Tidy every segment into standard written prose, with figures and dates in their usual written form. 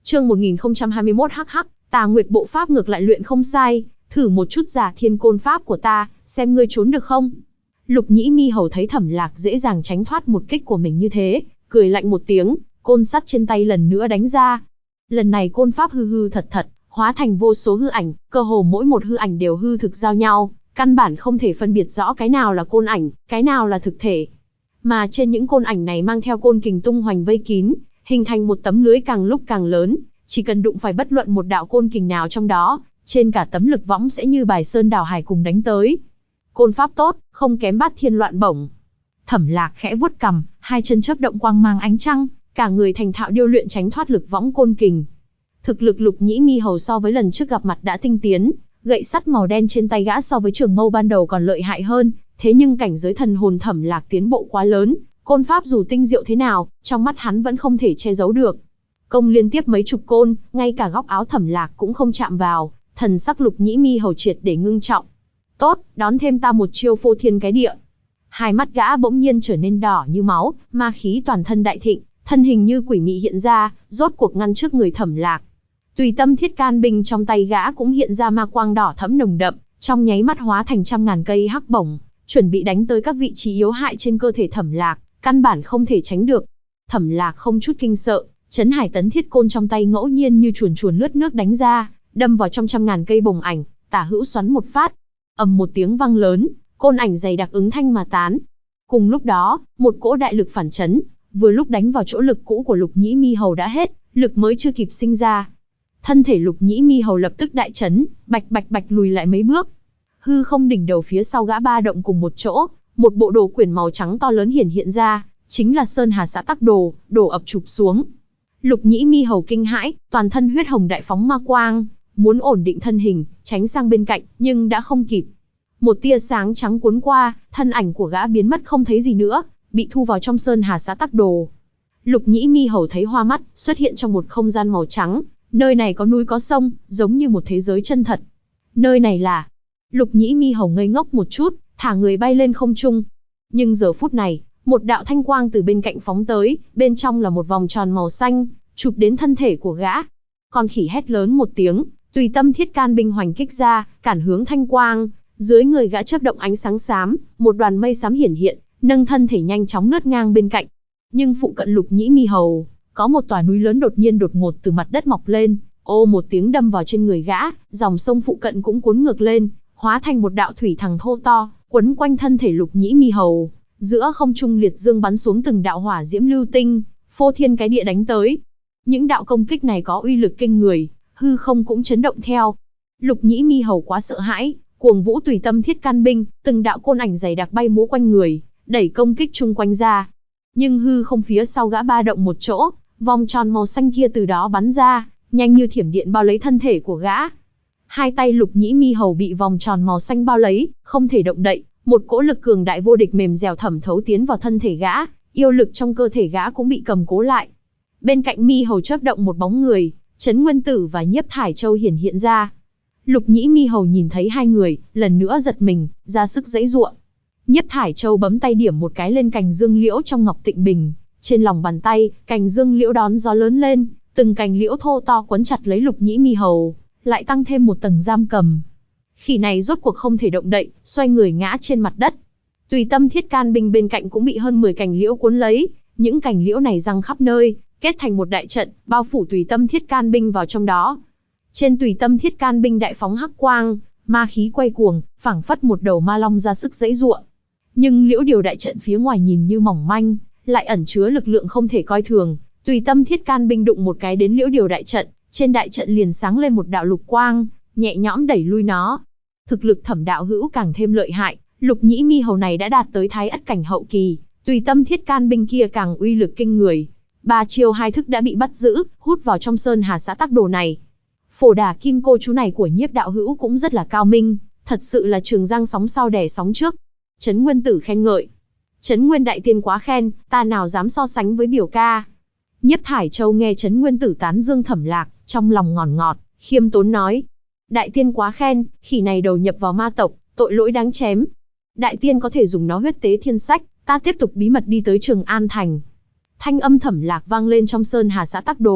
Chương 1021 hắc, Tà Nguyệt bộ pháp ngược lại luyện không sai, thử một chút giả thiên côn pháp của ta, xem ngươi trốn được không. Lục Nhĩ Mi Hầu thấy Thẩm Lạc dễ dàng tránh thoát một kích của mình như thế, cười lạnh một tiếng, côn sắt trên tay lần nữa đánh ra. Lần này côn pháp hư hư thật thật, hóa thành vô số hư ảnh, cơ hồ mỗi một hư ảnh đều hư thực giao nhau, căn bản không thể phân biệt rõ cái nào là côn ảnh, cái nào là thực thể. Mà trên những côn ảnh này mang theo côn kình tung hoành vây kín, hình thành một tấm lưới càng lúc càng lớn, chỉ cần đụng phải bất luận một đạo côn kình nào trong đó, trên cả tấm lực võng sẽ như bài sơn đảo hải cùng đánh tới. Côn pháp tốt, không kém Bát Thiên Loạn Bổng. Thẩm Lạc khẽ vuốt cằm, hai chân chớp động quang mang ánh trăng, cả người thành thạo điêu luyện tránh thoát lực võng côn kình. Thực lực Lục Nhĩ Mi Hầu so với lần trước gặp mặt đã tinh tiến, gậy sắt màu đen trên tay gã so với trường mâu ban đầu còn lợi hại hơn, thế nhưng cảnh giới thần hồn Thẩm Lạc tiến bộ quá lớn, côn pháp dù tinh diệu thế nào, trong mắt hắn vẫn không thể che giấu được. Công liên tiếp mấy chục côn, ngay cả góc áo Thẩm Lạc cũng không chạm vào, thần sắc Lục Nhĩ Mi Hầu triệt để ngưng trọng. Tốt, đón thêm ta một chiêu phô thiên cái địa. Hai mắt gã bỗng nhiên trở nên đỏ như máu, ma khí toàn thân đại thịnh, thân hình như quỷ mị hiện ra, rốt cuộc ngăn trước người Thẩm Lạc. Tùy Tâm Thiết Can binh trong tay gã cũng hiện ra ma quang đỏ thẫm nồng đậm, trong nháy mắt hóa thành trăm ngàn cây hắc bổng, chuẩn bị đánh tới các vị trí yếu hại trên cơ thể Thẩm Lạc, căn bản không thể tránh được. Thẩm Lạc không chút kinh sợ, Chấn Hải Tấn Thiết Côn trong tay ngẫu nhiên như chuồn chuồn lướt nước đánh ra, đâm vào trong trăm ngàn cây bổng ảnh, tả hữu xoắn một phát. Ầm một tiếng vang lớn, côn ảnh dày đặc ứng thanh mà tán. Cùng lúc đó, một cỗ đại lực phản chấn, vừa lúc đánh vào chỗ lực cũ của Lục Nhĩ Mi Hầu đã hết, lực mới chưa kịp sinh ra. Thân thể Lục Nhĩ Mi Hầu lập tức đại chấn, bạch lùi lại mấy bước. Hư không đỉnh đầu phía sau gã ba động cùng một chỗ, một bộ đồ quyển màu trắng to lớn hiện ra, chính là Sơn Hà Xã Tắc Đồ, đổ ập chụp xuống. Lục Nhĩ Mi Hầu kinh hãi, toàn thân huyết hồng đại phóng ma quang, muốn ổn định thân hình, tránh sang bên cạnh, nhưng đã không kịp. Một tia sáng trắng cuốn qua, thân ảnh của gã biến mất không thấy gì nữa, bị thu vào trong Sơn Hà Xã Tắc Đồ. Lục Nhĩ Mi Hầu thấy hoa mắt, xuất hiện trong một không gian màu trắng, nơi này có núi có sông, giống như một thế giới chân thật. Nơi này là... Lục Nhĩ Mi Hầu ngây ngốc một chút, thả người bay lên không trung. Nhưng giờ phút này, một đạo thanh quang từ bên cạnh phóng tới, bên trong là một vòng tròn màu xanh, chụp đến thân thể của gã. Con khỉ hét lớn một tiếng, Tùy Tâm Thiết Can binh hoành kích ra, cản hướng thanh quang. Dưới người gã chớp động ánh sáng xám, một đoàn mây xám hiện, nâng thân thể nhanh chóng lướt ngang bên cạnh. Nhưng phụ cận Lục Nhĩ Mi Hầu, có một tòa núi lớn đột ngột từ mặt đất mọc lên, ô một tiếng đâm vào trên người gã, dòng sông phụ cận cũng cuốn ngược lên, hóa thành một đạo thủy thằng thô to, quấn quanh thân thể Lục Nhĩ Mi Hầu. Giữa không trung liệt dương bắn xuống từng đạo hỏa diễm lưu tinh, phô thiên cái địa đánh tới. Những đạo công kích này có uy lực kinh người, hư không cũng chấn động theo. Lục Nhĩ Mi Hầu quá sợ hãi, cuồng vũ Tùy Tâm Thiết Can binh, từng đạo côn ảnh dày đặc bay múa quanh người, đẩy công kích chung quanh ra. Nhưng hư không phía sau gã ba động một chỗ, vòng tròn màu xanh kia từ đó bắn ra, nhanh như thiểm điện bao lấy thân thể của gã. Hai tay Lục Nhĩ Mi Hầu bị vòng tròn màu xanh bao lấy, không thể động đậy, một cỗ lực cường đại vô địch mềm dẻo thẩm thấu tiến vào thân thể gã, yêu lực trong cơ thể gã cũng bị cầm cố lại. Bên cạnh Mi Hầu chớp động một bóng người, Trấn Nguyên Tử và Nhiếp Thải Châu hiện ra. Lục Nhĩ Mi Hầu nhìn thấy hai người, lần nữa giật mình, ra sức giãy giụa. Nhiếp Thải Châu bấm tay điểm một cái lên cành dương liễu trong ngọc tịnh bình, trên lòng bàn tay, cành dương liễu đón gió lớn lên, từng cành liễu thô to quấn chặt lấy Lục Nhĩ Mi Hầu, lại tăng thêm một tầng giam cầm. Khỉ này rốt cuộc không thể động đậy, xoay người ngã trên mặt đất. Tùy Tâm Thiết Can binh bên cạnh cũng bị hơn 10 cành liễu cuốn lấy, những cành liễu này giăng khắp nơi, kết thành một đại trận, bao phủ Tùy Tâm Thiết Can binh vào trong đó. Trên Tùy Tâm Thiết Can binh đại phóng hắc quang, ma khí quay cuồng, phảng phất một đầu ma long ra sức giãy giụa. Nhưng liễu điều đại trận phía ngoài nhìn như mỏng manh, lại ẩn chứa lực lượng không thể coi thường. Tùy Tâm Thiết Can binh đụng một cái đến liễu điều đại trận, trên đại trận liền sáng lên một đạo lục quang, nhẹ nhõm đẩy lui nó. Thực lực Thẩm đạo hữu càng thêm lợi hại, Lục Nhĩ Mi Hầu này đã đạt tới thái ất cảnh hậu kỳ, Tùy Tâm Thiết Can binh kia càng uy lực kinh người. 3 chiêu 2 thức đã bị bắt giữ, hút vào trong Sơn Hà Xã Tắc Đồ này. Phổ Đà Kim Cô chú này của Nhiếp đạo hữu cũng rất là cao minh, thật sự là Trường Giang sóng sau đẻ sóng trước. Trấn Nguyên Tử khen ngợi. Trấn Nguyên đại tiên quá khen, ta nào dám so sánh với biểu ca. Nhiếp Thải Châu nghe Trấn Nguyên Tử tán dương Thẩm Lạc, trong lòng ngọt, khiêm tốn nói. Đại tiên quá khen, khỉ này đầu nhập vào ma tộc, tội lỗi đáng chém. Đại tiên có thể dùng nó huyết tế thiên sách, ta tiếp tục bí mật đi tới Trường An Thành. Thanh âm Thẩm Lạc vang lên trong Sơn Hà Xã Tắc Đồ,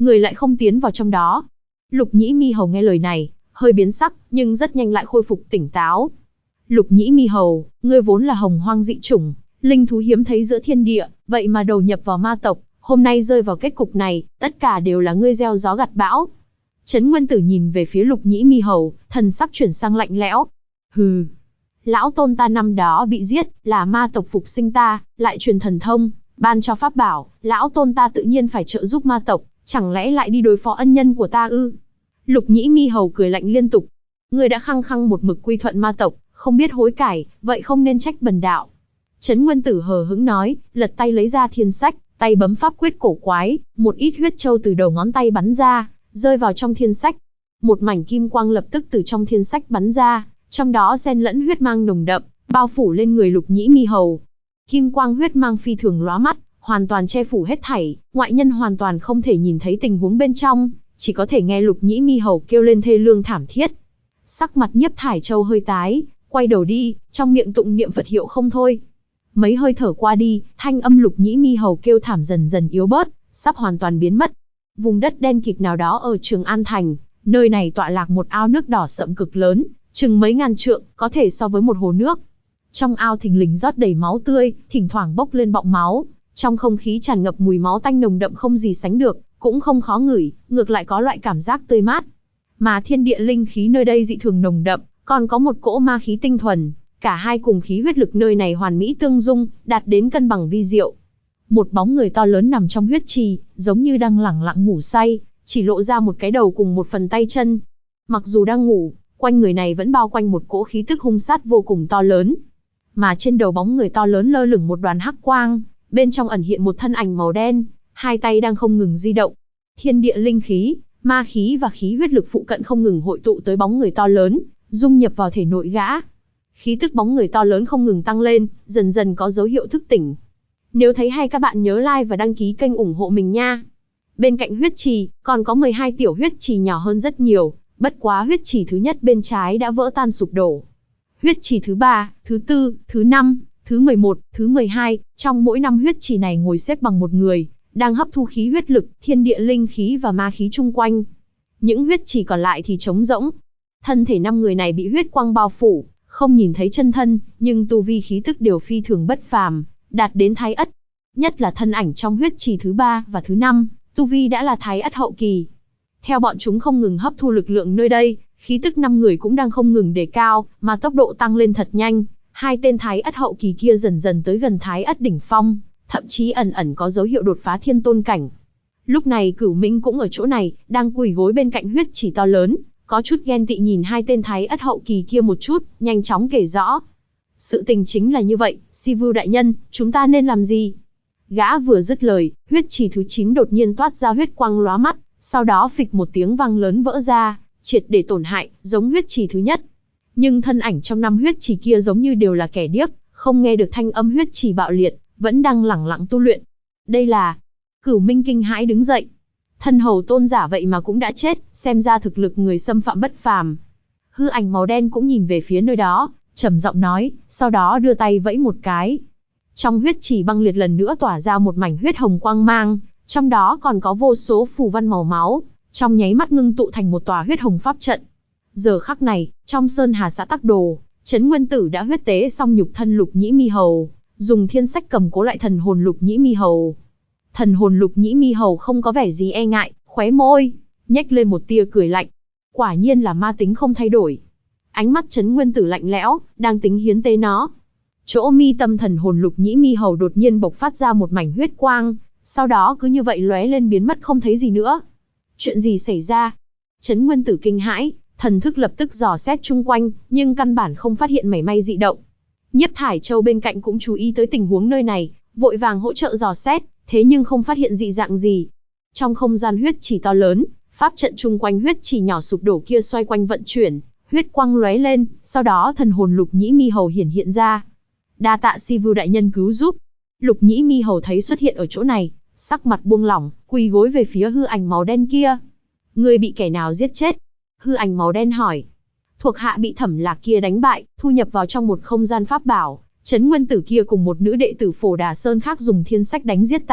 người lại không tiến vào trong đó. Lục Nhĩ Mi Hầu nghe lời này, hơi biến sắc, nhưng rất nhanh lại khôi phục tỉnh táo. Lục Nhĩ Mi Hầu, ngươi vốn là hồng hoang dị chủng, linh thú hiếm thấy giữa thiên địa, vậy mà đầu nhập vào ma tộc, hôm nay rơi vào kết cục này, tất cả đều là ngươi gieo gió gặt bão. Trấn Nguyên Tử nhìn về phía Lục Nhĩ Mi Hầu, thần sắc chuyển sang lạnh lẽo. Hừ, lão tôn ta năm đó bị giết, là ma tộc phục sinh ta, lại truyền thần thông, ban cho pháp bảo, lão tôn ta tự nhiên phải trợ giúp ma tộc, chẳng lẽ lại đi đối phó ân nhân của ta ư? Lục Nhĩ Mi Hầu cười lạnh liên tục. Ngươi đã khăng khăng một mực quy thuận ma tộc, không biết hối cải, vậy không nên trách bần đạo. Trấn Nguyên Tử hờ hững nói, lật tay lấy ra thiên sách, tay bấm pháp quyết cổ quái, một ít huyết châu từ đầu ngón tay bắn ra, rơi vào trong thiên sách. Một mảnh kim quang lập tức từ trong thiên sách bắn ra, trong đó xen lẫn huyết mang nồng đậm, bao phủ lên người Lục Nhĩ Mi Hầu. Kim quang huyết mang phi thường lóa mắt, hoàn toàn che phủ hết thảy, ngoại nhân hoàn toàn không thể nhìn thấy tình huống bên trong, chỉ có thể nghe Lục Nhĩ Mi Hầu kêu lên thê lương thảm thiết. Sắc mặt Nhiếp Thải Châu hơi tái, quay đầu đi, trong miệng tụng niệm Phật hiệu không thôi. Mấy hơi thở qua đi, thanh âm Lục Nhĩ Mi Hầu kêu thảm dần dần yếu bớt, sắp hoàn toàn biến mất. Vùng đất đen kịt nào đó ở Trường An Thành, nơi này tọa lạc một ao nước đỏ sậm cực lớn, chừng mấy ngàn trượng, có thể so với một hồ nước. Trong ao thình lình rót đầy máu tươi, thỉnh thoảng bốc lên bọng máu, trong không khí tràn ngập mùi máu tanh nồng đậm không gì sánh được, cũng không khó ngửi, ngược lại có loại cảm giác tươi mát. Mà thiên địa linh khí nơi đây dị thường nồng đậm, còn có một cỗ ma khí tinh thuần, cả hai cùng khí huyết lực nơi này hoàn mỹ tương dung, đạt đến cân bằng vi diệu. Một bóng người to lớn nằm trong huyết trì, giống như đang lẳng lặng ngủ say, chỉ lộ ra một cái đầu cùng một phần tay chân. Mặc dù đang ngủ, quanh người này vẫn bao quanh một cỗ khí tức hung sát vô cùng to lớn. Mà trên đầu bóng người to lớn lơ lửng một đoàn hắc quang, bên trong ẩn hiện một thân ảnh màu đen, hai tay đang không ngừng di động. Thiên địa linh khí, ma khí và khí huyết lực phụ cận không ngừng hội tụ tới bóng người to lớn, dung nhập vào thể nội gã. Khí tức bóng người to lớn không ngừng tăng lên, dần dần có dấu hiệu thức tỉnh. Nếu thấy hay các bạn nhớ like và đăng ký kênh ủng hộ mình nha. Bên cạnh huyết trì, còn có 12 tiểu huyết trì nhỏ hơn rất nhiều, bất quá huyết trì thứ nhất bên trái đã vỡ tan sụp đổ. Huyết trì thứ 3, thứ 4, thứ 5, thứ 11, thứ 12, trong mỗi năm huyết trì này ngồi xếp bằng một người, đang hấp thu khí huyết lực, thiên địa linh khí và ma khí chung quanh. Những huyết trì còn lại thì trống rỗng. Thân thể 5 người này bị huyết quang bao phủ, không nhìn thấy chân thân, nhưng tu vi khí tức đều phi thường bất phàm, đạt đến thái ất. Nhất là thân ảnh trong huyết trì thứ 3 và thứ 5, tu vi đã là thái ất hậu kỳ. Theo bọn chúng không ngừng hấp thu lực lượng nơi đây, khí tức 5 người cũng đang không ngừng đề cao, mà tốc độ tăng lên thật nhanh. Hai tên thái ất hậu kỳ kia dần dần tới gần thái ất đỉnh phong, thậm chí ẩn ẩn có dấu hiệu đột phá thiên tôn cảnh. Lúc này Cửu Minh cũng ở chỗ này, đang quỳ gối bên cạnh huyết trì to lớn, có chút ghen tị nhìn hai tên thái ất hậu kỳ kia một chút, nhanh chóng kể rõ. Sự tình chính là như vậy, Si Vưu đại nhân, chúng ta nên làm gì? Gã vừa dứt lời, huyết trì thứ 9 đột nhiên toát ra huyết quang lóa mắt, sau đó phịch một tiếng vang lớn vỡ ra, triệt để tổn hại, giống huyết trì thứ nhất. Nhưng thân ảnh trong 5 huyết trì kia giống như đều là kẻ điếc, không nghe được thanh âm huyết trì bạo liệt, vẫn đang lẳng lặng tu luyện. Đây là... Cửu Minh kinh hãi đứng dậy. Thân hầu tôn giả vậy mà cũng đã chết, xem ra thực lực người xâm phạm bất phàm. Hư ảnh màu đen cũng nhìn về phía nơi đó, trầm giọng nói, sau đó đưa tay vẫy một cái. Trong huyết trì băng liệt lần nữa tỏa ra một mảnh huyết hồng quang mang, trong đó còn có vô số phù văn màu máu, trong nháy mắt ngưng tụ thành một tòa huyết hồng pháp trận. Giờ khắc này, trong Sơn Hà xã Tắc Đồ, Trấn Nguyên Tử đã huyết tế xong nhục thân Lục Nhĩ Mi Hầu, dùng thiên sách cầm cố lại thần hồn Lục Nhĩ Mi Hầu. Thần hồn Lục Nhĩ Mi Hầu không có vẻ gì e ngại, khóe môi nhếch lên một tia cười lạnh. Quả nhiên là ma tính không thay đổi. Ánh mắt Trấn Nguyên Tử lạnh lẽo, đang tính hiến tế nó. Chỗ mi tâm thần hồn Lục Nhĩ Mi Hầu đột nhiên bộc phát ra một mảnh huyết quang, sau đó cứ như vậy lóe lên biến mất không thấy gì nữa. Chuyện gì xảy ra? Trấn Nguyên Tử kinh hãi, thần thức lập tức dò xét chung quanh, nhưng căn bản không phát hiện mảy may dị động. Nhiếp Thải Châu bên cạnh cũng chú ý tới tình huống nơi này, vội vàng hỗ trợ dò xét, thế nhưng không phát hiện dị dạng gì. Trong không gian huyết trì to lớn, pháp trận chung quanh huyết trì nhỏ sụp đổ kia xoay quanh vận chuyển, huyết quang lóe lên, sau đó thần hồn Lục Nhĩ Mi Hầu hiển hiện ra. Đa tạ Si Vưu đại nhân cứu giúp. Lục Nhĩ Mi Hầu thấy xuất hiện ở chỗ này, sắc mặt buông lỏng, quỳ gối về phía hư ảnh màu đen kia. Người bị kẻ nào giết chết? Hư ảnh màu đen hỏi. Thuộc hạ bị Thẩm Lạc kia đánh bại, thu nhập vào trong một không gian pháp bảo. Trấn Nguyên Tử kia cùng một nữ đệ tử Phổ Đà Sơn khác dùng thiên sách đánh giết ta,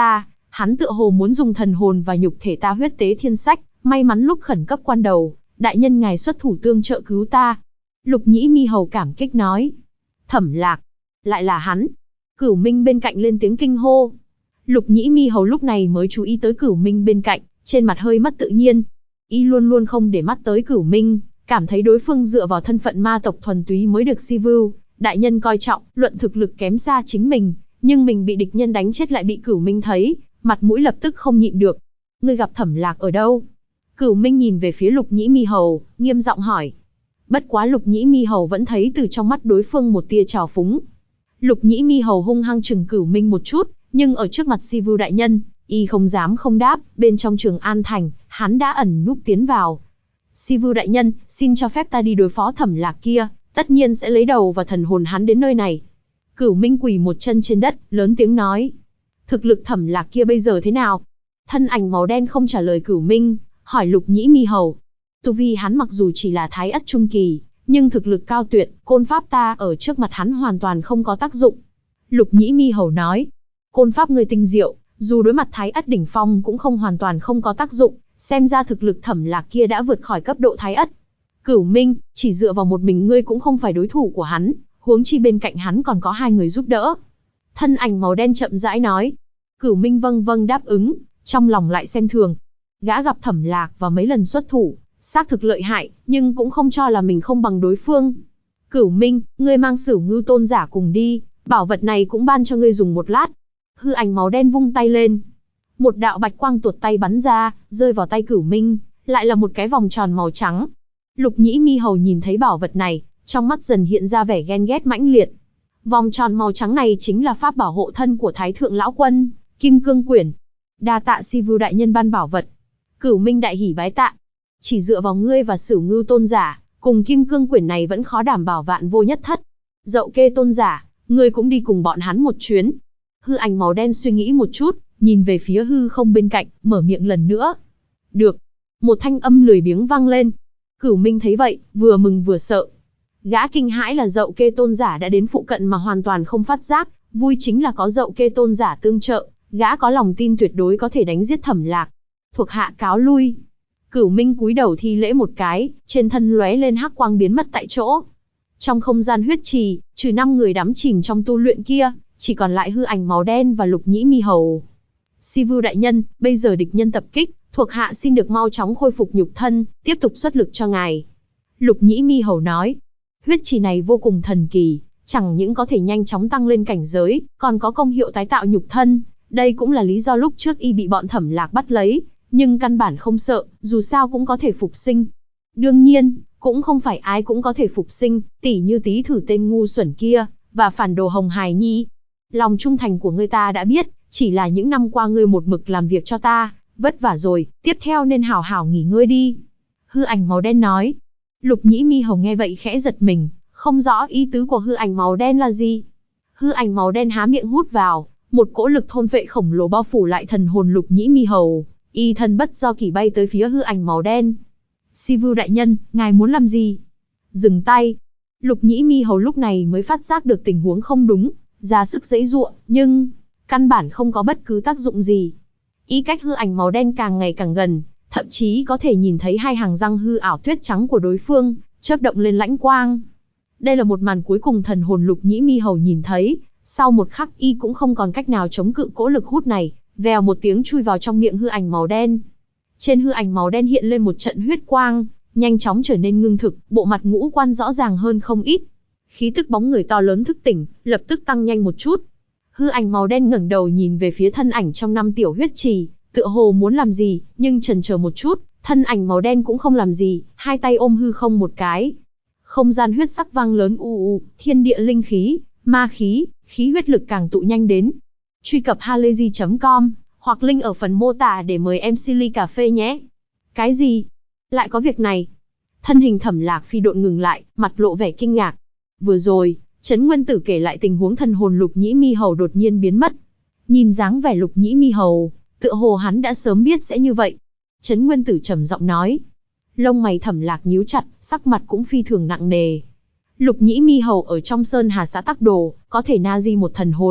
Hắn tựa hồ muốn dùng thần hồn và nhục thể ta huyết tế thiên sách, may mắn lúc khẩn cấp quan đầu, đại nhân ngài xuất thủ tương trợ cứu ta. Lục Nhĩ Mi Hầu cảm kích nói. Thẩm Lạc, lại là hắn. Cửu Minh bên cạnh lên tiếng kinh hô. Lục Nhĩ Mi Hầu lúc này mới chú ý tới Cửu Minh bên cạnh, trên mặt hơi mất tự nhiên. Y luôn luôn không để mắt tới Cửu Minh, cảm thấy đối phương dựa vào thân phận ma tộc thuần túy mới được Sivu đại nhân coi trọng, luận thực lực kém xa chính mình, nhưng mình bị địch nhân đánh chết lại bị Cửu Minh thấy, mặt mũi lập tức không nhịn được. Ngươi gặp Thẩm Lạc ở đâu? Cửu Minh nhìn về phía Lục Nhĩ Mi Hầu, nghiêm giọng hỏi. Bất quá Lục Nhĩ Mi Hầu vẫn thấy từ trong mắt đối phương một tia trào phúng. Lục Nhĩ Mi Hầu hung hăng chừng Cửu Minh một chút, nhưng ở trước mặt Sivu đại nhân, y không dám không đáp. Bên trong Trường An Thành, hắn đã ẩn núp tiến vào. Sivu đại nhân, xin cho phép ta đi đối phó Thẩm Lạc kia, tất nhiên sẽ lấy đầu và thần hồn hắn đến nơi này. Cửu Minh quỳ một chân trên đất, lớn tiếng nói. Thực lực Thẩm Lạc kia bây giờ thế nào? Thân ảnh màu đen không trả lời Cửu Minh, hỏi Lục Nhĩ Mi Hầu. Tu vi hắn mặc dù chỉ là Thái Ất trung kỳ, nhưng thực lực cao tuyệt, côn pháp ta ở trước mặt hắn hoàn toàn không có tác dụng. Lục Nhĩ Mi Hầu nói. Côn pháp ngươi tinh diệu, dù đối mặt Thái Ất đỉnh phong cũng không hoàn toàn không có tác dụng, xem ra thực lực Thẩm Lạc kia đã vượt khỏi cấp độ Thái Ất. Cửu Minh, chỉ dựa vào một mình ngươi cũng không phải đối thủ của hắn, huống chi bên cạnh hắn còn có hai người giúp đỡ. Thân ảnh màu đen chậm rãi nói. Cửu Minh vâng vâng đáp ứng, trong lòng lại xem thường. Gã gặp Thẩm Lạc và mấy lần xuất thủ, xác thực lợi hại, nhưng cũng không cho là mình không bằng đối phương. Cửu Minh, ngươi mang Sửu Ngưu Tôn giả cùng đi, bảo vật này cũng ban cho ngươi dùng một lát. Hư ảnh màu đen vung tay lên. Một đạo bạch quang tuột tay bắn ra, rơi vào tay Cửu Minh, lại là một cái vòng tròn màu trắng. Lục Nhĩ Mi Hầu nhìn thấy bảo vật này, trong mắt dần hiện ra vẻ ghen ghét mãnh liệt. Vòng tròn màu trắng này chính là pháp bảo hộ thân của Thái Thượng Lão Quân, Kim Cương Quyển. Đa tạ Sivu đại nhân ban bảo vật. Cửu Minh đại hỉ bái tạ. Chỉ dựa vào ngươi và Sửu Ngưu Tôn giả, cùng Kim Cương Quyển này vẫn khó đảm bảo vạn vô nhất thất. Dậu Kê Tôn giả, ngươi cũng đi cùng bọn hắn một chuyến. Hư ảnh màu đen suy nghĩ một chút, nhìn về phía hư không bên cạnh, mở miệng lần nữa. Được. Một thanh âm lười biếng vang lên. Cửu Minh thấy vậy, vừa mừng vừa sợ. Gã kinh hãi là Dậu Kê Tôn giả đã đến phụ cận mà hoàn toàn không phát giác, vui chính là có Dậu Kê Tôn giả tương trợ, gã có lòng tin tuyệt đối có thể đánh giết Thẩm Lạc. Thuộc hạ cáo lui. Cửu Minh cúi đầu thi lễ một cái, trên thân lóe lên hắc quang biến mất tại chỗ. Trong không gian huyết trì, trừ 5 người đắm chìm trong tu luyện kia, chỉ còn lại hư ảnh màu đen và Lục Nhĩ Mi Hầu. Sivu đại nhân, bây giờ địch nhân tập kích, thuộc hạ xin được mau chóng khôi phục nhục thân, tiếp tục xuất lực cho ngài. Lục Nhĩ Mi Hầu nói. Huyết trì này vô cùng thần kỳ, chẳng những có thể nhanh chóng tăng lên cảnh giới, còn có công hiệu tái tạo nhục thân. Đây cũng là lý do lúc trước y bị bọn Thẩm Lạc bắt lấy, nhưng căn bản không sợ, dù sao cũng có thể phục sinh. Đương nhiên, cũng không phải ai cũng có thể phục sinh, tỉ như Tý Thử tên ngu xuẩn kia, và phản đồ Hồng Hài Nhi. Lòng trung thành của ngươi ta đã biết, chỉ là những năm qua ngươi một mực làm việc cho ta, vất vả rồi, tiếp theo nên hảo hảo nghỉ ngơi đi. Hư ảnh màu đen nói. Lục Nhĩ Mi Hầu nghe vậy khẽ giật mình, không rõ ý tứ của hư ảnh màu đen là gì. Hư ảnh màu đen há miệng hút vào, một cỗ lực thôn phệ khổng lồ bao phủ lại thần hồn Lục Nhĩ Mi Hầu, y thân bất do kỷ bay tới phía hư ảnh màu đen. Sivu đại nhân, ngài muốn làm gì? Dừng tay. Lục Nhĩ Mi Hầu lúc này mới phát giác được tình huống không đúng, ra sức giãy giụa, nhưng căn bản không có bất cứ tác dụng gì. Y cách hư ảnh màu đen càng ngày càng gần, thậm chí có thể nhìn thấy hai hàng răng hư ảo tuyết trắng của đối phương chớp động lên lãnh quang. Đây là một màn cuối cùng thần hồn Lục Nhĩ Mi Hầu nhìn thấy, sau một khắc y cũng không còn cách nào chống cự cỗ lực hút này, vèo một tiếng chui vào trong miệng hư ảnh màu đen. Trên hư ảnh màu đen hiện lên một trận huyết quang, nhanh chóng trở nên ngưng thực, bộ mặt ngũ quan rõ ràng hơn không ít. Khí tức bóng người to lớn thức tỉnh, lập tức tăng nhanh một chút. Hư ảnh màu đen ngẩng đầu nhìn về phía thân ảnh trong 5 tiểu huyết trì, tựa hồ muốn làm gì, nhưng chần chờ một chút, thân ảnh màu đen cũng không làm gì, hai tay ôm hư không một cái. Không gian huyết sắc vang lớn u, thiên địa linh khí, ma khí, khí huyết lực càng tụ nhanh đến. Truy cập halayzi.com hoặc link ở phần mô tả để mời em Silly cà phê nhé. Cái gì? Lại có việc này? Thân hình Thẩm Lạc phi độn ngừng lại, mặt lộ vẻ kinh ngạc. Vừa rồi, Trấn Nguyên Tử kể lại tình huống thần hồn Lục Nhĩ Mi Hầu đột nhiên biến mất. Nhìn dáng vẻ Lục Nhĩ Mi Hầu, tựa hồ hắn đã sớm biết sẽ như vậy. Trấn Nguyên Tử trầm giọng nói. Lông mày Thẩm Lạc nhíu chặt, sắc mặt cũng phi thường nặng nề. Lục Nhĩ Mi Hầu ở trong Sơn Hà xã Tắc Đồ, có thể na di một thần hồn,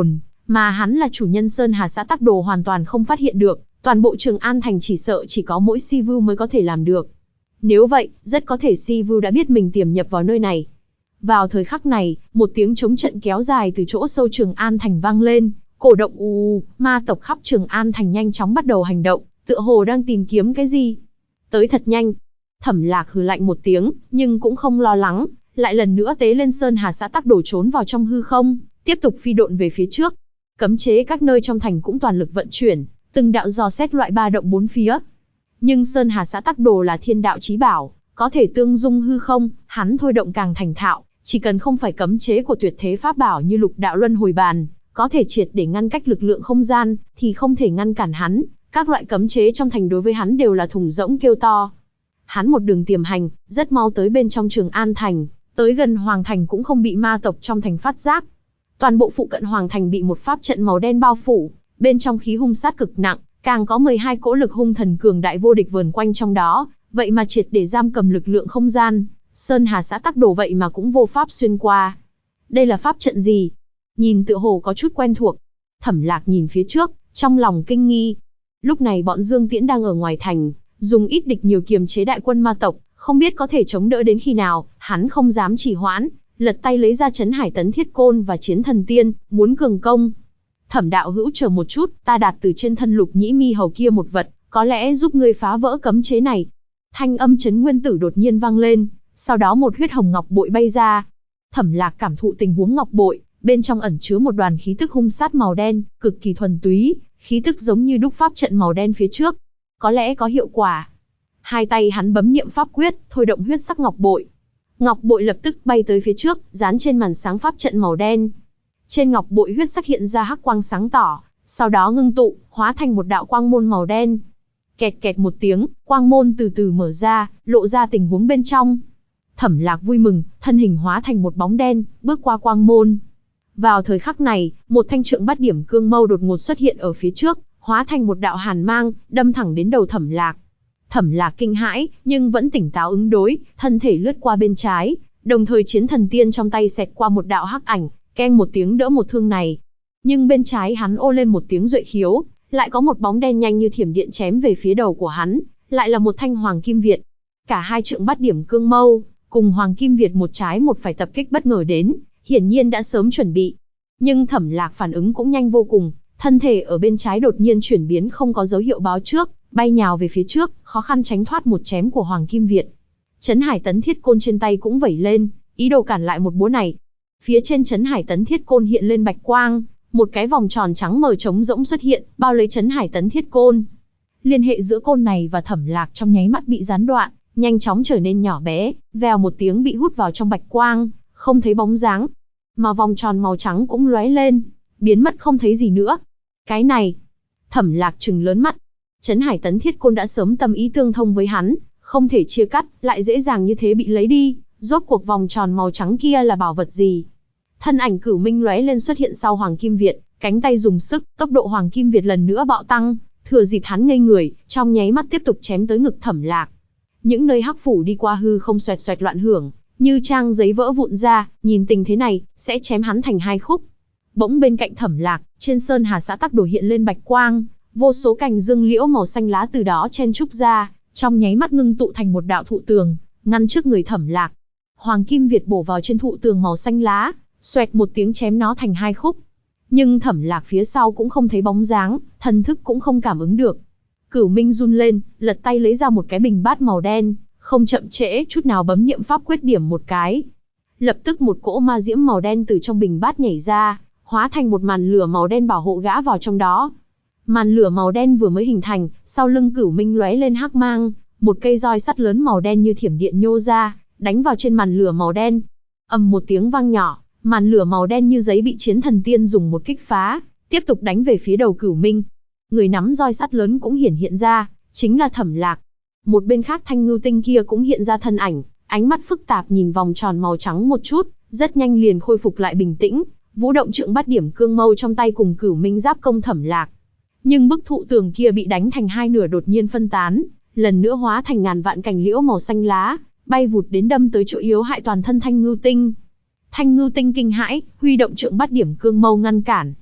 mà hắn là chủ nhân Sơn Hà xã Tắc Đồ hoàn toàn không phát hiện được, toàn bộ Trường An thành chỉ sợ chỉ có mỗi Si Vưu mới có thể làm được. Nếu vậy, rất có thể Si Vưu đã biết mình tiềm nhập vào nơi này. Vào thời khắc này, một tiếng trống trận kéo dài từ chỗ sâu Trường An thành vang lên, cổ động ù, ma tộc khắp Trường An thành nhanh chóng bắt đầu hành động, tựa hồ đang tìm kiếm cái gì. Tới thật nhanh. Thẩm Lạc hừ lạnh một tiếng, nhưng cũng không lo lắng, lại lần nữa tế lên Sơn Hà xã Tắc Đồ trốn vào trong hư không, tiếp tục phi độn về phía trước. Cấm chế các nơi trong thành cũng toàn lực vận chuyển, từng đạo dò xét loại ba động bốn phía. Nhưng Sơn Hà xã Tắc Đồ là thiên đạo chí bảo, có thể tương dung hư không, hắn thôi động càng thành thạo, chỉ cần không phải cấm chế của tuyệt thế pháp bảo như Lục Đạo Luân Hồi Bàn, có thể triệt để ngăn cách lực lượng không gian, thì không thể ngăn cản hắn. Các loại cấm chế trong thành đối với hắn đều là thùng rỗng kêu to. Hắn một đường tiềm hành, rất mau tới bên trong Trường An thành, tới gần Hoàng thành cũng không bị ma tộc trong thành phát giác. Toàn bộ phụ cận Hoàng thành bị một pháp trận màu đen bao phủ, bên trong khí hung sát cực nặng, càng có 12 cỗ lực hung thần cường đại vô địch vờn quanh trong đó, vậy mà triệt để giam cầm lực lượng không gian. Sơn Hà xã Tắc Đồ vậy mà cũng vô pháp xuyên qua. Đây là pháp trận gì? Nhìn tựa hồ có chút quen thuộc. Thẩm Lạc nhìn phía trước, trong lòng kinh nghi. Lúc này bọn Dương Tiễn đang ở ngoài thành, dùng ít địch nhiều kiềm chế đại quân ma tộc, không biết có thể chống đỡ đến khi nào. Hắn không dám trì hoãn, lật tay lấy ra Trấn Hải Tấn Thiết Côn và Chiến Thần Tiên, muốn cường công. Thẩm đạo hữu chờ một chút, ta đạt từ trên thân Lục Nhĩ Mi hầu kia một vật, có lẽ giúp ngươi phá vỡ cấm chế này. Thanh âm Trấn Nguyên Tử đột nhiên vang lên, sau đó một huyết hồng ngọc bội bay ra. Thẩm Lạc cảm thụ tình huống ngọc bội, bên trong ẩn chứa một đoàn khí tức hung sát màu đen, cực kỳ thuần túy, khí tức giống như đúc pháp trận màu đen phía trước. Có lẽ có hiệu quả. Hai tay hắn bấm niệm pháp quyết, thôi động huyết sắc ngọc bội. Ngọc bội lập tức bay tới phía trước, dán trên màn sáng pháp trận màu đen. Trên ngọc bội huyết sắc hiện ra hắc quang sáng tỏ, sau đó ngưng tụ, hóa thành một đạo quang môn màu đen. Kẹt kẹt một tiếng, quang môn từ từ mở ra, lộ ra tình huống bên trong. Thẩm Lạc vui mừng, thân hình hóa thành một bóng đen, bước qua quang môn. Vào thời khắc này, một thanh trượng bát điểm cương mâu đột ngột xuất hiện ở phía trước, hóa thành một đạo hàn mang, đâm thẳng đến đầu Thẩm Lạc. Thẩm Lạc kinh hãi, nhưng vẫn tỉnh táo ứng đối, thân thể lướt qua bên trái, đồng thời Chiến Thần Tiên trong tay xẹt qua một đạo hắc ảnh, keng một tiếng đỡ một thương này. Nhưng bên trái hắn ô lên một tiếng duệ khiếu, lại có một bóng đen nhanh như thiểm điện chém về phía đầu của hắn, lại là một thanh Hoàng Kim Việt. Cả hai trượng bát điểm cương mâu, cùng Hoàng Kim Việt một trái một phải tập kích bất ngờ đến, hiển nhiên đã sớm chuẩn bị. Nhưng Thẩm Lạc phản ứng cũng nhanh vô cùng, thân thể ở bên trái đột nhiên chuyển biến không có dấu hiệu báo trước, bay nhào về phía trước, khó khăn tránh thoát một chém của Hoàng Kim Việt. Trấn Hải Tấn Thiết Côn trên tay cũng vẩy lên, ý đồ cản lại một búa này. Phía trên Trấn Hải Tấn Thiết Côn hiện lên bạch quang, một cái vòng tròn trắng mờ trống rỗng xuất hiện, bao lấy Trấn Hải Tấn Thiết Côn. Liên hệ giữa côn này và Thẩm Lạc trong nháy mắt bị gián đoạn, nhanh chóng trở nên nhỏ bé, vèo một tiếng bị hút vào trong bạch quang, không thấy bóng dáng. Mà vòng tròn màu trắng cũng lóe lên, biến mất không thấy gì nữa. Cái này, Thẩm Lạc trừng lớn mắt. Trấn Hải Tấn Thiết Côn đã sớm tâm ý tương thông với hắn, không thể chia cắt, lại dễ dàng như thế bị lấy đi. Rốt cuộc vòng tròn màu trắng kia là bảo vật gì? Thân ảnh Cửu Minh lóe lên xuất hiện sau Hoàng Kim Việt, cánh tay dùng sức, tốc độ Hoàng Kim Việt lần nữa bạo tăng, thừa dịp hắn ngây người, trong nháy mắt tiếp tục chém tới ngực Thẩm Lạc. Những nơi hắc phủ đi qua hư không xoẹt xoẹt loạn hưởng, như trang giấy vỡ vụn ra, nhìn tình thế này, sẽ chém hắn thành hai khúc. Bỗng bên cạnh Thẩm Lạc, trên Sơn Hà xã Tắc Đồ hiện lên bạch quang, vô số cành dương liễu màu xanh lá từ đó chen trúc ra, trong nháy mắt ngưng tụ thành một đạo thụ tường, ngăn trước người Thẩm Lạc. Hoàng Kim Việt bổ vào trên thụ tường màu xanh lá, xoẹt một tiếng chém nó thành hai khúc. Nhưng Thẩm Lạc phía sau cũng không thấy bóng dáng, thần thức cũng không cảm ứng được. Cửu Minh run lên, lật tay lấy ra một cái bình bát màu đen, không chậm trễ chút nào bấm niệm pháp quyết điểm một cái. Lập tức một cỗ ma diễm màu đen từ trong bình bát nhảy ra, hóa thành một màn lửa màu đen bảo hộ gã vào trong đó. Màn lửa màu đen vừa mới hình thành, sau lưng Cửu Minh lóe lên hắc mang, một cây roi sắt lớn màu đen như thiểm điện nhô ra, đánh vào trên màn lửa màu đen. Ầm một tiếng vang nhỏ, màn lửa màu đen như giấy bị Chiến Thần Tiên dùng một kích phá, tiếp tục đánh về phía đầu Cửu Minh. Người nắm roi sắt lớn cũng hiện ra, chính là Thẩm Lạc. Một bên khác Thanh Ngưu Tinh kia cũng hiện ra thân ảnh, ánh mắt phức tạp nhìn vòng tròn màu trắng một chút, rất nhanh liền khôi phục lại bình tĩnh, vũ động trượng bát điểm cương mâu trong tay cùng Cửu Minh giáp công Thẩm Lạc. Nhưng bức thụ tường kia bị đánh thành hai nửa đột nhiên phân tán, lần nữa hóa thành ngàn vạn cành liễu màu xanh lá, bay vụt đến đâm tới chỗ yếu hại toàn thân Thanh Ngưu Tinh. Thanh Ngưu Tinh kinh hãi, huy động trượng bát điểm cương mâu ngăn cản.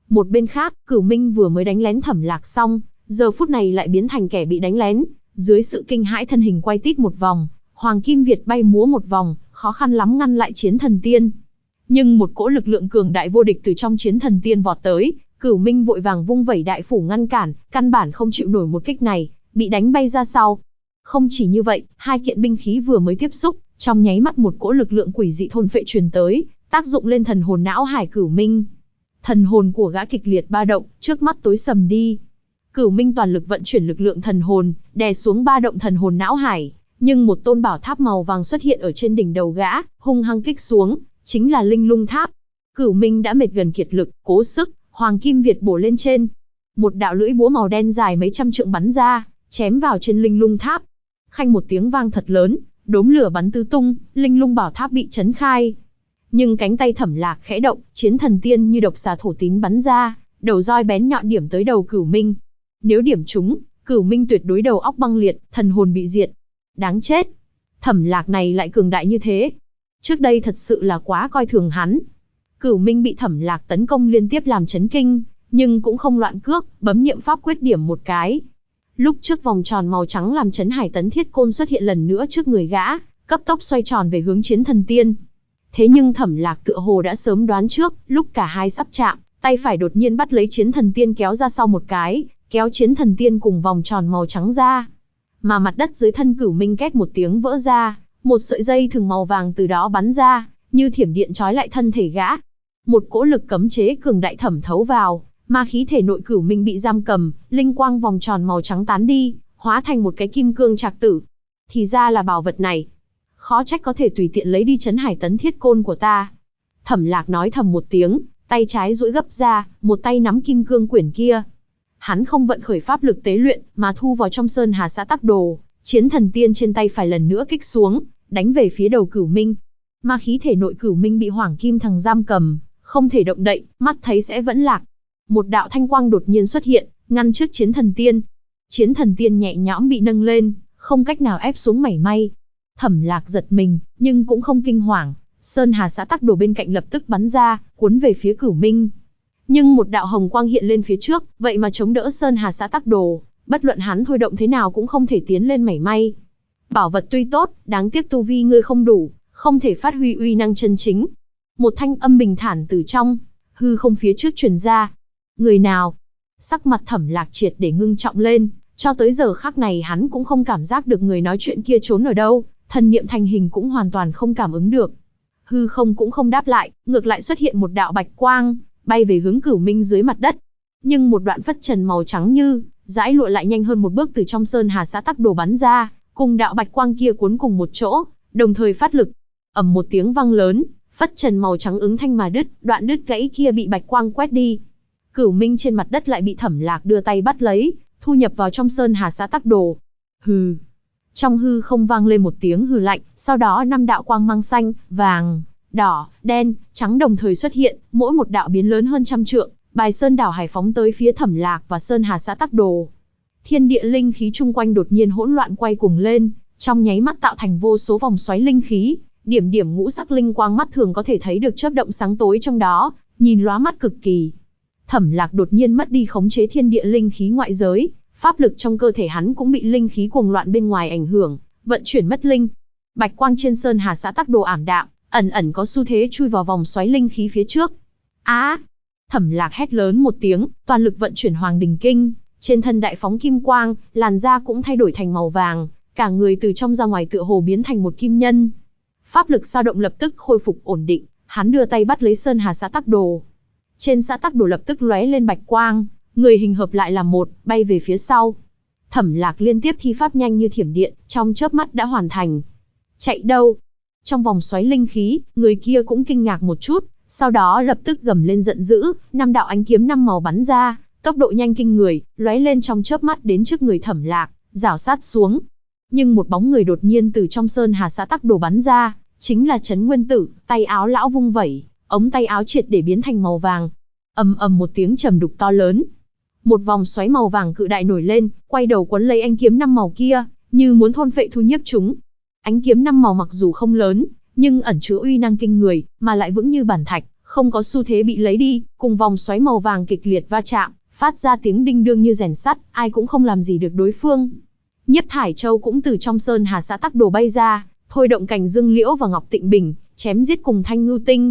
Một bên khác, Cửu Minh vừa mới đánh lén Thẩm Lạc xong, giờ phút này lại biến thành kẻ bị đánh lén. Dưới sự kinh hãi thân hình quay tít một vòng, Hoàng Kim Việt bay múa một vòng, khó khăn lắm ngăn lại Chiến Thần Tiên. Nhưng một cỗ lực lượng cường đại vô địch từ trong Chiến Thần Tiên vọt tới, Cửu Minh vội vàng vung vẩy đại phủ ngăn cản, căn bản không chịu nổi một kích này, bị đánh bay ra sau. Không chỉ như vậy, hai kiện binh khí vừa mới tiếp xúc, trong nháy mắt một cỗ lực lượng quỷ dị thôn phệ truyền tới, tác dụng lên thần hồn não hải Cửu Minh. Thần hồn của gã kịch liệt ba động, trước mắt tối sầm đi. Cửu Minh toàn lực vận chuyển lực lượng thần hồn, đè xuống ba động thần hồn não hải, nhưng một tôn bảo tháp màu vàng xuất hiện ở trên đỉnh đầu gã, hung hăng kích xuống, chính là Linh Lung Tháp. Cửu Minh đã mệt gần kiệt lực, cố sức, Hoàng Kim Việt bổ lên trên. Một đạo lưỡi búa màu đen dài mấy trăm trượng bắn ra, chém vào trên Linh Lung Tháp. Khanh một tiếng vang thật lớn, đốm lửa bắn tứ tung, Linh Lung Bảo Tháp bị chấn khai. Nhưng cánh tay Thẩm Lạc khẽ động, Chiến Thần Tiên như độc xà thổ tín bắn ra, đầu roi bén nhọn điểm tới đầu Cửu Minh. Nếu điểm trúng, Cửu Minh tuyệt đối đầu óc băng liệt, thần hồn bị diệt. Đáng chết! Thẩm Lạc này lại cường đại như thế. Trước đây thật sự là quá coi thường hắn. Cửu Minh bị Thẩm Lạc tấn công liên tiếp làm chấn kinh, nhưng cũng không loạn cước, bấm niệm pháp quyết điểm một cái. Lúc trước vòng tròn màu trắng làm chấn hải tấn thiết côn xuất hiện lần nữa trước người gã, cấp tốc xoay tròn về hướng Chiến Thần Tiên. Thế nhưng Thẩm Lạc tựa hồ đã sớm đoán trước, lúc cả hai sắp chạm, tay phải đột nhiên bắt lấy Chiến Thần Tiên kéo ra sau một cái, kéo Chiến Thần Tiên cùng vòng tròn màu trắng ra. Mà mặt đất dưới thân Cửu Minh két một tiếng vỡ ra, một sợi dây thừng màu vàng từ đó bắn ra, như thiểm điện trói lại thân thể gã. Một cỗ lực cấm chế cường đại thẩm thấu vào, ma khí thể nội Cửu Minh bị giam cầm, linh quang vòng tròn màu trắng tán đi, hóa thành một cái kim cương trạc tử. Thì ra là bảo vật này. Khó trách có thể tùy tiện lấy đi chấn hải tấn thiết côn của ta. Thẩm Lạc nói thầm một tiếng, tay trái duỗi gấp ra, một tay nắm kim cương quyển kia. Hắn không vận khởi pháp lực tế luyện, mà thu vào trong Sơn Hà Xã Tắc Đồ. Chiến Thần Tiên trên tay phải lần nữa kích xuống, đánh về phía đầu Cửu Minh. Ma khí thể nội Cửu Minh bị Hoàng Kim Thằng giam cầm, không thể động đậy, mắt thấy sẽ vẫn lạc. Một đạo thanh quang đột nhiên xuất hiện, ngăn trước Chiến Thần Tiên. Chiến Thần Tiên nhẹ nhõm bị nâng lên, không cách nào ép xuống mảy may. Thẩm Lạc giật mình, nhưng cũng không kinh hoàng. Sơn Hà Xã Tắc Đồ bên cạnh lập tức bắn ra, cuốn về phía Cửu Minh. Nhưng một đạo hồng quang hiện lên phía trước, vậy mà chống đỡ Sơn Hà Xã Tắc Đồ, bất luận hắn thôi động thế nào cũng không thể tiến lên mảy may. Bảo vật tuy tốt, đáng tiếc tu vi ngươi không đủ, không thể phát huy uy năng chân chính. Một thanh âm bình thản từ trong hư không phía trước truyền ra. Người nào? Sắc mặt Thẩm Lạc triệt để ngưng trọng lên, cho tới giờ khắc này hắn cũng không cảm giác được người nói chuyện kia trốn ở đâu, thần niệm thành hình cũng hoàn toàn không cảm ứng được. Hư không cũng không đáp lại, ngược lại xuất hiện một đạo bạch quang, bay về hướng Cửu Minh dưới mặt đất. Nhưng một đoạn phất trần màu trắng như dãi lụa lại nhanh hơn một bước từ trong Sơn Hà Xã Tắc Đồ bắn ra, cùng đạo bạch quang kia cuốn cùng một chỗ, đồng thời phát lực. Ầm một tiếng vang lớn, phất trần màu trắng ứng thanh mà đứt, đoạn đứt gãy kia bị bạch quang quét đi. Cửu Minh trên mặt đất lại bị Thẩm Lạc đưa tay bắt lấy, thu nhập vào trong Sơn Hà Xã Tắc Đồ. Hừ. Trong hư không vang lên một tiếng hừ lạnh, sau đó 5 đạo quang mang xanh, vàng, đỏ, đen, trắng đồng thời xuất hiện, mỗi một đạo biến lớn hơn trăm trượng, bài sơn đảo hải phóng tới phía Thẩm Lạc và Sơn Hà Xã Tắc Đồ. Thiên địa linh khí chung quanh đột nhiên hỗn loạn quay cùng lên, trong nháy mắt tạo thành vô số vòng xoáy linh khí, điểm điểm ngũ sắc linh quang mắt thường có thể thấy được chớp động sáng tối trong đó, nhìn lóa mắt cực kỳ. Thẩm Lạc đột nhiên mất đi khống chế thiên địa linh khí ngoại giới, pháp lực trong cơ thể hắn cũng bị linh khí cuồng loạn bên ngoài ảnh hưởng, vận chuyển mất linh. Bạch quang trên Sơn Hà Xã Tắc Đồ ảm đạm, ẩn ẩn có xu thế chui vào vòng xoáy linh khí phía trước. Á! Thẩm Lạc hét lớn một tiếng, toàn lực vận chuyển Hoàng Đình Kinh, trên thân đại phóng kim quang, làn da cũng thay đổi thành màu vàng, cả người từ trong ra ngoài tựa hồ biến thành một kim nhân. Pháp lực dao động lập tức khôi phục ổn định, hắn đưa tay bắt lấy Sơn Hà Xã Tắc Đồ. Trên Xã Tắc Đồ lập tức lóe lên bạch quang, người hình hợp lại làm một, bay về phía sau. Thẩm Lạc liên tiếp thi pháp nhanh như thiểm điện, trong chớp mắt đã hoàn thành. Chạy đâu? Trong vòng xoáy linh khí, người kia cũng kinh ngạc một chút, sau đó lập tức gầm lên giận dữ, 5 đạo ánh kiếm 5 màu bắn ra, tốc độ nhanh kinh người, lóe lên trong chớp mắt đến trước người Thẩm Lạc, rảo sát xuống. Nhưng một bóng người đột nhiên từ trong Sơn Hà Xã Tắc Đồ bắn ra, chính là Trấn Nguyên Tử, tay áo lão vung vẩy, ống tay áo triệt để biến thành màu vàng. Ầm ầm một tiếng trầm đục to lớn. Một vòng xoáy màu vàng cự đại nổi lên, quay đầu quấn lấy ánh kiếm 5 màu kia, như muốn thôn phệ thu nhiếp chúng. Ánh kiếm 5 màu mặc dù không lớn, nhưng ẩn chứa uy năng kinh người, mà lại vững như bản thạch, không có xu thế bị lấy đi, cùng vòng xoáy màu vàng kịch liệt va chạm, phát ra tiếng đinh đương như rèn sắt, ai cũng không làm gì được đối phương. Nhiếp Thải Châu cũng từ trong sơn hà xã tắc đồ bay ra, thôi động cành dương liễu và ngọc tịnh bình, chém giết cùng Thanh Ngưu Tinh.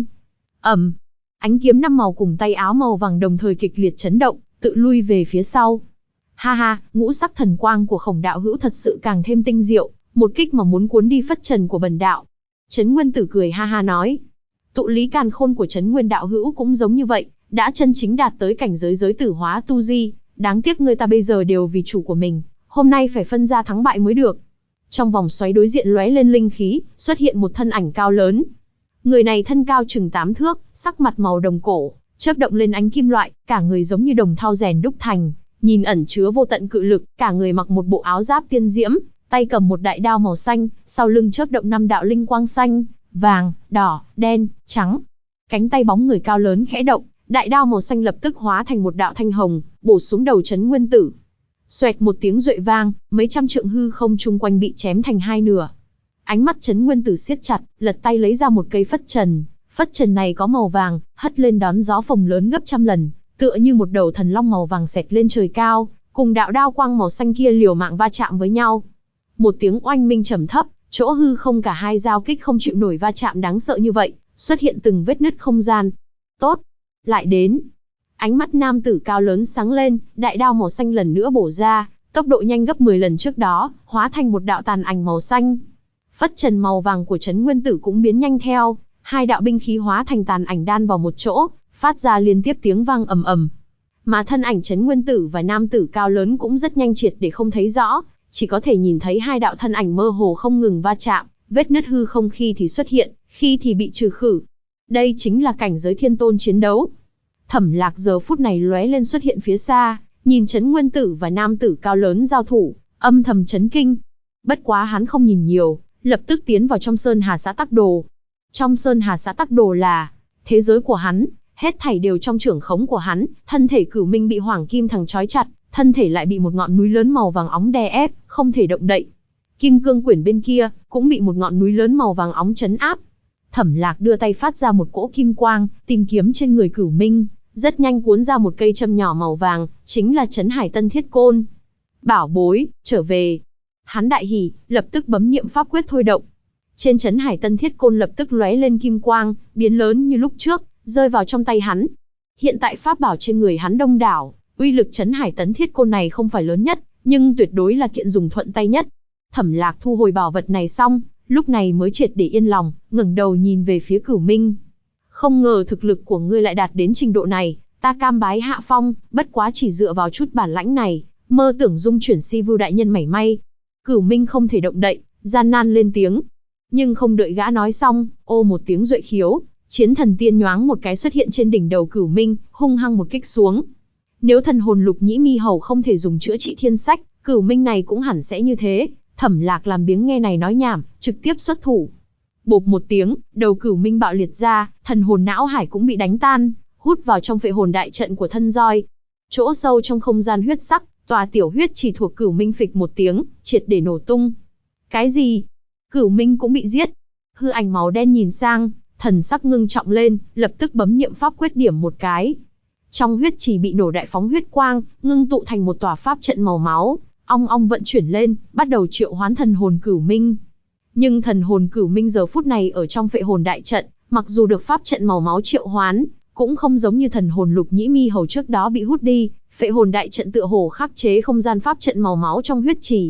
Ánh kiếm 5 màu cùng tay áo màu vàng đồng thời kịch liệt chấn động, tự lui về phía sau. Ha ha, ngũ sắc thần quang của Khổng đạo hữu thật sự càng thêm tinh diệu, một kích mà muốn cuốn đi phất trần của bần đạo. Trấn Nguyên Tử cười ha ha nói. Tụ lý càn khôn của Trấn Nguyên đạo hữu cũng giống như vậy, đã chân chính đạt tới cảnh giới giới tử hóa tu di, đáng tiếc người ta bây giờ đều vì chủ của mình, hôm nay phải phân ra thắng bại mới được. Trong vòng xoáy đối diện lóe lên linh khí, xuất hiện một thân ảnh cao lớn. Người này thân cao chừng 8 thước, sắc mặt màu đồng cổ, chớp động lên ánh kim loại, cả người giống như đồng thau rèn đúc thành, nhìn ẩn chứa vô tận cự lực, cả người mặc một bộ áo giáp tiên diễm, tay cầm một đại đao màu xanh, sau lưng chớp động 5 đạo linh quang xanh, vàng, đỏ, đen, trắng. Cánh tay bóng người cao lớn khẽ động, đại đao màu xanh lập tức hóa thành một đạo thanh hồng, bổ xuống đầu Trấn Nguyên Tử. Xoẹt một tiếng duệ vang, mấy trăm trượng hư không chung quanh bị chém thành hai nửa. Ánh mắt Trấn Nguyên Tử siết chặt, lật tay lấy ra một cây phất trần. Phất trần này có màu vàng, hất lên đón gió phồng lớn gấp trăm lần, tựa như một đầu thần long màu vàng xẹt lên trời cao, cùng đạo đao quang màu xanh kia liều mạng va chạm với nhau. Một tiếng oanh minh trầm thấp, chỗ hư không cả hai giao kích không chịu nổi va chạm đáng sợ như vậy, xuất hiện từng vết nứt không gian. Tốt, lại đến. Ánh mắt nam tử cao lớn sáng lên, đại đao màu xanh lần nữa bổ ra, tốc độ nhanh gấp 10 lần trước đó, hóa thành một đạo tàn ảnh màu xanh. Phất trần màu vàng của Trấn Nguyên Tử cũng biến nhanh theo, hai đạo binh khí hóa thành tàn ảnh đan vào một chỗ, phát ra liên tiếp tiếng vang ầm ầm. Mà thân ảnh Trấn Nguyên Tử và nam tử cao lớn cũng rất nhanh triệt để không thấy rõ, chỉ có thể nhìn thấy hai đạo thân ảnh mơ hồ không ngừng va chạm, vết nứt hư không khi thì xuất hiện, khi thì bị trừ khử. Đây chính là cảnh giới thiên tôn chiến đấu. Thẩm Lạc giờ phút này lóe lên xuất hiện phía xa, nhìn Trấn Nguyên Tử và nam tử cao lớn giao thủ, âm thầm chấn kinh. Bất quá hắn không nhìn nhiều, lập tức tiến vào trong sơn hà xã tắc đồ. Trong sơn hà xã tắc đồ là thế giới của hắn, hết thảy đều trong trưởng khống của hắn, thân thể Cửu Minh bị hoàng kim thằng trói chặt, thân thể lại bị một ngọn núi lớn màu vàng óng đè ép, không thể động đậy. Kim cương quyển bên kia cũng bị một ngọn núi lớn màu vàng óng trấn áp. Thẩm Lạc đưa tay phát ra một cỗ kim quang, tìm kiếm trên người Cửu Minh, rất nhanh cuốn ra một cây châm nhỏ màu vàng, chính là Trấn Hải Tân Thiết Côn. Bảo bối, trở về. Hắn đại hỉ, lập tức bấm niệm pháp quyết thôi động. Trên Trấn Hải Tân Thiết Côn lập tức lóe lên kim quang, biến lớn như lúc trước, rơi vào trong tay hắn. Hiện tại pháp bảo trên người hắn đông đảo, uy lực Trấn Hải Tấn Thiết Côn này không phải lớn nhất, nhưng tuyệt đối là kiện dùng thuận tay nhất. Thẩm Lạc thu hồi bảo vật này xong, lúc này mới triệt để yên lòng, ngẩng đầu nhìn về phía Cửu Minh. Không ngờ thực lực của ngươi lại đạt đến trình độ này, ta cam bái hạ phong, bất quá chỉ dựa vào chút bản lãnh này, mơ tưởng dung chuyển Si Vưu đại nhân mảy may. Cửu Minh không thể động đậy, gian nan lên tiếng. Nhưng không đợi gã nói xong, ô một tiếng duệ khiếu, chiến thần tiên nhoáng một cái xuất hiện trên đỉnh đầu Cửu Minh, hung hăng một kích xuống. Nếu thần hồn Lục Nhĩ Mi Hầu không thể dùng chữa trị thiên sách, Cửu Minh này cũng hẳn sẽ như thế. Thẩm Lạc làm biếng nghe này nói nhảm, trực tiếp xuất thủ. Bộp một tiếng, đầu Cửu Minh bạo liệt ra, thần hồn não hải cũng bị đánh tan, hút vào trong phệ hồn đại trận của thân roi. Chỗ sâu trong không gian huyết sắc, tòa tiểu huyết chỉ thuộc Cửu Minh phịch một tiếng, triệt để nổ tung. Cái gì? Cửu Minh cũng bị giết. Hư ảnh máu đen nhìn sang, thần sắc ngưng trọng lên, lập tức bấm niệm pháp quyết điểm một cái. Trong huyết chỉ bị nổ đại phóng huyết quang, ngưng tụ thành một tòa pháp trận màu máu, ong ong vận chuyển lên, bắt đầu triệu hoán thần hồn Cửu Minh. Nhưng thần hồn Cửu Minh giờ phút này ở trong phệ hồn đại trận, mặc dù được pháp trận màu máu triệu hoán, cũng không giống như thần hồn Lục Nhĩ Mi Hầu trước đó bị hút đi, phệ hồn đại trận tựa hồ khắc chế không gian pháp trận màu máu trong huyết trì.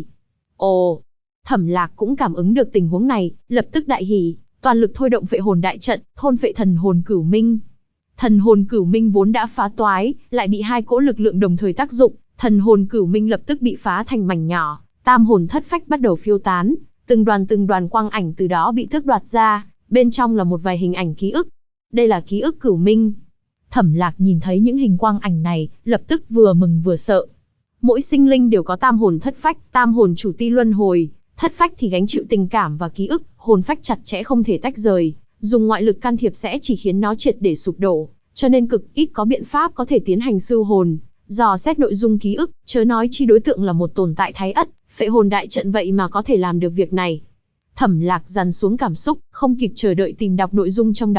Ồ, Thẩm Lạc cũng cảm ứng được tình huống này, lập tức đại hỉ, toàn lực thôi động phệ hồn đại trận, thôn phệ thần hồn Cửu Minh. Thần hồn Cửu Minh vốn đã phá toái, lại bị hai cỗ lực lượng đồng thời tác dụng, thần hồn Cửu Minh lập tức bị phá thành mảnh nhỏ, tam hồn thất phách bắt đầu phiêu tán, từng đoàn quang ảnh từ đó bị tước đoạt ra, bên trong là một vài hình ảnh ký ức. Đây là ký ức Cửu Minh. Thẩm Lạc nhìn thấy những hình quang ảnh này, lập tức vừa mừng vừa sợ. Mỗi sinh linh đều có tam hồn thất phách, tam hồn chủ ti luân hồi, thất phách thì gánh chịu tình cảm và ký ức, hồn phách chặt chẽ không thể tách rời, dùng ngoại lực can thiệp sẽ chỉ khiến nó triệt để sụp đổ, cho nên cực ít có biện pháp có thể tiến hành sưu hồn, dò xét nội dung ký ức, chớ nói chi đối tượng là một tồn tại thái ất, phệ hồn đại trận vậy mà có thể làm được việc này. Thẩm Lạc dằn xuống cảm xúc, không kịp chờ đợi tìm đọc nội dung trong đó,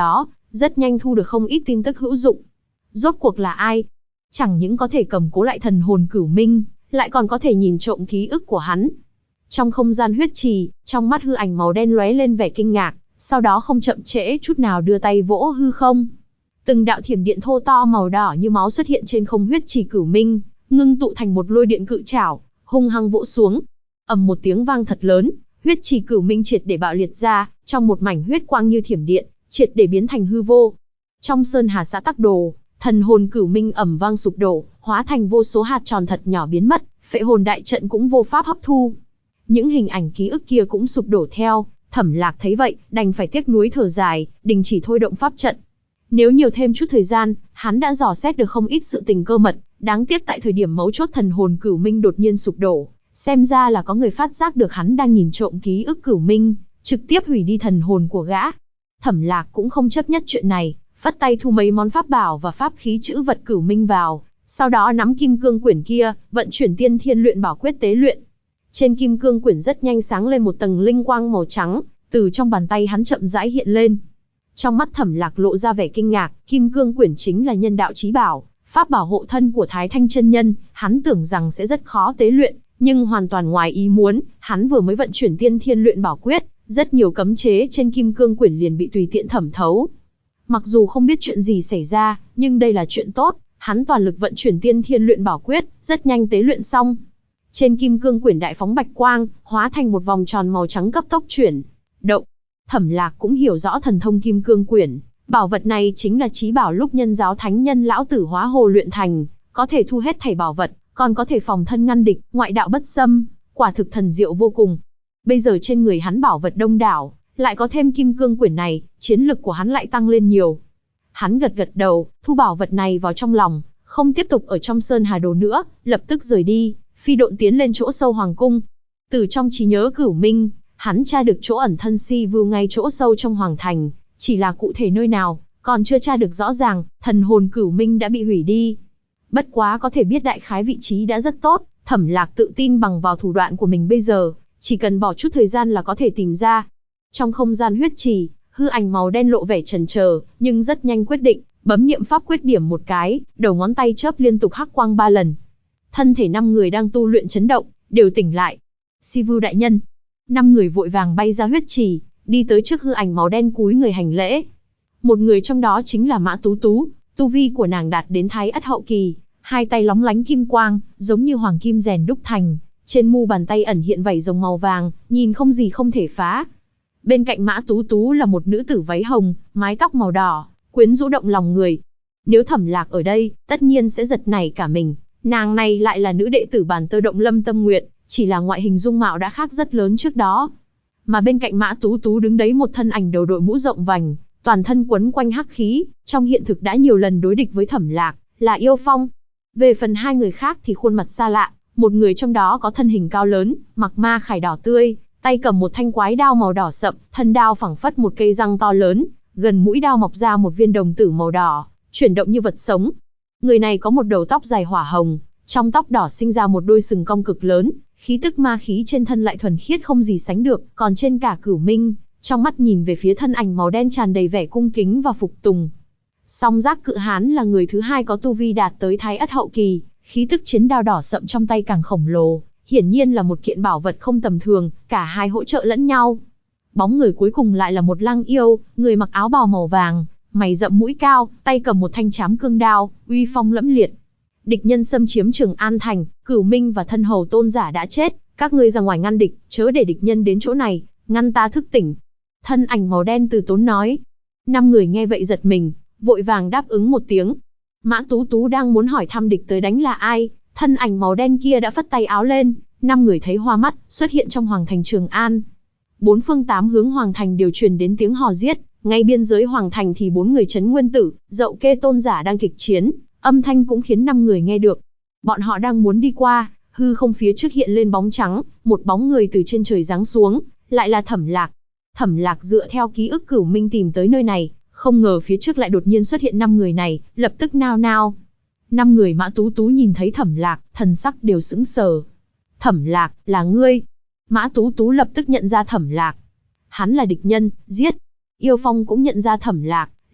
rất nhanh thu được không ít tin tức hữu dụng. Rốt cuộc là ai? Chẳng những có thể cầm cố lại thần hồn Cửu Minh, lại còn có thể nhìn trộm ký ức của hắn. Trong không gian huyết trì, trong mắt hư ảnh màu đen lóe lên vẻ kinh ngạc, sau đó không chậm trễ chút nào đưa tay vỗ hư không. Từng đạo thiểm điện thô to màu đỏ như máu xuất hiện trên không huyết trì Cửu Minh, ngưng tụ thành một lôi điện cự trảo, hung hăng vỗ xuống. Ầm một tiếng vang thật lớn, huyết trì Cửu Minh triệt để bạo liệt ra, trong một mảnh huyết quang như thiểm điện, triệt để biến thành hư vô. Trong Sơn Hà xã Tắc Đồ, thần hồn Cửu Minh ầm vang sụp đổ, hóa thành vô số hạt tròn thật nhỏ biến mất, phệ hồn đại trận cũng vô pháp hấp thu. Những hình ảnh ký ức kia cũng sụp đổ theo. Thẩm Lạc thấy vậy, đành phải tiếc nuối thở dài, đình chỉ thôi động pháp trận. Nếu nhiều thêm chút thời gian, hắn đã dò xét được không ít sự tình cơ mật, đáng tiếc tại thời điểm mấu chốt thần hồn Cửu Minh đột nhiên sụp đổ, xem ra là có người phát giác được hắn đang nhìn trộm ký ức Cửu Minh, trực tiếp hủy đi thần hồn của gã. Thẩm Lạc cũng không chấp nhất chuyện này, vắt tay thu mấy món pháp bảo và pháp khí trữ vật Cửu Minh vào, sau đó nắm kim cương quyển kia, vận chuyển Tiên Thiên Luyện Bảo Quyết tế luyện. Trên kim cương quyển rất nhanh sáng lên một tầng linh quang màu trắng, từ trong bàn tay hắn chậm rãi hiện lên. Trong mắt Thẩm Lạc lộ ra vẻ kinh ngạc, kim cương quyển chính là nhân đạo chí bảo, pháp bảo hộ thân của Thái Thanh chân nhân, hắn tưởng rằng sẽ rất khó tế luyện, nhưng hoàn toàn ngoài ý muốn, hắn vừa mới vận chuyển Tiên Thiên Luyện Bảo Quyết, rất nhiều cấm chế trên kim cương quyển liền bị tùy tiện thẩm thấu. Mặc dù không biết chuyện gì xảy ra, nhưng đây là chuyện tốt, hắn toàn lực vận chuyển Tiên Thiên Luyện Bảo Quyết, rất nhanh tế luyện xong. Trên kim cương quyển đại phóng bạch quang, hóa thành một vòng tròn màu trắng cấp tốc chuyển động. Thẩm Lạc cũng hiểu rõ thần thông kim cương quyển, bảo vật này chính là chí bảo lúc Nhân giáo thánh nhân lão tử hóa hồ luyện thành, có thể thu hết thảy bảo vật, còn có thể phòng thân ngăn địch, ngoại đạo bất xâm, quả thực thần diệu vô cùng. Bây giờ trên người hắn bảo vật đông đảo, lại có thêm kim cương quyển này, chiến lực của hắn lại tăng lên nhiều. Hắn gật gật đầu, thu bảo vật này vào trong lòng, không tiếp tục ở trong Sơn Hà Đồ nữa, lập tức rời đi, phi độn tiến lên chỗ sâu hoàng cung. Từ trong trí nhớ Cửu Minh, hắn tra được chỗ ẩn thân Si Vưu ngay chỗ sâu trong hoàng thành, chỉ là cụ thể nơi nào, còn chưa tra được rõ ràng, thần hồn Cửu Minh đã bị hủy đi. Bất quá có thể biết đại khái vị trí đã rất tốt, Thẩm Lạc tự tin bằng vào thủ đoạn của mình bây giờ, chỉ cần bỏ chút thời gian là có thể tìm ra. Trong không gian huyết trì, hư ảnh màu đen lộ vẻ chần chờ, nhưng rất nhanh quyết định, bấm niệm pháp quyết điểm một cái, đầu ngón tay chớp liên tục hắc quang 3 lần. Thân thể 5 người đang tu luyện chấn động, đều tỉnh lại. Si Vưu đại nhân. 5 người vội vàng bay ra huyết trì, đi tới trước hư ảnh màu đen cúi người hành lễ. Một người trong đó chính là Mã Tú Tú, tu vi của nàng đạt đến Thái Ất hậu kỳ, hai tay lóng lánh kim quang, giống như hoàng kim rèn đúc thành, trên mu bàn tay ẩn hiện vảy rồng màu vàng, nhìn không gì không thể phá. Bên cạnh Mã Tú Tú là một nữ tử váy hồng, mái tóc màu đỏ, quyến rũ động lòng người. Nếu Thẩm Lạc ở đây, tất nhiên sẽ giật nảy cả mình. Nàng này lại là nữ đệ tử Bản Tơ Động Lâm Tâm Nguyệt, chỉ là ngoại hình dung mạo đã khác rất lớn trước đó. Mà bên cạnh Mã Tú Tú đứng đấy một thân ảnh đầu đội mũ rộng vành, toàn thân quấn quanh hắc khí, trong hiện thực đã nhiều lần đối địch với Thẩm Lạc, là Yêu Phong. Về phần hai người khác thì khuôn mặt xa lạ, một người trong đó có thân hình cao lớn, mặc ma khải đỏ tươi, tay cầm một thanh quái đao màu đỏ sậm, thân đao phảng phất một cây răng to lớn, gần mũi đao mọc ra một viên đồng tử màu đỏ, chuyển động như vật sống. Người này có một đầu tóc dài hỏa hồng, trong tóc đỏ sinh ra một đôi sừng cong cực lớn, khí tức ma khí trên thân lại thuần khiết không gì sánh được, còn trên cả Cửu Minh, trong mắt nhìn về phía thân ảnh màu đen tràn đầy vẻ cung kính và phục tùng. Song Giác Cự Hán là người thứ hai có tu vi đạt tới Thái Ất hậu kỳ, khí tức chiến đao đỏ sậm trong tay càng khổng lồ, hiển nhiên là một kiện bảo vật không tầm thường, cả hai hỗ trợ lẫn nhau. Bóng người cuối cùng lại là một lang yêu, người mặc áo bào màu vàng, mày rậm mũi cao, tay cầm một thanh trám cương đao, uy phong lẫm liệt. Địch nhân xâm chiếm Trường An thành, Cửu Minh và thân hầu Tôn giả đã chết, các ngươi ra ngoài ngăn địch, chớ để địch nhân đến chỗ này, ngăn ta thức tỉnh. Thân ảnh màu đen từ tốn nói. 5 người nghe vậy giật mình, vội vàng đáp ứng một tiếng. Mã Tú Tú đang muốn hỏi thăm địch tới đánh là ai, thân ảnh màu đen kia đã phất tay áo lên, 5 người thấy hoa mắt, xuất hiện trong hoàng thành Trường An. 4 phương 8 hướng hoàng thành đều truyền đến tiếng hò giết, ngay biên giới hoàng thành thì 4 người Trấn Nguyên Tử, Dậu Kê Tôn giả đang kịch chiến, âm thanh cũng khiến 5 người nghe được. Bọn họ đang muốn đi qua, hư không phía trước hiện lên bóng trắng, một bóng người từ trên trời giáng xuống, lại là Thẩm Lạc. Thẩm Lạc dựa theo ký ức Cửu Minh tìm tới nơi này, không ngờ phía trước lại đột nhiên xuất hiện 5 người này, lập tức nao nao. 5 người Mã Tú Tú nhìn thấy Thẩm Lạc, thần sắc đều sững sờ. Thẩm Lạc, là ngươi? Mã Tú Tú lập tức nhận ra Thẩm Lạc. Hắn là địch nhân, giết. Yêu Phong cũng nhận ra Thẩm Lạc,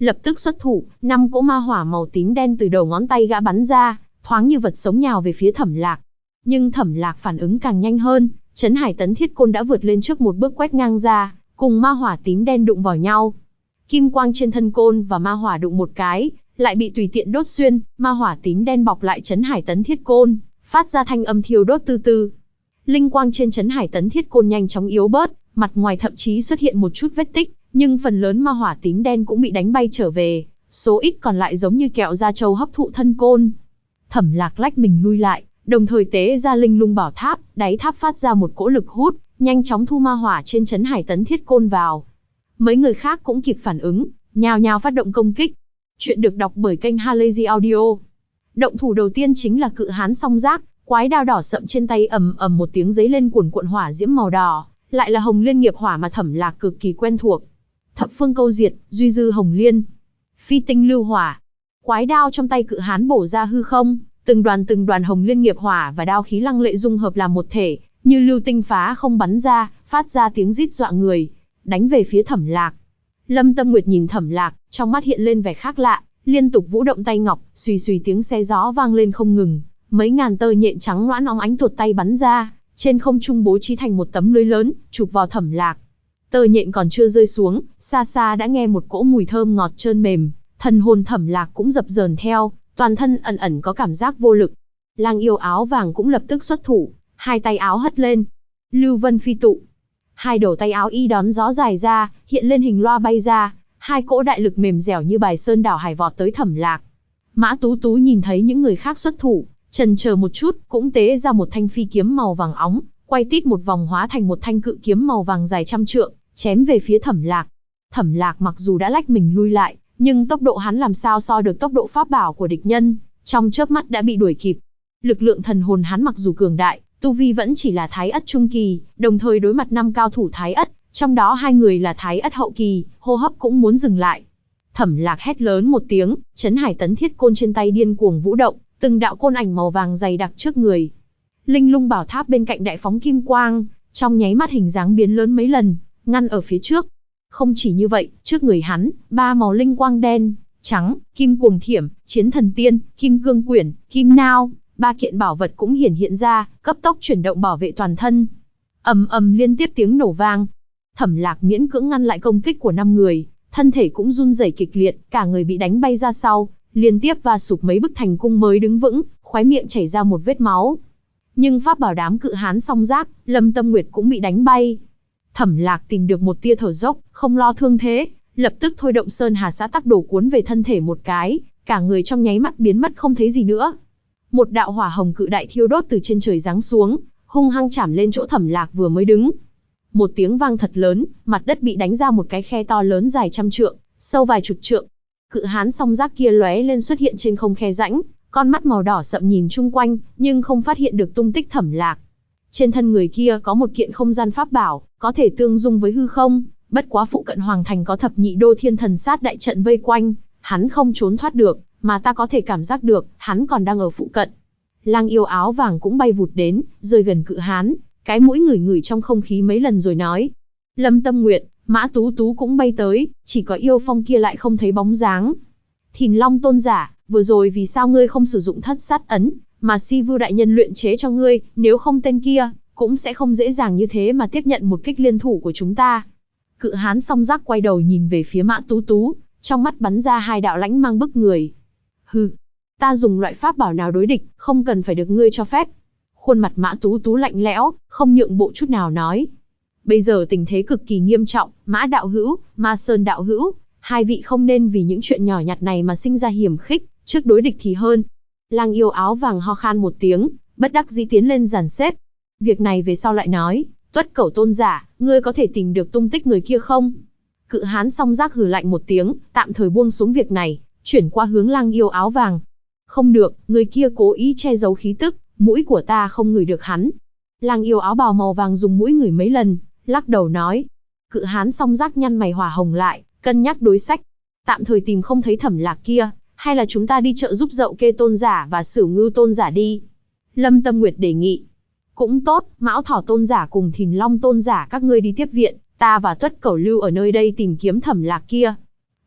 lập tức xuất thủ, 5 cỗ ma hỏa màu tím đen từ đầu ngón tay gã bắn ra, thoáng như vật sống nhào về phía Thẩm Lạc. Nhưng Thẩm Lạc phản ứng càng nhanh hơn, Trấn Hải Tấn Thiết Côn đã vượt lên trước một bước quét ngang ra, cùng ma hỏa tím đen đụng vào nhau. Kim quang trên thân côn và ma hỏa đụng một cái, lại bị tùy tiện đốt xuyên, ma hỏa tím đen bọc lại Trấn Hải Tấn Thiết Côn, phát ra thanh âm thiêu đốt tư tư. Linh quang trên Trấn Hải Tấn Thiết Côn nhanh chóng yếu bớt, mặt ngoài thậm chí xuất hiện một chút vết tích, nhưng phần lớn ma hỏa tím đen cũng bị đánh bay trở về, số ít còn lại giống như kẹo da trâu hấp thụ thân côn. Thẩm Lạc lách mình lui lại, đồng thời tế ra Linh Lung Bảo Tháp, đáy tháp phát ra một cỗ lực hút, nhanh chóng thu ma hỏa trên Trấn Hải Tấn Thiết Côn vào. Mấy người khác cũng kịp phản ứng, nhào nhào phát động công kích. Chuyện được đọc bởi kênh Halazy Audio. Động thủ đầu tiên chính là Cự Hán Song Giác, quái đao đỏ sậm trên tay ầm ầm một tiếng giấy lên cuồn cuộn hỏa diễm màu đỏ, lại là Hồng Liên Nghiệp Hỏa mà Thẩm Lạc cực kỳ quen thuộc. Thập Phương Câu Diệt, Duy Dư Hồng Liên, Phi Tinh Lưu Hỏa. Quái đao trong tay Cự Hán bổ ra hư không, từng đoàn Hồng Liên Nghiệp Hỏa và đao khí lăng lệ dung hợp làm một thể, như lưu tinh phá không bắn ra, phát ra tiếng rít dọa người, đánh về phía Thẩm Lạc. Lâm Tâm Nguyệt nhìn Thẩm Lạc, trong mắt hiện lên vẻ khác lạ, liên tục vũ động tay ngọc, xùy xùy tiếng xe gió vang lên không ngừng, mấy ngàn tơ nhện trắng loãng óng ánh tuột tay bắn ra, trên không trung bố trí thành một tấm lưới lớn, chụp vào Thẩm Lạc. Tơ nhện còn chưa rơi xuống, xa xa đã nghe một cỗ mùi thơm ngọt trơn mềm, thần hồn Thẩm Lạc cũng dập dờn theo, toàn thân ẩn ẩn có cảm giác vô lực. Lang yêu áo vàng cũng lập tức xuất thủ, hai tay áo hất lên, lưu vân phi tụ. Hai đầu tay áo y đón gió dài ra, hiện lên hình loa bay ra, hai cỗ đại lực mềm dẻo như bài sơn đảo hải vọt tới Thẩm Lạc. Mã Tú Tú nhìn thấy những người khác xuất thủ, chần chờ một chút, cũng tế ra một thanh phi kiếm màu vàng óng, quay tít một vòng hóa thành một thanh cự kiếm màu vàng dài trăm trượng, chém về phía Thẩm Lạc. Thẩm Lạc mặc dù đã lách mình lui lại, nhưng tốc độ hắn làm sao so được tốc độ pháp bảo của địch nhân, trong chớp mắt đã bị đuổi kịp. Lực lượng thần hồn hắn mặc dù cường đại, tu vi vẫn chỉ là Thái Ất trung kỳ, đồng thời đối mặt 5 cao thủ Thái Ất, trong đó 2 người là Thái Ất hậu kỳ, hô hấp cũng muốn dừng lại. Thẩm Lạc hét lớn một tiếng, Trấn Hải Tấn Thiết Côn trên tay điên cuồng vũ động, từng đạo côn ảnh màu vàng dày đặc trước người. Linh Lung Bảo Tháp bên cạnh đại phóng kim quang, trong nháy mắt hình dáng biến lớn mấy lần, ngăn ở phía trước. Không chỉ như vậy, trước người hắn, 3 màu linh quang đen, trắng, kim cuồng thiểm, chiến thần tiên, kim cương quyển, kim nao, 3 kiện bảo vật cũng hiện ra, cấp tốc chuyển động bảo vệ toàn thân. Ầm ầm liên tiếp tiếng nổ vang. Thẩm Lạc miễn cưỡng ngăn lại công kích của 5 người, thân thể cũng run rẩy kịch liệt, cả người bị đánh bay ra sau, liên tiếp va sụp mấy bức thành cung mới đứng vững, khóe miệng chảy ra một vết máu. Nhưng pháp bảo đám Cự Hán Song Giác, Lâm Tâm Nguyệt cũng bị đánh bay. Thẩm Lạc tìm được một tia thở dốc, không lo thương thế, lập tức thôi động Sơn Hà Xã Tắc Đồ cuốn về thân thể một cái, cả người trong nháy mắt biến mất không thấy gì nữa. Một đạo hỏa hồng cự đại thiêu đốt từ trên trời giáng xuống, hung hăng chạm lên chỗ Thẩm Lạc vừa mới đứng. Một tiếng vang thật lớn, mặt đất bị đánh ra một cái khe to lớn dài trăm trượng, sâu vài chục trượng. Cự Hán Song Giác kia lóe lên xuất hiện trên không khe rãnh, con mắt màu đỏ sậm nhìn chung quanh, nhưng không phát hiện được tung tích Thẩm Lạc. Trên thân người kia có một kiện không gian pháp bảo, có thể tương dung với hư không, bất quá phụ cận hoàng thành có thập nhị đô thiên thần sát đại trận vây quanh, hắn không trốn thoát được, mà ta có thể cảm giác được, hắn còn đang ở phụ cận. Lang yêu áo vàng cũng bay vụt đến, rơi gần Cự Hán, cái mũi ngửi trong không khí mấy lần rồi nói. Lâm Tâm Nguyệt, Mã Tú Tú cũng bay tới, chỉ có yêu phong kia lại không thấy bóng dáng. Thìn Long tôn giả, vừa rồi vì sao ngươi không sử dụng thất sát ấn, mà Si Vưu đại nhân luyện chế cho ngươi, nếu không tên kia, cũng sẽ không dễ dàng như thế mà tiếp nhận một kích liên thủ của chúng ta. Cự Hán Song Giác quay đầu nhìn về phía Mã Tú Tú, trong mắt bắn ra 2 đạo lãnh mang bức người. Hừ, ta dùng loại pháp bảo nào đối địch, không cần phải được ngươi cho phép. Khuôn mặt Mã Tú Tú lạnh lẽo, không nhượng bộ chút nào nói. Bây giờ tình thế cực kỳ nghiêm trọng, Mã đạo hữu, Ma Sơn đạo hữu, hai vị không nên vì những chuyện nhỏ nhặt này mà sinh ra hiểm khích, trước đối địch thì hơn. Lang yêu áo vàng ho khan một tiếng, bất đắc dĩ tiến lên dàn xếp. Việc này về sau lại nói, Tuất Cẩu tôn giả, ngươi có thể tìm được tung tích người kia không? Cự Hán Song Giác hừ lạnh một tiếng, tạm thời buông xuống việc này, chuyển qua hướng Lang yêu áo vàng. Không được, người kia cố ý che giấu khí tức, mũi của ta không ngửi được hắn. Lang yêu áo bào màu vàng dùng mũi ngửi mấy lần, lắc đầu nói. Cự Hán Song Giác nhăn mày hỏa hồng lại, cân nhắc đối sách. Tạm thời tìm không thấy Thẩm Lạc kia, hay là chúng ta đi trợ giúp Dậu Kê tôn giả và Sửu Ngưu tôn giả đi. Lâm Tâm Nguyệt đề nghị. Cũng tốt, Mão Thỏ tôn giả cùng Thìn Long tôn giả các ngươi đi tiếp viện, ta và Tuất Cẩu lưu ở nơi đây tìm kiếm Thẩm Lạc kia.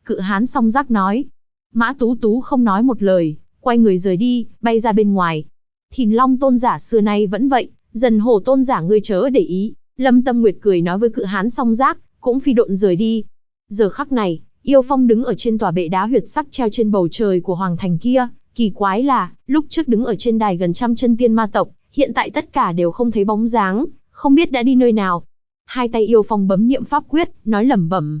Cự hán song giác nói. Mã Tú Tú không nói một lời, quay người rời đi, bay ra bên ngoài. Thìn Long tôn giả xưa nay vẫn vậy, Dần Hổ tôn giả ngươi chớ để ý. Lâm Tâm Nguyệt cười nói với cự hán song giác, cũng phi độn rời đi. Giờ khắc này, Yêu Phong đứng ở trên tòa bệ đá huyệt sắc treo trên bầu trời của hoàng thành kia. Kỳ quái là, lúc trước đứng ở trên đài gần trăm chân tiên ma tộc, hiện tại tất cả đều không thấy bóng dáng, không biết đã đi nơi nào. Hai tay Yêu Phong bấm niệm pháp quyết, nói lẩm bẩm.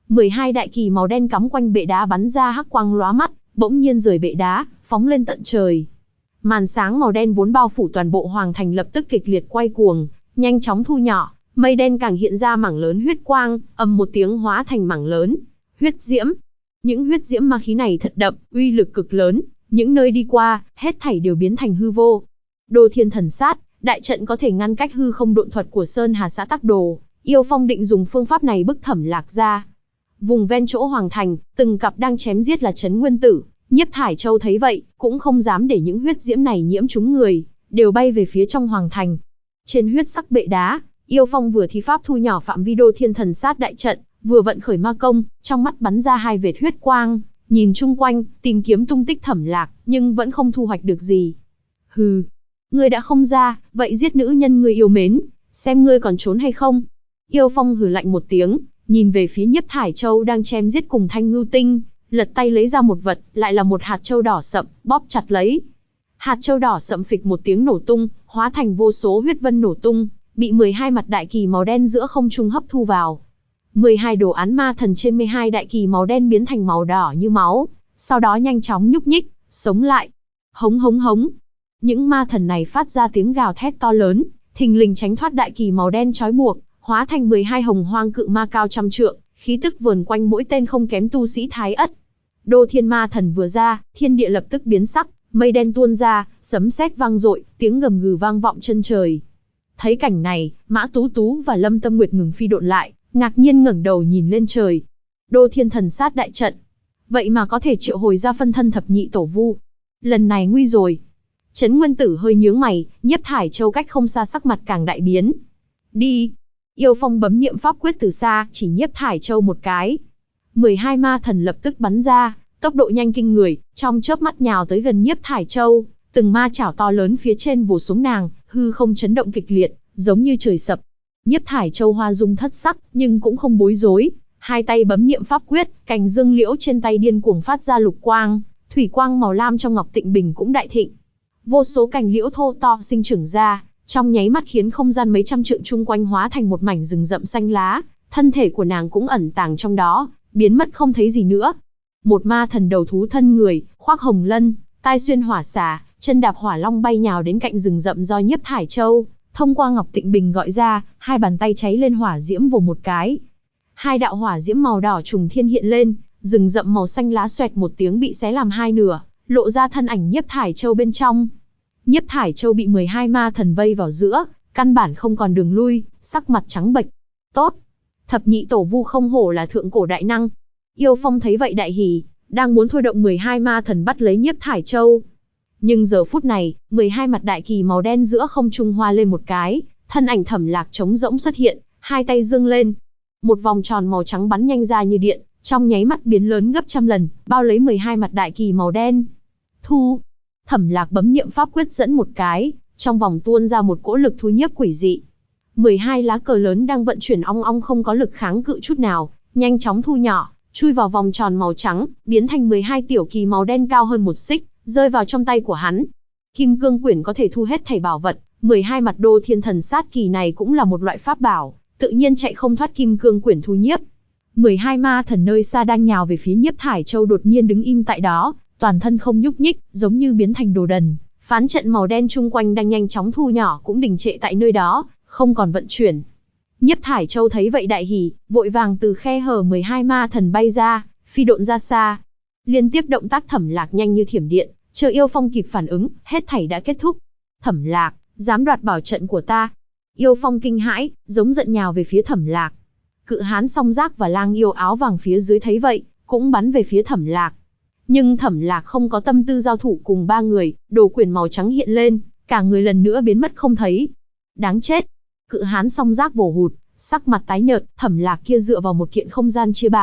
12 đại kỳ màu đen cắm quanh bệ đá bắn ra hắc quang lóa mắt, bỗng nhiên rời bệ đá, phóng lên tận trời. Màn sáng màu đen vốn bao phủ toàn bộ hoàng thành lập tức kịch liệt quay cuồng, nhanh chóng thu nhỏ, mây đen càng hiện ra mảng lớn huyết quang, ầm một tiếng hóa thành mảng lớn huyết diễm. Những huyết diễm ma khí này thật đậm, uy lực cực lớn, những nơi đi qua, hết thảy đều biến thành hư vô. Đô Thiên Thần Sát, đại trận có thể ngăn cách hư không độn thuật của Sơn Hà Xã Tắc Đồ, Yêu Phong định dùng phương pháp này bức Thẩm Lạc ra. Vùng ven chỗ hoàng thành, từng cặp đang chém giết là Trấn Nguyên Tử, Nhiếp Thải Châu thấy vậy, cũng không dám để những huyết diễm này nhiễm trúng người, đều bay về phía trong hoàng thành. Trên huyết sắc bệ đá, Yêu Phong vừa thi pháp thu nhỏ phạm vi Đô Thiên Thần Sát đại trận, vừa vận khởi ma công, trong mắt bắn ra hai vệt huyết quang, nhìn chung quanh, tìm kiếm tung tích Thẩm Lạc, nhưng vẫn không thu hoạch được gì. Hừ, ngươi đã không ra, vậy giết nữ nhân ngươi yêu mến, xem ngươi còn trốn hay không. Yêu Phong hừ lạnh một tiếng, nhìn về phía Nhiếp Thải Châu đang chém giết cùng Thanh Ngưu Tinh, lật tay lấy ra một vật, lại là một hạt châu đỏ sậm, bóp chặt lấy. Hạt châu đỏ sậm phịch một tiếng nổ tung, hóa thành vô số huyết vân nổ tung, bị 12 mặt đại kỳ màu đen giữa không trung hấp thu vào. 12 đồ án ma thần trên 12 đại kỳ màu đen biến thành màu đỏ như máu, sau đó nhanh chóng nhúc nhích, sống lại. Hống hống hống. Những ma thần này phát ra tiếng gào thét to lớn, thình lình tránh thoát đại kỳ màu đen trói buộc, hóa thành 12 hồng hoang cự ma cao trăm trượng, khí tức vờn quanh mỗi tên không kém tu sĩ Thái Ất. Đô Thiên Ma Thần vừa ra, thiên địa lập tức biến sắc, mây đen tuôn ra, sấm sét vang dội, tiếng gầm gừ vang vọng chân trời. Thấy cảnh này, Mã Tú Tú và Lâm Tâm Nguyệt ngừng phi độn lại, ngạc nhiên ngẩng đầu nhìn lên trời. Đô Thiên Thần Sát đại trận, vậy mà có thể triệu hồi ra phân thân thập nhị tổ vu. Lần này nguy rồi. Trấn Nguyên Tử hơi nhướng mày, Nhiếp Thải Châu cách không xa sắc mặt càng đại biến. Đi. Yêu Phong bấm niệm pháp quyết từ xa, chỉ Nhiếp Thải Châu một cái. 12 ma thần lập tức bắn ra, tốc độ nhanh kinh người, trong chớp mắt nhào tới gần Nhiếp Thải Châu, từng ma chảo to lớn phía trên vồ xuống nàng, hư không chấn động kịch liệt, giống như trời sập. Nhiếp Thải Châu hoa dung thất sắc, nhưng cũng không bối rối, hai tay bấm niệm pháp quyết, cành dương liễu trên tay điên cuồng phát ra lục quang, thủy quang màu lam trong ngọc tịnh bình cũng đại thịnh. Vô số cành liễu thô to sinh trưởng ra, trong nháy mắt khiến không gian mấy trăm trượng chung quanh hóa thành một mảnh rừng rậm xanh lá, thân thể của nàng cũng ẩn tàng trong đó, biến mất không thấy gì nữa. Một ma thần đầu thú thân người, khoác hồng lân, tai xuyên hỏa xà, chân đạp hỏa long bay nhào đến cạnh rừng rậm do Nhiếp Thải Châu thông qua ngọc tịnh bình gọi ra, hai bàn tay cháy lên hỏa diễm vồ một cái. Hai đạo hỏa diễm màu đỏ trùng thiên hiện lên, rừng rậm màu xanh lá xoẹt một tiếng bị xé làm hai nửa, lộ ra thân ảnh Nhiếp Thải Châu bên trong. Nhiếp Thải Châu bị 12 ma thần vây vào giữa, căn bản không còn đường lui, sắc mặt trắng bệch. Tốt, thập nhị tổ vu không hổ là thượng cổ đại năng. Yêu Phong thấy vậy đại hỉ, đang muốn thôi động 12 ma thần bắt lấy Nhiếp Thải Châu. Nhưng giờ phút này, 12 mặt đại kỳ màu đen giữa không trung hoa lên một cái, thân ảnh Thẩm Lạc trống rỗng xuất hiện, hai tay giương lên. Một vòng tròn màu trắng bắn nhanh ra như điện, trong nháy mắt biến lớn gấp trăm lần, bao lấy 12 mặt đại kỳ màu đen. Thu. Thẩm Lạc bấm niệm pháp quyết dẫn một cái, trong vòng tuôn ra một cỗ lực thu nhiếp quỷ dị. 12 lá cờ lớn đang vận chuyển ong ong không có lực kháng cự chút nào, nhanh chóng thu nhỏ, chui vào vòng tròn màu trắng, biến thành 12 tiểu kỳ màu đen cao hơn một xích, rơi vào trong tay của hắn. Kim cương quyển có thể thu hết thảy bảo vật, 12 mặt Đô Thiên Thần Sát kỳ này cũng là một loại pháp bảo, tự nhiên chạy không thoát kim cương quyển thu nhiếp. 12 ma thần nơi xa đang nhào về phía Nhiếp Thải Châu đột nhiên đứng im tại đó, toàn thân không nhúc nhích, giống như biến thành đồ đần. Phán trận màu đen chung quanh đang nhanh chóng thu nhỏ cũng đình trệ tại nơi đó, không còn vận chuyển. Nhiếp Thải Châu thấy vậy đại hỉ, vội vàng từ khe hở 12 ma thần bay ra, phi độn ra xa. Liên tiếp động tác Thẩm Lạc nhanh như thiểm điện, chờ Yêu Phong kịp phản ứng, hết thảy đã kết thúc. Thẩm Lạc, dám đoạt bảo trận của ta. Yêu Phong kinh hãi, giống giận nhào về phía Thẩm Lạc. Cự hán song giác và lang yêu áo vàng phía dưới thấy vậy, cũng bắn về phía Thẩm Lạc. Nhưng Thẩm Lạc không có tâm tư giao thủ cùng ba người, đồ quyển màu trắng hiện lên, cả người lần nữa biến mất không thấy. Đáng chết! Cự hán song giác vồ hụt, sắc mặt tái nhợt, Thẩm Lạc kia dựa vào một kiện không gian chia bảo,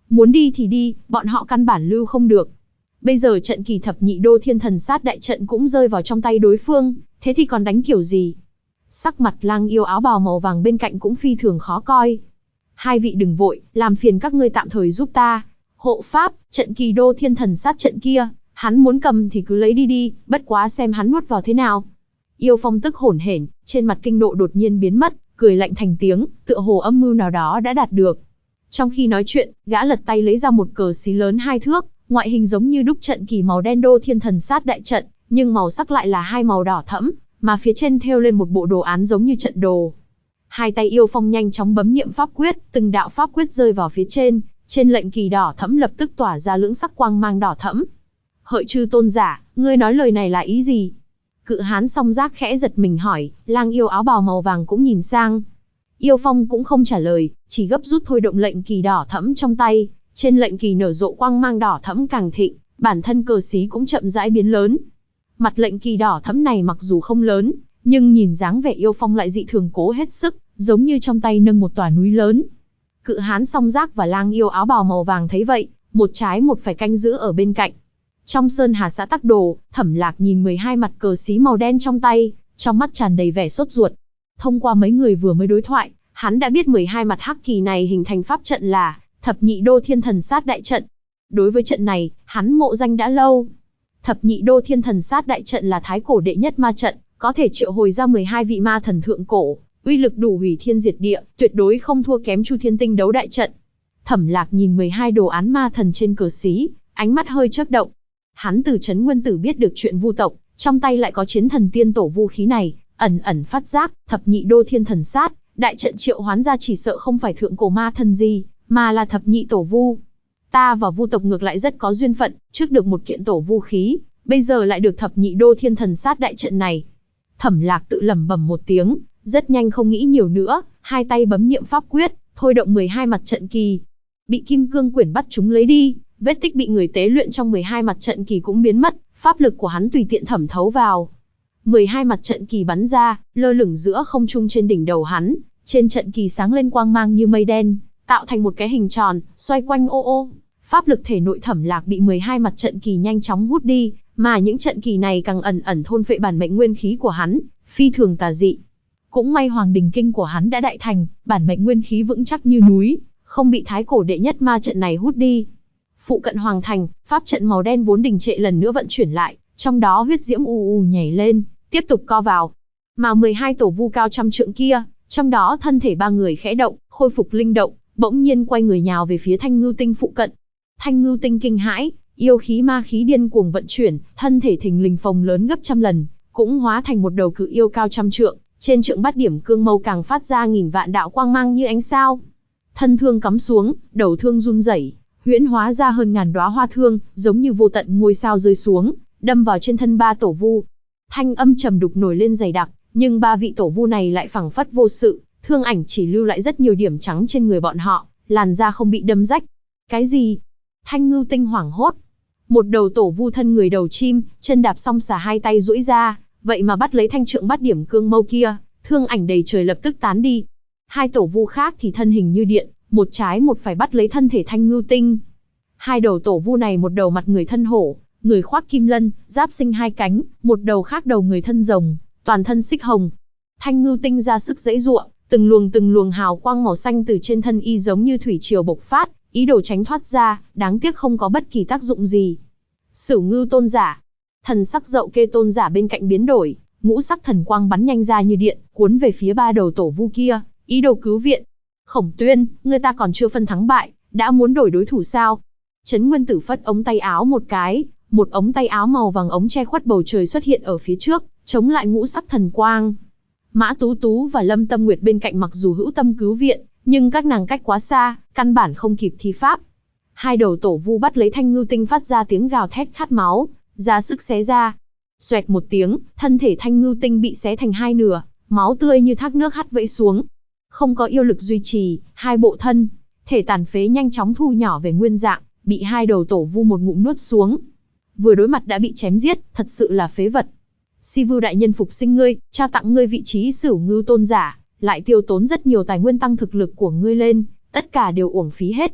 muốn đi thì đi, bọn họ căn bản lưu không được. Bây giờ trận kỳ thập nhị đô thiên thần sát đại trận cũng rơi vào trong tay đối phương, thế thì còn đánh kiểu gì? Sắc mặt lang yêu áo bào màu vàng bên cạnh cũng phi thường khó coi. Hai vị đừng vội, làm phiền các ngươi tạm thời giúp ta. Hộ pháp, trận kỳ đô thiên thần sát trận kia, hắn muốn cầm thì cứ lấy đi đi, bất quá xem hắn nuốt vào thế nào. Yêu Phong tức hổn hển, trên mặt kinh nộ đột nhiên biến mất, cười lạnh thành tiếng, tựa hồ âm mưu nào đó đã đạt được. Trong khi nói chuyện, gã lật tay lấy ra một cờ xí lớn 2 thước, ngoại hình giống như đúc trận kỳ màu đen đô thiên thần sát đại trận, nhưng màu sắc lại là hai màu đỏ thẫm, mà phía trên thêu lên một bộ đồ án giống như trận đồ. Hai tay Yêu Phong nhanh chóng bấm niệm pháp quyết, từng đạo pháp quyết rơi vào phía trên lệnh kỳ đỏ thẫm lập tức tỏa ra lưỡng sắc quang mang đỏ thẫm. Hợi Chư tôn giả, ngươi nói lời này là ý gì? Cự hán song giác khẽ giật mình hỏi, lang yêu áo bào màu vàng cũng nhìn sang. Yêu Phong cũng không trả lời, chỉ gấp rút thôi động lệnh kỳ đỏ thẫm trong tay, trên lệnh kỳ nở rộ quang mang đỏ thẫm càng thịnh, bản thân cờ xí cũng chậm rãi biến lớn. Mặt lệnh kỳ đỏ thẫm này mặc dù không lớn, nhưng nhìn dáng vẻ Yêu Phong lại dị thường cố hết sức, giống như trong tay nâng một tòa núi lớn. Cự hán song giác và lang yêu áo bào màu vàng thấy vậy, một trái một phải canh giữ ở bên cạnh. Trong Sơn Hà xã Tắc Đồ, Thẩm Lạc nhìn 12 mặt cờ xí màu đen trong tay, trong mắt tràn đầy vẻ sốt ruột. Thông qua mấy người vừa mới đối thoại, hắn đã biết 12 mặt hắc kỳ này hình thành pháp trận là Thập Nhị Đô Thiên Thần Sát Đại Trận. Đối với trận này, hắn mộ danh đã lâu. Thập Nhị Đô Thiên Thần Sát Đại Trận là thái cổ đệ nhất ma trận, có thể triệu hồi ra 12 vị ma thần thượng cổ, uy lực đủ hủy thiên diệt địa, tuyệt đối không thua kém Chu Thiên Tinh Đấu Đại Trận. Thẩm Lạc nhìn 12 đồ án ma thần trên cờ xí, ánh mắt hơi chớp động. Hắn từ Trấn Nguyên Tử biết được chuyện Vu tộc, trong tay lại có Chiến Thần Tiên Tổ vũ khí này, ẩn ẩn phát giác, Thập Nhị Đô Thiên Thần Sát Đại Trận triệu hoán ra chỉ sợ không phải thượng cổ ma thần gì, mà là Thập Nhị Tổ Vu. Ta và Vu tộc ngược lại rất có duyên phận, trước được một kiện tổ vu khí, bây giờ lại được Thập Nhị Đô Thiên Thần Sát Đại Trận này. Thẩm Lạc tự lẩm bẩm một tiếng, rất nhanh không nghĩ nhiều nữa, hai tay bấm niệm pháp quyết, thôi động 12 mặt trận kỳ. Bị Kim Cương Quyển bắt chúng lấy đi, vết tích bị người tế luyện trong 12 mặt trận kỳ cũng biến mất, pháp lực của hắn tùy tiện thẩm thấu vào. 12 mặt trận kỳ bắn ra, lơ lửng giữa không trung trên đỉnh đầu hắn, trên trận kỳ sáng lên quang mang như mây đen, tạo thành một cái hình tròn, xoay quanh ô ô. Pháp lực thể nội Thẩm Lạc bị 12 mặt trận kỳ nhanh chóng hút đi, mà những trận kỳ này càng ẩn ẩn thôn phệ bản mệnh nguyên khí của hắn, phi thường tà dị. Cũng may Hoàng Đình Kinh của hắn đã đại thành, bản mệnh nguyên khí vững chắc như núi, không bị thái cổ đệ nhất ma trận này hút đi. Phụ cận Hoàng Thành, pháp trận màu đen vốn đình trệ lần nữa vận chuyển lại, trong đó huyết diễm ù ù nhảy lên, tiếp tục co vào. Mà 12 tổ vu cao trăm trượng kia, trong đó thân thể ba người khẽ động, khôi phục linh động, bỗng nhiên quay người nhào về phía Thanh Ngưu Tinh phụ cận. Thanh Ngưu Tinh kinh hãi, yêu khí ma khí điên cuồng vận chuyển, thân thể thình lình phồng lớn gấp trăm lần, cũng hóa thành một đầu cự yêu cao trăm trượng, trên trượng bát điểm cương mâu càng phát ra nghìn vạn đạo quang mang như ánh sao. Thân thương cắm xuống, đầu thương run rẩy, huyễn hóa ra hơn ngàn đóa hoa thương, giống như vô tận ngôi sao rơi xuống, đâm vào trên thân ba tổ vu. Thanh âm trầm đục nổi lên dày đặc, nhưng ba vị tổ vu này lại phảng phất vô sự, thương ảnh chỉ lưu lại rất nhiều điểm trắng trên người bọn họ, làn da không bị đâm rách. Cái gì? Thanh Ngưu Tinh hoảng hốt. Một đầu tổ vu thân người đầu chim, chân đạp song xà hai tay duỗi ra, vậy mà bắt lấy thanh trượng bát điểm cương mâu kia, thương ảnh đầy trời lập tức tán đi. Hai tổ vu khác thì thân hình như điện, một trái một phải bắt lấy thân thể Thanh Ngưu Tinh. Hai đầu tổ vu này một đầu mặt người thân hổ, người khoác kim lân, giáp sinh hai cánh, một đầu khác đầu người thân rồng, toàn thân xích hồng. Thanh Ngưu Tinh ra sức giãy giụa, từng luồng hào quang màu xanh từ trên thân y giống như thủy triều bộc phát, ý đồ tránh thoát ra, đáng tiếc không có bất kỳ tác dụng gì. Sửu Ngưu tôn giả, thần sắc Dậu Kê tôn giả bên cạnh biến đổi, ngũ sắc thần quang bắn nhanh ra như điện, cuốn về phía ba đầu tổ vu kia, ý đồ cứu viện. Khổng Tuyên, người ta còn chưa phân thắng bại, đã muốn đổi đối thủ sao? Trấn Nguyên Tử phất ống tay áo một cái, một ống tay áo màu vàng ống che khuất bầu trời xuất hiện ở phía trước, chống lại ngũ sắc thần quang. Mã Tú Tú và Lâm Tâm Nguyệt bên cạnh mặc dù hữu tâm cứu viện, nhưng các nàng cách quá xa, căn bản không kịp thi pháp. Hai đầu tổ vu bắt lấy Thanh Ngưu Tinh phát ra tiếng gào thét khát máu, ra sức xé ra. Xoẹt một tiếng, thân thể Thanh Ngưu Tinh bị xé thành hai nửa, máu tươi như thác nước hắt vẫy xuống. Không có yêu lực duy trì, hai bộ thân thể tàn phế nhanh chóng thu nhỏ về nguyên dạng, bị hai đầu tổ vu một ngụm nuốt xuống. Vừa đối mặt đã bị chém giết, thật sự là phế vật. Si Vưu đại nhân phục sinh ngươi, trao tặng ngươi vị trí Sửu Ngưu tôn giả, lại tiêu tốn rất nhiều tài nguyên tăng thực lực của ngươi lên, tất cả đều uổng phí hết.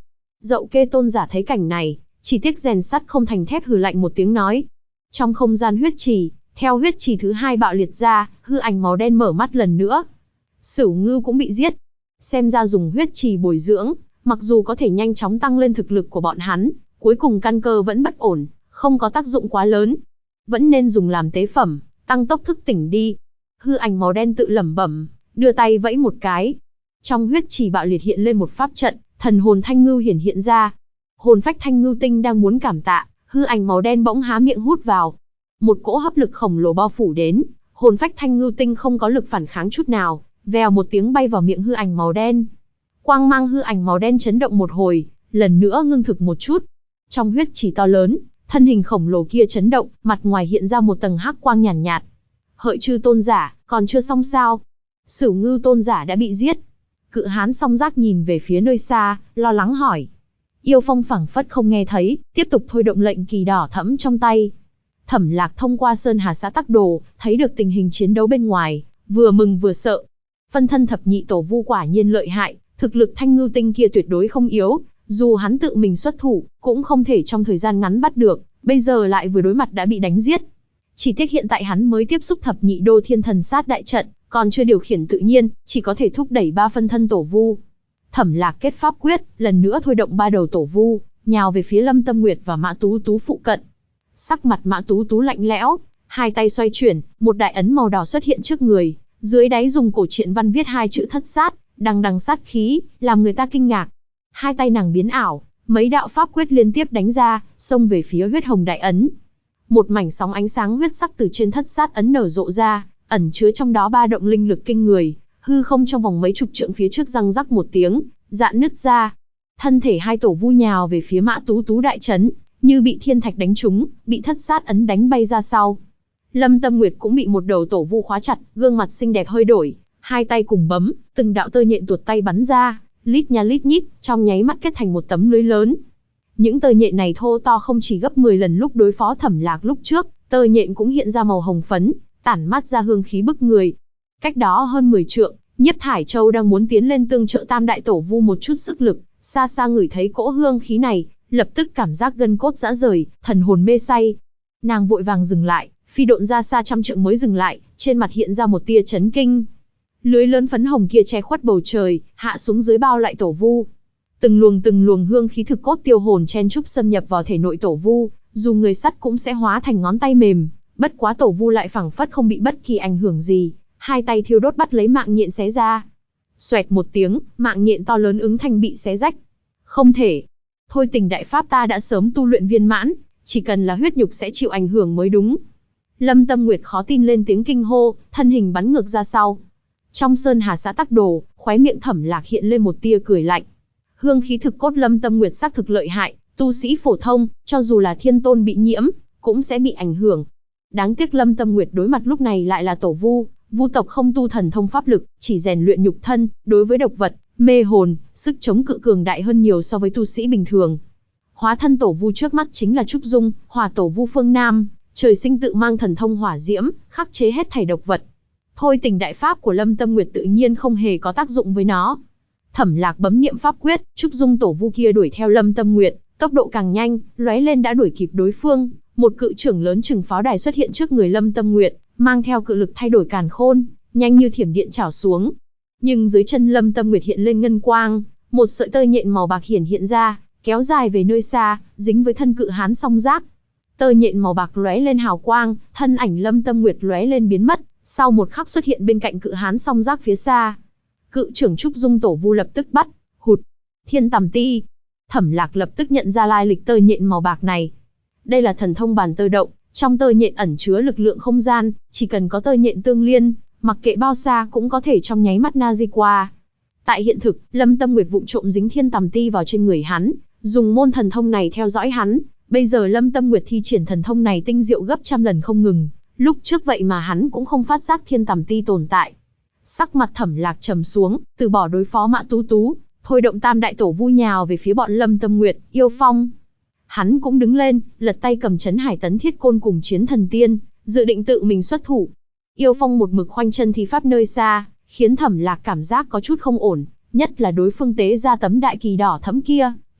Dậu Kê tôn giả thấy cảnh này, chỉ tiếc rèn sắt không thành thép, hừ lạnh một tiếng nói. Trong không gian huyết trì, theo huyết trì thứ hai bạo liệt ra, hư ảnh màu đen mở mắt lần nữa. Sửu Ngưu cũng bị giết. Xem ra dùng huyết trì bồi dưỡng, mặc dù có thể nhanh chóng tăng lên thực lực của bọn hắn, cuối cùng căn cơ vẫn bất ổn, không có tác dụng quá lớn. Vẫn nên dùng làm tế phẩm, tăng tốc thức tỉnh đi. Hư ảnh màu đen tự lẩm bẩm, đưa tay vẫy một cái. Trong huyết trì bạo liệt hiện lên một pháp trận, thần hồn thanh ngưu hiển hiện ra. Hồn phách thanh ngưu tinh đang muốn cảm tạ, hư ảnh màu đen bỗng há miệng hút vào. Một cỗ hấp lực khổng lồ bao phủ đến, hồn phách thanh ngưu tinh không có lực phản kháng chút nào, vèo một tiếng bay vào miệng hư ảnh màu đen. Quang mang hư ảnh màu đen chấn động một hồi, lần nữa ngưng thực một chút. Trong huyết trì to lớn, thân hình khổng lồ kia chấn động, mặt ngoài hiện ra một tầng hắc quang nhàn nhạt. Hợi Chư tôn giả, còn chưa xong sao? Sửu Ngưu tôn giả đã bị giết. Cự hán song giác nhìn về phía nơi xa, lo lắng hỏi. Yêu Phong phảng phất không nghe thấy, tiếp tục thôi động lệnh kỳ đỏ thẫm trong tay. Thẩm Lạc thông qua Sơn Hà xã tắc đồ, thấy được tình hình chiến đấu bên ngoài, vừa mừng vừa sợ. Phân thân thập nhị tổ vu quả nhiên lợi hại, thực lực thanh ngưu tinh kia tuyệt đối không yếu, dù hắn tự mình xuất thủ, cũng không thể trong thời gian ngắn bắt được, bây giờ lại vừa đối mặt đã bị đánh giết. Chỉ tiếc hiện tại hắn mới tiếp xúc thập nhị đô thiên thần sát đại trận, còn chưa điều khiển tự nhiên, chỉ có thể thúc đẩy 3 phân thân tổ vu. Thẩm Lạc kết pháp quyết, lần nữa thôi động 3 đầu tổ vu, nhào về phía Lâm Tâm Nguyệt và Mã Tú Tú phụ cận. Sắc mặt Mã Tú Tú lạnh lẽo, hai tay xoay chuyển, một đại ấn màu đỏ xuất hiện trước người, dưới đáy dùng cổ truyện văn viết 2 chữ thất sát, đằng đằng sát khí, làm người ta kinh ngạc. Hai tay nàng biến ảo, mấy đạo pháp quyết liên tiếp đánh ra, xông về phía huyết hồng đại ấn. Một mảnh sóng ánh sáng huyết sắc từ trên thất sát ấn nở rộ ra, ẩn chứa trong đó 3 động linh lực kinh người, hư không trong vòng mấy chục trượng phía trước răng rắc một tiếng, rạn nứt ra. Thân thể hai tổ vu nhào về phía Mã Tú Tú đại trấn, như bị thiên thạch đánh trúng, bị thất sát ấn đánh bay ra sau. Lâm Tâm Nguyệt cũng bị một đầu tổ vu khóa chặt, gương mặt xinh đẹp hơi đổi, hai tay cùng bấm, từng đạo tơ nhện tuột tay bắn ra, lít nha lít nhít, trong nháy mắt kết thành một tấm lưới lớn. Những tơ nhện này thô to không chỉ gấp 10 lần lúc đối phó Thẩm Lạc lúc trước, tơ nhện cũng hiện ra màu hồng phấn, tản mát ra hương khí bức người. Cách đó hơn 10 trượng, Nhiếp Thải Châu đang muốn tiến lên tương trợ Tam đại tổ vu một chút sức lực, xa xa ngửi thấy cỗ hương khí này, lập tức cảm giác gân cốt rã rời, thần hồn mê say. Nàng vội vàng dừng lại, phi độn ra xa trăm trượng mới dừng lại, trên mặt hiện ra một tia chấn kinh. Lưới lớn phấn hồng kia che khuất bầu trời, hạ xuống dưới bao lại tổ vu. Từng luồng hương khí thực cốt tiêu hồn chen chúc xâm nhập vào thể nội tổ vu, dù người sắt cũng sẽ hóa thành ngón tay mềm. Bất quá tổ vu lại phảng phất không bị bất kỳ ảnh hưởng gì, hai tay thiêu đốt bắt lấy mạng nhện xé ra. Xoẹt một tiếng, mạng nhện to lớn ứng thanh bị xé rách. Không thể. Thôi tình đại pháp ta đã sớm tu luyện viên mãn, chỉ cần là huyết nhục sẽ chịu ảnh hưởng mới đúng. Lâm Tâm Nguyệt khó tin lên tiếng kinh hô, thân hình bắn ngược ra sau. Trong Sơn Hà xã tắc đồ, khóe miệng Thẩm Lạc hiện lên một tia cười lạnh. Hương khí thực cốt Lâm Tâm Nguyệt xác thực lợi hại, tu sĩ phổ thông, cho dù là thiên tôn bị nhiễm, cũng sẽ bị ảnh hưởng. Đáng tiếc Lâm Tâm Nguyệt đối mặt lúc này lại là tổ vu, vu tộc không tu thần thông pháp lực, chỉ rèn luyện nhục thân, đối với độc vật, mê hồn, sức chống cự cường đại hơn nhiều so với tu sĩ bình thường. Hóa thân tổ vu trước mắt chính là Trúc Dung, Hỏa tổ vu phương Nam, trời sinh tự mang thần thông hỏa diễm, khắc chế hết thảy độc vật. Thôi tình đại pháp của Lâm Tâm Nguyệt tự nhiên không hề có tác dụng với nó. Thẩm Lạc bấm niệm pháp quyết, Trúc Dung tổ vu kia đuổi theo Lâm Tâm Nguyệt, tốc độ càng nhanh, lóe lên đã đuổi kịp đối phương. Một cự trưởng lớn chừng pháo đài xuất hiện trước người Lâm Tâm Nguyệt, mang theo cự lực thay đổi càn khôn, nhanh như thiểm điện chảo xuống. Nhưng dưới chân Lâm Tâm Nguyệt hiện lên ngân quang, một sợi tơ nhện màu bạc hiện ra, kéo dài về nơi xa, dính với thân cự hán song giác. Tơ nhện màu bạc lóe lên hào quang, thân ảnh Lâm Tâm Nguyệt lóe lên biến mất, sau một khắc xuất hiện bên cạnh cự hán song giác phía xa. Cự trưởng Trúc Dung tổ vu lập tức bắt, hụt, Thiên Tầm Ti. Thẩm Lạc lập tức nhận ra lai lịch tơ nhện màu bạc này. Đây là thần thông bàn tơ động, trong tơ nhện ẩn chứa lực lượng không gian, chỉ cần có tơ nhện tương liên, mặc kệ bao xa cũng có thể trong nháy mắt na di qua. Tại hiện thực, Lâm Tâm Nguyệt vụng trộm dính Thiên Tầm Ti vào trên người hắn, dùng môn thần thông này theo dõi hắn. Bây giờ Lâm Tâm Nguyệt thi triển thần thông này tinh diệu gấp trăm lần không ngừng, lúc trước vậy mà hắn cũng không phát giác Thiên Tầm Ti tồn tại. Sắc mặt Thẩm Lạc trầm xuống, từ bỏ đối phó Mã Tú Tú, thôi động Tam đại tổ vu nhào về phía bọn Lâm Tâm Nguyệt, Yêu Phong. Hắn cũng đứng lên, lật tay cầm Chấn Hải Tấn Thiết Côn cùng Chiến Thần Tiên, dự định tự mình xuất thủ. Yêu Phong một mực khoanh chân thi pháp nơi xa, khiến Thẩm Lạc cảm giác có chút không ổn, nhất là đối phương tế ra tấm đại kỳ đỏ thẫm kia,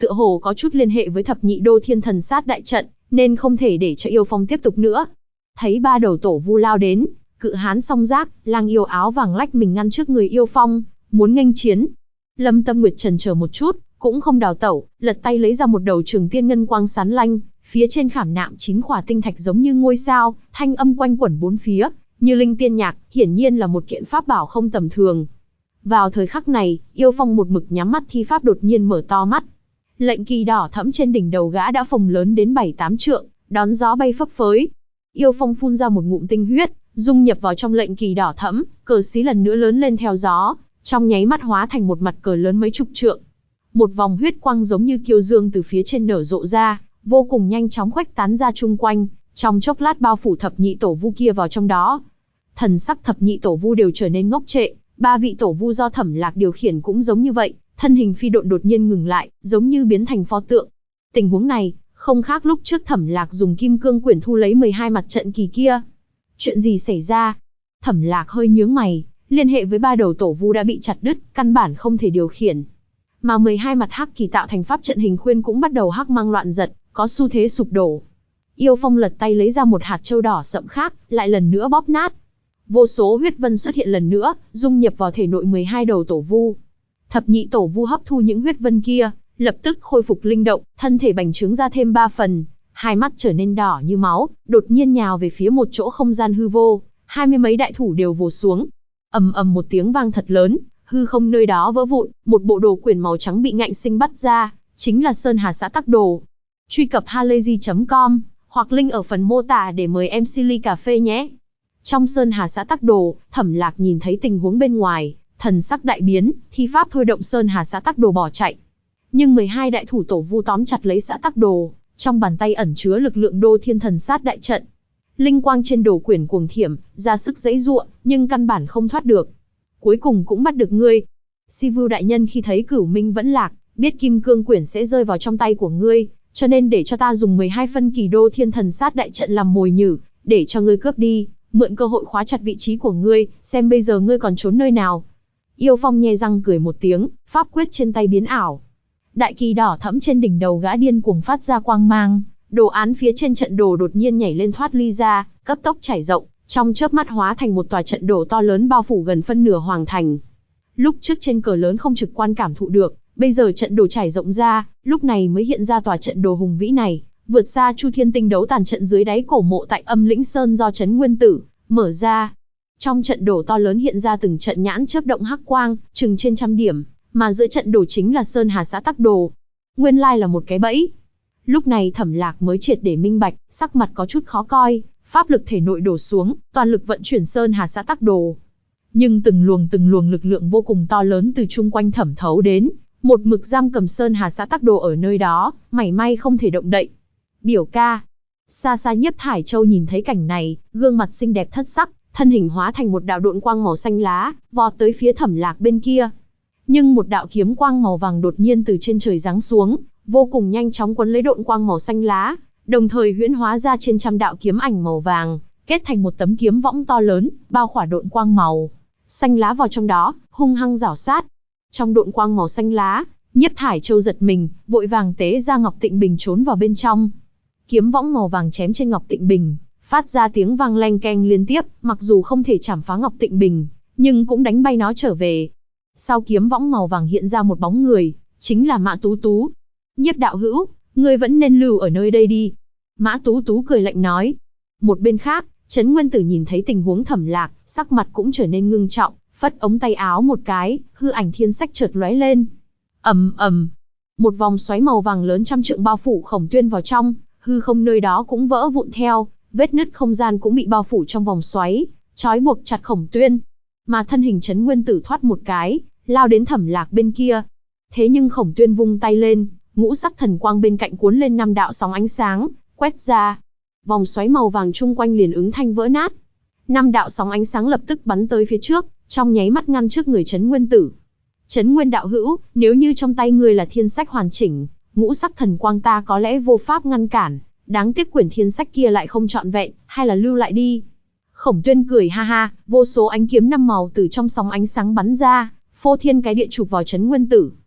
tựa hồ có chút liên hệ với thập nhị đô thiên thần sát đại trận, nên không thể để cho Yêu Phong tiếp tục nữa. Thấy ba đầu tổ vu lao đến, cự hán song giác, lang yêu áo vàng lách mình ngăn trước người Yêu Phong, muốn nghênh chiến. Lâm Tâm Nguyệt chần chờ một chút, cũng không đào tẩu, lật tay lấy ra một đầu trường tiên ngân quang sáng lanh, phía trên khảm nạm 9 khỏa tinh thạch giống như ngôi sao, thanh âm quanh quẩn bốn phía, như linh tiên nhạc, hiển nhiên là một kiện pháp bảo không tầm thường. Vào thời khắc này, Yêu Phong một mực nhắm mắt thi pháp đột nhiên mở to mắt. Lệnh kỳ đỏ thẫm trên đỉnh đầu gã đã phồng lớn đến 7-8 trượng, đón gió bay phấp phới. Yêu Phong phun ra một ngụm tinh huyết, dung nhập vào trong lệnh kỳ đỏ thẫm, cờ xí lần nữa lớn lên theo gió, trong nháy mắt hóa thành một mặt cờ lớn mấy chục trượng. Một vòng huyết quang giống như kiêu dương từ phía trên nở rộ ra, vô cùng nhanh chóng khuếch tán ra chung quanh, trong chốc lát bao phủ thập nhị tổ vu kia vào trong đó. Thần sắc thập nhị tổ vu đều trở nên ngốc trệ, ba vị tổ vu do Thẩm Lạc điều khiển cũng giống như vậy, thân hình phi độn đột nhiên ngừng lại, giống như biến thành pho tượng. Tình huống này, không khác lúc trước Thẩm Lạc dùng kim cương quyển thu lấy 12 mặt trận kỳ kia. Chuyện gì xảy ra? Thẩm Lạc hơi nhướng mày, liên hệ với ba đầu tổ vu đã bị chặt đứt, căn bản không thể điều khiển. Mà 12 mặt hắc kỳ tạo thành pháp trận hình khuyên cũng bắt đầu hắc mang loạn giật, có xu thế sụp đổ. Yêu Phong lật tay lấy ra một hạt châu đỏ sậm khác, lại lần nữa bóp nát. Vô số huyết vân xuất hiện lần nữa, dung nhập vào thể nội 12 đầu tổ vu. Thập nhị tổ vu hấp thu những huyết vân kia, lập tức khôi phục linh động, thân thể bành trướng ra thêm 3 phần, hai mắt trở nên đỏ như máu, đột nhiên nhào về phía một chỗ không gian hư vô, 20 mấy đại thủ đều vồ xuống. Ầm ầm một tiếng vang thật lớn, hư không nơi đó vỡ vụn, một bộ đồ quyển màu trắng bị ngạnh sinh bắt ra, chính là Sơn Hà Xã Tắc Đồ. Truy cập halayzi.com hoặc link ở phần mô tả để mời em Silly Cà Phê nhé. Trong Sơn Hà Xã Tắc Đồ, Thẩm Lạc nhìn thấy tình huống bên ngoài, thần sắc đại biến, thi pháp thôi động Sơn Hà Xã Tắc Đồ bỏ chạy. Nhưng 12 đại thủ tổ vu tóm chặt lấy Xã Tắc Đồ, trong bàn tay ẩn chứa lực lượng đô thiên thần sát đại trận. Linh quang trên đồ quyển cuồng thiểm, ra sức giãy giụa, nhưng căn bản không thoát được. Cuối cùng cũng bắt được ngươi. Si Vưu đại nhân khi thấy Cửu Minh vẫn lạc, biết kim cương quyển sẽ rơi vào trong tay của ngươi, cho nên để cho ta dùng 12 phân kỳ đô thiên thần sát đại trận làm mồi nhử, để cho ngươi cướp đi, mượn cơ hội khóa chặt vị trí của ngươi, xem bây giờ ngươi còn trốn nơi nào. Yêu Phong nhe răng cười một tiếng, pháp quyết trên tay biến ảo. Đại kỳ đỏ thẫm trên đỉnh đầu gã điên cuồng phát ra quang mang, đồ án phía trên trận đồ đột nhiên nhảy lên thoát ly ra, cấp tốc trải rộng, trong chớp mắt hóa thành một tòa trận đồ to lớn bao phủ gần phân nửa hoàng thành. Lúc trước trên cờ lớn không trực quan cảm thụ được, bây giờ trận đồ trải rộng ra, lúc này mới hiện ra tòa trận đồ hùng vĩ này, vượt xa Chu Thiên Tinh đấu tàn trận dưới đáy cổ mộ tại Âm Lĩnh Sơn do Trấn Nguyên Tử mở ra. Trong trận đồ to lớn hiện ra từng trận nhãn chớp động hắc quang, chừng trên 100 điểm, mà giữa trận đồ chính là Sơn Hà Xã Tắc Đồ. Nguyên lai là một cái bẫy. Lúc này Thẩm Lạc mới triệt để minh bạch, sắc mặt có chút khó coi, pháp lực thể nội đổ xuống, toàn lực vận chuyển Sơn Hà Xã Tắc Đồ. Nhưng từng luồng lực lượng vô cùng to lớn từ chung quanh thẩm thấu đến, một mực giam cầm Sơn Hà Xã Tắc Đồ ở nơi đó, mảy may không thể động đậy. Biểu ca. Xa xa Nhiếp Thải Châu nhìn thấy cảnh này, gương mặt xinh đẹp thất sắc, thân hình hóa thành một đạo độn quang màu xanh lá, vọt tới phía Thẩm Lạc bên kia. Nhưng một đạo kiếm quang màu vàng đột nhiên từ trên trời giáng xuống, vô cùng nhanh chóng quấn lấy độn quang màu xanh lá, đồng thời huyễn hóa ra trên 100 đạo kiếm ảnh màu vàng, kết thành một tấm kiếm võng to lớn, bao khỏa độn quang màu xanh lá vào trong đó, hung hăng rảo sát. Trong độn quang màu xanh lá, Nhiếp Thải Châu giật mình, vội vàng tế ra Ngọc Tịnh Bình trốn vào bên trong. Kiếm võng màu vàng chém trên Ngọc Tịnh Bình, phát ra tiếng vang leng keng liên tiếp, mặc dù không thể chảm phá Ngọc Tịnh Bình, nhưng cũng đánh bay nó trở về. Sau kiếm võng màu vàng hiện ra một bóng người, chính là Mã Tú Tú. Nhiếp đạo hữu, ngươi vẫn nên lưu ở nơi đây đi. Mã Tú Tú cười lạnh nói. Một bên khác, Trấn Nguyên Tử nhìn thấy tình huống Thẩm Lạc, sắc mặt cũng trở nên ngưng trọng, phất ống tay áo một cái, hư ảnh thiên sách chợt lóe lên. Ầm ầm, một vòng xoáy màu vàng lớn 100 trượng bao phủ Khổng Tuyên vào trong, hư không nơi đó cũng vỡ vụn theo, vết nứt không gian cũng bị bao phủ trong vòng xoáy, trói buộc chặt Khổng Tuyên. Mà thân hình Trấn Nguyên Tử thoát một cái, lao đến Thẩm Lạc bên kia. Thế nhưng Khổng Tuyên vung tay lên, ngũ sắc thần quang bên cạnh cuốn lên 5 đạo sóng ánh sáng, quét ra. Vòng xoáy màu vàng chung quanh liền ứng thanh vỡ nát. 5 đạo sóng ánh sáng lập tức bắn tới phía trước, trong nháy mắt ngăn trước người Trấn Nguyên Tử. Trấn Nguyên đạo hữu, nếu như trong tay ngươi là thiên sách hoàn chỉnh, ngũ sắc thần quang ta có lẽ vô pháp ngăn cản, đáng tiếc quyển thiên sách kia lại không trọn vẹn, hay là lưu lại đi. Khổng Tuyên cười ha ha, vô số ánh kiếm 5 màu từ trong sóng ánh sáng bắn ra, phô thiên cái địa chụp vào Trấn Nguyên Tử.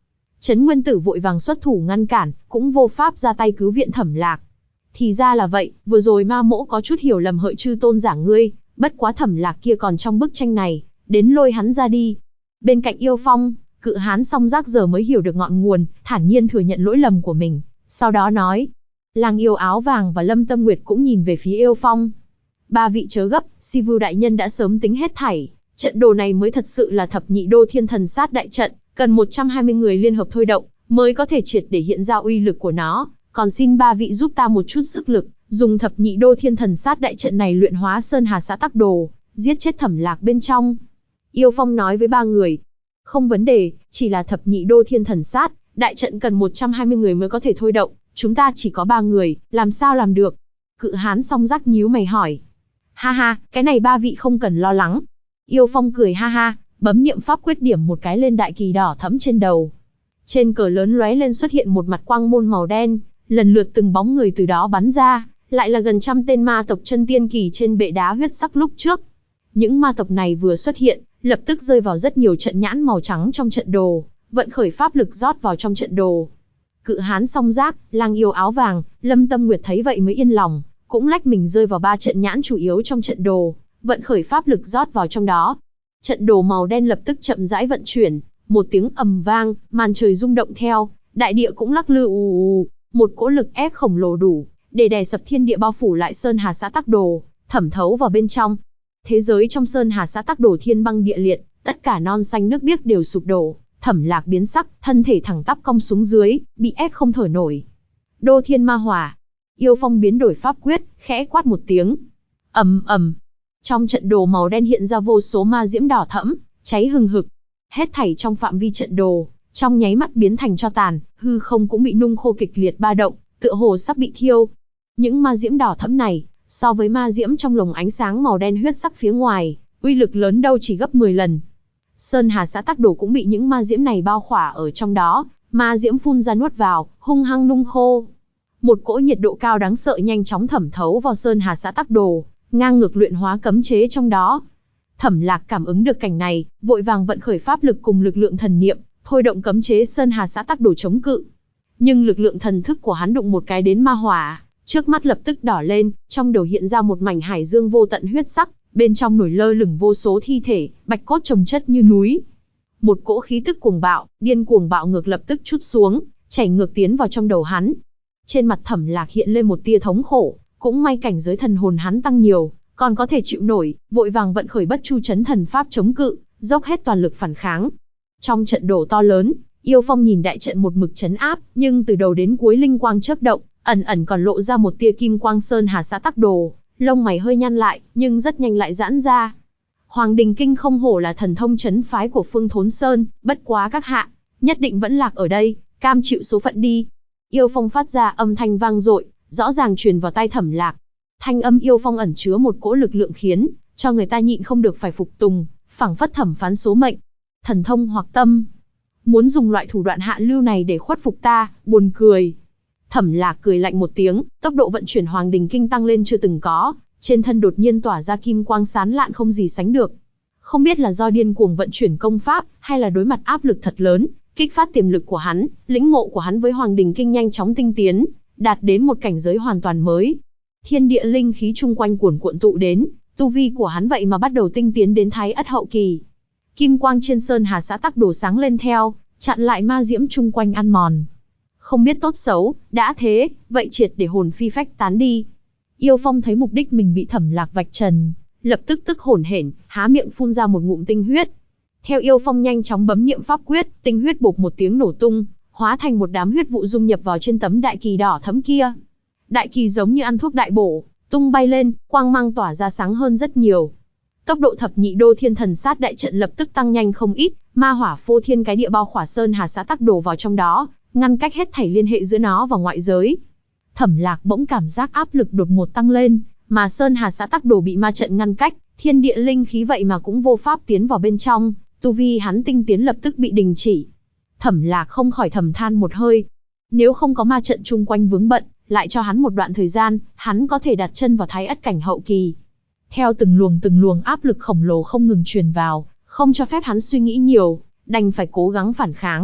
Trấn Nguyên Tử vội vàng xuất thủ ngăn cản, cũng vô pháp ra tay cứu viện Thẩm Lạc. Thì ra là vậy, vừa rồi ma mỗ có chút hiểu lầm Hợi Chư tôn giả ngươi, bất quá Thẩm Lạc kia còn trong bức tranh này, đến lôi hắn ra đi. Bên cạnh Yêu Phong, Cự Hán Song Giác giờ mới hiểu được ngọn nguồn, thản nhiên thừa nhận lỗi lầm của mình, sau đó nói. Lang Yêu Áo Vàng và Lâm Tâm Nguyệt cũng nhìn về phía Yêu Phong. Ba vị chớ gấp, Si Vưu đại nhân đã sớm tính hết thảy, trận đồ này mới thật sự là Thập Nhị Đô Thiên Thần Sát đại trận, cần 120 người liên hợp thôi động, mới có thể triệt để hiện ra uy lực của nó, còn xin ba vị giúp ta một chút sức lực, dùng Thập Nhị Đô Thiên Thần Sát đại trận này luyện hóa Sơn Hà Xã Tắc Đồ, giết chết Thẩm Lạc bên trong. Yêu Phong nói với ba người, không vấn đề, chỉ là Thập Nhị Đô Thiên Thần Sát, đại trận cần 120 người mới có thể thôi động, chúng ta chỉ có 3 người, làm sao làm được? Cự Hán Song Giác nhíu mày hỏi. Ha ha, cái này ba vị không cần lo lắng. Yêu Phong cười ha ha, bấm niệm pháp quyết điểm một cái lên đại kỳ đỏ thẫm trên đầu. Trên cờ lớn lóe lên xuất hiện một mặt quang môn màu đen, lần lượt từng bóng người từ đó bắn ra, lại là gần trăm tên ma tộc chân tiên kỳ trên bệ đá huyết sắc lúc trước. Những ma tộc này vừa xuất hiện, lập tức rơi vào rất nhiều trận nhãn màu trắng trong trận đồ, vận khởi pháp lực rót vào trong trận đồ. Cự Hán Song Giác, Lang Yêu Áo Vàng, Lâm Tâm Nguyệt thấy vậy mới yên lòng, cũng lách mình rơi vào 3 trận nhãn chủ yếu trong trận đồ, vận khởi pháp lực rót vào trong đó. Trận đồ màu đen lập tức chậm rãi vận chuyển, một tiếng ầm vang, màn trời rung động theo, đại địa cũng lắc lư ù ù, một cỗ lực ép khổng lồ đủ để đè sập thiên địa bao phủ lại Sơn Hà Xã Tắc Đồ, thẩm thấu vào bên trong. Thế giới trong Sơn Hà Xã Tắc Đồ thiên băng địa liệt, tất cả non xanh nước biếc đều sụp đổ, Thẩm Lạc biến sắc, thân thể thẳng tắp cong xuống dưới, bị ép không thở nổi. Đô Thiên Ma Hỏa. Yêu Phong biến đổi pháp quyết, khẽ quát một tiếng. Ầm ầm. Trong trận đồ màu đen hiện ra vô số ma diễm đỏ thẫm, cháy hừng hực. Hết thảy trong phạm vi trận đồ, trong nháy mắt biến thành tro tàn, hư không cũng bị nung khô kịch liệt ba động, tựa hồ sắp bị thiêu. Những ma diễm đỏ thẫm này, so với ma diễm trong lồng ánh sáng màu đen huyết sắc phía ngoài, uy lực lớn đâu chỉ gấp 10 lần. Sơn Hà Xã Tắc Đồ cũng bị những ma diễm này bao khỏa ở trong đó, ma diễm phun ra nuốt vào, hung hăng nung khô. Một cỗ nhiệt độ cao đáng sợ nhanh chóng thẩm thấu vào Sơn Hà Xã Tắc Đồ, ngang ngược luyện hóa cấm chế trong đó. Thẩm Lạc cảm ứng được cảnh này, vội vàng vận khởi pháp lực cùng lực lượng thần niệm, thôi động cấm chế Sơn Hà Xã Tắc Đồ chống cự. Nhưng lực lượng thần thức của hắn đụng một cái đến ma hỏa, trước mắt lập tức đỏ lên, trong đầu hiện ra một mảnh hải dương vô tận huyết sắc, bên trong nổi lơ lửng vô số thi thể, bạch cốt chồng chất như núi. Một cỗ khí tức cuồng bạo, điên cuồng bạo ngược lập tức trút xuống, chảy ngược tiến vào trong đầu hắn. Trên mặt Thẩm Lạc hiện lên một tia thống khổ, cũng may cảnh giới thần hồn hắn tăng nhiều, còn có thể chịu nổi, vội vàng vận khởi Bất Chu Chấn Thần Pháp chống cự, dốc hết toàn lực phản kháng. Trong trận đồ to lớn, Yêu Phong nhìn đại trận một mực trấn áp, nhưng từ đầu đến cuối linh quang chớp động, ẩn ẩn còn lộ ra một tia kim quang. Sơn Hà Xã Tắc Đồ, lông mày hơi nhăn lại, nhưng rất nhanh lại giãn ra. Hoàng Đình Kinh không hổ là thần thông trấn phái của Phương Thốn Sơn, bất quá các hạ, nhất định vẫn lạc ở đây, cam chịu số phận đi. Yêu Phong phát ra âm thanh vang dội, rõ ràng truyền vào tai Thẩm Lạc. Thanh âm Yêu Phong ẩn chứa một cỗ lực lượng khiến cho người ta nhịn không được phải phục tùng, phảng phất thẩm phán số mệnh. Thần thông hoặc tâm, muốn dùng loại thủ đoạn hạ lưu này để khuất phục ta, buồn cười. Thẩm Lạc cười lạnh một tiếng, tốc độ vận chuyển Hoàng Đình Kinh tăng lên chưa từng có, trên thân đột nhiên tỏa ra kim quang sáng lạn không gì sánh được. Không biết là do điên cuồng vận chuyển công pháp, hay là đối mặt áp lực thật lớn, kích phát tiềm lực của hắn, lĩnh ngộ của hắn với Hoàng Đình Kinh nhanh chóng tinh tiến, đạt đến một cảnh giới hoàn toàn mới. Thiên địa linh khí chung quanh cuồn cuộn tụ đến, tu vi của hắn vậy mà bắt đầu tinh tiến đến Thái Ất hậu kỳ. Kim quang trên Sơn Hà Xã Tắc Đồ sáng lên theo, chặn lại ma diễm chung quanh ăn mòn. Không biết tốt xấu, đã thế, vậy triệt để hồn phi phách tán đi. Yêu Phong thấy mục đích mình bị Thẩm Lạc vạch trần, lập tức tức hổn hển, há miệng phun ra một ngụm tinh huyết. Theo Yêu Phong nhanh chóng bấm niệm pháp quyết, tinh huyết bột một tiếng nổ tung, hóa thành một đám huyết vụ dung nhập vào trên tấm đại kỳ đỏ thẫm kia. Đại kỳ giống như ăn thuốc đại bổ, tung bay lên, quang mang tỏa ra sáng hơn rất nhiều. Tốc độ Thập Nhị Đô Thiên Thần Sát đại trận lập tức tăng nhanh không ít, ma hỏa phô thiên cái địa bao khỏa Sơn Hà Xã Tắc Đồ vào trong đó, ngăn cách hết thảy liên hệ giữa nó và ngoại giới. Thẩm Lạc bỗng cảm giác áp lực đột ngột tăng lên, mà Sơn Hà Xã Tắc Đồ bị ma trận ngăn cách, thiên địa linh khí vậy mà cũng vô pháp tiến vào bên trong, tu vi hắn tinh tiến lập tức bị đình chỉ. Thẩm Lạc không khỏi thầm than một hơi. Nếu không có ma trận chung quanh vướng bận, lại cho hắn một đoạn thời gian, hắn có thể đặt chân vào Thái Ất cảnh hậu kỳ. Theo từng luồng áp lực khổng lồ không ngừng truyền vào, không cho phép hắn suy nghĩ nhiều, đành phải cố gắng phản kháng.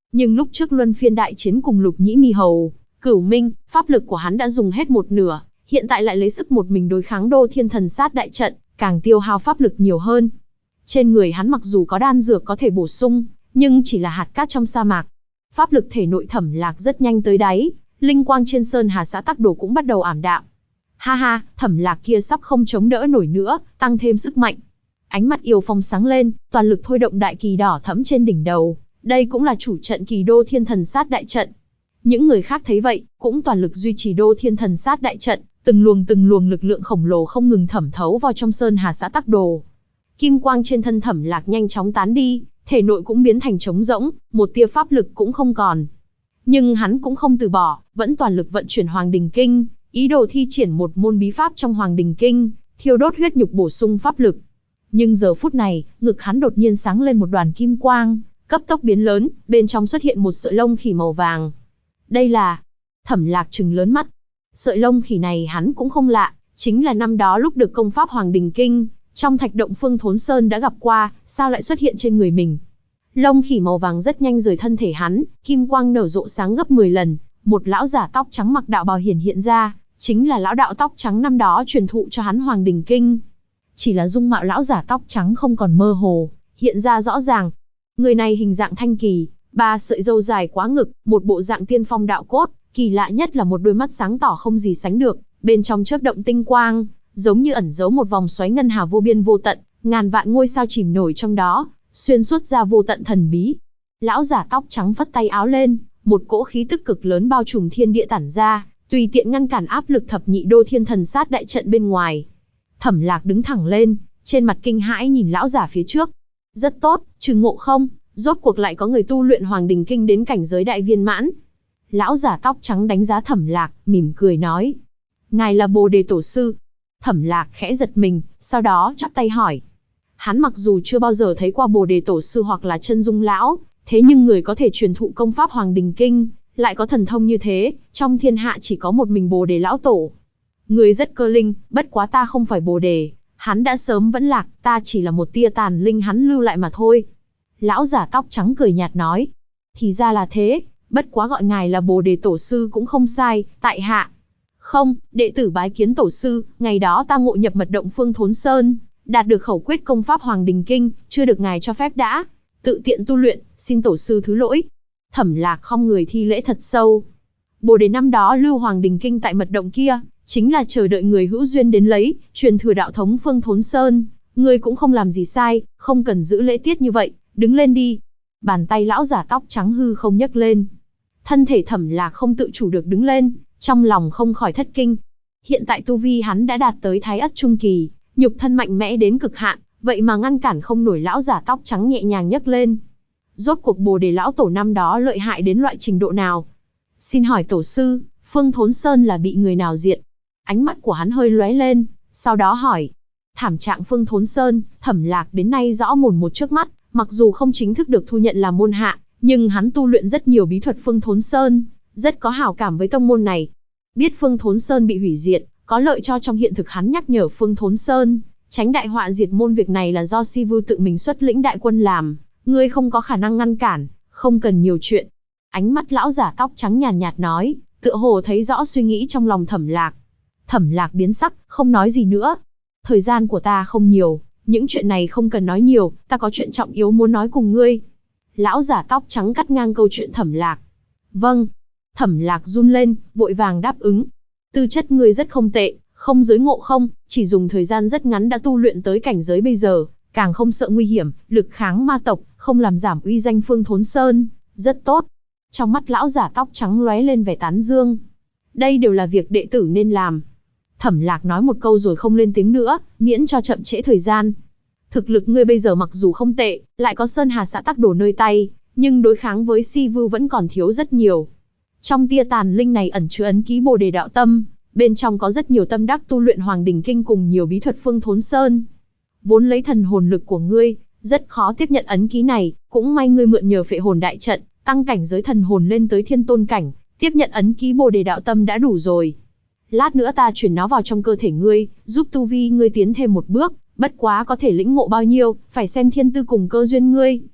Nhưng lúc trước luân phiên đại chiến cùng Lục Nhĩ Mi Hầu, Cửu Minh, pháp lực của hắn đã dùng hết một nửa, hiện tại lại lấy sức một mình đối kháng Đô Thiên Thần Sát đại trận, càng tiêu hao pháp lực nhiều hơn. Trên người hắn mặc dù có đan dược có thể bổ sung, nhưng chỉ là hạt cát trong sa mạc. Pháp lực thể nội Thẩm Lạc rất nhanh tới đáy, linh quang trên Sơn Hà Xã Tắc Đồ cũng bắt đầu ảm đạm. Ha ha, Thẩm Lạc kia sắp không chống đỡ nổi nữa, tăng thêm sức mạnh. Ánh mắt Yêu Phong sáng lên, toàn lực thôi động đại kỳ đỏ thẫm trên đỉnh đầu, đây cũng là chủ trận kỳ Đô Thiên Thần Sát đại trận. Những người khác thấy vậy, cũng toàn lực duy trì Đô Thiên Thần Sát đại trận, từng luồng lực lượng khổng lồ không ngừng thẩm thấu vào trong Sơn Hà Xã Tắc Đồ. Kim quang trên thân Thẩm Lạc nhanh chóng tán đi, thể nội cũng biến thành trống rỗng, một tia pháp lực cũng không còn. Nhưng hắn cũng không từ bỏ, vẫn toàn lực vận chuyển Hoàng Đình Kinh, ý đồ thi triển một môn bí pháp trong Hoàng Đình Kinh, thiêu đốt huyết nhục bổ sung pháp lực. Nhưng giờ phút này, ngực hắn đột nhiên sáng lên một đoàn kim quang, cấp tốc biến lớn, bên trong xuất hiện một sợi lông khỉ màu vàng. Đây là... Thẩm Lạc trừng lớn mắt. Sợi lông khỉ này hắn cũng không lạ, chính là năm đó lúc được công pháp Hoàng Đình Kinh, trong thạch động Phương Thốn Sơn đã gặp qua, sao lại xuất hiện trên người mình. Lông khỉ màu vàng rất nhanh rời thân thể hắn, kim quang nở rộ sáng gấp 10 lần, một lão giả tóc trắng mặc đạo bào hiện ra, chính là lão đạo tóc trắng năm đó truyền thụ cho hắn Hoàng Đình Kinh. Chỉ là dung mạo lão giả tóc trắng không còn mơ hồ, hiện ra rõ ràng. Người này hình dạng thanh kỳ, 3 sợi râu dài quá ngực, một bộ dạng tiên phong đạo cốt, kỳ lạ nhất là một đôi mắt sáng tỏ không gì sánh được, bên trong chớp động tinh quang, giống như ẩn giấu một vòng xoáy ngân hà vô biên vô tận, ngàn vạn ngôi sao chìm nổi trong đó, xuyên suốt ra vô tận thần bí. Lão giả tóc trắng phất tay áo lên, một cỗ khí tức cực lớn bao trùm thiên địa tản ra, tùy tiện ngăn cản áp lực thập nhị Đô Thiên Thần Sát đại trận bên ngoài. Thẩm Lạc đứng thẳng lên, trên mặt kinh hãi nhìn lão giả phía trước. Rất tốt, Trừ Ngộ Không, rốt cuộc lại có người tu luyện Hoàng Đình Kinh đến cảnh giới đại viên mãn. Lão giả tóc trắng đánh giá Thẩm Lạc, mỉm cười nói: "Ngài là Bồ Đề Tổ sư?" Thẩm Lạc khẽ giật mình, sau đó chắp tay hỏi. Hắn mặc dù chưa bao giờ thấy qua Bồ Đề Tổ sư hoặc là Chân Dung lão, thế nhưng người có thể truyền thụ công pháp Hoàng Đình Kinh, lại có thần thông như thế, trong thiên hạ chỉ có một mình Bồ Đề lão tổ. Người rất cơ linh, bất quá ta không phải Bồ Đề, hắn đã sớm vẫn lạc, ta chỉ là một tia tàn linh hắn lưu lại mà thôi. Lão giả tóc trắng cười nhạt nói. Thì ra là thế, bất quá gọi ngài là Bồ Đề Tổ sư cũng không sai, tại hạ. Không, đệ tử bái kiến tổ sư, ngày đó ta ngộ nhập mật động Phương Thốn Sơn, đạt được khẩu quyết công pháp Hoàng Đình Kinh, chưa được ngài cho phép đã tự tiện tu luyện, xin tổ sư thứ lỗi. Thẩm Lạc khom người thi lễ thật sâu. Bồ Đề năm đó lưu Hoàng Đình Kinh tại mật động kia, chính là chờ đợi người hữu duyên đến lấy, truyền thừa đạo thống Phương Thốn Sơn. Ngươi cũng không làm gì sai, không cần giữ lễ tiết như vậy, đứng lên đi. Bàn tay lão giả tóc trắng hư không nhấc lên. Thân thể Thẩm Lạc không tự chủ được đứng lên, trong lòng không khỏi thất kinh. Hiện tại tu vi hắn đã đạt tới Thái Ất Trung Kỳ, nhục thân mạnh mẽ đến cực hạn, vậy mà ngăn cản không nổi lão giả tóc trắng nhẹ nhàng nhấc lên. Rốt cuộc Bồ Đề lão tổ năm đó lợi hại đến loại trình độ nào? Xin hỏi tổ sư, Phương Thốn Sơn là bị người nào diệt? Ánh mắt của hắn hơi lóe lên, sau đó hỏi. Thảm trạng Phương Thốn Sơn, Thẩm Lạc đến nay rõ mồn một trước mắt, mặc dù không chính thức được thu nhận làm môn hạ, nhưng hắn tu luyện rất nhiều bí thuật Phương Thốn Sơn, rất có hảo cảm với tông môn này. Biết Phương Thốn Sơn bị hủy diệt, có lợi cho trong hiện thực hắn nhắc nhở Phương Thốn Sơn, tránh đại họa diệt môn, việc này là do Si Vưu tự mình xuất lĩnh đại quân làm, ngươi không có khả năng ngăn cản, không cần nhiều chuyện. Ánh mắt lão giả tóc trắng nhàn nhạt nói, tựa hồ thấy rõ suy nghĩ trong lòng Thẩm Lạc. Thẩm Lạc biến sắc, không nói gì nữa. Thời gian của ta không nhiều, những chuyện này không cần nói nhiều, ta có chuyện trọng yếu muốn nói cùng ngươi. Lão giả tóc trắng cắt ngang câu chuyện Thẩm Lạc. Vâng. Thẩm Lạc run lên, vội vàng đáp ứng. Tư chất ngươi rất không tệ, không giới Ngộ Không, chỉ dùng thời gian rất ngắn đã tu luyện tới cảnh giới bây giờ, càng không sợ nguy hiểm, lực kháng ma tộc, không làm giảm uy danh Phương Thốn Sơn, rất tốt. Trong mắt lão giả tóc trắng lóe lên vẻ tán dương. Đây đều là việc đệ tử nên làm. Thẩm Lạc nói một câu rồi không lên tiếng nữa, miễn cho chậm trễ thời gian. Thực lực ngươi bây giờ mặc dù không tệ, lại có Sơn Hà Xã Tắc Đồ nơi tay, nhưng đối kháng với Si Vưu vẫn còn thiếu rất nhiều. Trong tia tàn linh này ẩn chứa ấn ký Bồ Đề đạo tâm, bên trong có rất nhiều tâm đắc tu luyện Hoàng Đình Kinh cùng nhiều bí thuật Phương Thốn Sơn. Vốn lấy thần hồn lực của ngươi, rất khó tiếp nhận ấn ký này, cũng may ngươi mượn nhờ phệ hồn đại trận, tăng cảnh giới thần hồn lên tới thiên tôn cảnh, tiếp nhận ấn ký Bồ Đề đạo tâm đã đủ rồi. Lát nữa ta chuyển nó vào trong cơ thể ngươi, giúp tu vi ngươi tiến thêm một bước, bất quá có thể lĩnh ngộ bao nhiêu, phải xem thiên tư cùng cơ duyên ngươi.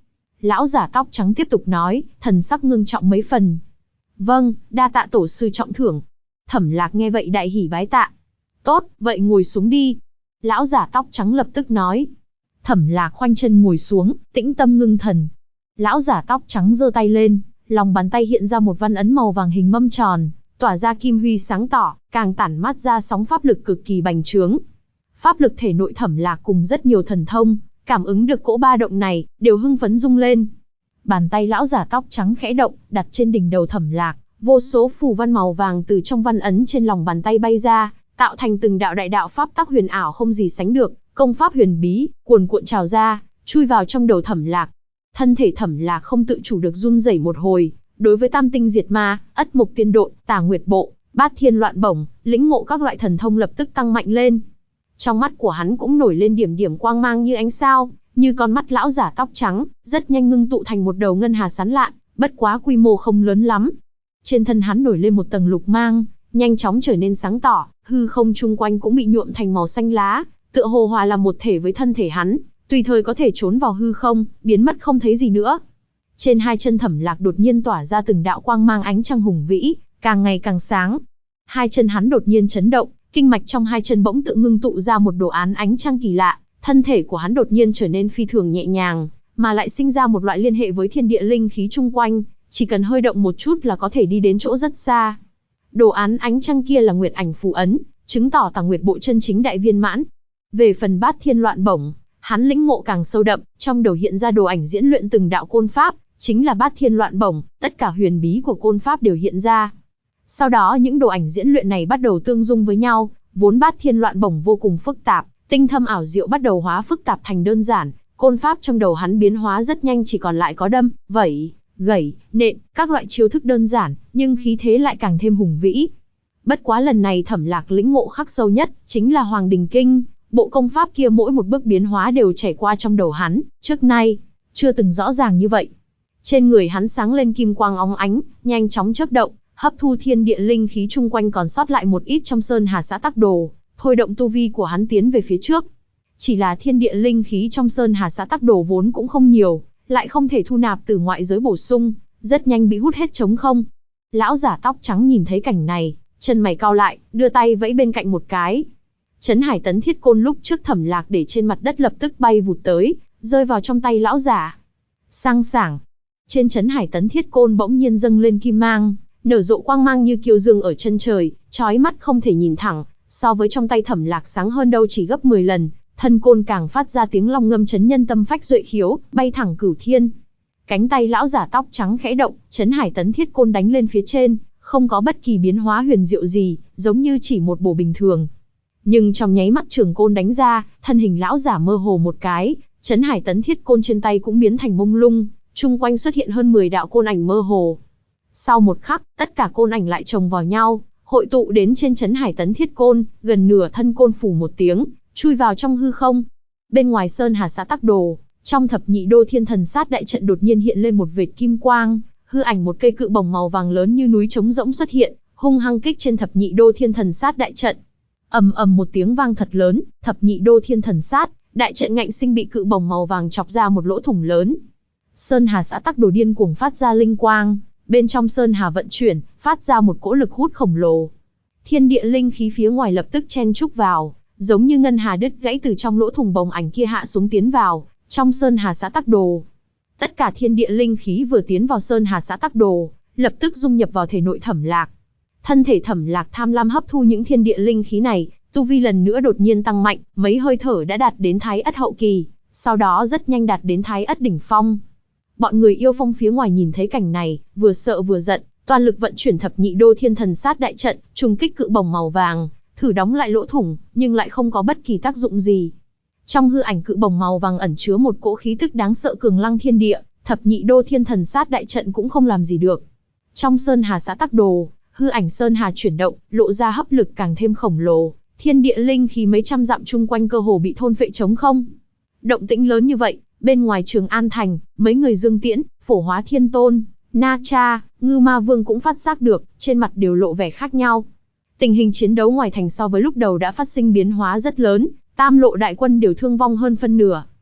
Lão giả tóc trắng tiếp tục nói, thần sắc ngưng trọng mấy phần. Vâng, đa tạ tổ sư trọng thưởng. Thẩm Lạc nghe vậy đại hỉ bái tạ. Tốt, vậy ngồi xuống đi. Lão giả tóc trắng lập tức nói. Thẩm Lạc khoanh chân ngồi xuống, tĩnh tâm ngưng thần. Lão giả tóc trắng giơ tay lên, lòng bàn tay hiện ra một văn ấn màu vàng hình mâm tròn, tỏa ra kim huy sáng tỏ, càng tản mát ra sóng pháp lực cực kỳ bành trướng. Pháp lực thể nội Thẩm Lạc cùng rất nhiều thần thông, cảm ứng được cỗ ba động này, đều hưng phấn rung lên. Bàn tay lão giả tóc trắng khẽ động, đặt trên đỉnh đầu Thẩm Lạc, vô số phù văn màu vàng từ trong văn ấn trên lòng bàn tay bay ra, tạo thành từng đạo đại đạo pháp tắc huyền ảo không gì sánh được, công pháp huyền bí, cuồn cuộn trào ra, chui vào trong đầu Thẩm Lạc. Thân thể Thẩm Lạc không tự chủ được run rẩy một hồi, đối với Tam Tinh Diệt Ma, Ất Mộc Tiên Độn, Tà Nguyệt Bộ, Bát Thiên Loạn Bổng, lĩnh ngộ các loại thần thông lập tức tăng mạnh lên. Trong mắt của hắn cũng nổi lên điểm điểm quang mang như ánh sao, như con mắt lão giả tóc trắng, rất nhanh ngưng tụ thành một đầu ngân hà sáng lạn, bất quá quy mô không lớn lắm. Trên thân hắn nổi lên một tầng lục mang, nhanh chóng trở nên sáng tỏ, hư không chung quanh cũng bị nhuộm thành màu xanh lá, tựa hồ hòa làm một thể với thân thể hắn, tùy thời có thể trốn vào hư không, biến mất không thấy gì nữa. Trên hai chân Thẩm Lạc đột nhiên tỏa ra từng đạo quang mang ánh trăng hùng vĩ, càng ngày càng sáng. Hai chân hắn đột nhiên chấn động, kinh mạch trong hai chân bỗng tự ngưng tụ ra một đồ án ánh trăng kỳ lạ, thân thể của hắn đột nhiên trở nên phi thường nhẹ nhàng, mà lại sinh ra một loại liên hệ với thiên địa linh khí chung quanh, chỉ cần hơi động một chút là có thể đi đến chỗ rất xa. Đồ án ánh trăng kia là Nguyệt Ảnh phù ấn, chứng tỏ Tà Nguyệt Bộ chân chính đại viên mãn. Về phần Bát Thiên Loạn Bổng, hắn lĩnh ngộ càng sâu đậm, trong đầu hiện ra đồ ảnh diễn luyện từng đạo côn pháp, chính là Bát Thiên Loạn Bổng, tất cả huyền bí của côn pháp đều hiện ra. Sau đó những đồ ảnh diễn luyện này bắt đầu tương dung với nhau, vốn Bát Thiên Loạn Bổng vô cùng phức tạp, tinh thâm ảo diệu bắt đầu hóa phức tạp thành đơn giản, côn pháp trong đầu hắn biến hóa rất nhanh, chỉ còn lại có đâm, vẩy, gẩy, nện, các loại chiêu thức đơn giản, nhưng khí thế lại càng thêm hùng vĩ. Bất quá lần này Thẩm Lạc lĩnh ngộ khắc sâu nhất, chính là Hoàng Đình Kinh, bộ công pháp kia mỗi một bước biến hóa đều chảy qua trong đầu hắn, trước nay chưa từng rõ ràng như vậy. Trên người hắn sáng lên kim quang óng ánh, nhanh chóng chớp động, hấp thu thiên địa linh khí chung quanh còn sót lại một ít trong Sơn Hà Xã Tắc Đồ, thôi động tu vi của hắn tiến về phía trước. Chỉ là thiên địa linh khí trong Sơn Hà Xã Tắc Đồ vốn cũng không nhiều, lại không thể thu nạp từ ngoại giới bổ sung, rất nhanh bị hút hết trống không. Lão giả tóc trắng nhìn thấy cảnh này, chân mày cau lại, đưa tay vẫy bên cạnh một cái. Trấn Hải Tấn Thiết Côn lúc trước Thẩm Lạc để trên mặt đất lập tức bay vụt tới, rơi vào trong tay lão giả. Sang sảng, trên Trấn Hải Tấn Thiết Côn bỗng nhiên dâng lên kim mang, nở rộ quang mang như kiêu dương ở chân trời, chói mắt không thể nhìn thẳng, so với trong tay Thẩm Lạc sáng hơn đâu chỉ gấp 10 lần, thân côn càng phát ra tiếng long ngâm chấn nhân tâm phách duệ khiếu, bay thẳng cửu thiên. Cánh tay lão giả tóc trắng khẽ động, Trấn Hải Tấn Thiết Côn đánh lên phía trên, không có bất kỳ biến hóa huyền diệu gì, giống như chỉ một bổ bình thường. Nhưng trong nháy mắt trường côn đánh ra, thân hình lão giả mơ hồ một cái, Trấn Hải Tấn Thiết Côn trên tay cũng biến thành mông lung, chung quanh xuất hiện hơn 10 đạo côn ảnh mơ hồ. Sau một khắc, tất cả côn ảnh lại chồng vào nhau, hội tụ đến trên Trấn Hải Tấn Thiết Côn, gần nửa thân côn phủ một tiếng, chui vào trong hư không. Bên ngoài Sơn Hà Xã Tắc Đồ, trong Thập Nhị Đô Thiên Thần Sát đại trận đột nhiên hiện lên một vệt kim quang, hư ảnh một cây cự bổng màu vàng lớn như núi trống rỗng xuất hiện, hung hăng kích trên Thập Nhị Đô Thiên Thần Sát đại trận. Ầm ầm một tiếng vang thật lớn, Thập Nhị Đô Thiên Thần Sát đại trận ngạnh sinh bị cự bổng màu vàng chọc ra một lỗ thủng lớn. Sơn Hà Xã Tắc Đồ điên cuồng phát ra linh quang, bên trong Sơn Hà vận chuyển, phát ra một cỗ lực hút khổng lồ. Thiên địa linh khí phía ngoài lập tức chen chúc vào, giống như ngân hà đứt gãy từ trong lỗ thủng bồng ảnh kia hạ xuống tiến vào trong Sơn Hà Xã Tắc Đồ. Tất cả thiên địa linh khí vừa tiến vào Sơn Hà Xã Tắc Đồ, lập tức dung nhập vào thể nội Thẩm Lạc. Thân thể Thẩm Lạc tham lam hấp thu những thiên địa linh khí này, tu vi lần nữa đột nhiên tăng mạnh, mấy hơi thở đã đạt đến Thái Ất hậu kỳ, sau đó rất nhanh đạt đến Thái Ất đỉnh phong. Bọn người yêu phong phía ngoài nhìn thấy cảnh này, vừa sợ vừa giận, toàn lực vận chuyển Thập Nhị Đô Thiên Thần Sát đại trận, trùng kích cự bổng màu vàng, thử đóng lại lỗ thủng, nhưng lại không có bất kỳ tác dụng gì. Trong hư ảnh cự bổng màu vàng ẩn chứa một cỗ khí tức đáng sợ cường lăng thiên địa, Thập Nhị Đô Thiên Thần Sát đại trận cũng không làm gì được. Trong Sơn Hà Xã Tắc Đồ, hư ảnh Sơn Hà chuyển động, lộ ra hấp lực càng thêm khổng lồ, thiên địa linh khí mấy trăm dặm chung quanh cơ hồ bị thôn phệ trống không. Động tĩnh lớn như vậy, bên ngoài Trường An thành, mấy người Dương Tiễn, Phổ Hóa Thiên Tôn, Na Cha, Ngưu Ma Vương cũng phát giác được, trên mặt đều lộ vẻ khác nhau. Tình hình chiến đấu ngoài thành so với lúc đầu đã phát sinh biến hóa rất lớn, Tam Lộ đại quân đều thương vong hơn phân nửa.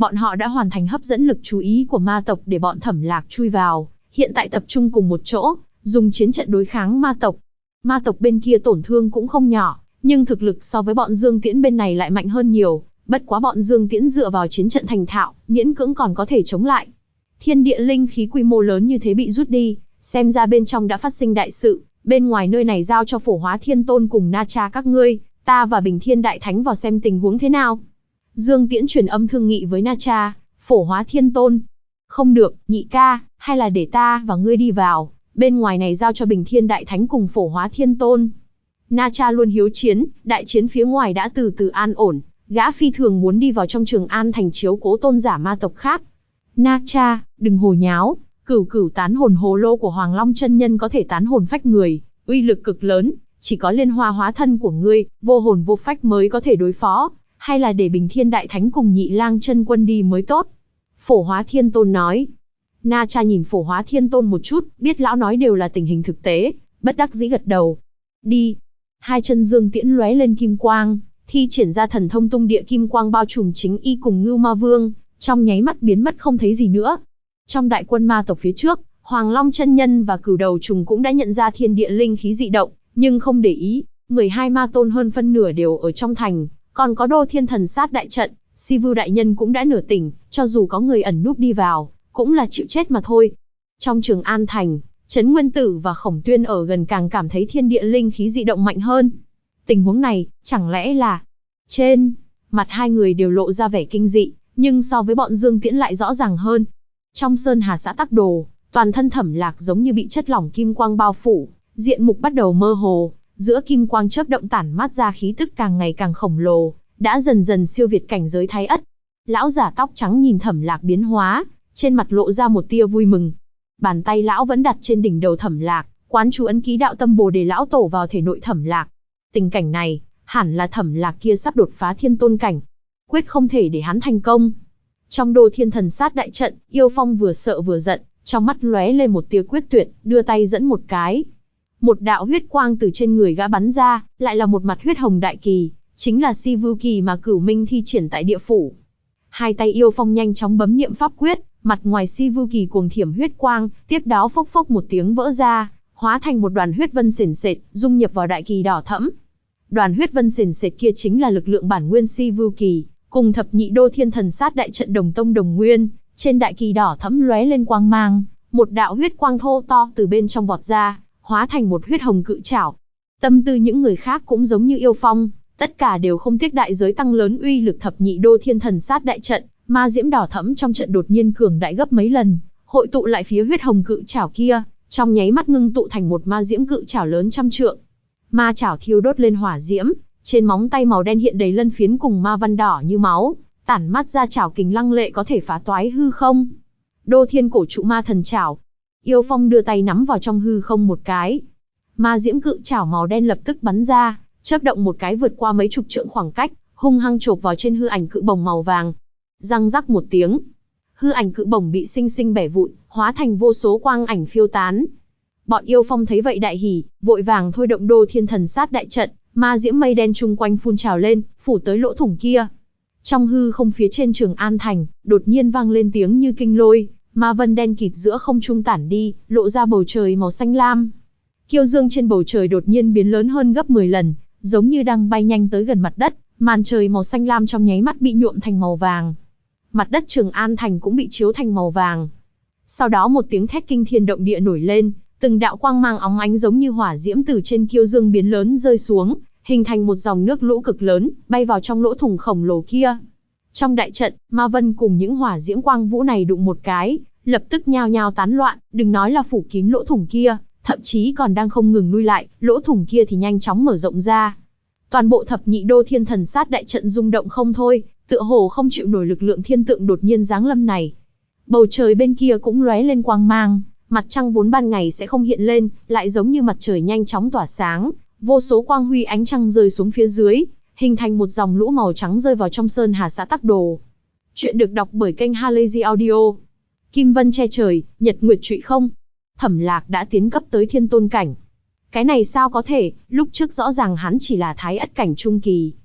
Bọn họ đã hoàn thành hấp dẫn lực chú ý của ma tộc để bọn Thẩm Lạc chui vào, hiện tại tập trung cùng một chỗ, dùng chiến trận đối kháng ma tộc. Ma tộc bên kia tổn thương cũng không nhỏ, nhưng thực lực so với bọn Dương Tiễn bên này lại mạnh hơn nhiều, bất quá bọn Dương Tiễn dựa vào chiến trận thành thạo, miễn cưỡng còn có thể chống lại. Thiên địa linh khí quy mô lớn như thế bị rút đi, xem ra bên trong đã phát sinh đại sự, bên ngoài nơi này giao cho Phổ Hóa Thiên Tôn cùng Na Cha các ngươi, ta và Bình Thiên Đại Thánh vào xem tình huống thế nào. Dương Tiễn truyền âm thương nghị với Na Cha, Phổ Hóa Thiên Tôn. Không được, nhị ca, hay là để ta và ngươi đi vào, bên ngoài này giao cho Bình Thiên Đại Thánh cùng Phổ Hóa Thiên Tôn. Na Cha luôn hiếu chiến, đại chiến phía ngoài đã từ từ an ổn, gã phi thường muốn đi vào trong Trường An thành chiếu cố tôn giả ma tộc khác. Na Cha, đừng hồ nháo, cửu cửu tán hồn hồ lô của Hoàng Long chân nhân có thể tán hồn phách người, uy lực cực lớn, chỉ có liên hoa hóa thân của ngươi, vô hồn vô phách mới có thể đối phó, hay là để Bình Thiên Đại Thánh cùng Nhị Lang chân quân đi mới tốt. Phổ Hóa Thiên Tôn nói. Na Cha nhìn Phổ Hóa Thiên Tôn một chút, biết lão nói đều là tình hình thực tế, bất đắc dĩ gật đầu. Đi. Hai chân Dương Tiễn lóe lên kim quang, thi triển ra thần thông tung địa kim quang bao trùm chính y cùng Ngưu Ma Vương, trong nháy mắt biến mất không thấy gì nữa. Trong đại quân ma tộc phía trước, Hoàng Long chân nhân và Cửu Đầu trùng cũng đã nhận ra thiên địa linh khí dị động, nhưng không để ý. 12 ma tôn hơn phân nửa đều ở trong thành, còn có Đô Thiên Thần Sát đại trận, Si Vưu đại nhân cũng đã nửa tỉnh, cho dù có người ẩn núp đi vào, cũng là chịu chết mà thôi. Trong Trường An thành, Trấn Nguyên Tử và Khổng Tuyên ở gần càng cảm thấy thiên địa linh khí dị động mạnh hơn. Tình huống này, chẳng lẽ là... Trên mặt hai người đều lộ ra vẻ kinh dị, nhưng so với bọn Dương Tiễn lại rõ ràng hơn. Trong Sơn Hà xã Tắc Đồ, toàn thân Thẩm Lạc giống như bị chất lỏng kim quang bao phủ, diện mục bắt đầu mơ hồ, giữa kim quang chớp động tản mát ra khí tức càng ngày càng khổng lồ, đã dần dần siêu việt cảnh giới Thái Ất. Lão giả tóc trắng nhìn Thẩm Lạc biến hóa, trên mặt lộ ra một tia vui mừng. Bàn tay lão vẫn đặt trên đỉnh đầu Thẩm Lạc, quán chú ấn ký đạo tâm Bồ Đề lão tổ vào thể nội Thẩm Lạc. Tình cảnh này, hẳn là Thẩm Lạc kia sắp đột phá thiên tôn cảnh, quyết không thể để hắn thành công. Trong Đô Thiên Thần Sát đại trận, Yêu Phong vừa sợ vừa giận, trong mắt lóe lên một tia quyết tuyệt, đưa tay dẫn một cái. Một đạo huyết quang từ trên người gã bắn ra, lại là một mặt huyết hồng đại kỳ, chính là Si Vưu kỳ mà Cửu Minh thi triển tại địa phủ. Hai tay Yêu Phong nhanh chóng bấm niệm pháp quyết, mặt ngoài Si Vưu kỳ cuồng thiểm huyết quang, tiếp đó phốc phốc một tiếng vỡ ra, hóa thành một đoàn huyết vân sền sệt, dung nhập vào đại kỳ đỏ thẫm. Đoàn huyết vân sền sệt kia chính là lực lượng bản nguyên Si Vưu kỳ, cùng thập nhị Đô Thiên Thần Sát đại trận đồng tông đồng nguyên, trên đại kỳ đỏ thẫm lóe lên quang mang, một đạo huyết quang thô to từ bên trong vọt ra, hóa thành một huyết hồng cự trảo. Tâm tư những người khác cũng giống như Yêu Phong, tất cả đều không tiếc đại giới tăng lớn uy lực thập nhị Đô Thiên Thần Sát đại trận, ma diễm đỏ thẫm trong trận đột nhiên cường đại gấp mấy lần, hội tụ lại phía huyết hồng cự trảo kia, trong nháy mắt ngưng tụ thành một ma diễm cự trảo lớn trăm trượng. Ma trảo thiêu đốt lên hỏa diễm, trên móng tay màu đen hiện đầy lân phiến cùng ma văn đỏ như máu, tản mát ra trảo kình lăng lệ có thể phá toái hư không. Đô Thiên Cổ Trụ Ma Thần Trảo. Yêu Phong đưa tay nắm vào trong hư không một cái. Ma diễm cự trảo màu đen lập tức bắn ra, chớp động một cái vượt qua mấy chục trượng khoảng cách, hung hăng chộp vào trên hư ảnh cự bồng màu vàng. Răng rắc một tiếng, hư ảnh cự bồng bị sinh sinh bẻ vụn, hóa thành vô số quang ảnh phiêu tán. Bọn Yêu Phong thấy vậy đại hỉ, vội vàng thôi động Đô Thiên Thần Sát đại trận, ma diễm mây đen chung quanh phun trào lên, phủ tới lỗ thủng kia. Trong hư không phía trên Trường An thành, đột nhiên vang lên tiếng như kinh lôi, ma vân đen kịt giữa không trung tản đi, lộ ra bầu trời màu xanh lam. Kiêu dương trên bầu trời đột nhiên biến lớn hơn gấp 10 lần, giống như đang bay nhanh tới gần mặt đất, màn trời màu xanh lam trong nháy mắt bị nhuộm thành màu vàng. Mặt đất Trường An thành cũng bị chiếu thành màu vàng. Sau đó một tiếng thét kinh thiên động địa nổi lên, từng đạo quang mang óng ánh giống như hỏa diễm từ trên kiêu dương biến lớn rơi xuống, hình thành một dòng nước lũ cực lớn, bay vào trong lỗ thủng khổng lồ kia. Trong đại trận, ma vân cùng những hỏa diễm quang vũ này đụng một cái, lập tức nhao nhao tán loạn, đừng nói là phủ kín lỗ thủng kia, thậm chí còn đang không ngừng lui lại, lỗ thủng kia thì nhanh chóng mở rộng ra. Toàn bộ thập nhị Đô Thiên Thần Sát đại trận rung động không thôi, tựa hồ không chịu nổi lực lượng thiên tượng đột nhiên giáng lâm này. Bầu trời bên kia cũng lóe lên quang mang, mặt trăng vốn ban ngày sẽ không hiện lên, lại giống như mặt trời nhanh chóng tỏa sáng, vô số quang huy ánh trăng rơi xuống phía dưới, hình thành một dòng lũ màu trắng rơi vào trong Sơn Hà xã Tắc Đồ. Chuyện được đọc bởi kênh Halazy Audio. Kim vân che trời, nhật nguyệt trụy không. Thẩm Lạc đã tiến cấp tới thiên tôn cảnh. Cái này sao có thể, lúc trước rõ ràng hắn chỉ là thái ất cảnh trung kỳ.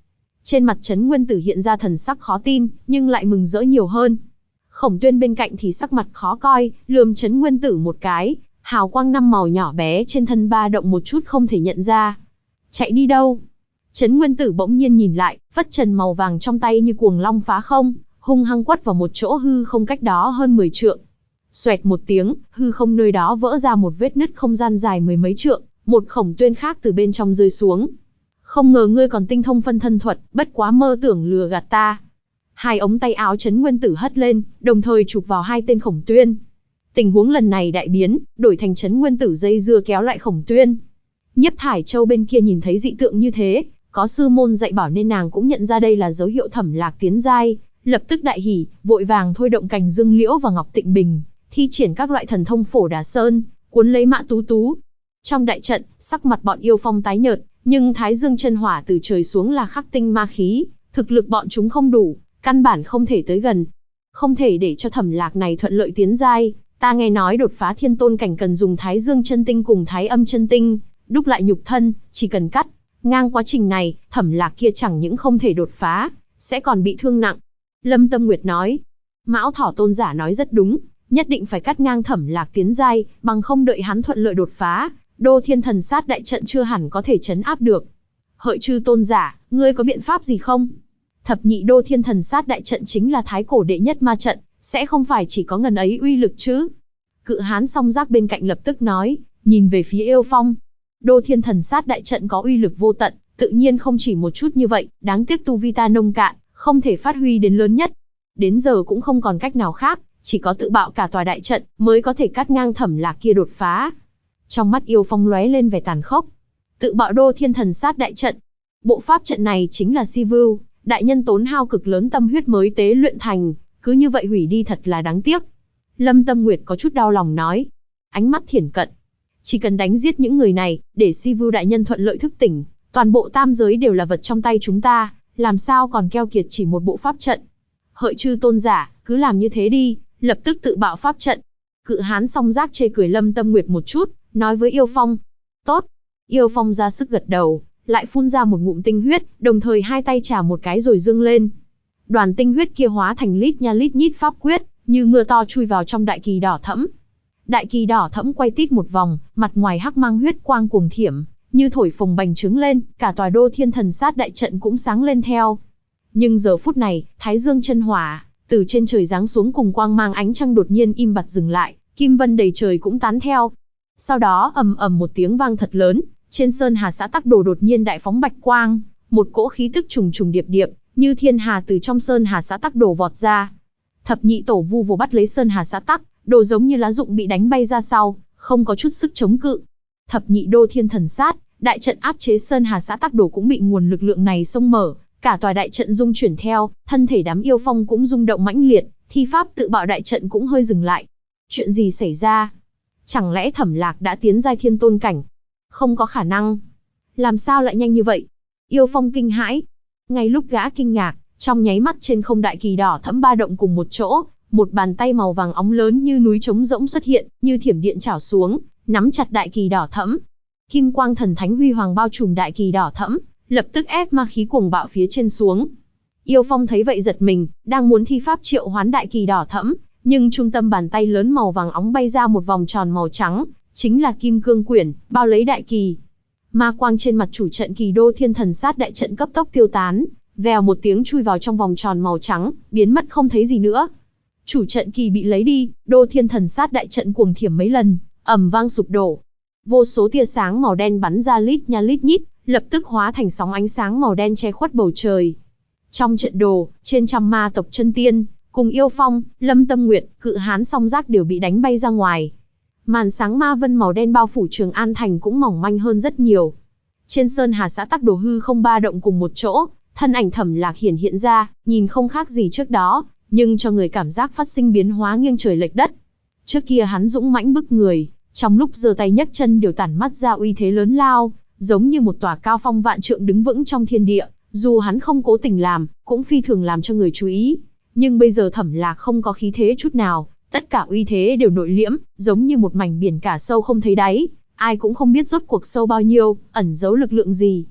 Trên mặt Trấn Nguyên Tử hiện ra thần sắc khó tin, nhưng lại mừng rỡ nhiều hơn. Khổng Tuyên bên cạnh thì sắc mặt khó coi, lườm Trấn Nguyên Tử một cái, hào quang 5 màu nhỏ bé trên thân ba động một chút không thể nhận ra. Chạy đi đâu? Trấn Nguyên Tử bỗng nhiên nhìn lại, phất trần màu vàng trong tay như cuồng long phá không, hung hăng quất vào một chỗ hư không cách đó hơn 10 trượng. Xoẹt một tiếng, hư không nơi đó vỡ ra một vết nứt không gian dài mười mấy trượng, một Khổng Tuyên khác từ bên trong rơi xuống. Không ngờ ngươi còn tinh thông phân thân thuật, bất quá mơ tưởng lừa gạt ta. Hai ống tay áo Trấn Nguyên Tử hất lên, đồng thời chụp vào hai tên Khổng Tuyên. Tình huống lần này đại biến, đổi thành Trấn Nguyên Tử dây dưa kéo lại Khổng Tuyên. Nhiếp Thải Châu bên kia nhìn thấy dị tượng như thế, có sư môn dạy bảo nên nàng cũng nhận ra đây là dấu hiệu Thẩm Lạc tiến giai, lập tức đại hỉ, vội vàng thôi động Cành Dương Liễu và Ngọc Tịnh Bình, thi triển các loại thần thông Phổ Đà Sơn, cuốn lấy Mã Tú Tú. Trong đại trận, sắc mặt bọn yêu phong tái nhợt, nhưng Thái Dương chân hỏa từ trời xuống là khắc tinh ma khí, thực lực bọn chúng không đủ, căn bản không thể tới gần. Không thể để cho Thẩm Lạc này thuận lợi tiến giai, ta nghe nói đột phá thiên tôn cảnh cần dùng Thái Dương chân tinh cùng Thái Âm chân tinh, đúc lại nhục thân, chỉ cần cắt ngang quá trình này, Thẩm Lạc kia chẳng những không thể đột phá, sẽ còn bị thương nặng. Lâm Tâm Nguyệt nói, Mão Thỏ tôn giả nói rất đúng, nhất định phải cắt ngang Thẩm Lạc tiến giai, bằng không đợi hắn thuận lợi đột phá, Đô Thiên Thần Sát đại trận chưa hẳn có thể trấn áp được. Hợi Chư tôn giả, ngươi có biện pháp gì không? Thập nhị Đô Thiên Thần Sát đại trận chính là thái cổ đệ nhất ma trận, sẽ không phải chỉ có ngần ấy uy lực chứ? Cự hán song giác bên cạnh lập tức nói, nhìn về phía yêu phong. Đô Thiên Thần Sát đại trận có uy lực vô tận, tự nhiên không chỉ một chút như vậy, đáng tiếc tu vi ta nông cạn, không thể phát huy đến lớn nhất. Đến giờ cũng không còn cách nào khác, chỉ có tự bạo cả tòa đại trận mới có thể cắt ngang Thẩm Lạc kia đột phá. Trong mắt yêu phong lóe lên vẻ tàn khốc. Tự bạo Đô Thiên Thần Sát đại trận. Bộ pháp trận này chính là Si Vưu đại nhân tốn hao cực lớn tâm huyết mới tế luyện thành, cứ như vậy hủy đi thật là đáng tiếc. Lâm Tâm Nguyệt có chút đau lòng nói, ánh mắt thiển cận. Chỉ cần đánh giết những người này, để Si Vưu đại nhân thuận lợi thức tỉnh, toàn bộ tam giới đều là vật trong tay chúng ta, làm sao còn keo kiệt chỉ một bộ pháp trận. Hợi Chư tôn giả, cứ làm như thế đi, lập tức tự bạo pháp trận. Cự hán song giác chê cười Lâm Tâm Nguyệt một chút, nói với Yêu Phong. Tốt. Yêu Phong ra sức gật đầu, lại phun ra một ngụm tinh huyết, đồng thời hai tay chà một cái rồi dương lên. Đoàn tinh huyết kia hóa thành lít nha lít nhít pháp quyết, như mưa to chui vào trong đại kỳ đỏ thẫm. Đại kỳ đỏ thẫm quay tít một vòng, mặt ngoài hắc mang huyết quang cuồng thiểm, như thổi phồng bành trướng lên, cả tòa Đô Thiên Thần Sát đại trận cũng sáng lên theo. Nhưng giờ phút này, Thái Dương chân hỏa từ trên trời giáng xuống cùng quang mang ánh trăng đột nhiên im bặt dừng lại, kim vân đầy trời cũng tán theo. Sau đó ầm ầm một tiếng vang thật lớn, trên Sơn Hà Xã Tắc Đồ đột nhiên đại phóng bạch quang, một cỗ khí tức trùng trùng điệp điệp, như thiên hà từ trong Sơn Hà Xã Tắc Đồ vọt ra. Thập nhị tổ vu vồ bắt lấy Sơn Hà Xã Tắc Đồ giống như lá rụng bị đánh bay ra sau, không có chút sức chống cự. Thập nhị Đô Thiên Thần Sát đại trận áp chế Sơn Hà Xã Tắc Đồ cũng bị nguồn lực lượng này xông mở, cả tòa đại trận rung chuyển theo, thân thể đám yêu phong cũng rung động mãnh liệt, thi pháp tự bạo đại trận cũng hơi dừng lại. Chuyện gì xảy ra? Chẳng lẽ Thẩm Lạc đã tiến giai thiên tôn cảnh? Không có khả năng. Làm sao lại nhanh như vậy? Yêu phong kinh hãi. Ngay lúc gã kinh ngạc, trong nháy mắt trên không đại kỳ đỏ thẫm ba động cùng một chỗ, một bàn tay màu vàng óng lớn như núi trống rỗng xuất hiện, như thiểm điện chảo xuống, nắm chặt đại kỳ đỏ thẫm. Kim quang thần thánh huy hoàng bao trùm đại kỳ đỏ thẫm, lập tức ép ma khí cuồng bạo phía trên xuống. Yêu phong thấy vậy giật mình, đang muốn thi pháp triệu hoán đại kỳ đỏ thẫm, nhưng trung tâm bàn tay lớn màu vàng óng bay ra một vòng tròn màu trắng, chính là kim cương quyển, bao lấy đại kỳ. Ma quang trên mặt chủ trận kỳ Đô Thiên Thần Sát đại trận cấp tốc tiêu tán, vèo một tiếng chui vào trong vòng tròn màu trắng, biến mất không thấy gì nữa. Chủ trận kỳ bị lấy đi, Đô Thiên Thần Sát đại trận cuồng thiểm mấy lần, ầm vang sụp đổ. Vô số tia sáng màu đen bắn ra lít nha lít nhít, lập tức hóa thành sóng ánh sáng màu đen che khuất bầu trời. Trong trận đồ, trên trăm ma tộc chân tiên, cùng Yêu Phong, Lâm Tâm Nguyệt, Cự hán song giác đều bị đánh bay ra ngoài. Màn sáng ma vân màu đen bao phủ Trường An thành cũng mỏng manh hơn rất nhiều. Trên Sơn Hà Xã Tắc Đồ hư không ba động cùng một chỗ, thân ảnh Thẩm Lạc hiện ra, nhìn không khác gì trước đó, nhưng cho người cảm giác phát sinh biến hóa nghiêng trời lệch đất. Trước kia hắn dũng mãnh bức người, trong lúc giơ tay nhấc chân đều tản mắt ra uy thế lớn lao, giống như một tòa cao phong vạn trượng đứng vững trong thiên địa, dù hắn không cố tình làm, cũng phi thường làm cho người chú ý. Nhưng bây giờ Thẩm Lạc không có khí thế chút nào, tất cả uy thế đều nội liễm, giống như một mảnh biển cả sâu không thấy đáy, ai cũng không biết rốt cuộc sâu bao nhiêu, ẩn giấu lực lượng gì.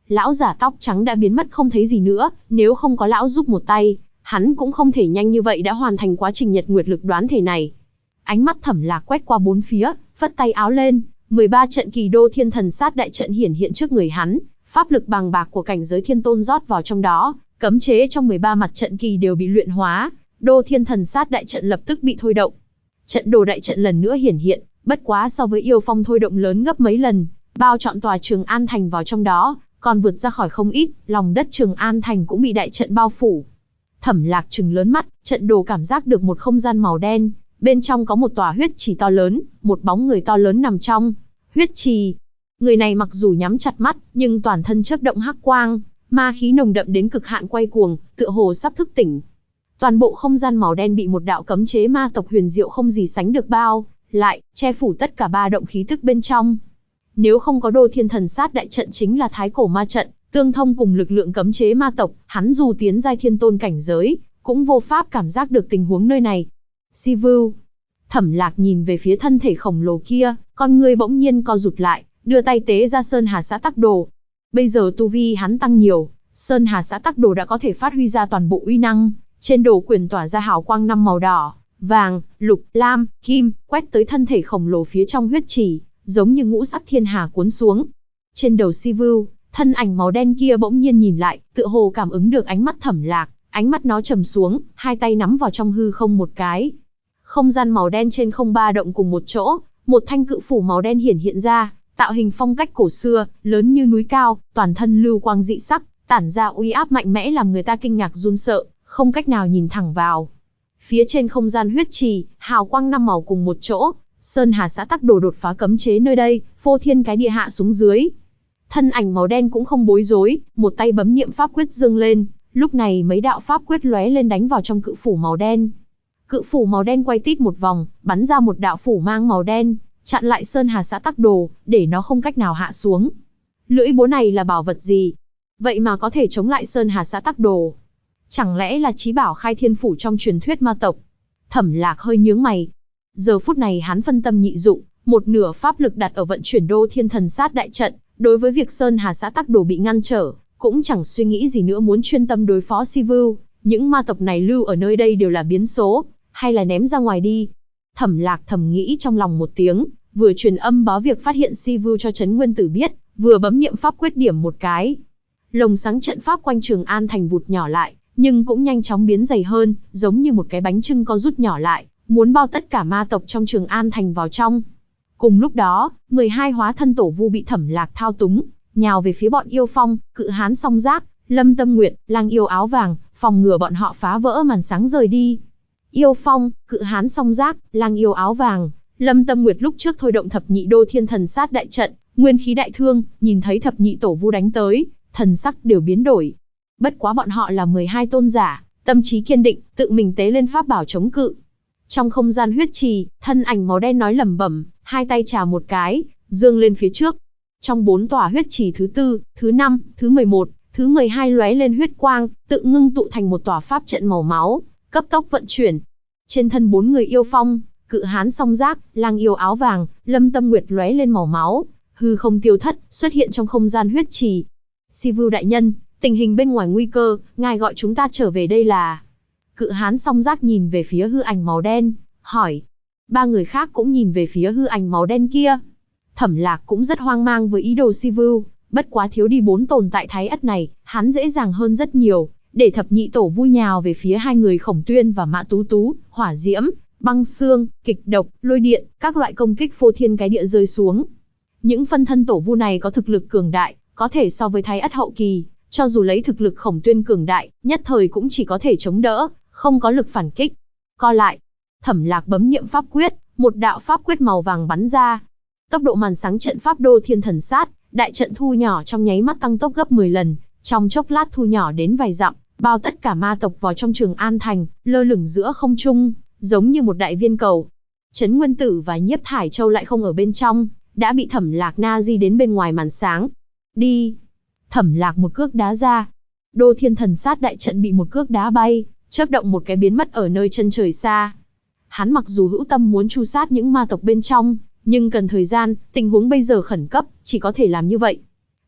lão giả tóc trắng đã biến mất không thấy gì nữa, nếu không có lão giúp một tay, hắn cũng không thể nhanh như vậy đã hoàn thành quá trình nhật nguyệt lực đoán thể này. Ánh mắt Thẩm Lạc quét qua bốn phía, phất tay áo lên, 13 trận kỳ đô thiên thần sát đại trận hiển hiện trước người hắn, pháp lực bàng bạc của cảnh giới thiên tôn rót vào trong đó, cấm chế trong 13 mặt trận kỳ đều bị luyện hóa, đô thiên thần sát đại trận lập tức bị thôi động. Trận đồ đại trận lần nữa hiển hiện, bất quá so với yêu phong thôi động lớn gấp mấy lần, bao trọn tòa Trường An thành vào trong đó, còn vượt ra khỏi không ít, lòng đất Trường An thành cũng bị đại trận bao phủ. Thẩm Lạc trừng lớn mắt, trận đồ cảm giác được một không gian màu đen, bên trong có một tòa huyết trì to lớn, một bóng người to lớn nằm trong huyết trì. Người này mặc dù nhắm chặt mắt, nhưng toàn thân chớp động hắc quang, ma khí nồng đậm đến cực hạn quay cuồng, tựa hồ sắp thức tỉnh. Toàn bộ không gian màu đen bị một đạo cấm chế ma tộc huyền diệu không gì sánh được bao lại, che phủ tất cả ba động khí tức bên trong. Nếu không có đô thiên thần sát đại trận chính là thái cổ ma trận, tương thông cùng lực lượng cấm chế ma tộc, hắn dù tiến giai thiên tôn cảnh giới, cũng vô pháp cảm giác được tình huống nơi này. Sivu. Thẩm Lạc nhìn về phía thân thể khổng lồ kia, con người bỗng nhiên co rụt lại, đưa tay tế ra Sơn Hà Xã Tắc Đồ. Bây giờ tu vi hắn tăng nhiều, Sơn Hà Xã Tắc Đồ đã có thể phát huy ra toàn bộ uy năng, trên đồ quyển tỏa ra hào quang 5 màu đỏ, vàng, lục, lam, kim, quét tới thân thể khổng lồ phía trong huyết trì, giống như ngũ sắc thiên hà cuốn xuống. Trên đầu Sivu, thân ảnh màu đen kia bỗng nhiên nhìn lại, tựa hồ cảm ứng được ánh mắt Thẩm Lạc, ánh mắt nó trầm xuống, hai tay nắm vào trong hư không một cái. Không gian màu đen trên không ba động cùng một chỗ, một thanh cự phủ màu đen hiển hiện ra, tạo hình phong cách cổ xưa, lớn như núi cao, toàn thân lưu quang dị sắc, tản ra uy áp mạnh mẽ làm người ta kinh ngạc run sợ, không cách nào nhìn thẳng vào. Phía trên không gian huyết trì, hào quang 5 màu cùng một chỗ, Sơn Hà Xã Tắc Đồ đột phá cấm chế nơi đây, phô thiên cái địa hạ xuống dưới. Thân ảnh màu đen cũng không bối rối, một tay bấm niệm pháp quyết dâng lên, lúc này mấy đạo pháp quyết lóe lên đánh vào trong cự phủ màu đen. Cự phủ màu đen quay tít một vòng, bắn ra một đạo phủ mang màu đen, chặn lại Sơn Hà Xã Tắc Đồ, để nó không cách nào hạ xuống. Lưỡi búa này là bảo vật gì? Vậy mà có thể chống lại Sơn Hà Xã Tắc Đồ. Chẳng lẽ là chí bảo khai thiên phủ trong truyền thuyết ma tộc? Thẩm Lạc hơi nhướng mày. Giờ phút này hắn phân tâm nhị dụng, một nửa pháp lực đặt ở vận chuyển đô thiên thần sát đại trận, đối với việc Sơn Hà Xã Tắc Đồ bị ngăn trở, cũng chẳng suy nghĩ gì nữa muốn chuyên tâm đối phó Sivu. Những ma tộc này lưu ở nơi đây đều là biến số, hay là ném ra ngoài đi. Thẩm Lạc thầm nghĩ trong lòng một tiếng, vừa truyền âm báo việc phát hiện Sivu cho Trấn Nguyên Tử biết, vừa bấm niệm pháp quyết điểm một cái. Lồng sáng trận pháp quanh Trường An thành vụt nhỏ lại, nhưng cũng nhanh chóng biến dày hơn, giống như một cái bánh chưng co rút nhỏ lại, muốn bao tất cả ma tộc trong Trường An thành vào trong. Cùng lúc đó, 12 hóa thân tổ vu bị Thẩm Lạc thao túng, nhào về phía bọn yêu phong, cự hán song giác, Lâm Tâm Nguyệt, lang yêu áo vàng, phòng ngừa bọn họ phá vỡ màn sáng rời đi. Yêu phong, cự hán song giác, lang yêu áo vàng, Lâm Tâm Nguyệt lúc trước thôi động thập nhị đô thiên thần sát đại trận, nguyên khí đại thương, nhìn thấy thập nhị tổ vu đánh tới, thần sắc đều biến đổi. Bất quá bọn họ là 12 tôn giả, tâm trí kiên định, tự mình tế lên pháp bảo chống cự. Trong không gian huyết trì, thân ảnh màu đen nói lẩm bẩm, hai tay chà một cái, dương lên phía trước. Trong 4 tòa huyết trì thứ 4, thứ 5, thứ 11, thứ 12 lóe lên huyết quang, tự ngưng tụ thành một tòa pháp trận màu máu, cấp tốc vận chuyển. Trên thân 4 người yêu phong, cự hán song giác, lang yêu áo vàng, Lâm Tâm Nguyệt lóe lên màu máu, hư không tiêu thất, xuất hiện trong không gian huyết trì. Sivu đại nhân, tình hình bên ngoài nguy cơ, ngài gọi chúng ta trở về đây là... Cự hán song giác nhìn về phía hư ảnh màu đen, hỏi. 3 người khác cũng nhìn về phía hư ảnh màu đen kia. Thẩm Lạc cũng rất hoang mang với ý đồ Sivu, bất quá thiếu đi 4 tồn tại thái ất này, hắn dễ dàng hơn rất nhiều, để thập nhị tổ vui nhào về phía 2 người Khổng Tuyên và Mã Tú Tú, hỏa diễm, băng xương, kịch độc, lôi điện, các loại công kích phô thiên cái địa rơi xuống. Những phân thân tổ vu này có thực lực cường đại, có thể so với thái ất hậu kỳ, cho dù lấy thực lực Khổng Tuyên cường đại, nhất thời cũng chỉ có thể chống đỡ, không có lực phản kích. Co lại, Thẩm Lạc bấm niệm pháp quyết, một đạo pháp quyết màu vàng bắn ra. Tốc độ màn sáng trận pháp đô thiên thần sát, đại trận thu nhỏ trong nháy mắt tăng tốc gấp 10 lần, trong chốc lát thu nhỏ đến vài dặm, bao tất cả ma tộc vào trong Trường An thành, lơ lửng giữa không trung, giống như một đại viên cầu. Trấn Nguyên Tử và Nhiếp Thải Châu lại không ở bên trong, đã bị Thẩm Lạc na di đến bên ngoài màn sáng. Đi! Thẩm Lạc một cước đá ra. Đô thiên thần sát đại trận bị một cước đá bay, chớp động một cái biến mất ở nơi chân trời xa. Hắn mặc dù hữu tâm muốn tru sát những ma tộc bên trong, nhưng cần thời gian, tình huống bây giờ khẩn cấp, chỉ có thể làm như vậy.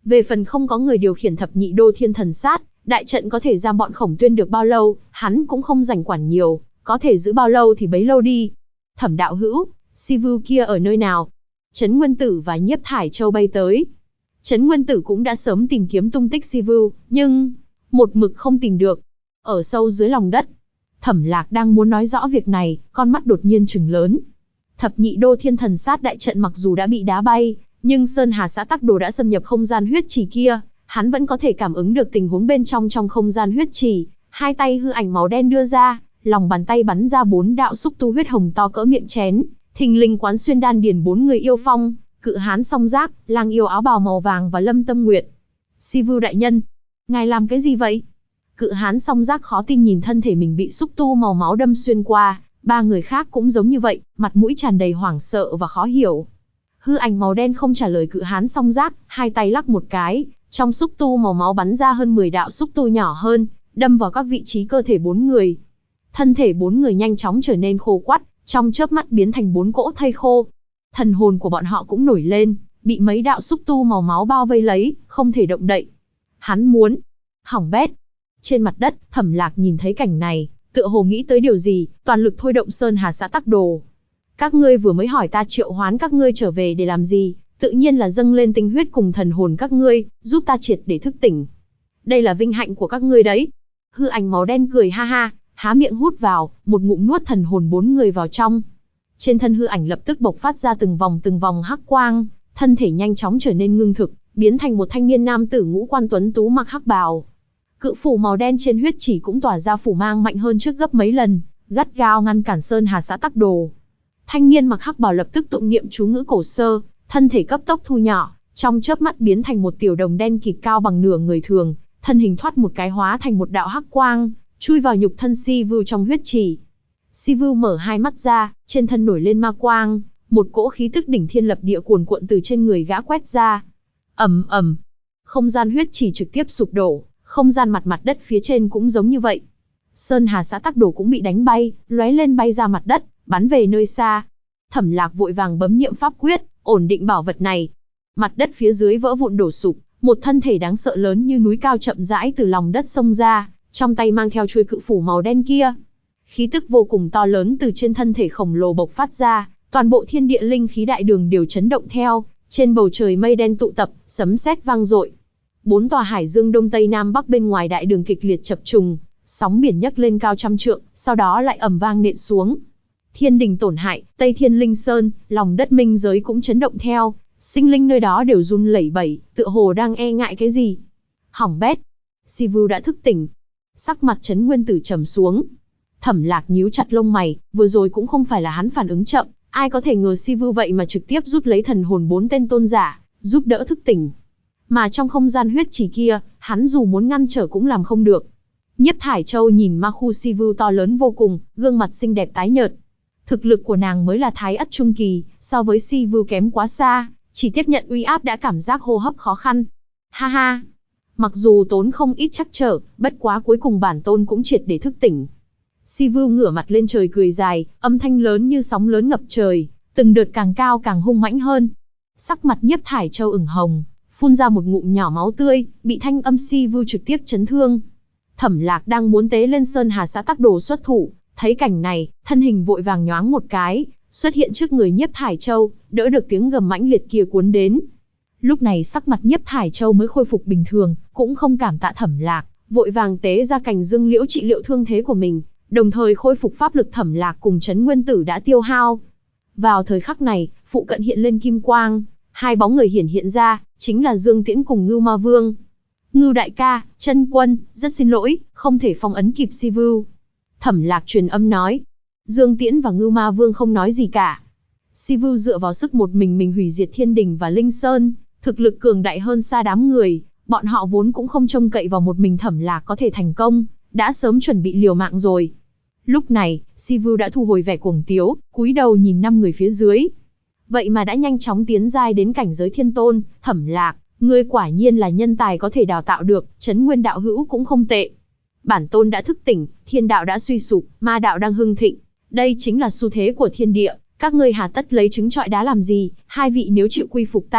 Về phần không có người điều khiển thập nhị đô thiên thần sát, đại trận có thể giam bọn Khổng Tuyên được bao lâu, hắn cũng không rảnh quản nhiều, có thể giữ bao lâu thì bấy lâu đi. Thẩm đạo hữu, Sivu kia ở nơi nào? Trấn Nguyên Tử và Nhiếp Thải Châu bay tới. Trấn Nguyên Tử cũng đã sớm tìm kiếm tung tích Sivu, nhưng một mực không tìm được. Ở sâu dưới lòng đất. Thẩm Lạc đang muốn nói rõ việc này, con mắt đột nhiên trừng lớn. Thập nhị đô thiên thần sát đại trận mặc dù đã bị đá bay, nhưng Sơn Hà Xã Tắc Đồ đã xâm nhập không gian huyết trì kia, hắn vẫn có thể cảm ứng được tình huống bên trong không gian huyết trì. Hai tay hư ảnh màu đen đưa ra, lòng bàn tay bắn ra 4 đạo xúc tu huyết hồng to cỡ miệng chén, thình lình quán xuyên đan điền 4 người yêu phong, Cự Hán Song Giác, Lang Yêu áo bào màu vàng và Lâm Tâm Nguyệt. Sivu đại nhân, ngài làm cái gì vậy? Cự Hán Song Giác khó tin nhìn thân thể mình bị xúc tu màu máu đâm xuyên qua, 3 người khác cũng giống như vậy, mặt mũi tràn đầy hoảng sợ và khó hiểu. Hư ảnh màu đen không trả lời Cự Hán Song Giác, hai tay lắc một cái, trong xúc tu màu máu bắn ra hơn 10 đạo xúc tu nhỏ hơn, đâm vào các vị trí cơ thể 4 người. Thân thể 4 người nhanh chóng trở nên khô quắt, trong chớp mắt biến thành 4 cỗ thây khô. Thần hồn của bọn họ cũng nổi lên, bị mấy đạo xúc tu màu máu bao vây lấy, không thể động đậy. Hắn muốn hỏng bét. Trên mặt đất, Thẩm Lạc nhìn thấy cảnh này, tựa hồ nghĩ tới điều gì, toàn lực thôi động Sơn Hà Xã Tắc Đồ. Các ngươi vừa mới hỏi ta triệu hoán các ngươi trở về để làm gì, tự nhiên là dâng lên tinh huyết cùng thần hồn các ngươi, giúp ta triệt để thức tỉnh. Đây là vinh hạnh của các ngươi đấy. Hư ảnh màu đen cười ha ha, há miệng hút vào, một ngụm nuốt thần hồn 4 người vào trong. Trên thân hư ảnh lập tức bộc phát ra từng vòng hắc quang, thân thể nhanh chóng trở nên ngưng thực, biến thành một thanh niên nam tử ngũ quan tuấn tú mặc hắc bào. Cự phủ màu đen trên huyết chỉ cũng tỏa ra phủ mang mạnh hơn trước gấp mấy lần, gắt gao ngăn cản Sơn Hà Xã Tắc Đồ. Thanh niên mặc hắc bào lập tức tụng niệm chú ngữ cổ sơ, thân thể cấp tốc thu nhỏ, trong chớp mắt biến thành một tiểu đồng đen kịt cao bằng nửa người thường, thân hình thoát một cái hóa thành một đạo hắc quang, chui vào nhục thân Sivu trong huyết trì. Sivu mở hai mắt ra, trên thân nổi lên ma quang, một cỗ khí tức đỉnh thiên lập địa cuồn cuộn từ trên người gã quét ra. Ầm ầm, không gian huyết trì trực tiếp sụp đổ, không gian mặt đất phía trên cũng giống như vậy. Sơn Hà Xã Tắc Đồ cũng bị đánh bay, lóe lên bay ra mặt đất, bắn về nơi xa. Thẩm Lạc vội vàng bấm niệm pháp quyết, ổn định bảo vật này. Mặt đất phía dưới vỡ vụn đổ sụp, một thân thể đáng sợ lớn như núi cao chậm rãi từ lòng đất xông ra, trong tay mang theo chuôi cự phủ màu đen kia. Khí tức vô cùng to lớn từ trên thân thể khổng lồ bộc phát ra, toàn bộ thiên địa linh khí đại đường đều chấn động theo, trên bầu trời mây đen tụ tập, sấm sét vang dội. 4 tòa hải dương đông tây nam bắc bên ngoài đại đường kịch liệt chập trùng, sóng biển nhấc lên cao trăm trượng, sau đó lại ầm vang nện xuống. Thiên đình tổn hại, Tây Thiên Linh Sơn, lòng đất minh giới cũng chấn động theo, sinh linh nơi đó đều run lẩy bẩy, tựa hồ đang e ngại cái gì. Hỏng bét, Sivu đã thức tỉnh. Sắc mặt Trấn Nguyên Tử trầm xuống. Thẩm Lạc nhíu chặt lông mày, vừa rồi cũng không phải là hắn phản ứng chậm, ai có thể ngờ Sivu vậy mà trực tiếp rút lấy thần hồn 4 tên tôn giả, giúp đỡ thức tỉnh. Mà trong không gian huyết trì kia, hắn dù muốn ngăn trở cũng làm không được. Nhiếp Thải Châu nhìn ma khu Sivu to lớn vô cùng, gương mặt xinh đẹp tái nhợt. Thực lực của nàng mới là thái ất trung kỳ, so với Sivu kém quá xa, chỉ tiếp nhận uy áp đã cảm giác hô hấp khó khăn. Ha ha, mặc dù tốn không ít trắc trở, bất quá cuối cùng bản tôn cũng triệt để thức tỉnh. Sivu ngửa mặt lên trời cười dài, âm thanh lớn như sóng lớn ngập trời, từng đợt càng cao càng hung mãnh hơn. Sắc mặt Nhiếp Thải Châu ửng hồng, phun ra một ngụm nhỏ máu tươi, bị thanh âm Sivu trực tiếp chấn thương. Thẩm Lạc đang muốn tế lên Sơn Hà Xã Tắc Đồ xuất thủ, thấy cảnh này, thân hình vội vàng nhoáng một cái, xuất hiện trước người Nhiếp Thải Châu, đỡ được tiếng gầm mãnh liệt kia cuốn đến. Lúc này sắc mặt Nhiếp Thải Châu mới khôi phục bình thường, cũng không cảm tạ Thẩm Lạc, vội vàng tế ra cành dương liễu trị liệu thương thế của mình, đồng thời khôi phục pháp lực Thẩm Lạc cùng Trấn Nguyên Tử đã tiêu hao. Vào thời khắc này, phụ cận hiện lên kim quang, hai bóng người hiện ra, chính là Dương Tiễn cùng Ngưu Ma Vương. Ngưu đại ca, Chân Quân, rất xin lỗi, không thể phong ấn kịp Sivu. Thẩm Lạc truyền âm nói. Dương Tiễn và Ngưu Ma Vương không nói gì cả. Sivu dựa vào sức một mình hủy diệt Thiên Đình và Linh Sơn, thực lực cường đại hơn xa đám người, bọn họ vốn cũng không trông cậy vào một mình Thẩm Lạc có thể thành công, đã sớm chuẩn bị liều mạng rồi. Lúc này, Sivu đã thu hồi vẻ cuồng tiếu, cúi đầu nhìn 5 người phía dưới. Vậy mà đã nhanh chóng tiến giai đến cảnh giới thiên tôn. Thẩm Lạc, ngươi quả nhiên là nhân tài có thể đào tạo được, Trấn Nguyên đạo hữu cũng không tệ. Bản tôn đã thức tỉnh, thiên đạo đã suy sụp, ma đạo đang hưng thịnh. Đây chính là xu thế của thiên địa, các ngươi hà tất lấy trứng trọi đá làm gì, hai vị nếu chịu quy phục ta,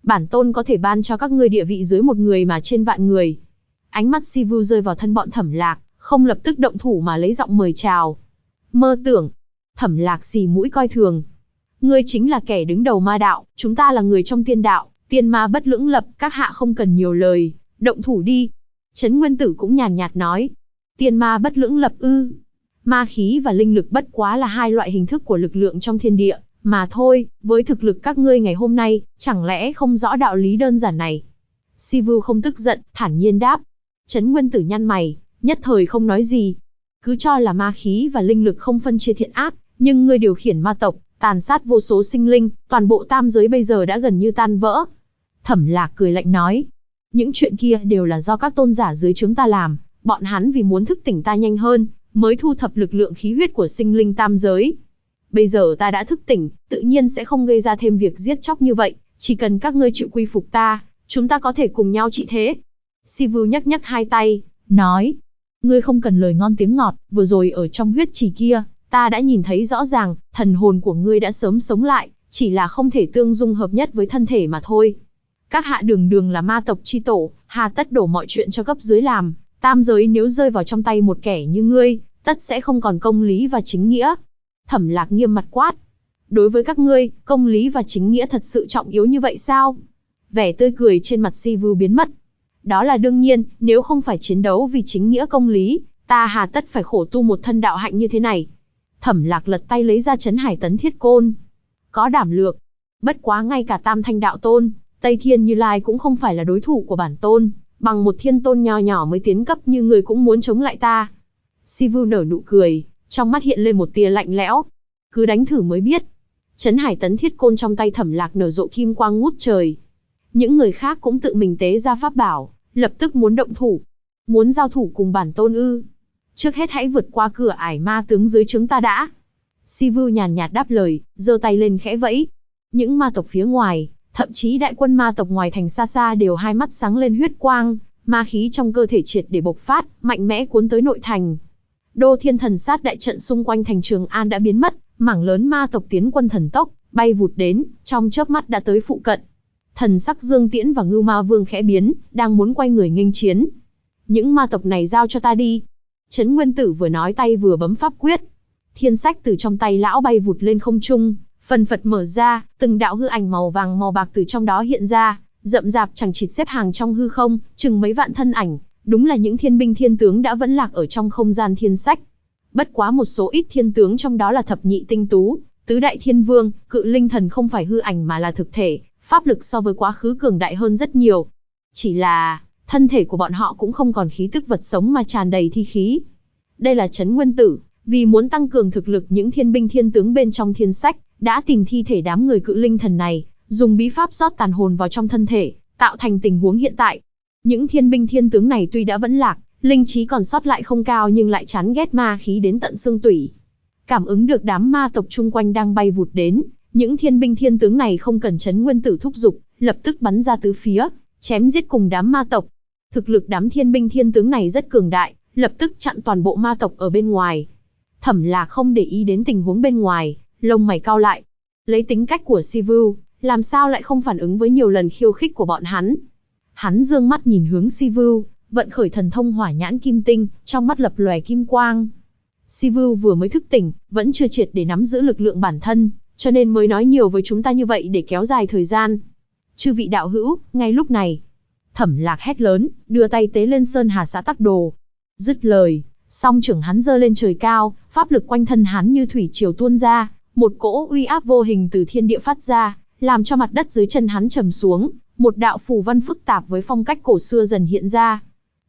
Bản tôn có thể ban cho các ngươi địa vị dưới một người mà trên vạn người. Ánh mắt Sivu rơi vào thân bọn Thẩm Lạc, không lập tức động thủ mà lấy giọng mời chào. Mơ tưởng. Thẩm Lạc xì mũi coi thường. Ngươi chính là kẻ đứng đầu ma đạo, chúng ta là người trong tiên đạo, tiên ma bất lưỡng lập, các hạ không cần nhiều lời, động thủ đi. Trấn Nguyên Tử cũng nhàn nhạt nói. Tiên ma bất lưỡng lập ư? Ma khí và linh lực bất quá là hai loại hình thức của lực lượng trong thiên địa, mà thôi, với thực lực các ngươi ngày hôm nay, chẳng lẽ không rõ đạo lý đơn giản này? Sivu không tức giận, thản nhiên đáp. Trấn Nguyên Tử nhăn mày, nhất thời không nói gì. Cứ cho là ma khí và linh lực không phân chia thiện ác, nhưng ngươi điều khiển ma tộc, tàn sát vô số sinh linh, toàn bộ tam giới bây giờ đã gần như tan vỡ. Thẩm Lạc cười lạnh nói. Những chuyện kia đều là do các tôn giả dưới trướng ta làm, bọn hắn vì muốn thức tỉnh ta nhanh hơn, mới thu thập lực lượng khí huyết của sinh linh tam giới. Bây giờ ta đã thức tỉnh, tự nhiên sẽ không gây ra thêm việc giết chóc như vậy, chỉ cần các ngươi chịu quy phục ta, chúng ta có thể cùng nhau trị thế. Sivu nhấc nhấc hai tay, nói. Ngươi không cần lời ngon tiếng ngọt, vừa rồi ở trong huyết trì kia, ta đã nhìn thấy rõ ràng, thần hồn của ngươi đã sớm sống lại, chỉ là không thể tương dung hợp nhất với thân thể mà thôi. Các hạ đường đường là ma tộc chi tổ, hà tất đổ mọi chuyện cho cấp dưới làm, tam giới nếu rơi vào trong tay một kẻ như ngươi, tất sẽ không còn công lý và chính nghĩa. Thẩm Lạc nghiêm mặt quát. Đối với các ngươi, công lý và chính nghĩa thật sự trọng yếu như vậy sao? Vẻ tươi cười trên mặt Sivu biến mất. Đó là đương nhiên, nếu không phải chiến đấu vì chính nghĩa công lý, ta hà tất phải khổ tu một thân đạo hạnh như thế này. Thẩm Lạc lật tay lấy ra Trấn Hải Tấn Thiết Côn. Có đảm lược. Bất quá ngay cả Tam Thanh Đạo Tôn, Tây Thiên Như Lai cũng không phải là đối thủ của bản tôn, bằng một thiên tôn nho nhỏ mới tiến cấp như người cũng muốn chống lại ta. Sivu nở nụ cười, trong mắt hiện lên một tia lạnh lẽo. Cứ đánh thử mới biết. Trấn Hải Tấn Thiết Côn trong tay Thẩm Lạc nở rộ kim quang ngút trời. Những người khác cũng tự mình tế ra pháp bảo, lập tức muốn động thủ. Muốn giao thủ cùng bản tôn ư? Trước hết hãy vượt qua cửa ải ma tướng dưới trướng ta đã. Sivu nhàn nhạt đáp lời, giơ tay lên khẽ vẫy. Những ma tộc phía ngoài, thậm chí đại quân ma tộc ngoài thành xa xa đều hai mắt sáng lên huyết quang, ma khí trong cơ thể triệt để bộc phát, mạnh mẽ cuốn tới nội thành. Đô Thiên Thần Sát đại trận xung quanh thành Trường An đã biến mất, mảng lớn ma tộc tiến quân thần tốc, bay vụt đến, trong chớp mắt đã tới phụ cận. Thần sắc Dương Tiễn và Ngưu Ma Vương khẽ biến, đang muốn quay người nghênh chiến. Những ma tộc này giao cho ta đi. Trấn Nguyên Tử vừa nói tay vừa bấm pháp quyết. Thiên sách từ trong tay lão bay vụt lên không trung, phần phật mở ra, từng đạo hư ảnh màu vàng màu bạc từ trong đó hiện ra, rậm rạp chằng chịt xếp hàng trong hư không, chừng mấy vạn thân ảnh, đúng là những thiên binh thiên tướng đã vẫn lạc ở trong không gian thiên sách. Bất quá một số ít thiên tướng trong đó là thập nhị tinh tú, tứ đại thiên vương, cự linh thần không phải hư ảnh mà là thực thể, pháp lực so với quá khứ cường đại hơn rất nhiều. Chỉ là, thân thể của bọn họ cũng không còn khí tức vật sống mà tràn đầy thi khí. Đây là Trấn Nguyên Tử, vì muốn tăng cường thực lực những thiên binh thiên tướng bên trong thiên sách, đã tìm thi thể đám người cự linh thần này, dùng bí pháp rót tàn hồn vào trong thân thể, tạo thành tình huống hiện tại. Những thiên binh thiên tướng này tuy đã vẫn lạc, linh trí còn sót lại không cao nhưng lại chán ghét ma khí đến tận xương tủy. Cảm ứng được đám ma tộc chung quanh đang bay vụt đến, những thiên binh thiên tướng này không cần Trấn Nguyên Tử thúc giục, lập tức bắn ra tứ phía, chém giết cùng đám ma tộc. Thực lực đám thiên binh thiên tướng này rất cường đại, lập tức chặn toàn bộ ma tộc ở bên ngoài. Thẩm Lạc không để ý đến tình huống bên ngoài, lông mày cau lại. Lấy tính cách của Sivu, làm sao lại không phản ứng với nhiều lần khiêu khích của bọn hắn. Hắn dương mắt nhìn hướng Sivu, vận khởi thần thông hỏa nhãn kim tinh, trong mắt lập lòe kim quang. Sivu vừa mới thức tỉnh, vẫn chưa triệt để nắm giữ lực lượng bản thân, cho nên mới nói nhiều với chúng ta như vậy để kéo dài thời gian. Chư vị đạo hữu, ngay lúc này, Thẩm Lạc hét lớn, đưa tay tế lên Sơn Hà Xã Tắc Đồ. Dứt lời, song trưởng hắn giơ lên trời cao, pháp lực quanh thân hắn như thủy triều tuôn ra, một cỗ uy áp vô hình từ thiên địa phát ra, làm cho mặt đất dưới chân hắn trầm xuống, một đạo phù văn phức tạp với phong cách cổ xưa dần hiện ra.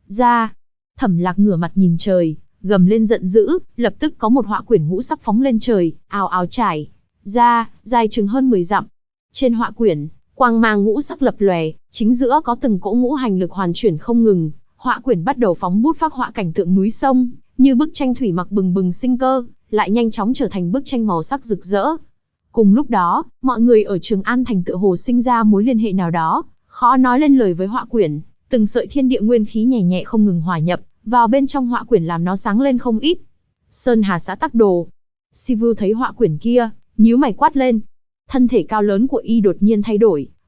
Thẩm Lạc ngửa mặt nhìn trời, gầm lên giận dữ, lập tức có một họa quyển ngũ sắc phóng lên trời, ào ào trải ra, dài chừng hơn 10 dặm. Trên họa quyển, quang mang ngũ sắc lập lòe, chính giữa có từng cỗ ngũ hành lực hoàn chuyển không ngừng. Họa quyển bắt đầu phóng bút phác họa cảnh tượng núi sông, như bức tranh thủy mặc bừng bừng sinh cơ, lại nhanh chóng trở thành bức tranh màu sắc rực rỡ. Cùng lúc đó, mọi người ở Trường An thành tựa hồ sinh ra mối liên hệ nào đó, khó nói lên lời với họa quyển, từng sợi thiên địa nguyên khí nhẹ nhẹ không ngừng hòa nhập vào bên trong họa quyển làm nó sáng lên không ít. Sơn Hà Xã Tắc Đồ. Sivu thấy họa quyển kia, nhíu mày quát lên. Thân thể cao lớn của y đột nhiên thay đổi,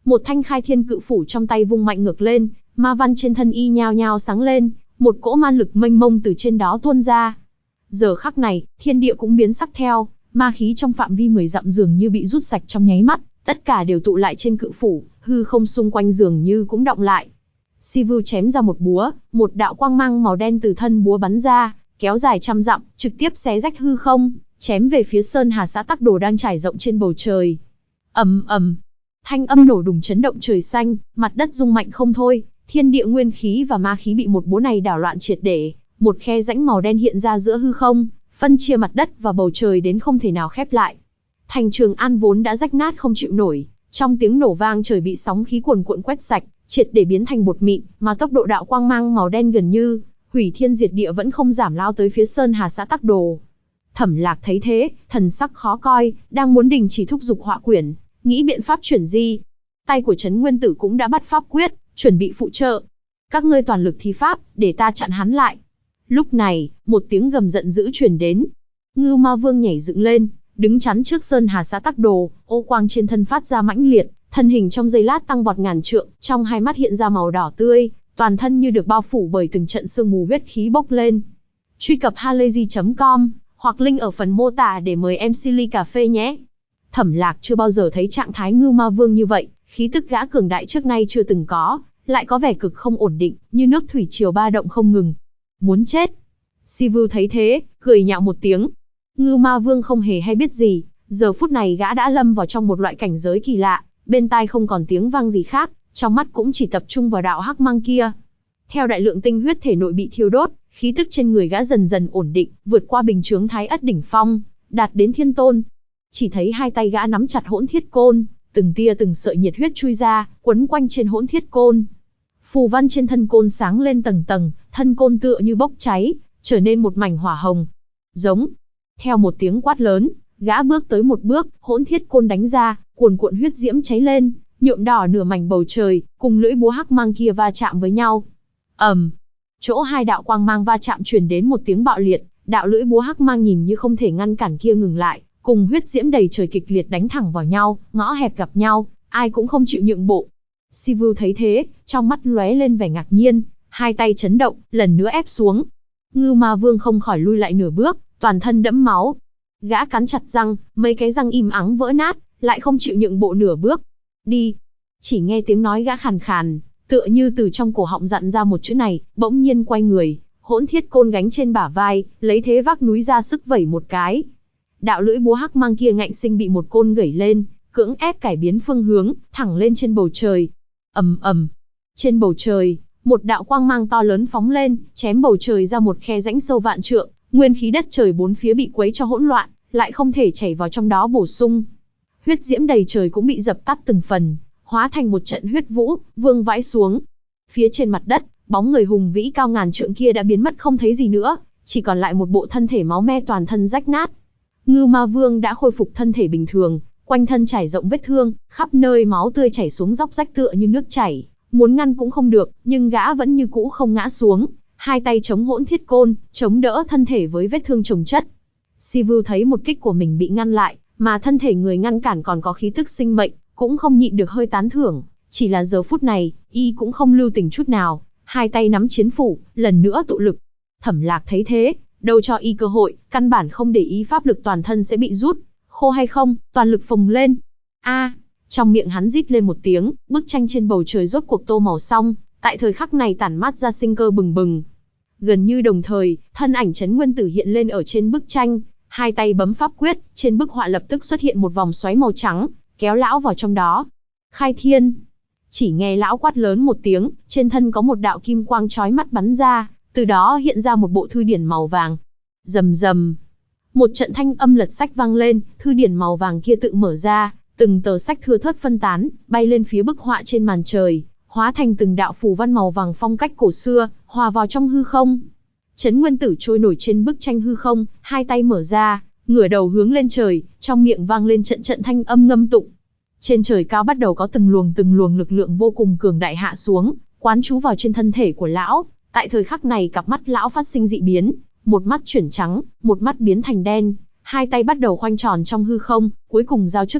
Một thanh khai thiên cự phủ trong tay vung mạnh ngược lên, ma văn trên thân y nhao nhao sáng lên, một cỗ man lực mênh mông từ trên đó tuôn ra. Giờ khắc này, thiên địa cũng biến sắc theo, ma khí trong phạm vi 10 dặm dường như bị rút sạch trong nháy mắt, tất cả đều tụ lại trên cự phủ, hư không xung quanh dường như cũng động lại. Sivu chém ra một búa, một đạo quang mang màu đen từ thân búa bắn ra, kéo dài trăm dặm, trực tiếp xé rách hư không, chém về phía Sơn Hà xã Tắc Đồ đang trải rộng trên bầu trời. Ầm ầm, thanh âm nổ đùng chấn động trời xanh, mặt đất rung mạnh không thôi, thiên địa nguyên khí và ma khí bị một búa này đảo loạn triệt để, một khe rãnh màu đen hiện ra giữa hư không, phân chia mặt đất và bầu trời đến không thể nào khép lại. Thành Trường An vốn đã rách nát không chịu nổi, trong tiếng nổ vang trời bị sóng khí cuồn cuộn quét sạch, triệt để biến thành bột mịn, mà tốc độ đạo quang mang màu đen gần như hủy thiên diệt địa vẫn không giảm lao tới phía Sơn Hà xã Tắc Đồ. Thẩm Lạc thấy thế, thần sắc khó coi, đang muốn đình chỉ thúc giục họa quyển, nghĩ biện pháp chuyển di. Tay của Trấn Nguyên Tử cũng đã bắt pháp quyết, chuẩn bị phụ trợ. Các ngươi toàn lực thi pháp, để ta chặn hắn lại. Lúc này, một tiếng gầm giận dữ truyền đến. Ngưu Ma Vương nhảy dựng lên, đứng chắn trước Sơn Hà xã Tắc Đồ, ô quang trên thân phát ra mãnh liệt, thân hình trong giây lát tăng vọt ngàn trượng, trong hai mắt hiện ra màu đỏ tươi, toàn thân như được bao phủ bởi từng trận sương mù huyết khí bốc lên. Truy cập halayzi.com hoặc link ở phần mô tả để mời MC ly cà phê nhé. Thẩm Lạc chưa bao giờ thấy trạng thái Ngưu Ma Vương như vậy, khí tức gã cường đại trước nay chưa từng có, lại có vẻ cực không ổn định, như nước thủy triều ba động không ngừng. Muốn chết. Sivu thấy thế, cười nhạo một tiếng. Ngưu Ma Vương không hề hay biết gì, giờ phút này gã đã lâm vào trong một loại cảnh giới kỳ lạ, bên tai không còn tiếng vang gì khác, trong mắt cũng chỉ tập trung vào đạo hắc mang kia. Theo đại lượng tinh huyết thể nội bị thiêu đốt, khí tức trên người gã dần dần ổn định, vượt qua bình chướng Thái Ất đỉnh phong, đạt đến thiên tôn. Chỉ thấy hai tay gã nắm chặt hỗn thiết côn, từng tia từng sợi nhiệt huyết chui ra, quấn quanh trên hỗn thiết côn. Phù văn trên thân côn sáng lên tầng tầng, thân côn tựa như bốc cháy, trở nên một mảnh hỏa hồng. Giống. Theo một tiếng quát lớn, gã bước tới một bước, hỗn thiết côn đánh ra, cuồn cuộn huyết diễm cháy lên, nhuộm đỏ nửa mảnh bầu trời, cùng lưỡi búa hắc mang kia va chạm với nhau. Chỗ hai đạo quang mang va chạm truyền đến một tiếng bạo liệt, đạo lưỡi búa hắc mang nhìn như không thể ngăn cản kia ngừng lại, cùng huyết diễm đầy trời kịch liệt đánh thẳng vào nhau, ngõ hẹp gặp nhau, ai cũng không chịu nhượng bộ. Sivu thấy thế, trong mắt lóe lên vẻ ngạc nhiên, hai tay chấn động, lần nữa ép xuống. Ngưu Ma Vương không khỏi lui lại nửa bước, toàn thân đẫm máu. Gã cắn chặt răng, mấy cái răng im ắng vỡ nát, lại không chịu nhượng bộ nửa bước. Đi. Chỉ nghe tiếng nói gã khàn khàn, tựa như từ trong cổ họng dặn ra một chữ này, bỗng nhiên quay người, hỗn thiết côn gánh trên bả vai, lấy thế vác núi ra sức vẩy một cái. Đạo lưỡi búa hắc mang kia ngạnh sinh bị một côn gẩy lên, cưỡng ép cải biến phương hướng, thẳng lên trên bầu trời. Ầm. Trên bầu trời, một đạo quang mang to lớn phóng lên, chém bầu trời ra một khe rãnh sâu vạn trượng, nguyên khí đất trời bốn phía bị quấy cho hỗn loạn, lại không thể chảy vào trong đó bổ sung. Huyết diễm đầy trời cũng bị dập tắt từng phần, hóa thành một trận huyết vũ, vương vãi xuống. Phía trên mặt đất, bóng người hùng vĩ cao ngàn trượng kia đã biến mất không thấy gì nữa, chỉ còn lại một bộ thân thể máu me toàn thân rách nát. Ngưu Ma Vương đã khôi phục thân thể bình thường, quanh thân trải rộng vết thương, khắp nơi máu tươi chảy xuống róc rách tựa như nước chảy, muốn ngăn cũng không được, nhưng gã vẫn như cũ không ngã xuống, hai tay chống hỗn thiết côn, chống đỡ thân thể với vết thương chồng chất. Sivu thấy một kích của mình bị ngăn lại, mà thân thể người ngăn cản còn có khí tức sinh mệnh, cũng không nhịn được hơi tán thưởng, chỉ là giờ phút này, y cũng không lưu tình chút nào, hai tay nắm chiến phủ, lần nữa tụ lực. Thẩm Lạc thấy thế, đâu cho y cơ hội, căn bản không để ý pháp lực toàn thân sẽ bị rút, khô hay không, toàn lực phồng lên. Trong miệng hắn rít lên một tiếng, bức tranh trên bầu trời rốt cuộc tô màu xong, tại thời khắc này tản mát ra sinh cơ bừng bừng. Gần như đồng thời, thân ảnh Trấn Nguyên Tử hiện lên ở trên bức tranh, hai tay bấm pháp quyết, trên bức họa lập tức xuất hiện một vòng xoáy màu trắng, kéo lão vào trong đó. Khai thiên. Chỉ nghe lão quát lớn một tiếng, trên thân có một đạo kim quang chói mắt bắn ra, từ đó hiện ra một bộ thư điển màu vàng. Rầm rầm. Một trận thanh âm lật sách vang lên, thư điển màu vàng kia tự mở ra, từng tờ sách thưa thớt phân tán, bay lên phía bức họa trên màn trời, hóa thành từng đạo phù văn màu vàng phong cách cổ xưa, hòa vào trong hư không. Trấn Nguyên Tử trôi nổi trên bức tranh hư không, hai tay mở ra, ngửa đầu hướng lên trời, trong miệng vang lên trận trận thanh âm ngâm tụng. Trên trời cao bắt đầu có từng luồng lực lượng vô cùng cường đại hạ xuống, quán trú vào trên thân thể của lão. Tại thời khắc này cặp mắt lão phát sinh dị biến, một mắt chuyển trắng, một mắt biến thành đen, hai tay bắt đầu khoanh tròn trong hư không, cuối cùng giao trước ngực,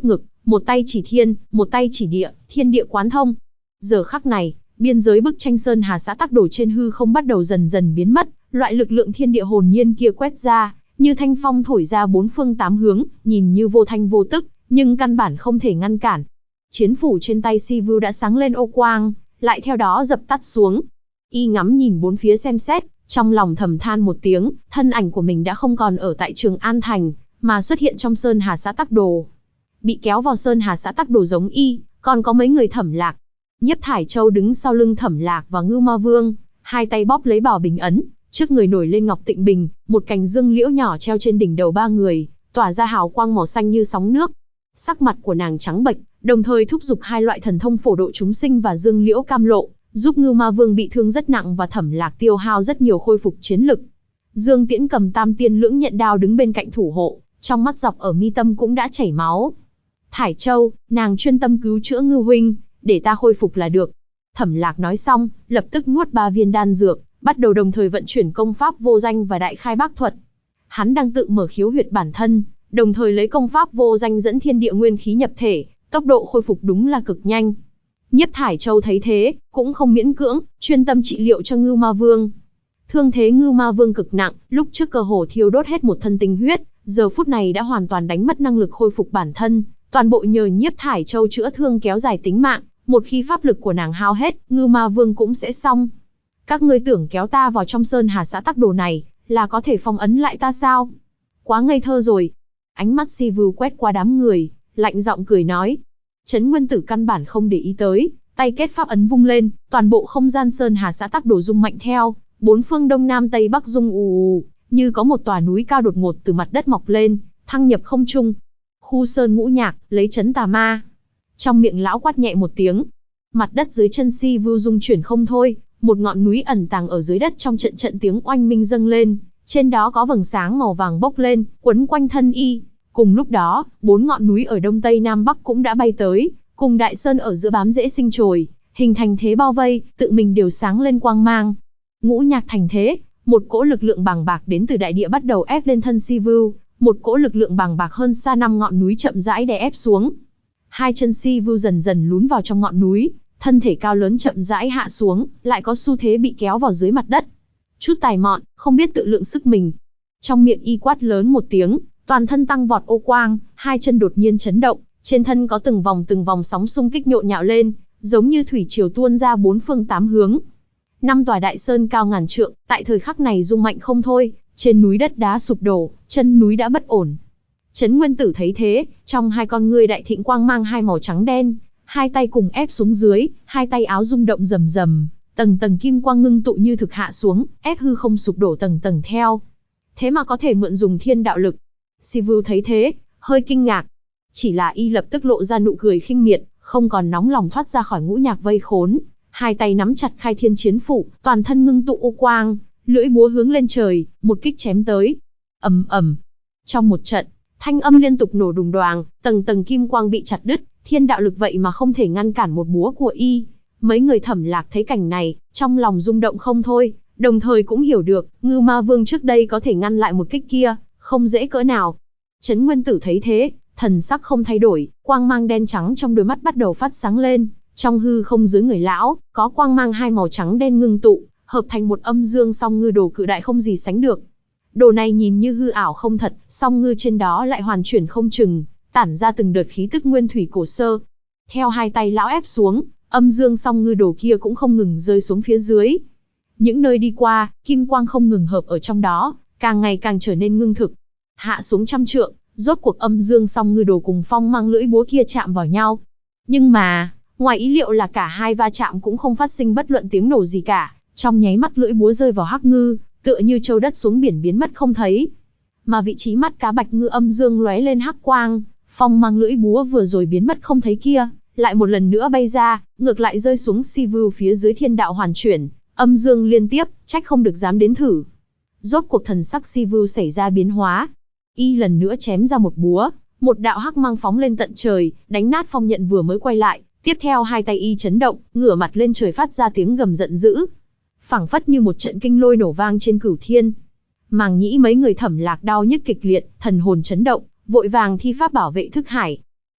Một tay chỉ thiên, một tay chỉ địa, thiên địa quán thông. Giờ khắc này, biên giới bức tranh Sơn Hà xã Tắc Đồ trên hư không bắt đầu dần dần biến mất, loại lực lượng thiên địa hồn nhiên kia quét ra, như thanh phong thổi ra bốn phương tám hướng, nhìn như vô thanh vô tức, nhưng căn bản không thể ngăn cản. Chiến phủ trên tay Sivu đã sáng lên ô quang, lại theo đó dập tắt xuống. Y ngắm nhìn bốn phía xem xét, trong lòng thầm than một tiếng, thân ảnh của mình đã không còn ở tại Trường An Thành, mà xuất hiện trong Sơn Hà xã Tắc Đồ. Bị kéo vào Sơn Hà xã Tắc Đồ giống y, còn có mấy người Thẩm Lạc. Nhiếp Thải Châu đứng sau lưng Thẩm Lạc và Ngưu Ma Vương, hai tay bóp lấy bảo bình ấn, trước người nổi lên ngọc tịnh bình, một cành dương liễu nhỏ treo trên đỉnh đầu ba người, tỏa ra hào quang màu xanh như sóng nước. Sắc mặt của nàng trắng bệch, đồng thời thúc giục hai loại thần thông phổ độ chúng sinh và dương liễu cam lộ, giúp Ngưu Ma Vương bị thương rất nặng và Thẩm Lạc tiêu hao rất nhiều khôi phục chiến lực. Dương Tiễn cầm Tam Tiên Lưỡng Nhận Đao đứng bên cạnh thủ hộ, trong mắt dọc ở mi tâm cũng đã chảy máu. Thải Châu, nàng chuyên tâm cứu chữa Ngưu huynh, để ta khôi phục là được. Thẩm Lạc nói xong, lập tức nuốt 3 viên đan dược, bắt đầu đồng thời vận chuyển công pháp vô danh và đại khai bác thuật. Hắn đang tự mở khiếu huyệt bản thân, đồng thời lấy công pháp vô danh dẫn thiên địa nguyên khí nhập thể, tốc độ khôi phục đúng là cực nhanh. Nhiếp Thải Châu thấy thế, cũng không miễn cưỡng, chuyên tâm trị liệu cho Ngưu Ma Vương. Thương thế Ngưu Ma Vương cực nặng, lúc trước cơ hồ thiêu đốt hết một thân tinh huyết, giờ phút này đã hoàn toàn đánh mất năng lực khôi phục bản thân, toàn bộ nhờ Nhiếp Thải Châu chữa thương kéo dài tính mạng, một khi pháp lực của nàng hao hết, Ngưu Ma Vương cũng sẽ xong. Các ngươi tưởng kéo ta vào trong Sơn Hà xã Tắc Đồ này, là có thể phong ấn lại ta sao? Quá ngây thơ rồi. Ánh mắt Sivu quét qua đám người, lạnh giọng cười nói. Trấn Nguyên Tử căn bản không để ý tới, tay kết pháp ấn vung lên, toàn bộ không gian Sơn Hà xã Tắc Đồ rung mạnh theo, bốn phương đông nam tây bắc rung ù ù, như có một tòa núi cao đột ngột từ mặt đất mọc lên, thăng nhập không trung. Khu Sơn Ngũ Nhạc, lấy trấn tà ma. Trong miệng lão quát nhẹ một tiếng, mặt đất dưới chân Sivu rung chuyển không thôi, một ngọn núi ẩn tàng ở dưới đất trong trận trận tiếng oanh minh dâng lên, trên đó có vầng sáng màu vàng bốc lên, quấn quanh thân y. Cùng lúc đó, 4 ngọn núi ở đông tây nam bắc cũng đã bay tới, cùng đại sơn ở giữa bám rễ sinh trồi, hình thành thế bao vây, tự mình đều sáng lên quang mang. Ngũ Nhạc thành thế, một cỗ lực lượng bàng bạc đến từ đại địa bắt đầu ép lên thân Sivu, một cỗ lực lượng bàng bạc hơn xa 5 ngọn núi chậm rãi đè ép xuống. Hai chân Sivu dần dần lún vào trong ngọn núi, thân thể cao lớn chậm rãi hạ xuống, lại có xu thế bị kéo vào dưới mặt đất. Chút tài mọn, không biết tự lượng sức mình. Trong miệng y quát lớn một tiếng, toàn thân tăng vọt ô quang, hai chân đột nhiên chấn động, trên thân có từng vòng sóng xung kích nhộn nhạo lên, giống như thủy triều tuôn ra bốn phương tám hướng. 5 tòa đại sơn cao ngàn trượng, tại thời khắc này rung mạnh không thôi, trên núi đất đá sụp đổ, chân núi đã bất ổn. Trấn Nguyên Tử thấy thế, trong hai con ngươi đại thịnh quang mang hai màu trắng đen, hai tay cùng ép xuống dưới, hai tay áo rung động rầm rầm, tầng tầng kim quang ngưng tụ như thực hạ xuống, ép hư không sụp đổ tầng tầng theo. Thế mà có thể mượn dùng thiên đạo lực. Sivu thấy thế, hơi kinh ngạc. Chỉ là y lập tức lộ ra nụ cười khinh miệt, không còn nóng lòng thoát ra khỏi Ngũ Nhạc vây khốn. Hai tay nắm chặt khai thiên chiến phủ, toàn thân ngưng tụ ô quang, lưỡi búa hướng lên trời, một kích chém tới. Ầm ầm. Trong một trận, thanh âm liên tục nổ đùng đoàng, tầng tầng kim quang bị chặt đứt, thiên đạo lực vậy mà không thể ngăn cản một búa của y. Mấy người Thẩm Lạc thấy cảnh này, trong lòng rung động không thôi, đồng thời cũng hiểu được, Ngưu Ma Vương trước đây có thể ngăn lại một kích kia, không dễ cỡ nào. Trấn Nguyên Tử thấy thế, thần sắc không thay đổi, quang mang đen trắng trong đôi mắt bắt đầu phát sáng lên, trong hư không dưới người lão, có quang mang hai màu trắng đen ngưng tụ, hợp thành một âm dương song ngư đồ cự đại không gì sánh được. Đồ này nhìn như hư ảo không thật, song ngư trên đó lại hoàn chuyển không chừng, tản ra từng đợt khí tức nguyên thủy cổ sơ. Theo hai tay lão ép xuống, âm dương song ngư đồ kia cũng không ngừng rơi xuống phía dưới. Những nơi đi qua, kim quang không ngừng hợp ở trong đó, càng ngày càng trở nên ngưng thực. Hạ xuống trăm trượng, rốt cuộc âm dương song ngư đồ cùng phong mang lưỡi búa kia chạm vào nhau. Nhưng mà, ngoài ý liệu là cả hai va chạm cũng không phát sinh bất luận tiếng nổ gì cả, trong nháy mắt lưỡi búa rơi vào hắc ngư, tựa như châu đất xuống biển biến mất không thấy. Mà vị trí mắt cá bạch ngư âm dương lóe lên hắc quang, phong mang lưỡi búa vừa rồi biến mất không thấy kia, lại một lần nữa bay ra, ngược lại rơi xuống Sivu phía dưới thiên đạo hoàn chuyển, âm dương liên tiếp, trách không được dám đến thử. Rốt cuộc thần sắc Sivu xảy ra biến hóa, y lần nữa chém ra một búa, một đạo hắc mang phóng lên tận trời, đánh nát phong nhận vừa mới quay lại, tiếp theo hai tay y chấn động, ngửa mặt lên trời phát ra tiếng gầm giận dữ, phảng phất như một trận kinh lôi nổ vang trên cửu thiên. Màng nhĩ mấy người Thẩm Lạc đau nhức kịch liệt, thần hồn chấn động, vội vàng thi pháp bảo vệ thức hải.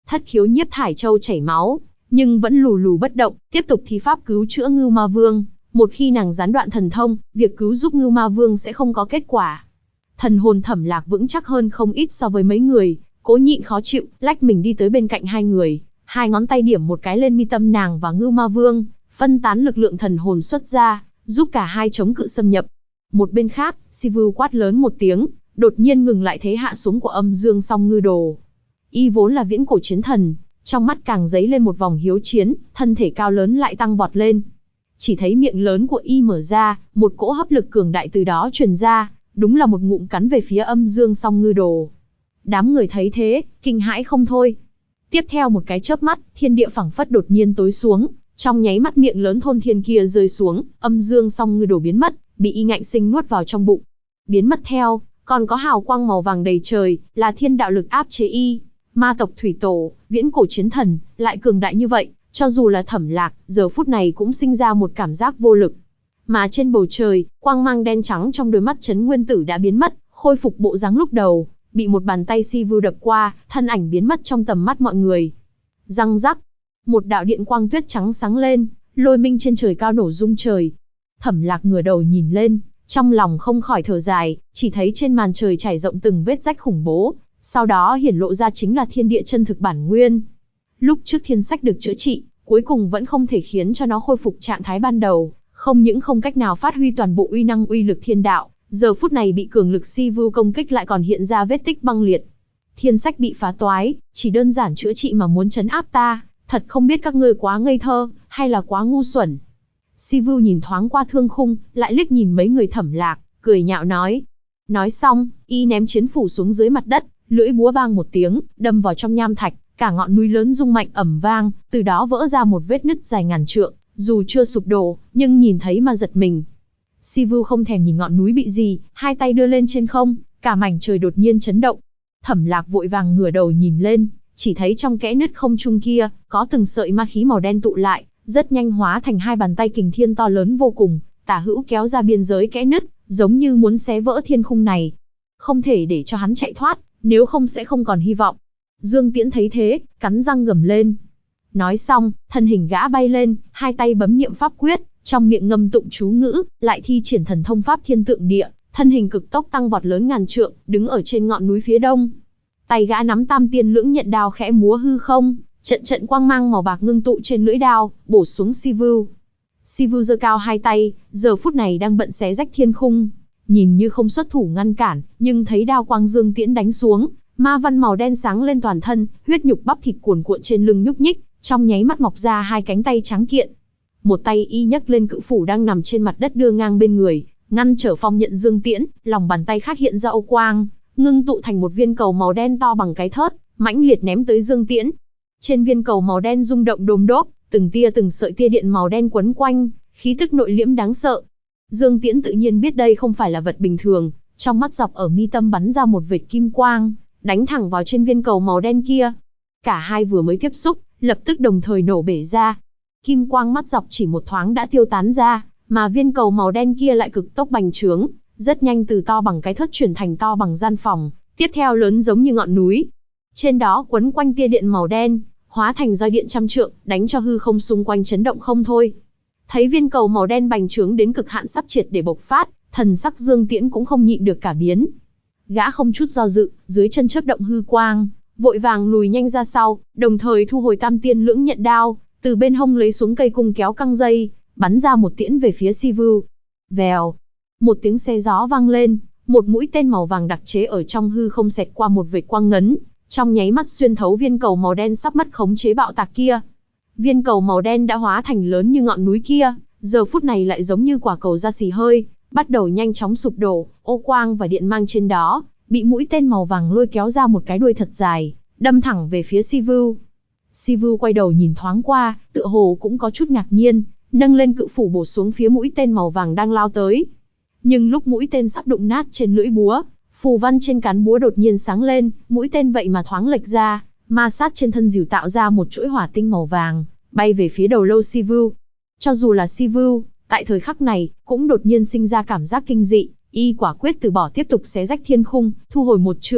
Thất khiếu nhiếp thải châu chảy máu, nhưng vẫn lù lù bất động, tiếp tục thi pháp cứu chữa Ngưu Ma Vương. Một khi nàng gián đoạn thần thông, việc cứu giúp Ngưu Ma Vương sẽ không có kết quả. Thần hồn Thẩm Lạc vững chắc hơn không ít so với mấy người, cố nhịn khó chịu, lách mình đi tới bên cạnh hai người, hai ngón tay điểm một cái lên mi tâm nàng và Ngưu Ma Vương, phân tán lực lượng thần hồn xuất ra, giúp cả hai chống cự xâm nhập. Một bên khác, Sivu quát lớn một tiếng, đột nhiên ngừng lại thế hạ xuống của Âm Dương Song Ngư Đồ. Y vốn là viễn cổ chiến thần, trong mắt càng dấy lên một vòng hiếu chiến, thân thể cao lớn lại tăng vọt lên. Chỉ thấy miệng lớn của Y mở ra, một cỗ hấp lực cường đại từ đó truyền ra, đúng là một ngụm cắn về phía Âm Dương Song Ngư Đồ. Đám người thấy thế, kinh hãi không thôi. Tiếp theo một cái chớp mắt, thiên địa phảng phất đột nhiên tối xuống, trong nháy mắt miệng lớn thôn thiên kia rơi xuống, Âm Dương Song Ngư Đồ biến mất, bị Y ngạnh sinh nuốt vào trong bụng. Biến mất theo, còn có hào quang màu vàng đầy trời, là thiên đạo lực áp chế Y. Ma tộc thủy tổ, viễn cổ chiến thần, lại cường đại như vậy, cho dù là Thẩm Lạc, giờ phút này cũng sinh ra một cảm giác vô lực. Mà trên bầu trời, quang mang đen trắng trong đôi mắt Chấn Nguyên Tử đã biến mất, khôi phục bộ dáng lúc đầu, bị một bàn tay Sivu đập qua, thân ảnh biến mất trong tầm mắt mọi người. Răng rắc, một đạo điện quang tuyết trắng sáng lên, lôi minh trên trời cao nổ rung trời. Thẩm Lạc ngửa đầu nhìn lên, trong lòng không khỏi thở dài, chỉ thấy trên màn trời trải rộng từng vết rách khủng bố, sau đó hiển lộ ra chính là thiên địa chân thực bản nguyên. Lúc trước thiên sách được chữa trị, cuối cùng vẫn không thể khiến cho nó khôi phục trạng thái ban đầu, không những không cách nào phát huy toàn bộ uy năng uy lực thiên đạo, giờ phút này bị cường lực Sivu công kích lại còn hiện ra vết tích băng liệt. Thiên sách bị phá toái, chỉ đơn giản chữa trị mà muốn trấn áp ta, thật không biết các ngươi quá ngây thơ, hay là quá ngu xuẩn. Sivu nhìn thoáng qua thương khung, lại liếc nhìn mấy người Thẩm Lạc, cười nhạo nói. Nói xong, Y ném chiến phủ xuống dưới mặt đất, lưỡi búa bang một tiếng, đâm vào trong nham thạch, cả ngọn núi lớn rung mạnh ầm vang, từ đó vỡ ra một vết nứt dài ngàn trượng, dù chưa sụp đổ, nhưng nhìn thấy mà giật mình. Sivu không thèm nhìn ngọn núi bị gì, hai tay đưa lên trên không, cả mảnh trời đột nhiên chấn động. Thẩm Lạc vội vàng ngửa đầu nhìn lên, chỉ thấy trong kẽ nứt không trung kia, có từng sợi ma khí màu đen tụ lại, rất nhanh hóa thành hai bàn tay kình thiên to lớn vô cùng, tả hữu kéo ra biên giới kẽ nứt, giống như muốn xé vỡ thiên khung này. Không thể để cho hắn chạy thoát, nếu không sẽ không còn hy vọng. Dương Tiễn thấy thế, cắn răng gầm lên. Nói xong, thân hình gã bay lên, hai tay bấm niệm pháp quyết, trong miệng ngâm tụng chú ngữ, lại thi triển thần thông pháp thiên tượng địa, thân hình cực tốc tăng vọt lớn ngàn trượng, đứng ở trên ngọn núi phía đông. Tay gã nắm Tam Tiên Lưỡng Nhận Đao khẽ múa hư không, trận trận quang mang màu bạc ngưng tụ trên lưỡi đao, bổ xuống Sivu. Sivu giơ cao hai tay, giờ phút này đang bận xé rách thiên khung, nhìn như không xuất thủ ngăn cản, nhưng thấy đao quang Dương Tiễn đánh xuống, ma văn màu đen sáng lên toàn thân, huyết nhục bắp thịt cuồn cuộn trên lưng nhúc nhích, trong nháy mắt mọc ra hai cánh tay trắng kiện. Một tay Y nhấc lên cự phủ đang nằm trên mặt đất đưa ngang bên người, ngăn trở phong nhận Dương Tiễn, lòng bàn tay khác hiện ra ô quang, ngưng tụ thành một viên cầu màu đen to bằng cái thớt, mãnh liệt ném tới Dương Tiễn. Trên viên cầu màu đen rung động đôm đốp, từng tia từng sợi tia điện màu đen quấn quanh, khí tức nội liễm đáng sợ. Dương Tiễn tự nhiên biết đây không phải là vật bình thường, trong mắt dọc ở mi tâm bắn ra một vệt kim quang, đánh thẳng vào trên viên cầu màu đen kia. Cả hai vừa mới tiếp xúc, lập tức đồng thời nổ bể ra. Kim quang mắt dọc chỉ một thoáng đã tiêu tán ra, mà viên cầu màu đen kia lại cực tốc bành trướng, rất nhanh từ to bằng cái thớt chuyển thành to bằng gian phòng, tiếp theo lớn giống như ngọn núi. Trên đó quấn quanh tia điện màu đen, hóa thành roi điện trăm trượng, đánh cho hư không xung quanh chấn động không thôi. Thấy viên cầu màu đen bành trướng đến cực hạn sắp triệt để bộc phát, thần sắc Dương Tiễn cũng không nhịn được cả biến. Gã không chút do dự, dưới chân chớp động hư quang, vội vàng lùi nhanh ra sau, đồng thời thu hồi Tam Tiên Lưỡng Nhận Đao, từ bên hông lấy xuống cây cung kéo căng dây, bắn ra một tiễn về phía Sivu. Vèo, một tiếng xe gió vang lên, một mũi tên màu vàng đặc chế ở trong hư không xẹt qua một vệt quang ngấn, trong nháy mắt xuyên thấu viên cầu màu đen sắp mất khống chế bạo tạc kia. Viên cầu màu đen đã hóa thành lớn như ngọn núi kia, giờ phút này lại giống như quả cầu da xì hơi, bắt đầu nhanh chóng sụp đổ, ô quang và điện mang trên đó, bị mũi tên màu vàng lôi kéo ra một cái đuôi thật dài, đâm thẳng về phía Sivu. Sivu quay đầu nhìn thoáng qua, tựa hồ cũng có chút ngạc nhiên, nâng lên cự phủ bổ xuống phía mũi tên màu vàng đang lao tới. Nhưng lúc mũi tên sắp đụng nát trên lưỡi búa, phù văn trên cán búa đột nhiên sáng lên, mũi tên vậy mà thoáng lệch ra, ma sát trên thân dìu tạo ra một chuỗi hỏa tinh màu vàng, bay về phía đầu lâu Sivu. Cho dù là Sivu, tại thời khắc này, cũng đột nhiên sinh ra cảm giác kinh dị, y quả quyết từ bỏ tiếp tục xé rách thiên khung, thu hồi một chưởng,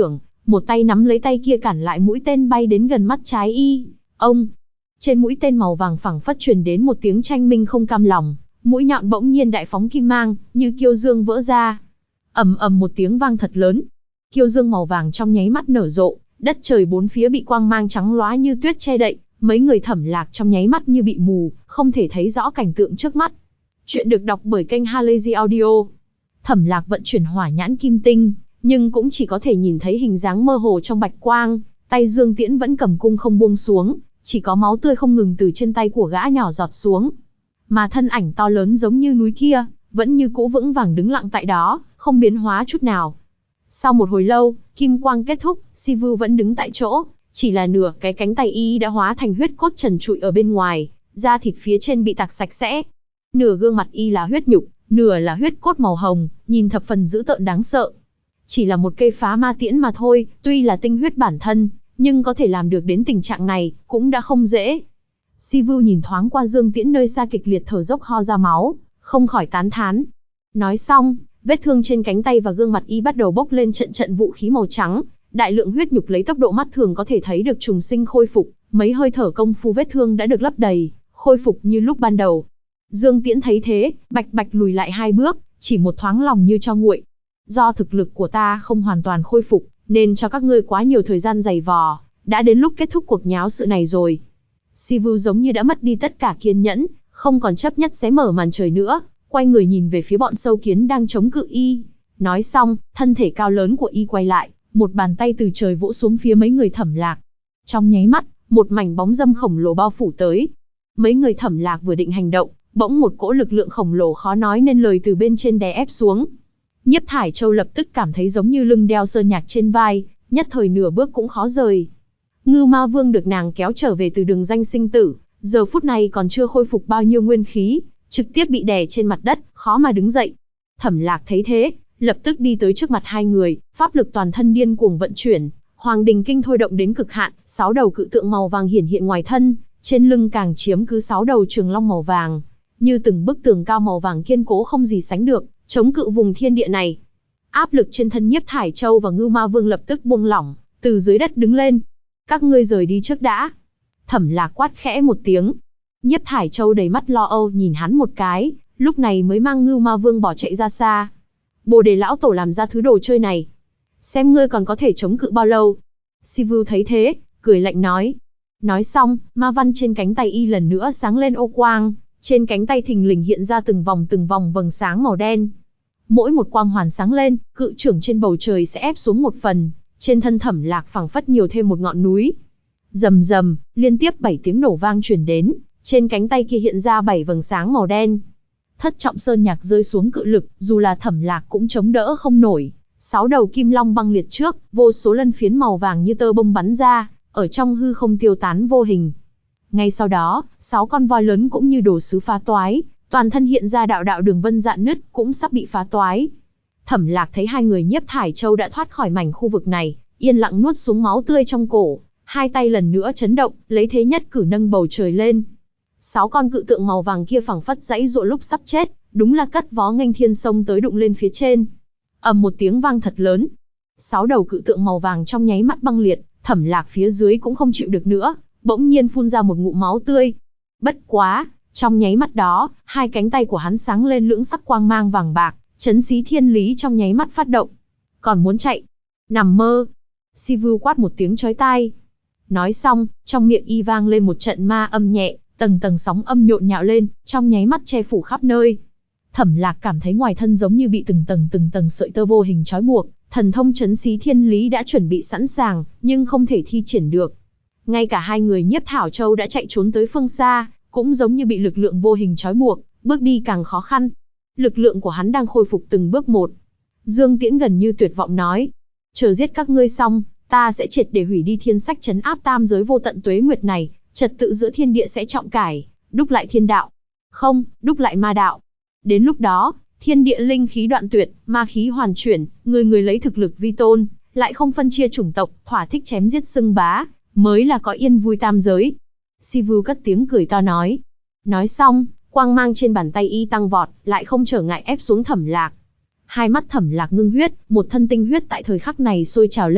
một tay nắm lấy tay kia cản lại mũi tên bay đến gần mắt trái y. Ông! Trên mũi tên màu vàng phẳng phất truyền đến một tiếng tranh minh không cam lòng, mũi nhọn bỗng nhiên đại phóng kim mang, như kiêu dương vỡ ra. Ầm ầm một tiếng vang thật lớn. Kiêu dương màu vàng trong nháy mắt nở rộ, đất trời bốn phía bị quang mang trắng lóa như tuyết che đậy, mấy người Thẩm Lạc trong nháy mắt như bị mù, không thể thấy rõ cảnh tượng trước mắt. Chuyện được đọc bởi kênh Halazy Audio. Thẩm Lạc vận chuyển hỏa nhãn kim tinh, nhưng cũng chỉ có thể nhìn thấy hình dáng mơ hồ trong bạch quang, tay Dương Tiễn vẫn cầm cung không buông xuống, chỉ có máu tươi không ngừng từ trên tay của gã nhỏ giọt xuống. Mà thân ảnh to lớn giống như núi kia, vẫn như cũ vững vàng đứng lặng tại đó, không biến hóa chút nào. Sau một hồi lâu, kim quang kết thúc, Sivu vẫn đứng tại chỗ, chỉ là nửa cái cánh tay y đã hóa thành huyết cốt trần trụi ở bên ngoài, da thịt phía trên bị tạc sạch sẽ. Nửa gương mặt y là huyết nhục, nửa là huyết cốt màu hồng, nhìn thập phần dữ tợn đáng sợ. Chỉ là một cây phá ma tiễn mà thôi, tuy là tinh huyết bản thân, nhưng có thể làm được đến tình trạng này, cũng đã không dễ. Sivu nhìn thoáng qua Dương Tiễn nơi xa kịch liệt thở dốc ho ra máu, không khỏi tán thán. Nói xong, vết thương trên cánh tay và gương mặt y bắt đầu bốc lên trận trận vũ khí màu trắng, đại lượng huyết nhục lấy tốc độ mắt thường có thể thấy được trùng sinh khôi phục, mấy hơi thở công phu vết thương đã được lấp đầy, khôi phục như lúc ban đầu. Dương Tiễn thấy thế, bạch bạch lùi lại 2 bước, chỉ một thoáng lòng như cho nguội. Do thực lực của ta không hoàn toàn khôi phục, nên cho các ngươi quá nhiều thời gian giày vò, đã đến lúc kết thúc cuộc nháo sự này rồi. Sivu giống như đã mất đi tất cả kiên nhẫn, không còn chấp nhất xé mở màn trời nữa, quay người nhìn về phía bọn sâu kiến đang chống cự y. Nói xong, thân thể cao lớn của y quay lại, một bàn tay từ trời vỗ xuống phía mấy người Thẩm Lạc. Trong nháy mắt, một mảnh bóng dâm khổng lồ bao phủ tới. Mấy người Thẩm Lạc vừa định hành động, bỗng một cỗ lực lượng khổng lồ khó nói nên lời từ bên trên đè ép xuống. Nhiếp Thải Châu lập tức cảm thấy giống như lưng đeo sơn nhạc trên vai, nhất thời nửa bước cũng khó rời. Ngưu Ma Vương được nàng kéo trở về từ đường danh sinh tử, giờ phút này còn chưa khôi phục bao nhiêu nguyên khí, trực tiếp bị đè trên mặt đất, khó mà đứng dậy. Thẩm Lạc thấy thế, lập tức đi tới trước mặt hai người, pháp lực toàn thân điên cuồng vận chuyển, Hoàng Đình Kinh thôi động đến cực hạn, 6 đầu cự tượng màu vàng hiển hiện ngoài thân, trên lưng càng chiếm cứ 6 đầu trường long màu vàng, như từng bức tường cao màu vàng kiên cố không gì sánh được, chống cự vùng thiên địa này. Áp lực trên thân Nhiếp Thải Châu và Ngưu Ma Vương lập tức buông lỏng, từ dưới đất đứng lên. Các ngươi rời đi trước đã. Thẩm Lạc quát khẽ một tiếng. Nhiếp Thải Châu đầy mắt lo âu nhìn hắn một cái, lúc này mới mang Ngưu Ma Vương bỏ chạy ra xa. Bồ Đề lão tổ làm ra thứ đồ chơi này, xem ngươi còn có thể chống cự bao lâu. Sivu thấy thế, cười lạnh nói. Nói xong, ma văn trên cánh tay y lần nữa sáng lên ô quang, trên cánh tay thình lình hiện ra từng vòng vầng sáng màu đen. Mỗi một quang hoàn sáng lên, cự trưởng trên bầu trời sẽ ép xuống một phần, trên thân Thẩm Lạc phảng phất nhiều thêm một ngọn núi. Rầm rầm, liên tiếp 7 tiếng nổ vang truyền đến, trên cánh tay kia hiện ra 7 vầng sáng màu đen. Thất trọng sơn nhạc rơi xuống cự lực, dù là Thẩm Lạc cũng chống đỡ không nổi. 6 đầu kim long băng liệt trước, vô số lân phiến màu vàng như tơ bông bắn ra, ở trong hư không tiêu tán vô hình. Ngay sau đó, 6 con voi lớn cũng như đồ sứ phá toái, toàn thân hiện ra đạo đạo đường vân rạn nứt, cũng sắp bị phá toái. Thẩm Lạc thấy hai người Nhiếp Thải Châu đã thoát khỏi mảnh khu vực này, yên lặng nuốt xuống máu tươi trong cổ, hai tay lần nữa chấn động, lấy thế nhất cử nâng bầu trời lên. 6 con cự tượng màu vàng kia phảng phất giãy giụa lúc sắp chết, đúng là cất vó nghênh thiên sông tới đụng lên phía trên. Ầm một tiếng vang thật lớn. 6 đầu cự tượng màu vàng trong nháy mắt băng liệt, Thẩm Lạc phía dưới cũng không chịu được nữa, bỗng nhiên phun ra một ngụm máu tươi. Bất quá, trong nháy mắt đó, hai cánh tay của hắn sáng lên lưỡng sắc quang mang vàng bạc, chấn xí thiên lý trong nháy mắt phát động. Còn muốn chạy? Nằm mơ! Sivu quát một tiếng chói tai. Nói xong, trong miệng y vang lên một trận ma âm nhẹ, tầng tầng sóng âm nhộn nhạo lên, trong nháy mắt che phủ khắp nơi. Thẩm Lạc cảm thấy ngoài thân giống như bị từng tầng sợi tơ vô hình trói buộc, thần thông chấn xí thiên lý đã chuẩn bị sẵn sàng, nhưng không thể thi triển được. Ngay cả hai người Nhiếp Thải Châu đã chạy trốn tới phương xa, cũng giống như bị lực lượng vô hình trói buộc, bước đi càng khó khăn. Lực lượng của hắn đang khôi phục từng bước một. Dương Tiễn gần như tuyệt vọng nói, chờ giết các ngươi xong, ta sẽ triệt để hủy đi thiên sách trấn áp tam giới vô tận tuế nguyệt này, trật tự giữa thiên địa sẽ trọng cải, đúc lại thiên đạo. Không, đúc lại ma đạo. Đến lúc đó, thiên địa linh khí đoạn tuyệt, ma khí hoàn chuyển, người người lấy thực lực vi tôn, lại không phân chia chủng tộc, thỏa thích chém giết xưng bá, mới là có yên vui tam giới. Sivu cất tiếng cười to nói. Nói xong, quang mang trên bàn tay y tăng vọt, lại không trở ngại ép xuống Thẩm Lạc. Hai mắt Thẩm Lạc ngưng huyết, một thân tinh huyết tại thời khắc này sôi trào lên,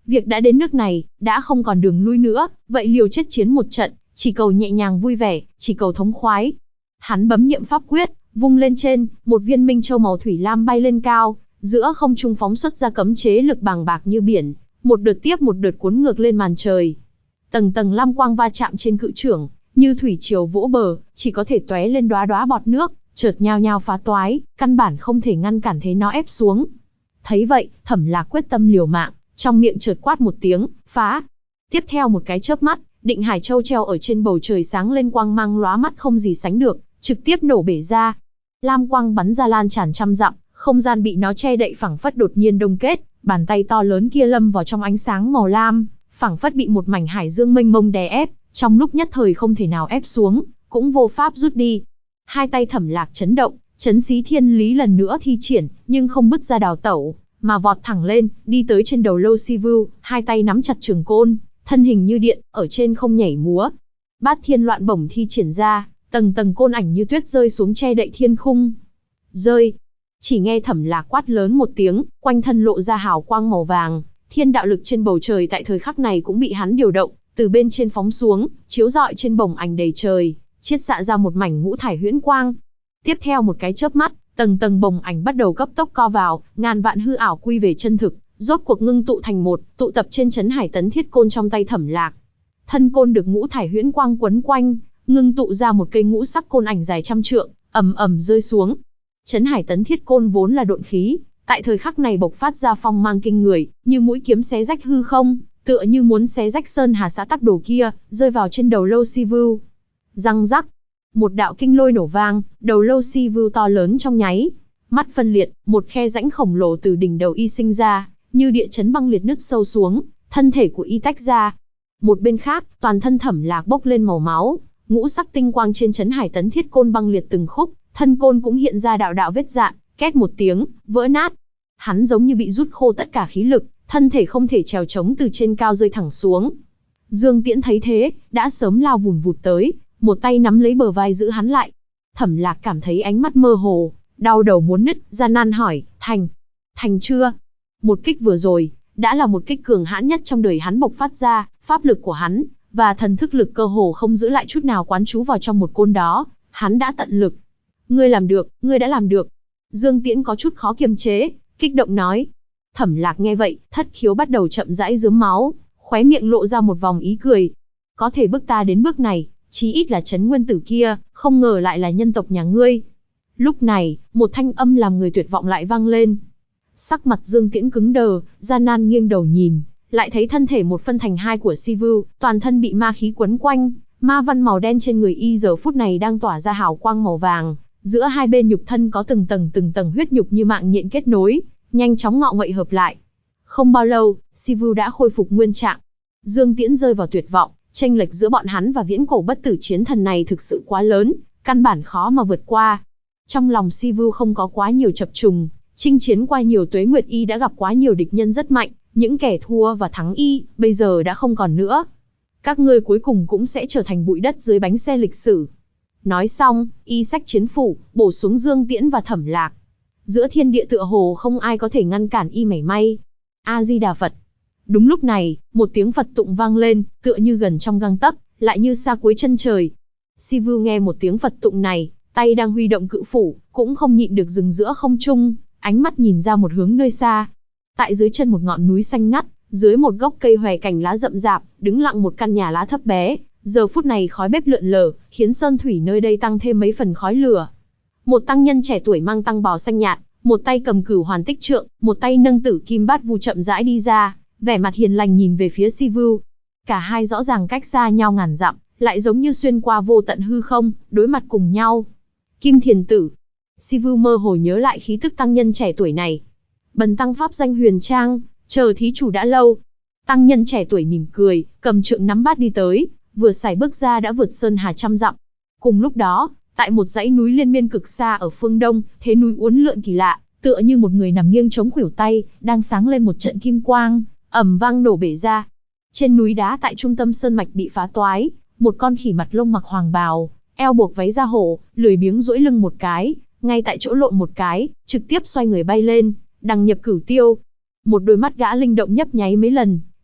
Việc đã đến nước này, đã không còn đường lui nữa, vậy liều chết chiến một trận, chỉ cầu nhẹ nhàng vui vẻ, chỉ cầu thống khoái. Hắn bấm niệm pháp quyết, vung lên trên, một viên minh châu màu thủy lam bay lên cao, giữa không trung phóng xuất ra cấm chế lực bàng bạc như biển, một đợt tiếp một đợt cuốn ngược lên màn trời. Tầng tầng lam quang va chạm trên cự chưởng, như thủy triều vỗ bờ, chỉ có thể tóe lên đóa đóa bọt nước, chợt nhao nhao phá toái, căn bản không thể ngăn cản thế nó ép xuống. Thấy vậy, Thẩm Lạc quyết tâm liều mạng, trong miệng chợt quát một tiếng, phá. Tiếp theo một cái chớp mắt, Định Hải Châu treo ở trên bầu trời sáng lên quang mang lóa mắt không gì sánh được, trực tiếp nổ bể ra. Lam quang bắn ra lan tràn trăm dặm, không gian bị nó che đậy phảng phất đột nhiên đông kết, bàn tay to lớn kia lâm vào trong ánh sáng màu lam, phảng phất bị một mảnh hải dương mênh mông đè ép, trong lúc nhất thời không thể nào ép xuống, cũng vô pháp rút đi. Hai tay Thẩm Lạc chấn động, Chấn Xí Thiên Lý lần nữa thi triển, nhưng không bứt ra đào tẩu, mà vọt thẳng lên, đi tới trên đầu Lâu Si Vu, hai tay nắm chặt trường côn, thân hình như điện, ở trên không nhảy múa. Bát Thiên Loạn Bổng thi triển ra, tầng tầng côn ảnh như tuyết rơi xuống che đậy thiên khung. Rơi. Chỉ nghe Thẩm Lạc quát lớn một tiếng, quanh thân lộ ra hào quang màu vàng, thiên đạo lực trên bầu trời tại thời khắc này cũng bị hắn điều động, từ bên trên phóng xuống, chiếu rọi trên bổng ảnh đầy trời, chiết xạ ra một mảnh ngũ thải huyễn quang. Tiếp theo một cái chớp mắt, tầng tầng bổng ảnh bắt đầu cấp tốc co vào, ngàn vạn hư ảo quy về chân thực, rốt cuộc ngưng tụ thành một, tụ tập trên Chấn Hải Tấn Thiết Côn trong tay Thẩm Lạc. Thân côn được ngũ thải huyễn quang quấn quanh, ngưng tụ ra một cây ngũ sắc côn ảnh dài trăm trượng, ầm ầm rơi xuống. Chấn Hải Tấn Thiết Côn vốn là độn khí, tại thời khắc này bộc phát ra phong mang kinh người, như mũi kiếm xé rách hư không, tựa như muốn xé rách sơn hà xã tắc đồ kia, rơi vào trên đầu Lâu Si Vu. Răng rắc, một đạo kinh lôi nổ vang, đầu Lâu Si Vu to lớn trong nháy mắt phân liệt, một khe rãnh khổng lồ từ đỉnh đầu y sinh ra, như địa chấn băng liệt nứt sâu xuống, thân thể của y tách ra. Một bên khác, toàn thân Thẩm Lạc bốc lên màu máu, ngũ sắc tinh quang trên Chấn Hải Tấn Thiết Côn băng liệt từng khúc, thân côn cũng hiện ra đạo đạo vết dạn, két một tiếng, vỡ nát. Hắn giống như bị rút khô tất cả khí lực, thân thể không thể trèo trống từ trên cao rơi thẳng xuống. Dương Tiễn thấy thế, đã sớm lao vùn vụt tới, một tay nắm lấy bờ vai giữ hắn lại. Thẩm Lạc cảm thấy ánh mắt mơ hồ, đau đầu muốn nứt, gian nan hỏi, thành chưa? Một kích vừa rồi, đã là một kích cường hãn nhất trong đời hắn bộc phát ra, pháp lực của hắn, và thần thức lực cơ hồ không giữ lại chút nào quán trú vào trong một côn đó, hắn đã tận lực. Ngươi làm được, ngươi đã làm được. Dương Tiễn có chút khó kiềm chế, kích động nói. Thẩm Lạc nghe vậy, thất khiếu bắt đầu chậm rãi rớm máu, khóe miệng lộ ra một vòng ý cười. Có thể bước ta đến bước này, chí ít là Chấn Nguyên Tử kia, không ngờ lại là nhân tộc nhà ngươi. Lúc này, một thanh âm làm người tuyệt vọng lại vang lên. Sắc mặt Dương Tiễn cứng đờ, gian nan nghiêng đầu nhìn, lại thấy thân thể một phân thành hai của Si Vu, toàn thân bị ma khí quấn quanh, ma văn màu đen trên người y giờ phút này đang tỏa ra hào quang màu vàng, giữa hai bên nhục thân có từng tầng huyết nhục như mạng nhện kết nối, nhanh chóng ngọ nguậy hợp lại. Không bao lâu, Si Vu đã khôi phục nguyên trạng. Dương Tiễn rơi vào tuyệt vọng, chênh lệch giữa bọn hắn và viễn cổ bất tử chiến thần này thực sự quá lớn, căn bản khó mà vượt qua. Trong lòng Si Vu không có quá nhiều chập trùng, chinh chiến qua nhiều tuế nguyệt y đã gặp quá nhiều địch nhân rất mạnh, những kẻ thua và thắng y, bây giờ đã không còn nữa. Các ngươi cuối cùng cũng sẽ trở thành bụi đất dưới bánh xe lịch sử. Nói xong, y xách chiến phủ, bổ xuống Dương Tiễn và Thẩm Lạc. Giữa thiên địa tựa hồ không ai có thể ngăn cản y mảy may. A-di-đà Phật. Đúng lúc này, một tiếng Phật tụng vang lên, tựa như gần trong gang tấc, lại như xa cuối chân trời. Si Vu nghe một tiếng Phật tụng này, tay đang huy động cự phủ, cũng không nhịn được dừng giữa không trung, ánh mắt nhìn ra một hướng nơi xa. Tại dưới chân một ngọn núi xanh ngắt, dưới một gốc cây hòe cành lá rậm rạp, đứng lặng một căn nhà lá thấp bé. Giờ phút này khói bếp lượn lờ, khiến sơn thủy nơi đây tăng thêm mấy phần khói lửa. Một tăng nhân trẻ tuổi mang tăng bào xanh nhạt, một tay cầm cửu hoàn tích trượng, một tay nâng tử kim bát vu chậm rãi đi ra, vẻ mặt hiền lành nhìn về phía Si Vu. Cả hai rõ ràng cách xa nhau ngàn dặm, lại giống như xuyên qua vô tận hư không, đối mặt cùng nhau. Kim Thiền Tử. Si Vu mơ hồ nhớ lại khí tức tăng nhân trẻ tuổi này. Bần tăng pháp danh Huyền Trang, chờ thí chủ đã lâu. Tăng nhân trẻ tuổi mỉm cười, cầm trượng nắm bát đi tới, vừa sải bước ra đã vượt sơn hà trăm dặm. Cùng lúc đó, tại một dãy núi liên miên cực xa ở phương đông, thế núi uốn lượn kỳ lạ, tựa như một người nằm nghiêng chống khuỷu tay, đang sáng lên một trận kim quang, ầm vang nổ bể ra. Trên núi đá tại trung tâm sơn mạch bị phá toái, một con khỉ mặt lông mặc hoàng bào, eo buộc váy da hổ, lười biếng duỗi lưng một cái, ngay tại chỗ lộn một cái, trực tiếp xoay người bay lên, đằng nhập cửu tiêu. Một đôi mắt gã linh động nhấp nháy mấy lần,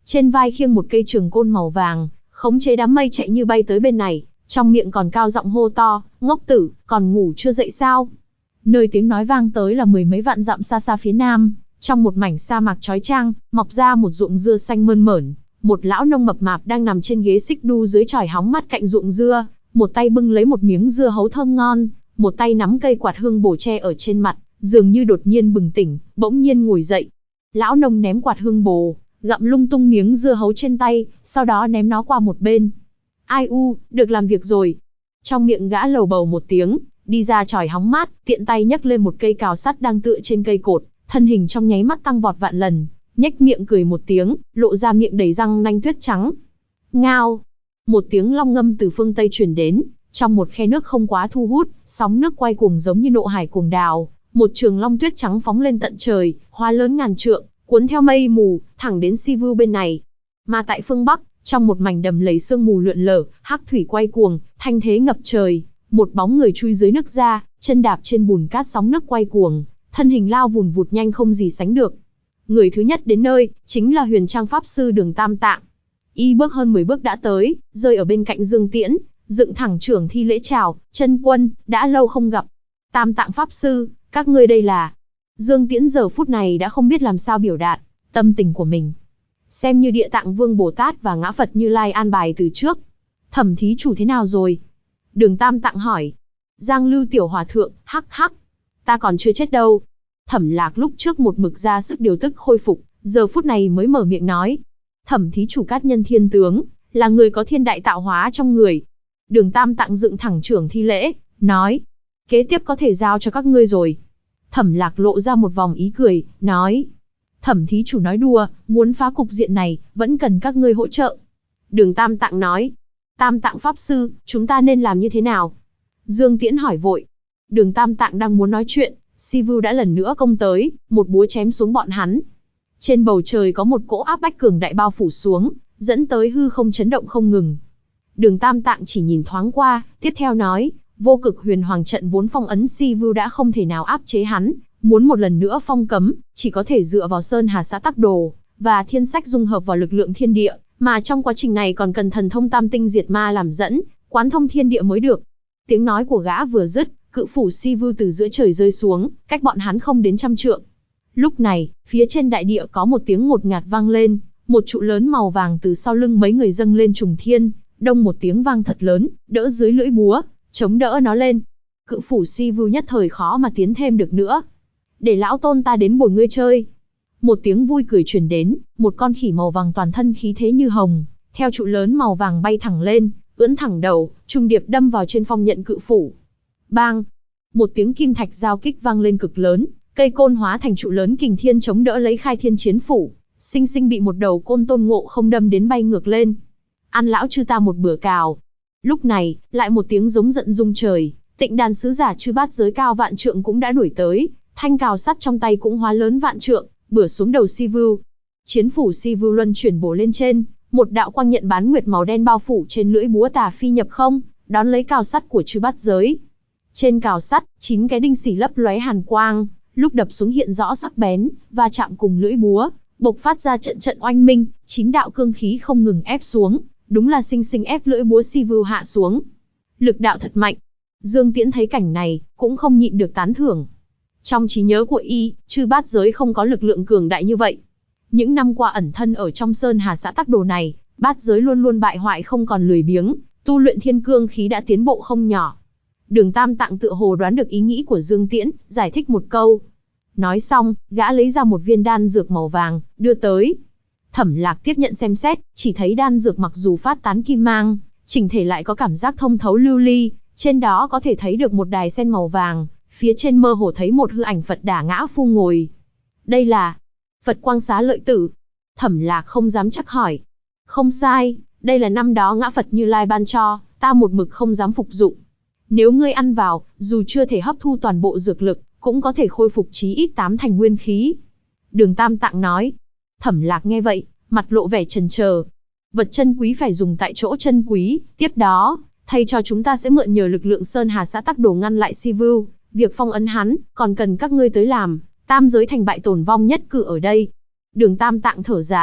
Trên vai khiêng một cây trường côn màu vàng, khống chế đám mây chạy như bay tới bên này, trong miệng còn cao giọng hô to, ngốc tử, còn ngủ chưa dậy sao? Nơi tiếng nói vang tới là mười mấy vạn dặm xa xa phía nam, trong một mảnh sa mạc chói chang, mọc ra một ruộng dưa xanh mơn mởn. Một lão nông mập mạp đang nằm trên ghế xích đu dưới chòi hóng mát cạnh ruộng dưa, một tay bưng lấy một miếng dưa hấu thơm ngon, một tay nắm cây quạt hương bổ che ở trên mặt, dường như đột nhiên bừng tỉnh, bỗng nhiên ngồi dậy. Lão nông ném quạt hương bổ, gặm lung tung miếng dưa hấu trên tay, sau đó ném nó qua một bên. Ai u, được làm việc rồi. Trong miệng gã lầu bầu một tiếng, đi ra chòi hóng mát, tiện tay nhấc lên một cây cào sắt đang tựa trên cây cột, thân hình trong nháy mắt tăng vọt vạn lần, nhếch miệng cười một tiếng, lộ ra miệng đầy răng nanh tuyết trắng. Ngao! Một tiếng long ngâm từ phương Tây truyền đến, trong một khe nước không quá thu hút, sóng nước quay cuồng giống như nộ hải cuồng đào, một trường long tuyết trắng phóng lên tận trời, hoa lớn ngàn trượng, cuốn theo mây mù, thẳng đến Sivu bên này. Mà tại phương Bắc, trong một mảnh đầm lầy sương mù lượn lờ, hắc thủy quay cuồng, thanh thế ngập trời, một bóng người chui dưới nước ra, chân đạp trên bùn cát sóng nước quay cuồng, thân hình lao vùn vụt nhanh không gì sánh được. Người thứ nhất đến nơi, chính là Huyền Trang Pháp Sư Đường Tam Tạng. Y bước hơn 10 bước đã tới, rơi ở bên cạnh Dương Tiễn, dựng thẳng trưởng thi lễ chào, chân quân, đã lâu không gặp. Tam Tạng Pháp Sư, các ngươi đây là... Dương Tiễn giờ phút này đã không biết làm sao biểu đạt tâm tình của mình. Xem như Địa Tạng Vương Bồ Tát và Ngã Phật Như Lai an bài từ trước. Thẩm thí chủ thế nào rồi? Đường Tam Tạng hỏi. Giang Lưu Tiểu Hòa Thượng, hắc hắc. Ta còn chưa chết đâu. Thẩm Lạc lúc trước một mực ra sức điều tức khôi phục, giờ phút này mới mở miệng nói. Thẩm thí chủ Cát Nhân Thiên Tướng, là người có thiên đại tạo hóa trong người. Đường Tam Tạng dựng thẳng trưởng thi lễ, nói. Kế tiếp có thể giao cho các ngươi rồi. Thẩm Lạc lộ ra một vòng ý cười, nói. Thẩm thí chủ nói đùa, muốn phá cục diện này, vẫn cần các ngươi hỗ trợ. Đường Tam Tạng nói. Tam Tạng Pháp Sư, chúng ta nên làm như thế nào? Dương Tiễn hỏi vội. Đường Tam Tạng đang muốn nói chuyện, Sivu đã lần nữa công tới, một búa chém xuống bọn hắn. Trên bầu trời có một cỗ áp bách cường đại bao phủ xuống, dẫn tới hư không chấn động không ngừng. Đường Tam Tạng chỉ nhìn thoáng qua, tiếp theo nói, vô cực huyền hoàng trận vốn phong ấn Sivu đã không thể nào áp chế hắn, muốn một lần nữa phong cấm, chỉ có thể dựa vào Sơn Hà Xã Tắc Đồ, và thiên sách dung hợp vào lực lượng thiên địa, mà trong quá trình này còn cần thần thông tam tinh diệt ma làm dẫn, quán thông thiên địa mới được. Tiếng nói của gã vừa dứt, cự phủ Sivu từ giữa trời rơi xuống, cách bọn hắn không đến 100 trượng. Lúc này, phía trên đại địa có một tiếng ngột ngạt vang lên, một trụ lớn màu vàng từ sau lưng mấy người dâng lên trùng thiên, đông một tiếng vang thật lớn, đỡ dưới lưỡi búa, chống đỡ nó lên. Cự phủ Sivu nhất thời khó mà tiến thêm được nữa. Để lão tôn ta đến bồi ngươi chơi. Một tiếng vui cười truyền đến, một con khỉ màu vàng toàn thân khí thế như hồng, theo trụ lớn màu vàng bay thẳng lên, ưỡn thẳng đầu, trùng điệp đâm vào trên phong nhận cự phủ. Bang! Một tiếng kim thạch giao kích vang lên cực lớn, cây côn hóa thành trụ lớn kình thiên chống đỡ lấy khai thiên chiến phủ, sinh sinh bị một đầu côn Tôn Ngộ Không đâm đến bay ngược lên. Ăn lão chư ta một bữa cào. Lúc này, lại một tiếng giống giận rung trời, Tịnh Đàn sứ giả chư bát giới cao vạn trượng cũng đã đuổi tới, thanh cào sắt trong tay cũng hóa lớn vạn trượng, bửa xuống đầu Sivu. Chiến phủ Sivu luân chuyển bổ lên trên, một đạo quang nhận bán nguyệt màu đen bao phủ trên lưỡi búa tà phi nhập không, đón lấy cào sắt của chư bát giới. Trên cào sắt, 9 cái đinh xỉ lấp lóe hàn quang, lúc đập xuống hiện rõ sắc bén, và chạm cùng lưỡi búa, bộc phát ra trận trận oanh minh, 9 đạo cương khí không ngừng ép xuống, đúng là sinh sinh ép lưỡi búa Sivu hạ xuống. Lực đạo thật mạnh. Dương Tiễn thấy cảnh này, cũng không nhịn được tán thưởng. Trong trí nhớ của y, chư bát giới không có lực lượng cường đại như vậy. Những năm qua ẩn thân ở trong Sơn Hà Xã Tắc Đồ này, bát giới luôn luôn bại hoại không còn lười biếng, tu luyện thiên cương khí đã tiến bộ không nhỏ. Đường Tam Tạng tựa hồ đoán được ý nghĩ của Dương Tiễn, giải thích một câu. Nói xong, gã lấy ra một viên đan dược màu vàng, đưa tới. Thẩm Lạc tiếp nhận xem xét, chỉ thấy đan dược mặc dù phát tán kim mang, chỉnh thể lại có cảm giác thông thấu lưu ly, trên đó có thể thấy được một đài sen màu vàng, phía trên mơ hồ thấy một hư ảnh Phật Đà ngã phu ngồi. Đây là Phật Quang Xá Lợi Tử. Thẩm Lạc không dám chắc hỏi. Không sai, đây là năm đó Ngã Phật Như Lai ban cho, ta một mực không dám phục dụng. Nếu ngươi ăn vào, dù chưa thể hấp thu toàn bộ dược lực, cũng có thể khôi phục chí ít 8 thành nguyên khí. Đường Tam Tạng nói. Thẩm Lạc nghe vậy, mặt lộ vẻ chần chờ. Vật chân quý phải dùng tại chỗ chân quý, tiếp đó, thầy cho chúng ta sẽ mượn nhờ lực lượng Sơn Hà Xã Tắc Đồ ngăn lại Sivu, việc phong ấn hắn, còn cần các ngươi tới làm, tam giới thành bại tổn vong nhất cử ở đây. Đường Tam Tạng thở dài,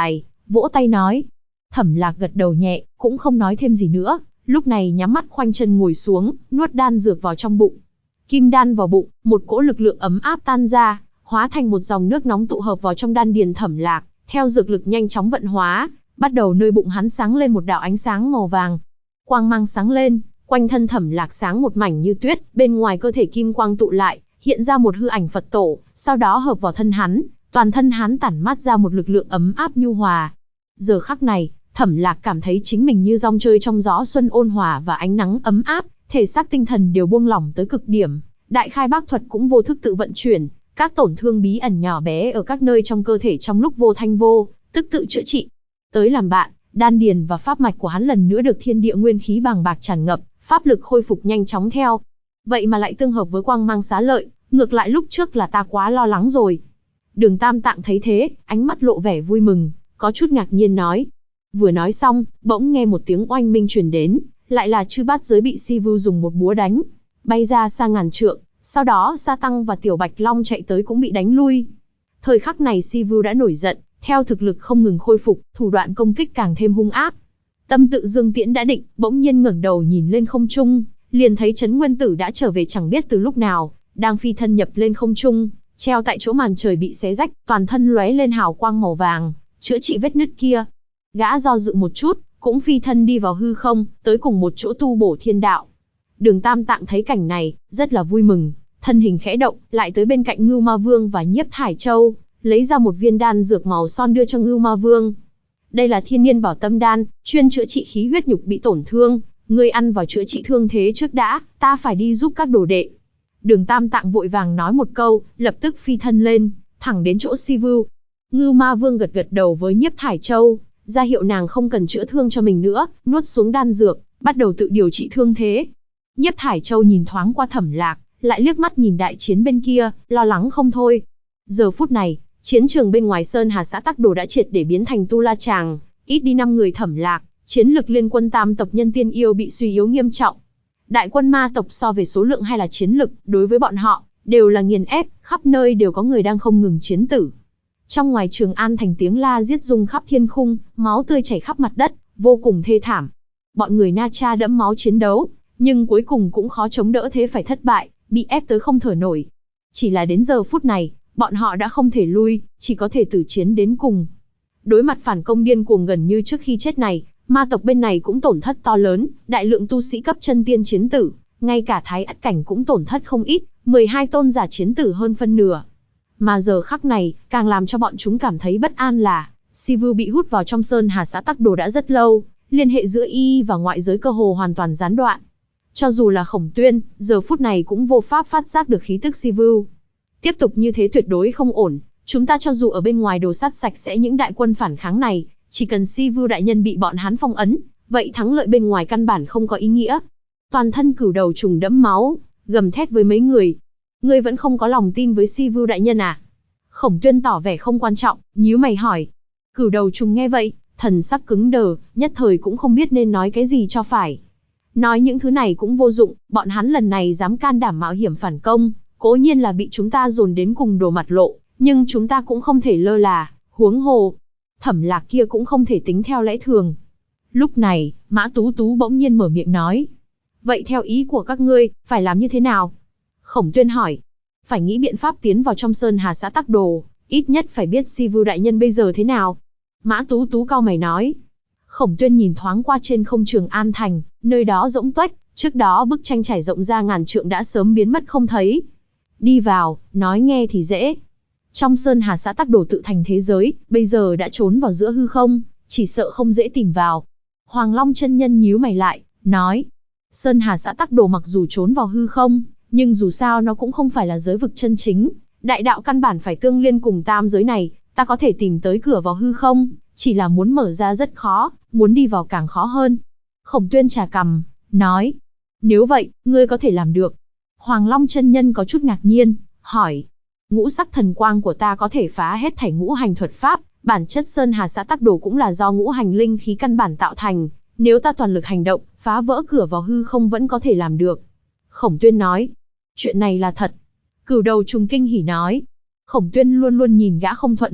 vỗ tay nói. Thẩm Lạc gật đầu nhẹ, cũng không nói thêm gì nữa, lúc này nhắm mắt khoanh chân ngồi xuống, nuốt đan dược vào trong bụng. Kim đan vào bụng, một cỗ lực lượng ấm áp tan ra, hóa thành một dòng nước nóng tụ hợp vào trong đan điền Thẩm Lạc, theo dược lực nhanh chóng vận hóa, bắt đầu nơi bụng hắn sáng lên một đạo ánh sáng màu vàng. Quang mang sáng lên, quanh thân Thẩm Lạc sáng một mảnh như tuyết, bên ngoài cơ thể kim quang tụ lại, hiện ra một hư ảnh Phật tổ, sau đó hợp vào thân hắn, toàn thân hắn tản mát ra một lực lượng ấm áp nhu hòa. Giờ khắc này, Thẩm Lạc cảm thấy chính mình như rong chơi trong gió xuân ôn hòa và ánh nắng ấm áp, thể xác tinh thần đều buông lỏng tới cực điểm. Đại khai bác thuật cũng vô thức tự vận chuyển, các tổn thương bí ẩn nhỏ bé ở các nơi trong cơ thể trong lúc vô thanh vô tức tự chữa trị. Tới làm bạn, đan điền và pháp mạch của hắn lần nữa được thiên địa nguyên khí bàng bạc tràn ngập, pháp lực khôi phục nhanh chóng theo. Vậy mà lại tương hợp với quang mang xá lợi, ngược lại lúc trước là ta quá lo lắng rồi. Đường Tam Tạng thấy thế, ánh mắt lộ vẻ vui mừng, có chút ngạc nhiên nói. Vừa nói xong, bỗng nghe một tiếng oanh minh truyền đến, lại là chư bát giới bị Si Vu dùng một búa đánh, bay ra xa ngàn trượng, sau đó Sa Tăng và Tiểu Bạch Long chạy tới cũng bị đánh lui. Thời khắc này Si Vu đã nổi giận, theo thực lực không ngừng khôi phục, thủ đoạn công kích càng thêm hung ác. Tâm tự Dương Tiễn đã định, bỗng nhiên ngẩng đầu nhìn lên không trung, liền thấy Trấn Nguyên Tử đã trở về chẳng biết từ lúc nào, đang phi thân nhập lên không trung, treo tại chỗ màn trời bị xé rách, toàn thân lóe lên hào quang màu vàng, chữa trị vết nứt kia. Gã do dự một chút, cũng phi thân đi vào hư không, tới cùng một chỗ tu bổ thiên đạo. Đường Tam Tạng thấy cảnh này, rất là vui mừng, thân hình khẽ động, lại tới bên cạnh Ngưu Ma Vương và Nhiếp Thải Châu, lấy ra một viên đan dược màu son đưa cho Ngưu Ma Vương. Đây là Thiên Niên Bảo Tâm đan, chuyên chữa trị khí huyết nhục bị tổn thương, ngươi ăn vào chữa trị thương thế trước đã, ta phải đi giúp các đồ đệ. Đường Tam Tạng vội vàng nói một câu, lập tức phi thân lên, thẳng đến chỗ Si Vu. Ngưu Ma Vương gật gật đầu với Nhiếp Thải Châu, ra hiệu nàng không cần chữa thương cho mình nữa, nuốt xuống đan dược, bắt đầu tự điều trị thương thế. Nhiếp Thải Châu nhìn thoáng qua Thẩm Lạc, lại liếc mắt nhìn đại chiến bên kia, lo lắng không thôi. Giờ phút này, chiến trường bên ngoài Sơn Hà xã Tắc Đồ đã triệt để biến thành tu la tràng, ít đi 5 người Thẩm Lạc, chiến lực liên quân tam tộc nhân tiên yêu bị suy yếu nghiêm trọng. Đại quân ma tộc so về số lượng hay là chiến lực, đối với bọn họ, đều là nghiền ép, khắp nơi đều có người đang không ngừng chiến tử. Trong ngoài Trường An thành tiếng la giết rung khắp thiên khung, máu tươi chảy khắp mặt đất, vô cùng thê thảm. Bọn người Na Cha đẫm máu chiến đấu, nhưng cuối cùng cũng khó chống đỡ thế phải thất bại, bị ép tới không thở nổi. Chỉ là đến giờ phút này, bọn họ đã không thể lui, chỉ có thể tử chiến đến cùng. Đối mặt phản công điên cuồng gần như trước khi chết này, ma tộc bên này cũng tổn thất to lớn, đại lượng tu sĩ cấp chân tiên chiến tử, ngay cả Thái Ất cảnh cũng tổn thất không ít, 12 tôn giả chiến tử hơn phân nửa. Mà giờ khắc này, càng làm cho bọn chúng cảm thấy bất an là, Si Vu bị hút vào trong Sơn Hà xã Tắc Đồ đã rất lâu, liên hệ giữa y và ngoại giới cơ hồ hoàn toàn gián đoạn. Cho dù là Khổng Tuyên, giờ phút này cũng vô pháp phát giác được khí tức Si Vu. Tiếp tục như thế tuyệt đối không ổn, chúng ta cho dù ở bên ngoài đồ sát sạch sẽ những đại quân phản kháng này, chỉ cần Si Vu đại nhân bị bọn hắn phong ấn, vậy thắng lợi bên ngoài căn bản không có ý nghĩa. Toàn thân Cửu Đầu Trùng đẫm máu, gầm thét với mấy người. Ngươi vẫn không có lòng tin với Si Vu đại nhân à? Khổng Tuyên tỏ vẻ không quan trọng, nhíu mày hỏi. Cửu Đầu Trùng nghe vậy, thần sắc cứng đờ, nhất thời cũng không biết nên nói cái gì cho phải. Nói những thứ này cũng vô dụng, bọn hắn lần này dám can đảm mạo hiểm phản công, cố nhiên là bị chúng ta dồn đến cùng đồ mặt lộ, nhưng chúng ta cũng không thể lơ là, huống hồ. Thẩm Lạc kia cũng không thể tính theo lẽ thường. Lúc này, Mã Tú Tú bỗng nhiên mở miệng nói. Vậy theo ý của các ngươi, phải làm như thế nào? Khổng Tuyên hỏi. Phải nghĩ biện pháp tiến vào trong Sơn Hà xã Tắc Đồ, ít nhất phải biết Si Vu đại nhân bây giờ thế nào. Mã Tú Tú cau mày nói. Khổng Tuyên nhìn thoáng qua trên không Trường An thành, nơi đó rỗng tuếch, trước đó bức tranh trải rộng ra ngàn trượng đã sớm biến mất không thấy. Đi vào, nói nghe thì dễ. Trong Sơn Hà xã Tắc Đồ tự thành thế giới, bây giờ đã trốn vào giữa hư không, chỉ sợ không dễ tìm vào. Hoàng Long chân nhân nhíu mày lại, nói. Sơn Hà xã Tắc Đồ mặc dù trốn vào hư không, nhưng dù sao nó cũng không phải là giới vực chân chính. Đại đạo căn bản phải tương liên cùng tam giới này, ta có thể tìm tới cửa vào hư không, chỉ là muốn mở ra rất khó, muốn đi vào càng khó hơn. Khổng Tuyên chà cằm, nói. Nếu vậy, ngươi có thể làm được. Hoàng Long chân nhân có chút ngạc nhiên, hỏi. Ngũ sắc thần quang của ta có thể phá hết thảy ngũ hành thuật pháp, bản chất Sơn Hà xã Tắc Đồ cũng là do ngũ hành linh khí căn bản tạo thành, nếu ta toàn lực hành động, phá vỡ cửa vào hư không vẫn có thể làm được. Khổng Tuyên nói. Chuyện này là thật. Cửu Đầu Trùng kinh hỉ nói. Khổng Tuyên luôn luôn nhìn gã không thuận mắt,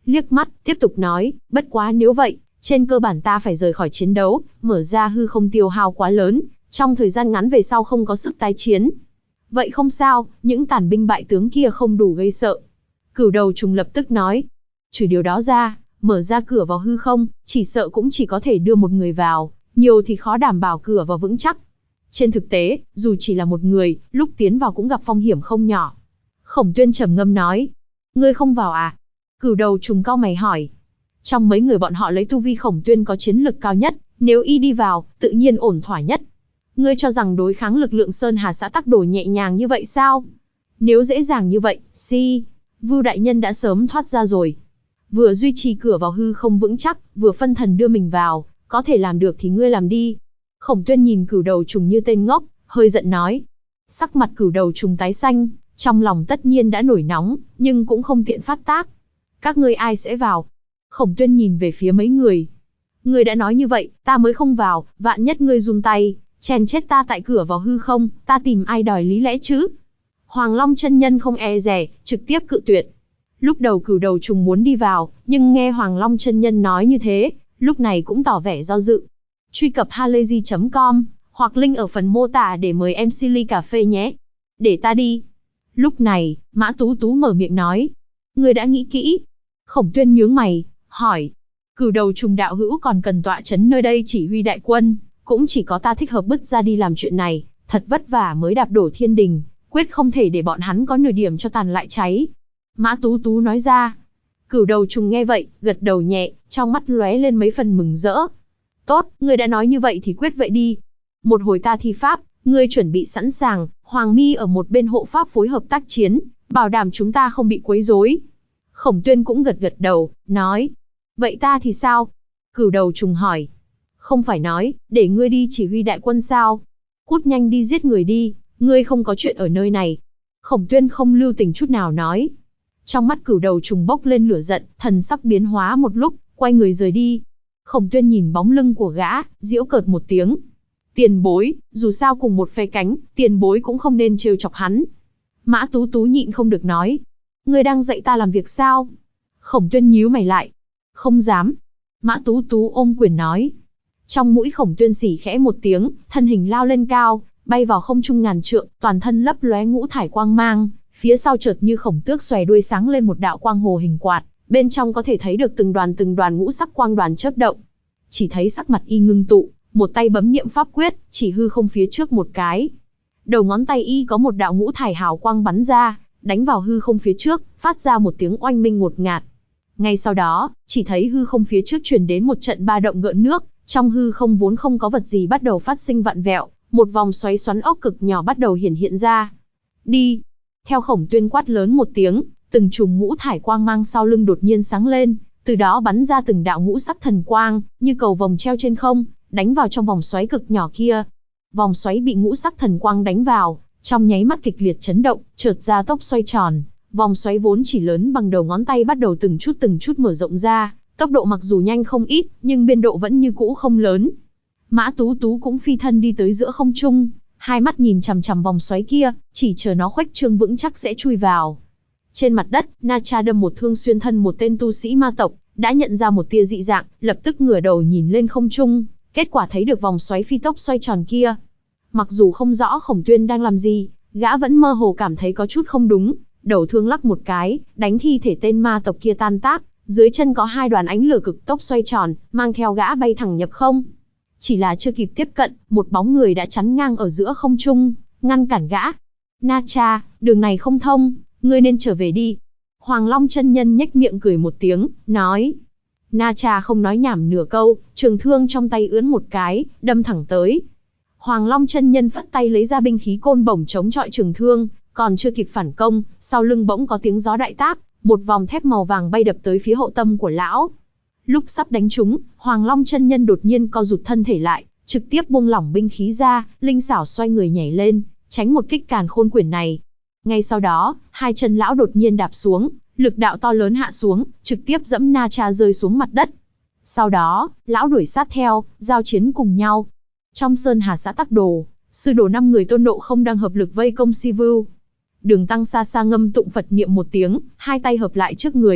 liếc mắt, tiếp tục nói, bất quá nếu vậy, trên cơ bản ta phải rời khỏi chiến đấu, mở ra hư không tiêu hao quá lớn, trong thời gian ngắn về sau không có sức tái chiến. Vậy không sao, những tàn binh bại tướng kia không đủ gây sợ. Cửu đầu trùng lập tức nói. Trừ điều đó ra, mở ra cửa vào hư không, chỉ sợ cũng chỉ có thể đưa một người vào, nhiều thì khó đảm bảo cửa vào vững chắc. Trên thực tế, dù chỉ là một người, lúc tiến vào cũng gặp phong hiểm không nhỏ. Khổng Tuyên trầm ngâm nói. Ngươi không vào à? Cửu đầu trùng cau mày hỏi. Trong mấy người bọn họ lấy tu vi Khổng Tuyên có chiến lực cao nhất, nếu y đi vào, tự nhiên ổn thỏa nhất. Ngươi cho rằng đối kháng lực lượng Sơn Hà xã Tắc Đồ nhẹ nhàng như vậy sao? Nếu dễ dàng như vậy, Vưu đại nhân đã sớm thoát ra rồi. Vừa duy trì cửa vào hư không vững chắc, vừa phân thần đưa mình vào, có thể làm được thì ngươi làm đi. Khổng Tuyên nhìn cửu đầu trùng như tên ngốc, hơi giận nói. Sắc mặt cửu đầu trùng tái xanh, trong lòng tất nhiên đã nổi nóng, nhưng cũng không tiện phát tác. Các ngươi ai sẽ vào? Khổng Tuyên nhìn về phía mấy người. Ngươi đã nói như vậy, ta mới không vào, vạn nhất ngươi run tay, chèn chết ta tại cửa vào hư không, ta tìm ai đòi lý lẽ chứ? Hoàng Long chân nhân không e dè, trực tiếp cự tuyệt. Lúc đầu cửu đầu trùng muốn đi vào, nhưng nghe Hoàng Long chân nhân nói như thế, lúc này cũng tỏ vẻ do dự. Truy cập halayzi.com, hoặc link ở phần mô tả để mời em Silly cà phê nhé. Để ta đi. Lúc này, Mã Tú Tú mở miệng nói. Ngươi đã nghĩ kỹ. Khổng Tuyên nhướng mày, hỏi. Cửu đầu trùng đạo hữu còn cần tọa chấn nơi đây chỉ huy đại quân, cũng chỉ có ta thích hợp bứt ra đi làm chuyện này, thật vất vả mới đạp đổ thiên đình, quyết không thể để bọn hắn có nửa điểm cho tàn lại cháy. Mã Tú Tú nói ra. Cửu đầu trùng nghe vậy, gật đầu nhẹ, trong mắt lóe lên mấy phần mừng rỡ. Tốt, ngươi đã nói như vậy thì quyết vậy đi. Một hồi ta thi pháp, ngươi chuẩn bị sẵn sàng, Hoàng Mi ở một bên hộ pháp phối hợp tác chiến, bảo đảm chúng ta không bị quấy rối. Khổng Tuyên cũng gật gật đầu, nói. Vậy ta thì sao? Cửu đầu trùng hỏi. Không phải nói, để ngươi đi chỉ huy đại quân sao? Cút nhanh đi giết người đi, ngươi không có chuyện ở nơi này. Khổng Tuyên không lưu tình chút nào nói. Trong mắt cửu đầu trùng bốc lên lửa giận, thần sắc biến hóa một lúc, quay người rời đi. Khổng Tuyên nhìn bóng lưng của gã, giễu cợt một tiếng. Tiền bối, dù sao cùng một phe cánh, tiền bối cũng không nên trêu chọc hắn. Mã Tú Tú nhịn không được nói. Ngươi đang dạy ta làm việc sao? Khổng Tuyên nhíu mày lại. Không dám. Mã Tú Tú ôm quyền nói. Trong mũi Khổng Tuyên xỉ khẽ một tiếng, thân hình lao lên cao, bay vào không trung ngàn trượng, toàn thân lấp lóe ngũ thải quang mang, phía sau chợt như khổng tước xòe đuôi sáng lên một đạo quang hồ hình quạt, bên trong có thể thấy được từng đoàn ngũ sắc quang đoàn chớp động. Chỉ thấy sắc mặt y ngưng tụ, một tay bấm niệm pháp quyết, chỉ hư không phía trước một cái. Đầu ngón tay y có một đạo ngũ thải hào quang bắn ra, đánh vào hư không phía trước, phát ra một tiếng oanh minh ngột ngạt. Ngay sau đó, chỉ thấy hư không phía trước truyền đến một trận ba động gợn nước, trong hư không vốn không có vật gì bắt đầu phát sinh vặn vẹo, một vòng xoáy xoắn ốc cực nhỏ bắt đầu hiển hiện ra. Đi! Theo Khổng Tuyên quát lớn một tiếng, từng chùm ngũ thải quang mang sau lưng đột nhiên sáng lên, từ đó bắn ra từng đạo ngũ sắc thần quang, như cầu vồng treo trên không, đánh vào trong vòng xoáy cực nhỏ kia. Vòng xoáy bị ngũ sắc thần quang đánh vào, trong nháy mắt kịch liệt chấn động, chợt ra tốc xoay tròn. Vòng xoáy vốn chỉ lớn bằng đầu ngón tay bắt đầu từng chút mở rộng ra, tốc độ mặc dù nhanh không ít, nhưng biên độ vẫn như cũ không lớn. Mã Tú Tú cũng phi thân đi tới giữa không trung, hai mắt nhìn chằm chằm vòng xoáy kia, chỉ chờ nó khuếch trương vững chắc sẽ chui vào. Trên mặt đất, Na Cha đâm một thương xuyên thân một tên tu sĩ ma tộc, đã nhận ra một tia dị dạng, lập tức ngửa đầu nhìn lên không trung, kết quả thấy được vòng xoáy phi tốc xoay tròn kia. Mặc dù không rõ Khổng Tuyên đang làm gì, gã vẫn mơ hồ cảm thấy có chút không đúng, đầu thương lắc một cái, đánh thi thể tên ma tộc kia tan tác, dưới chân có hai đoàn ánh lửa cực tốc xoay tròn, mang theo gã bay thẳng nhập không. Chỉ là chưa kịp tiếp cận, một bóng người đã chắn ngang ở giữa không trung, ngăn cản gã. Na Cha, đường này không thông, ngươi nên trở về đi. Hoàng Long chân nhân nhếch miệng cười một tiếng, nói. Na Cha không nói nhảm nửa câu, trường thương trong tay ướn một cái, đâm thẳng tới. Hoàng Long chân nhân phất tay lấy ra binh khí côn bổng chống chọi trường thương, còn chưa kịp phản công, sau lưng bỗng có tiếng gió đại tác, một vòng thép màu vàng bay đập tới phía hậu tâm của lão. Lúc sắp đánh trúng, Hoàng Long chân nhân đột nhiên co rụt thân thể lại, trực tiếp buông lỏng binh khí ra, linh xảo xoay người nhảy lên, tránh một kích càn khôn quyển này. Ngay sau đó, hai chân lão đột nhiên đạp xuống, lực đạo to lớn hạ xuống, trực tiếp dẫm Na Cha rơi xuống mặt đất. Sau đó, lão đuổi sát theo, giao chiến cùng nhau. Trong Sơn Hà xã Tắc Đồ, sư đồ 5 người Tôn Ngộ Không đang hợp lực vây công Si Vưu. Đường Tăng xa xa ngâm tụng Phật niệm một tiếng, hai tay hợp lại trước người,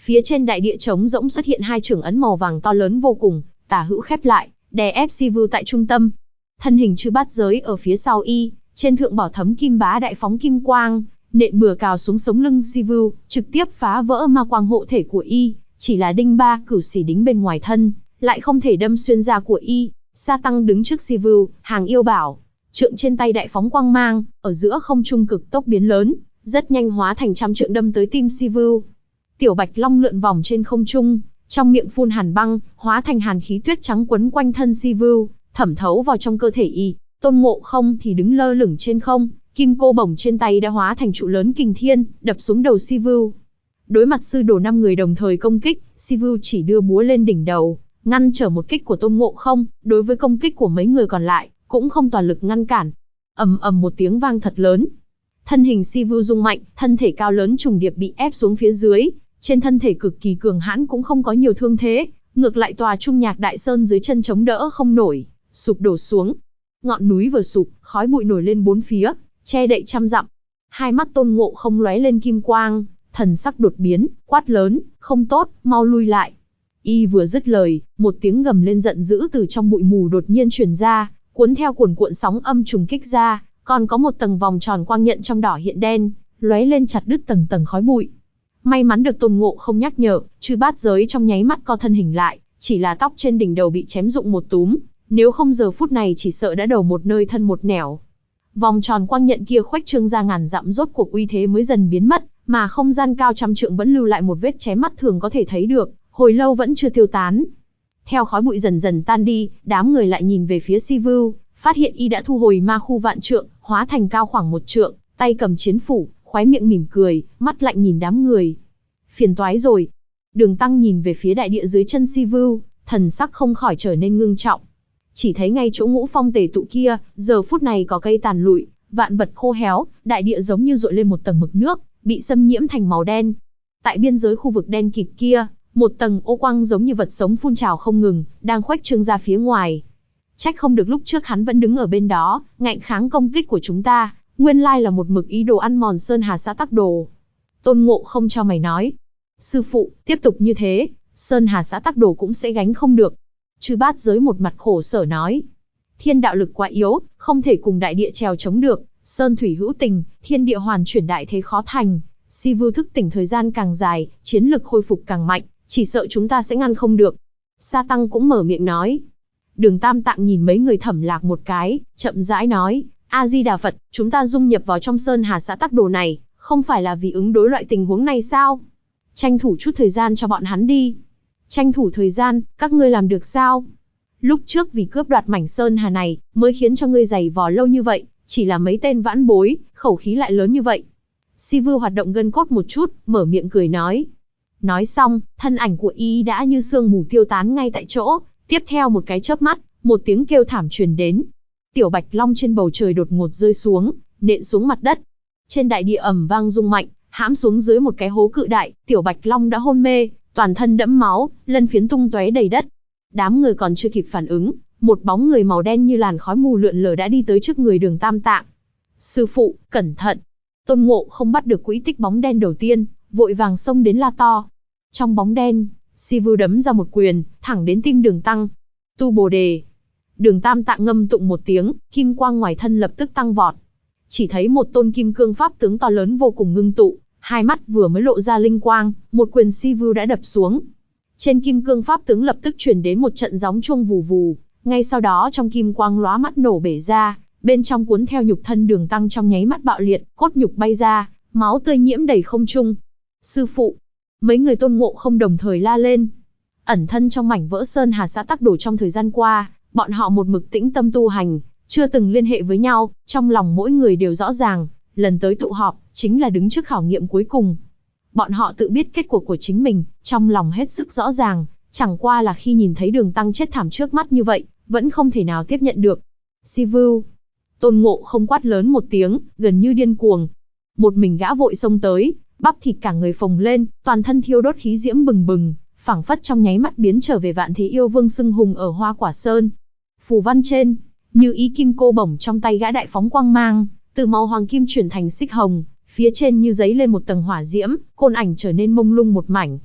Phía trên đại địa trống rỗng xuất hiện hai trưởng ấn màu vàng to lớn vô cùng, tả hữu khép lại, đè ép Sivu tại trung tâm. Thân hình chư bát giới ở phía sau y, trên thượng bảo thấm kim bá đại phóng kim quang, nện bừa cào xuống sống lưng Sivu, trực tiếp phá vỡ ma quang hộ thể của y, chỉ là đinh ba cửu xỉ đính bên ngoài thân, lại không thể đâm xuyên da của y. Sa Tăng đứng trước Sivu, hàng yêu bảo, trượng trên tay đại phóng quang mang, ở giữa không trung cực tốc biến lớn, rất nhanh hóa thành trăm trượng đâm tới tim Sivu. Tiểu Bạch Long lượn vòng trên không trung, trong miệng phun hàn băng, hóa thành hàn khí tuyết trắng quấn quanh thân Sivu, thẩm thấu vào trong cơ thể y. Tôn Ngộ Không thì đứng lơ lửng trên không, kim cô bổng trên tay đã hóa thành trụ lớn kình thiên, đập xuống đầu Sivu. Đối mặt sư đồ 5 người đồng thời công kích, Sivu chỉ đưa búa lên đỉnh đầu, ngăn trở một kích của Tôn Ngộ Không. Đối với công kích của mấy người còn lại, cũng không toàn lực ngăn cản. Ầm ầm một tiếng vang thật lớn. Thân hình Sivu rung mạnh, thân thể cao lớn trùng điệp bị ép xuống phía dưới. Trên thân thể cực kỳ cường hãn cũng không có nhiều thương thế, ngược lại tòa Trung Nhạc Đại Sơn dưới chân chống đỡ không nổi, sụp đổ xuống. Ngọn núi vừa sụp, khói bụi nổi lên bốn phía, che đậy trăm dặm. Hai mắt Tôn Ngộ Không lóe lên kim quang, thần sắc đột biến, quát lớn, không tốt, mau lui lại. Y vừa dứt lời, một tiếng gầm lên giận dữ từ trong bụi mù đột nhiên truyền ra, cuốn theo cuồn cuộn sóng âm trùng kích ra, còn có một tầng vòng tròn quang nhận trong đỏ hiện đen, lóe lên chặt đứt tầng tầng khói bụi. May mắn được Tôn Ngộ Không nhắc nhở, chư bát giới trong nháy mắt co thân hình lại, chỉ là tóc trên đỉnh đầu bị chém rụng một túm, nếu không giờ phút này chỉ sợ đã đầu một nơi thân một nẻo. Vòng tròn quang nhận kia khuếch trương ra ngàn dặm, rốt cuộc uy thế mới dần biến mất, mà không gian cao trăm trượng vẫn lưu lại một vết chém mắt thường có thể thấy được, hồi lâu vẫn chưa tiêu tán. Theo khói bụi dần dần tan đi, đám người lại nhìn về phía Sivu, phát hiện y đã thu hồi ma khu vạn trượng, hóa thành cao khoảng 1 trượng, tay cầm chiến phủ, khóe miệng mỉm cười, mắt lạnh nhìn đám người. Phiền toái rồi. Đường Tăng nhìn về phía đại địa dưới chân Sivu, thần sắc không khỏi trở nên ngưng trọng. Chỉ thấy ngay chỗ ngũ phong tề tụ kia, giờ phút này có cây tàn lụi, vạn vật khô héo, đại địa giống như dội lên một tầng mực nước, bị xâm nhiễm thành màu đen. Tại biên giới khu vực đen kịt kia, một tầng ô quang giống như vật sống phun trào không ngừng, đang khuếch trương ra phía ngoài. Trách không được lúc trước hắn vẫn đứng ở bên đó, ngạnh kháng công kích của chúng ta, nguyên lai là một mực ý đồ ăn mòn Sơn Hà Xã Tắc Đồ. Tôn Ngộ Không cho mày nói. Sư phụ, tiếp tục như thế, Sơn Hà Xã Tắc Đồ cũng sẽ gánh không được. Chư bát giới một mặt khổ sở nói. Thiên đạo lực quá yếu, không thể cùng đại địa trèo chống được, sơn thủy hữu tình, thiên địa hoàn chuyển đại thế khó thành. Sivu thức tỉnh thời gian càng dài, chiến lực khôi phục càng mạnh, chỉ sợ chúng ta sẽ ngăn không được. Sa Tăng cũng mở miệng nói. Đường Tam Tạng nhìn mấy người Thẩm Lạc một cái, chậm rãi nói. A-di-đà Phật, chúng ta dung nhập vào trong Sơn Hà Xã Tắc Đồ này, không phải là vì ứng đối loại tình huống này sao? Tranh thủ chút thời gian cho bọn hắn đi. Tranh thủ thời gian, các ngươi làm được sao? Lúc trước vì cướp đoạt mảnh Sơn Hà này, mới khiến cho ngươi giày vò lâu như vậy, chỉ là mấy tên vãn bối, khẩu khí lại lớn như vậy. Sivu hoạt động gân cốt một chút, mở miệng cười nói. Nói xong, thân ảnh của y đã như sương mù tiêu tán ngay tại chỗ, tiếp theo một cái chớp mắt, một tiếng kêu thảm truyền đến. Tiểu Bạch Long trên bầu trời đột ngột rơi xuống, nện xuống mặt đất. Trên đại địa ầm vang rung mạnh, hãm xuống dưới một cái hố cự đại, Tiểu Bạch Long đã hôn mê, toàn thân đẫm máu, lân phiến tung tóe đầy đất. Đám người còn chưa kịp phản ứng, một bóng người màu đen như làn khói mù lượn lờ đã đi tới trước người Đường Tam Tạng. Sư phụ, cẩn thận! Tôn Ngộ Không bắt được quỹ tích bóng đen đầu tiên, vội vàng xông đến la to. Trong bóng đen, Sivu đấm ra một quyền, thẳng đến tim Đường Tăng. Tu Bồ Đề. Đường Tam Tạng ngâm tụng một tiếng, kim quang ngoài thân lập tức tăng vọt. Chỉ thấy một tôn kim cương pháp tướng to lớn vô cùng ngưng tụ, hai mắt vừa mới lộ ra linh quang, một quyền Sivu đã đập xuống. Trên kim cương pháp tướng lập tức truyền đến một trận gióng chuông vù vù, ngay sau đó trong kim quang lóa mắt nổ bể ra, bên trong cuốn theo nhục thân Đường Tăng trong nháy mắt bạo liệt, cốt nhục bay ra, máu tươi nhiễm đầy không trung. Sư phụ! Mấy người Tôn Ngộ Không đồng thời la lên. Ẩn thân trong mảnh vỡ Sơn Hà Xã Tắc Đồ trong thời gian qua, bọn họ một mực tĩnh tâm tu hành, chưa từng liên hệ với nhau, trong lòng mỗi người đều rõ ràng, lần tới tụ họp, chính là đứng trước khảo nghiệm cuối cùng. Bọn họ tự biết kết cuộc của chính mình, trong lòng hết sức rõ ràng, chẳng qua là khi nhìn thấy Đường Tăng chết thảm trước mắt như vậy, vẫn không thể nào tiếp nhận được. Sivu! Tôn Ngộ Không quát lớn một tiếng, gần như điên cuồng. Một mình gã vội xông tới, bắp thịt cả người phồng lên, toàn thân thiêu đốt khí diễm bừng bừng, phảng phất trong nháy mắt biến trở về Vạn Thế Yêu Vương xưng hùng ở Hoa Quả Sơn. Phù văn trên, như ý kim cô bổng trong tay gã đại phóng quang mang, từ màu hoàng kim chuyển thành xích hồng, phía trên như giấy lên một tầng hỏa diễm, côn ảnh trở nên mông lung một mảnh.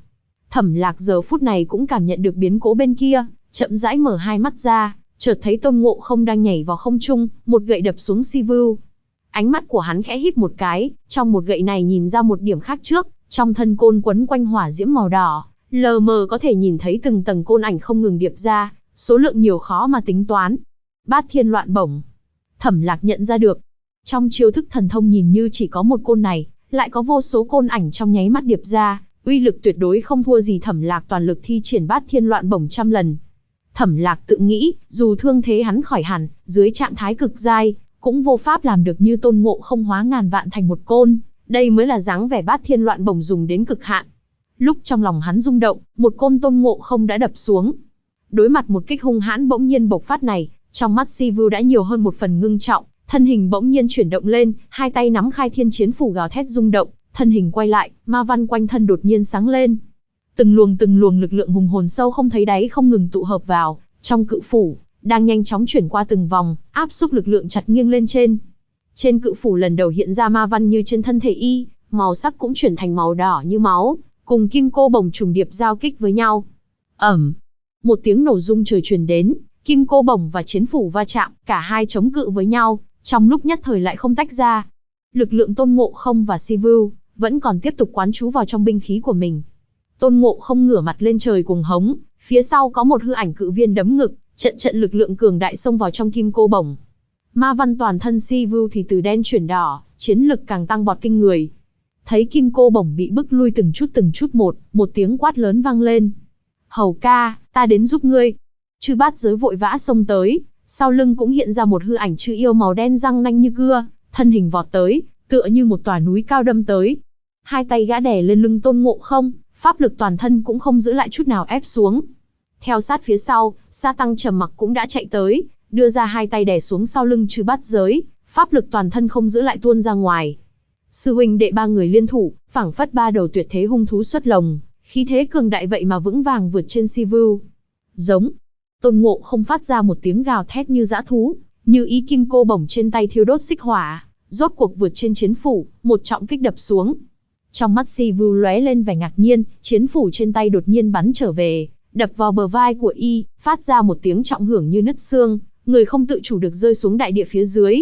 Thẩm Lạc giờ phút này cũng cảm nhận được biến cố bên kia, chậm rãi mở hai mắt ra, chợt thấy Tôn Ngộ Không đang nhảy vào không trung, một gậy đập xuống Si Vu. Ánh mắt của hắn khẽ híp một cái, trong một gậy này nhìn ra một điểm khác trước, trong thân côn quấn quanh hỏa diễm màu đỏ, lờ mờ có thể nhìn thấy từng tầng côn ảnh không ngừng điệp ra, số lượng nhiều khó mà tính toán. Bát Thiên Loạn Bổng. Thẩm Lạc nhận ra được, trong chiêu thức thần thông nhìn như chỉ có một côn này, lại có vô số côn ảnh trong nháy mắt điệp ra, uy lực tuyệt đối không thua gì Thẩm Lạc toàn lực thi triển Bát Thiên Loạn Bổng trăm lần. Thẩm Lạc tự nghĩ, dù thương thế hắn khỏi hẳn, dưới trạng thái cực giai, cũng vô pháp làm được như Tôn Ngộ Không hóa ngàn vạn thành một côn, đây mới là dáng vẻ Bát Thiên Loạn Bổng dùng đến cực hạn. Lúc trong lòng hắn rung động, một côn Tôn Ngộ Không đã đập xuống. Đối mặt một kích hung hãn bỗng nhiên bộc phát này, trong mắt Si Vu đã nhiều hơn một phần ngưng trọng, thân hình bỗng nhiên chuyển động lên, hai tay nắm Khai Thiên Chiến Phủ gào thét rung động, thân hình quay lại, ma văn quanh thân đột nhiên sáng lên. Từng luồng lực lượng hùng hồn sâu không thấy đáy không ngừng tụ hợp vào trong cự phủ, đang nhanh chóng chuyển qua từng vòng, áp xúc lực lượng chặt nghiêng lên trên. Trên cự phủ lần đầu hiện ra ma văn như trên thân thể y, màu sắc cũng chuyển thành màu đỏ như máu, cùng kim cô bổng trùng điệp giao kích với nhau. Ầm, một tiếng nổ rung trời truyền đến, kim cô bổng và chiến phủ va chạm, cả hai chống cự với nhau, trong lúc nhất thời lại không tách ra. Lực lượng Tôn Ngộ Không và Si Vu vẫn còn tiếp tục quán trú vào trong binh khí của mình. Tôn Ngộ Không ngửa mặt lên trời cuồng hống, phía sau có một hư ảnh cự viên đấm ngực, trận lực lượng cường đại xông vào trong kim cô bổng. Ma văn toàn thân Si Vu thì từ đen chuyển đỏ, chiến lực càng tăng bọt kinh người. Thấy kim cô bổng bị bức lui từng chút một tiếng quát lớn vang lên. Hầu ca, ta đến giúp ngươi. Chư bát giới vội vã xông tới, sau lưng cũng hiện ra một hư ảnh chư yêu màu đen răng nanh như cưa, thân hình vọt tới, tựa như một tòa núi cao đâm tới. Hai tay gã đè lên lưng Tôn Ngộ Không, pháp lực toàn thân cũng không giữ lại chút nào ép xuống. Theo sát phía sau, Sa Tăng Trầm Mặc cũng đã chạy tới, đưa ra hai tay đè xuống sau lưng Chư Bát Giới, pháp lực toàn thân không giữ lại tuôn ra ngoài. Sư huynh đệ ba người liên thủ, phảng phất ba đầu tuyệt thế hung thú xuất lồng, khí thế cường đại vậy mà vững vàng vượt trên Si Vu. Giống. Tôn Ngộ Không phát ra một tiếng gào thét như dã thú, như ý kim cô bổng trên tay thiêu đốt xích hỏa, rốt cuộc vượt trên chiến phủ, một trọng kích đập xuống. Trong mắt Si Vu lóe lên vẻ ngạc nhiên, chiến phủ trên tay đột nhiên bắn trở về, đập vào bờ vai của y, phát ra một tiếng trọng hưởng như nứt xương, người không tự chủ được rơi xuống đại địa phía dưới.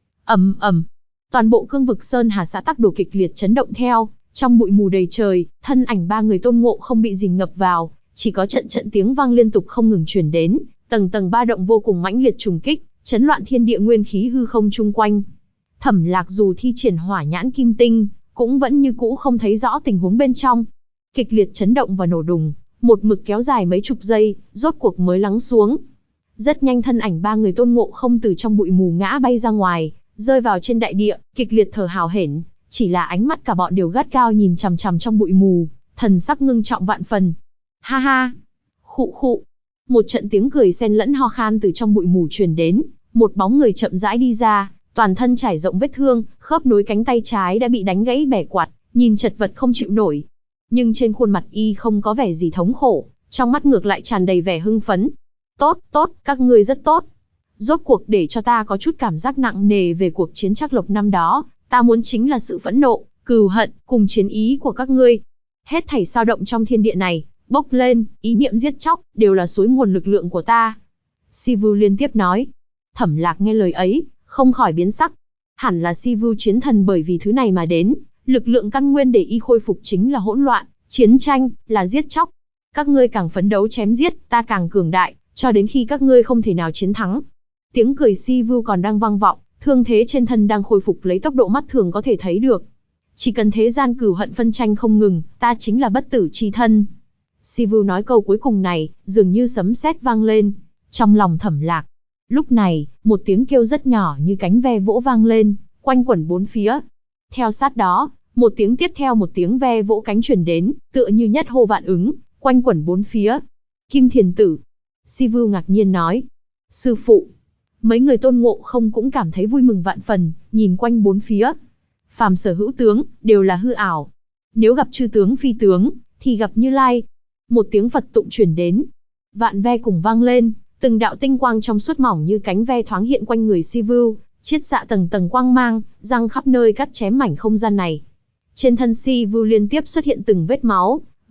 Ầm ầm, toàn bộ cương vực Sơn Hà xã Tắc Đồ kịch liệt chấn động theo, trong bụi mù đầy trời, thân ảnh ba người Tôn Ngộ Không bị dìm ngập vào, chỉ có trận tiếng vang liên tục không ngừng truyền đến, tầng ba động vô cùng mãnh liệt trùng kích, chấn loạn thiên địa nguyên khí hư không chung quanh. Thẩm Lạc dù thi triển Hỏa Nhãn Kim Tinh, cũng vẫn như cũ không thấy rõ tình huống bên trong. Kịch liệt chấn động và nổ đùng, một mực kéo dài mấy chục giây, rốt cuộc mới lắng xuống. Rất nhanh thân ảnh ba người Tôn Ngộ Không từ trong bụi mù ngã bay ra ngoài, rơi vào trên đại địa, kịch liệt thở hào hển, chỉ là ánh mắt cả bọn đều gắt gao nhìn chằm chằm trong bụi mù, thần sắc ngưng trọng vạn phần. Ha ha, khụ khụ. Một trận tiếng cười xen lẫn ho khan từ trong bụi mù truyền đến, một bóng người chậm rãi đi ra, toàn thân trải rộng vết thương, khớp nối cánh tay trái đã bị đánh gãy bẻ quạt, nhìn chật vật không chịu nổi. Nhưng trên khuôn mặt y không có vẻ gì thống khổ, trong mắt ngược lại tràn đầy vẻ hưng phấn. Tốt, các ngươi rất tốt. Rốt cuộc để cho ta có chút cảm giác nặng nề về cuộc chiến Trác Lộc năm đó, ta muốn chính là sự phẫn nộ, cừu hận, cùng chiến ý của các ngươi. Hết thảy sao động trong thiên địa này, bốc lên, ý niệm giết chóc, đều là suối nguồn lực lượng của ta. Si Vu liên tiếp nói. Thẩm Lạc nghe lời ấy, không khỏi biến sắc. Hẳn là Si Vu chiến thần bởi vì thứ này mà đến, lực lượng căn nguyên để y khôi phục chính là hỗn loạn, chiến tranh, là giết chóc. Các ngươi càng phấn đấu chém giết, ta càng cường đại, cho đến khi các ngươi không thể nào chiến thắng. Tiếng cười Si Vu còn đang vang vọng, thương thế trên thân đang khôi phục lấy tốc độ mắt thường có thể thấy được. Chỉ cần thế gian cừu hận phân tranh không ngừng, ta chính là bất tử chi thân. Si Vu nói câu cuối cùng này, dường như sấm sét vang lên. Trong lòng Thẩm Lạc, lúc này, một tiếng kêu rất nhỏ như cánh ve vỗ vang lên, quanh quẩn bốn phía. Theo sát đó, một tiếng tiếp theo một tiếng ve vỗ cánh truyền đến, tựa như nhất hô vạn ứng, quanh quẩn bốn phía. Kim Thiền Tử. Si Vu ngạc nhiên nói. Sư phụ. Mấy người Tôn Ngộ Không cũng cảm thấy vui mừng vạn phần, nhìn quanh bốn phía. Phàm sở hữu tướng, đều là hư ảo. Nếu gặp chư tướng phi tướng, thì gặp Như Lai. Một tiếng Phật tụng truyền đến. Vạn ve cùng vang lên, từng đạo tinh quang trong suốt mỏng như cánh ve thoáng hiện quanh người Si Vu, chiết xạ tầng tầng quang mang, răng khắp nơi cắt chém mảnh không gian này. Trên thân Si Vu liên tiếp xuất hiện từng vết máu,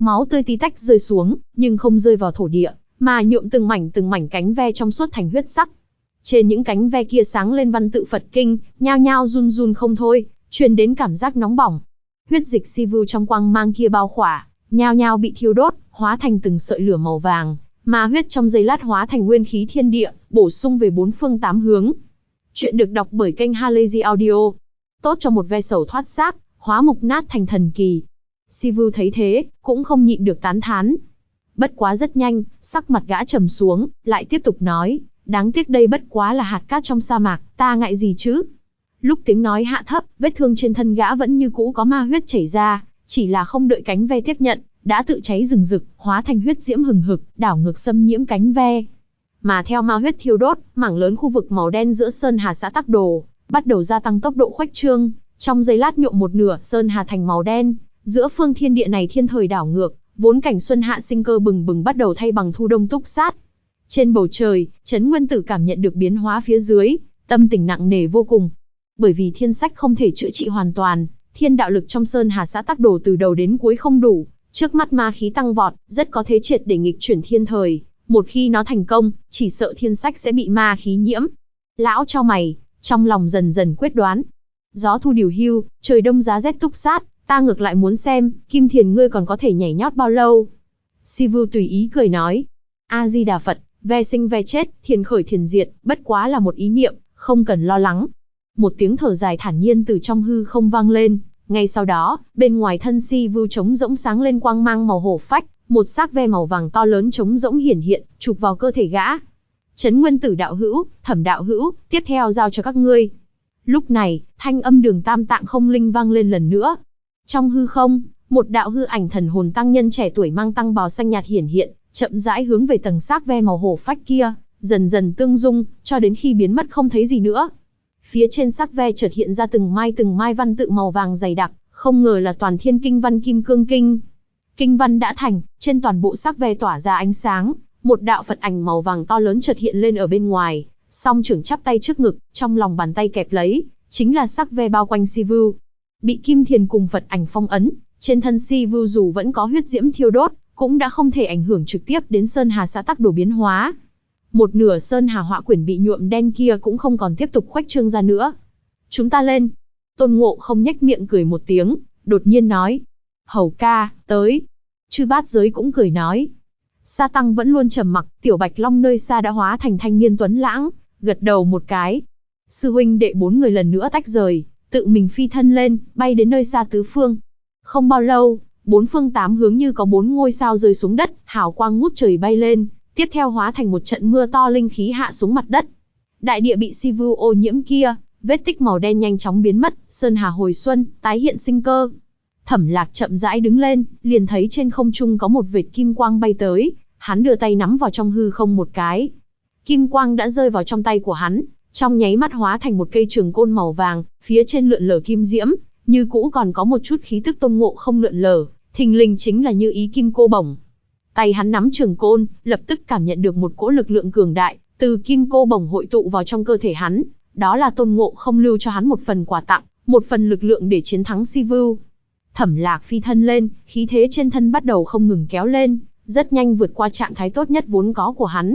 máu tươi tí tách rơi xuống, nhưng không rơi vào thổ địa, mà nhuộm từng mảnh cánh ve trong suốt thành huyết sắc. Trên những cánh ve kia sáng lên văn tự Phật kinh, nhao nhao run run không thôi, truyền đến cảm giác nóng bỏng. Huyết dịch Sivu trong quang mang kia bao khỏa, nhao nhao bị thiêu đốt, hóa thành từng sợi lửa màu vàng, mà huyết trong giây lát hóa thành nguyên khí thiên địa, bổ sung về bốn phương tám hướng. Chuyện được đọc bởi kênh Halazy Audio. Tốt cho một ve sầu thoát xác, hóa mục nát thành thần kỳ. Sivu thấy thế, cũng không nhịn được tán thán. Bất quá rất nhanh, sắc mặt gã trầm xuống, lại tiếp tục nói, đáng tiếc đây bất quá là hạt cát trong sa mạc, ta ngại gì chứ? Lúc tiếng nói hạ thấp, vết thương trên thân gã vẫn như cũ có ma huyết chảy ra, chỉ là không đợi cánh ve tiếp nhận, đã tự cháy rừng rực, hóa thành huyết diễm hừng hực, đảo ngược xâm nhiễm cánh ve. Mà theo ma huyết thiêu đốt, mảng lớn khu vực màu đen giữa Sơn Hà xã Tắc Đồ bắt đầu gia tăng tốc độ khuếch trương, trong giây lát nhuộm một nửa Sơn Hà thành màu đen. Giữa phương thiên địa này thiên thời đảo ngược, vốn cảnh xuân hạ sinh cơ bừng bừng bắt đầu thay bằng thu đông túc sát. Trên bầu trời, Trấn Nguyên Tử cảm nhận được biến hóa phía dưới, tâm tình nặng nề vô cùng. Bởi vì thiên sách không thể chữa trị hoàn toàn, thiên đạo lực trong Sơn Hà xã Tắc Đồ từ đầu đến cuối không đủ, trước mắt ma khí tăng vọt, rất có thế triệt để nghịch chuyển thiên thời, một khi nó thành công, chỉ sợ thiên sách sẽ bị ma khí nhiễm. Lão chau mày, trong lòng dần dần quyết đoán. Gió thu điều hưu, trời đông giá rét túc sát, ta ngược lại muốn xem, Kim Thiền ngươi còn có thể nhảy nhót bao lâu. Sivu tùy ý cười nói, A-di-đà Phật, ve sinh ve chết, thiền khởi thiền diệt, bất quá là một ý niệm, không cần lo lắng. Một tiếng thở dài thản nhiên từ trong hư không vang lên, ngay sau đó, bên ngoài thân Sivu trống rỗng sáng lên quang mang màu hổ phách, một xác ve màu vàng to lớn trống rỗng hiển hiện, chụp vào cơ thể gã. Trấn Nguyên Tử đạo hữu, Thẩm đạo hữu, tiếp theo giao cho các ngươi. Lúc này, thanh âm Đường Tam Tạng không linh vang lên lần nữa. Trong hư không, một đạo hư ảnh thần hồn tăng nhân trẻ tuổi mang tăng bào xanh nhạt hiển hiện, chậm rãi hướng về tầng xác ve màu hổ phách kia, dần dần tương dung, cho đến khi biến mất không thấy gì nữa. Phía trên xác ve chợt hiện ra từng mai văn tự màu vàng dày đặc, không ngờ là toàn thiên kinh văn Kim Cương Kinh. Kinh văn đã thành, trên toàn bộ xác ve tỏa ra ánh sáng, một đạo Phật ảnh màu vàng to lớn chợt hiện lên ở bên ngoài, song trưởng chắp tay trước ngực, trong lòng bàn tay kẹp lấy, chính là xác ve bao quanh Sivu. Bị Kim Thiền cùng Phật ảnh phong ấn, trên thân Sivu dù vẫn có huyết diễm thiêu đốt, cũng đã không thể ảnh hưởng trực tiếp đến Sơn Hà xã Tắc Đồ biến hóa. Một nửa Sơn Hà họa quyển bị nhuộm đen kia cũng không còn tiếp tục khuếch trương ra nữa. Chúng ta lên. Tôn Ngộ không nhếch miệng cười một tiếng, đột nhiên nói. Hầu ca, tới. Chư bát giới cũng cười nói. Sa Tăng vẫn luôn trầm mặc, Tiểu Bạch Long nơi xa đã hóa thành thanh niên tuấn lãng, gật đầu một cái. Sư huynh đệ bốn người lần nữa tách rời, tự mình phi thân lên, bay đến nơi xa tứ phương. Không bao lâu, bốn phương tám hướng như có bốn ngôi sao rơi xuống đất, hào quang ngút trời bay lên, tiếp theo hóa thành một trận mưa to linh khí hạ xuống mặt đất. Đại địa bị Sivu ô nhiễm kia, vết tích màu đen nhanh chóng biến mất, Sơn Hà hồi xuân, tái hiện sinh cơ. Thẩm Lạc chậm rãi đứng lên, liền thấy trên không trung có một vệt kim quang bay tới, hắn đưa tay nắm vào trong hư không một cái. Kim quang đã rơi vào trong tay của hắn, trong nháy mắt hóa thành một cây trường côn màu vàng, phía trên lượn lờ kim diễm, như cũ còn có một chút khí tức Tôn Ngộ không lượn lờ, thình lình chính là Như Ý Kim Cô Bổng. Tay hắn nắm trường côn, lập tức cảm nhận được một cỗ lực lượng cường đại, từ Kim Cô Bổng hội tụ vào trong cơ thể hắn, đó là Tôn Ngộ không lưu cho hắn một phần quà tặng, một phần lực lượng để chiến thắng Sivu. Thẩm Lạc phi thân lên, khí thế trên thân bắt đầu không ngừng kéo lên, rất nhanh vượt qua trạng thái tốt nhất vốn có của hắn.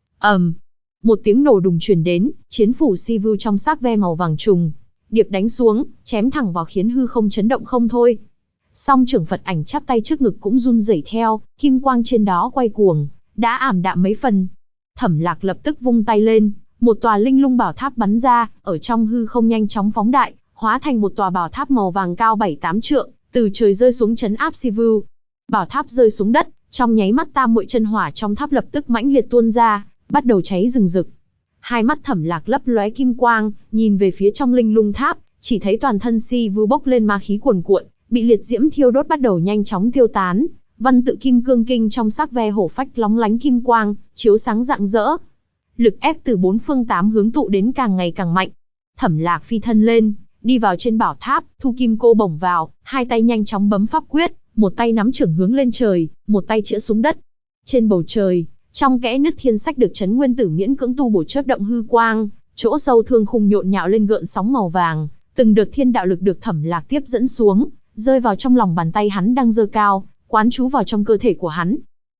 Một tiếng nổ đùng truyền đến, chiến phủ Sivu trong xác ve màu vàng trùng điệp đánh xuống, chém thẳng vào khiến hư không chấn động không thôi. Song trưởng Phật ảnh chắp tay trước ngực cũng run rẩy theo, kim quang trên đó quay cuồng, đã ảm đạm mấy phần. Thẩm Lạc lập tức vung tay lên, một tòa linh lung bảo tháp bắn ra, ở trong hư không nhanh chóng phóng đại, hóa thành một tòa bảo tháp màu vàng cao 7-8 trượng, từ trời rơi xuống trấn áp Sivu. Bảo tháp rơi xuống đất, trong nháy mắt tam muội chân hỏa trong tháp lập tức mãnh liệt tuôn ra, bắt đầu cháy rừng rực. Hai mắt Thẩm Lạc lấp lóe kim quang, nhìn về phía trong linh lung tháp, chỉ thấy toàn thân Sivu bốc lên ma khí cuồn cuộn, bị liệt diễm thiêu đốt bắt đầu nhanh chóng tiêu tán. Văn tự Kim Cương Kinh trong xác ve hổ phách lóng lánh kim quang, chiếu sáng rạng rỡ. Lực ép từ bốn phương tám hướng tụ đến càng ngày càng mạnh. Thẩm Lạc phi thân lên, đi vào trên bảo tháp, thu Kim Cô Bổng vào, hai tay nhanh chóng bấm pháp quyết, một tay nắm chưởng hướng lên trời, một tay chĩa xuống đất. Trên bầu trời, trong kẽ nứt thiên sách được Trấn Nguyên Tử miễn cưỡng tu bổ chớp động hư quang, chỗ sâu thương khung nhộn nhạo lên gợn sóng màu vàng, từng đợt thiên đạo lực được Thẩm Lạc tiếp dẫn xuống, rơi vào trong lòng bàn tay hắn đang giơ cao, quán trú vào trong cơ thể của hắn.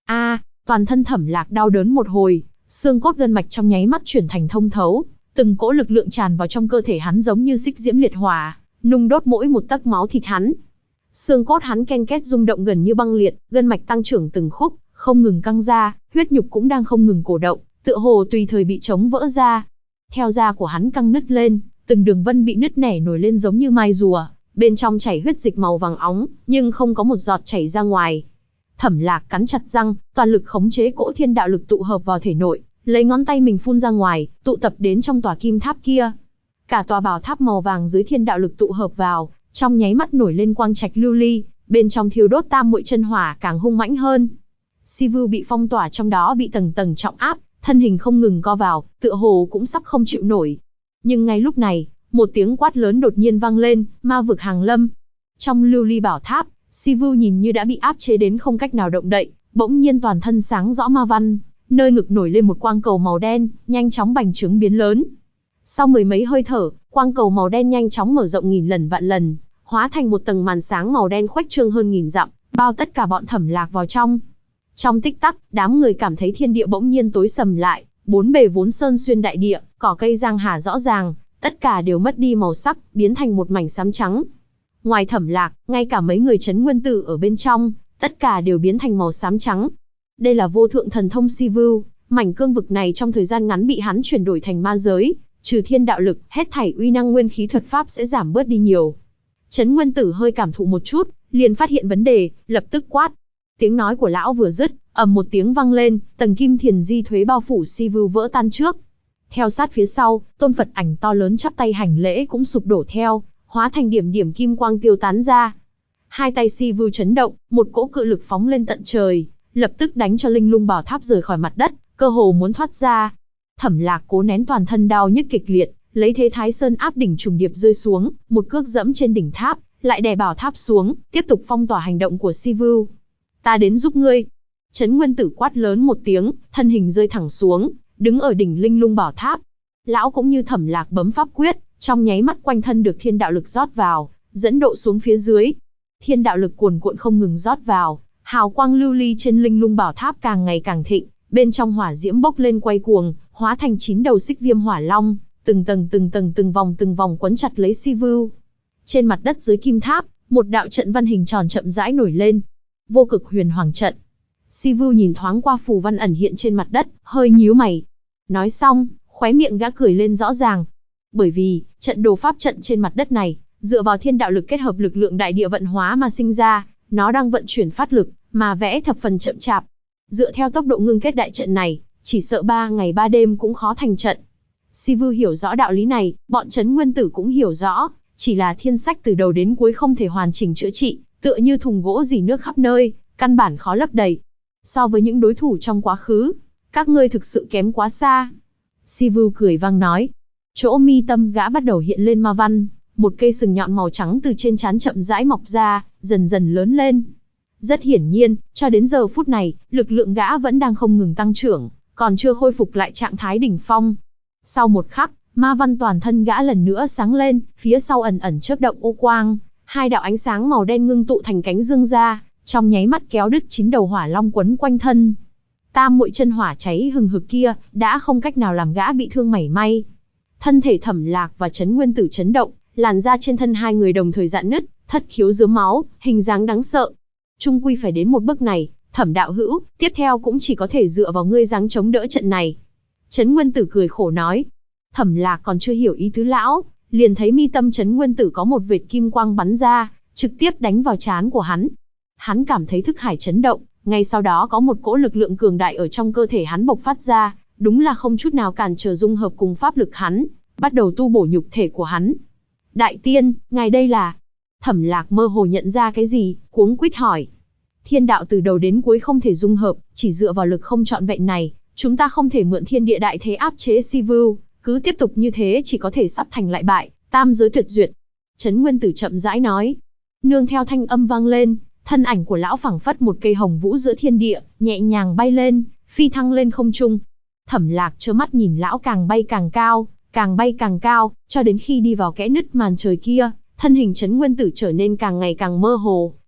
Toàn thân Thẩm Lạc đau đớn một hồi, xương cốt gân mạch trong nháy mắt chuyển thành thông thấu, từng cỗ lực lượng tràn vào trong cơ thể hắn giống như xích diễm liệt hỏa, nung đốt mỗi một tấc máu thịt hắn. Xương cốt hắn ken két rung động gần như băng liệt, gân mạch tăng trưởng từng khúc, không ngừng căng ra, huyết nhục cũng đang không ngừng cổ động, tựa hồ tùy thời bị chống vỡ ra. Theo da của hắn căng nứt lên, từng đường vân bị nứt nẻ nổi lên giống như mai rùa, bên trong chảy huyết dịch màu vàng óng, nhưng không có một giọt chảy ra ngoài. Thẩm Lạc cắn chặt răng, toàn lực khống chế cỗ thiên đạo lực tụ hợp vào thể nội, lấy ngón tay mình phun ra ngoài, tụ tập đến trong tòa kim tháp kia. Cả tòa bảo tháp màu vàng dưới thiên đạo lực tụ hợp vào, trong nháy mắt nổi lên quang trạch lưu ly, bên trong thiêu đốt tam muội chân hỏa càng hung mãnh hơn. Sivu bị phong tỏa trong đó bị tầng tầng trọng áp, thân hình không ngừng co vào, tựa hồ cũng sắp không chịu nổi. Nhưng ngay lúc này, một tiếng quát lớn đột nhiên vang lên, ma vực hàng lâm. Trong lưu ly bảo tháp, Sivu nhìn như đã bị áp chế đến không cách nào động đậy, bỗng nhiên toàn thân sáng rõ ma văn, nơi ngực nổi lên một quang cầu màu đen, nhanh chóng bành trướng biến lớn. Sau mười mấy hơi thở, quang cầu màu đen nhanh chóng mở rộng nghìn lần vạn lần, hóa thành một tầng màn sáng màu đen khuếch trương hơn nghìn dặm, bao tất cả bọn Thẩm Lạc vào trong. Trong tích tắc, đám người cảm thấy thiên địa bỗng nhiên tối sầm lại, bốn bề vốn sơn xuyên đại địa, cỏ cây giang hà rõ ràng, tất cả đều mất đi màu sắc, biến thành một mảnh xám trắng. Ngoài Thẩm Lạc, ngay cả mấy người Trấn Nguyên Tử ở bên trong, tất cả đều biến thành màu xám trắng. Đây là vô thượng thần thông Sivu, mảnh cương vực này trong thời gian ngắn bị hắn chuyển đổi thành ma giới, trừ thiên đạo lực, hết thảy uy năng nguyên khí thuật pháp sẽ giảm bớt đi nhiều. Trấn Nguyên Tử hơi cảm thụ một chút, liền phát hiện vấn đề, lập tức quát. Tiếng nói của lão vừa dứt, ầm một tiếng vang lên, tầng kim thiền di thuế bao phủ Sivu vỡ tan trước. Theo sát phía sau, tôn Phật ảnh to lớn chắp tay hành lễ cũng sụp đổ theo, hóa thành điểm điểm kim quang tiêu tán ra. Hai tay Sivu chấn động, một cỗ cự lực phóng lên tận trời, lập tức đánh cho linh lung bảo tháp rời khỏi mặt đất, cơ hồ muốn thoát ra. Thẩm Lạc cố nén toàn thân đau nhức kịch liệt, lấy thế Thái Sơn áp đỉnh trùng điệp rơi xuống, một cước dẫm trên đỉnh tháp, lại đè bảo tháp xuống, tiếp tục phong tỏa hành động của Sivu. Ta đến giúp ngươi. Trấn Nguyên Tử quát lớn một tiếng, thân hình rơi thẳng xuống, đứng ở đỉnh linh lung bảo tháp. Lão cũng như Thẩm Lạc bấm pháp quyết, trong nháy mắt quanh thân được thiên đạo lực rót vào, dẫn độ xuống phía dưới. Thiên đạo lực cuồn cuộn không ngừng rót vào, hào quang lưu ly trên linh lung bảo tháp càng ngày càng thịnh, bên trong hỏa diễm bốc lên quay cuồng, hóa thành 9 đầu xích viêm hỏa long, từng tầng từng vòng quấn chặt lấy Sivu. Trên mặt đất dưới kim tháp, một đạo trận văn hình tròn chậm rãi nổi lên. Vô Cực Huyền Hoàng trận. Sivu nhìn thoáng qua phù văn ẩn hiện trên mặt đất, hơi nhíu mày. Nói xong, khóe miệng gã cười lên rõ ràng. Bởi vì, trận đồ pháp trận trên mặt đất này, dựa vào thiên đạo lực kết hợp lực lượng đại địa vận hóa mà sinh ra, nó đang vận chuyển phát lực, mà vẽ thập phần chậm chạp. Dựa theo tốc độ ngưng kết đại trận này, chỉ sợ 3 ngày 3 đêm cũng khó thành trận. Sivu hiểu rõ đạo lý này, bọn Trấn Nguyên Tử cũng hiểu rõ, chỉ là thiên sách từ đầu đến cuối không thể hoàn chỉnh chữa trị, tựa như thùng gỗ rỉ nước khắp nơi, căn bản khó lấp đầy. So với những đối thủ trong quá khứ, các ngươi thực sự kém quá xa. Sivu cười vang nói. Chỗ mi tâm gã bắt đầu hiện lên ma văn, một cây sừng nhọn màu trắng từ trên trán chậm rãi mọc ra, dần dần lớn lên. Rất hiển nhiên, cho đến giờ phút này, lực lượng gã vẫn đang không ngừng tăng trưởng, còn chưa khôi phục lại trạng thái đỉnh phong. Sau một khắc, ma văn toàn thân gã lần nữa sáng lên, phía sau ẩn ẩn chớp động ô quang, hai đạo ánh sáng màu đen ngưng tụ thành cánh dương ra, trong nháy mắt kéo đứt 9 đầu hỏa long quấn quanh thân. Tam muội chân hỏa cháy hừng hực kia, đã không cách nào làm gã bị thương mảy may. Thân thể Thẩm Lạc và Trấn Nguyên Tử chấn động, làn da trên thân hai người đồng thời rạn nứt, thất khiếu rớm máu, hình dáng đáng sợ. Trung quy phải đến một bước này, Thẩm đạo hữu, tiếp theo cũng chỉ có thể dựa vào ngươi dáng chống đỡ trận này. Trấn Nguyên Tử cười khổ nói. Thẩm Lạc còn chưa hiểu ý tứ lão, liền thấy mi tâm Trấn Nguyên Tử có một vệt kim quang bắn ra, trực tiếp đánh vào trán của hắn. Hắn cảm thấy thức hải chấn động, ngay sau đó có một cỗ lực lượng cường đại ở trong cơ thể hắn bộc phát ra, đúng là không chút nào cản trở dung hợp cùng pháp lực hắn, bắt đầu tu bổ nhục thể của hắn. Đại tiên, ngài đây là... Thẩm Lạc mơ hồ nhận ra cái gì, cuống quýt hỏi. Thiên đạo từ đầu đến cuối không thể dung hợp, chỉ dựa vào lực không trọn vẹn này, chúng ta không thể mượn thiên địa đại thế áp chế Sivu, cứ tiếp tục như thế chỉ có thể sắp thành lại bại, tam giới tuyệt duyệt. Trấn Nguyên Tử chậm rãi nói. Nương theo thanh âm vang lên, thân ảnh của lão phảng phất một cây hồng vũ giữa thiên địa, nhẹ nhàng bay lên, phi thăng lên không trung. Thẩm Lạc trơ mắt nhìn lão càng bay càng cao, càng bay càng cao, cho đến khi đi vào kẽ nứt màn trời kia, thân hình Trấn Nguyên Tử trở nên càng ngày càng mơ hồ,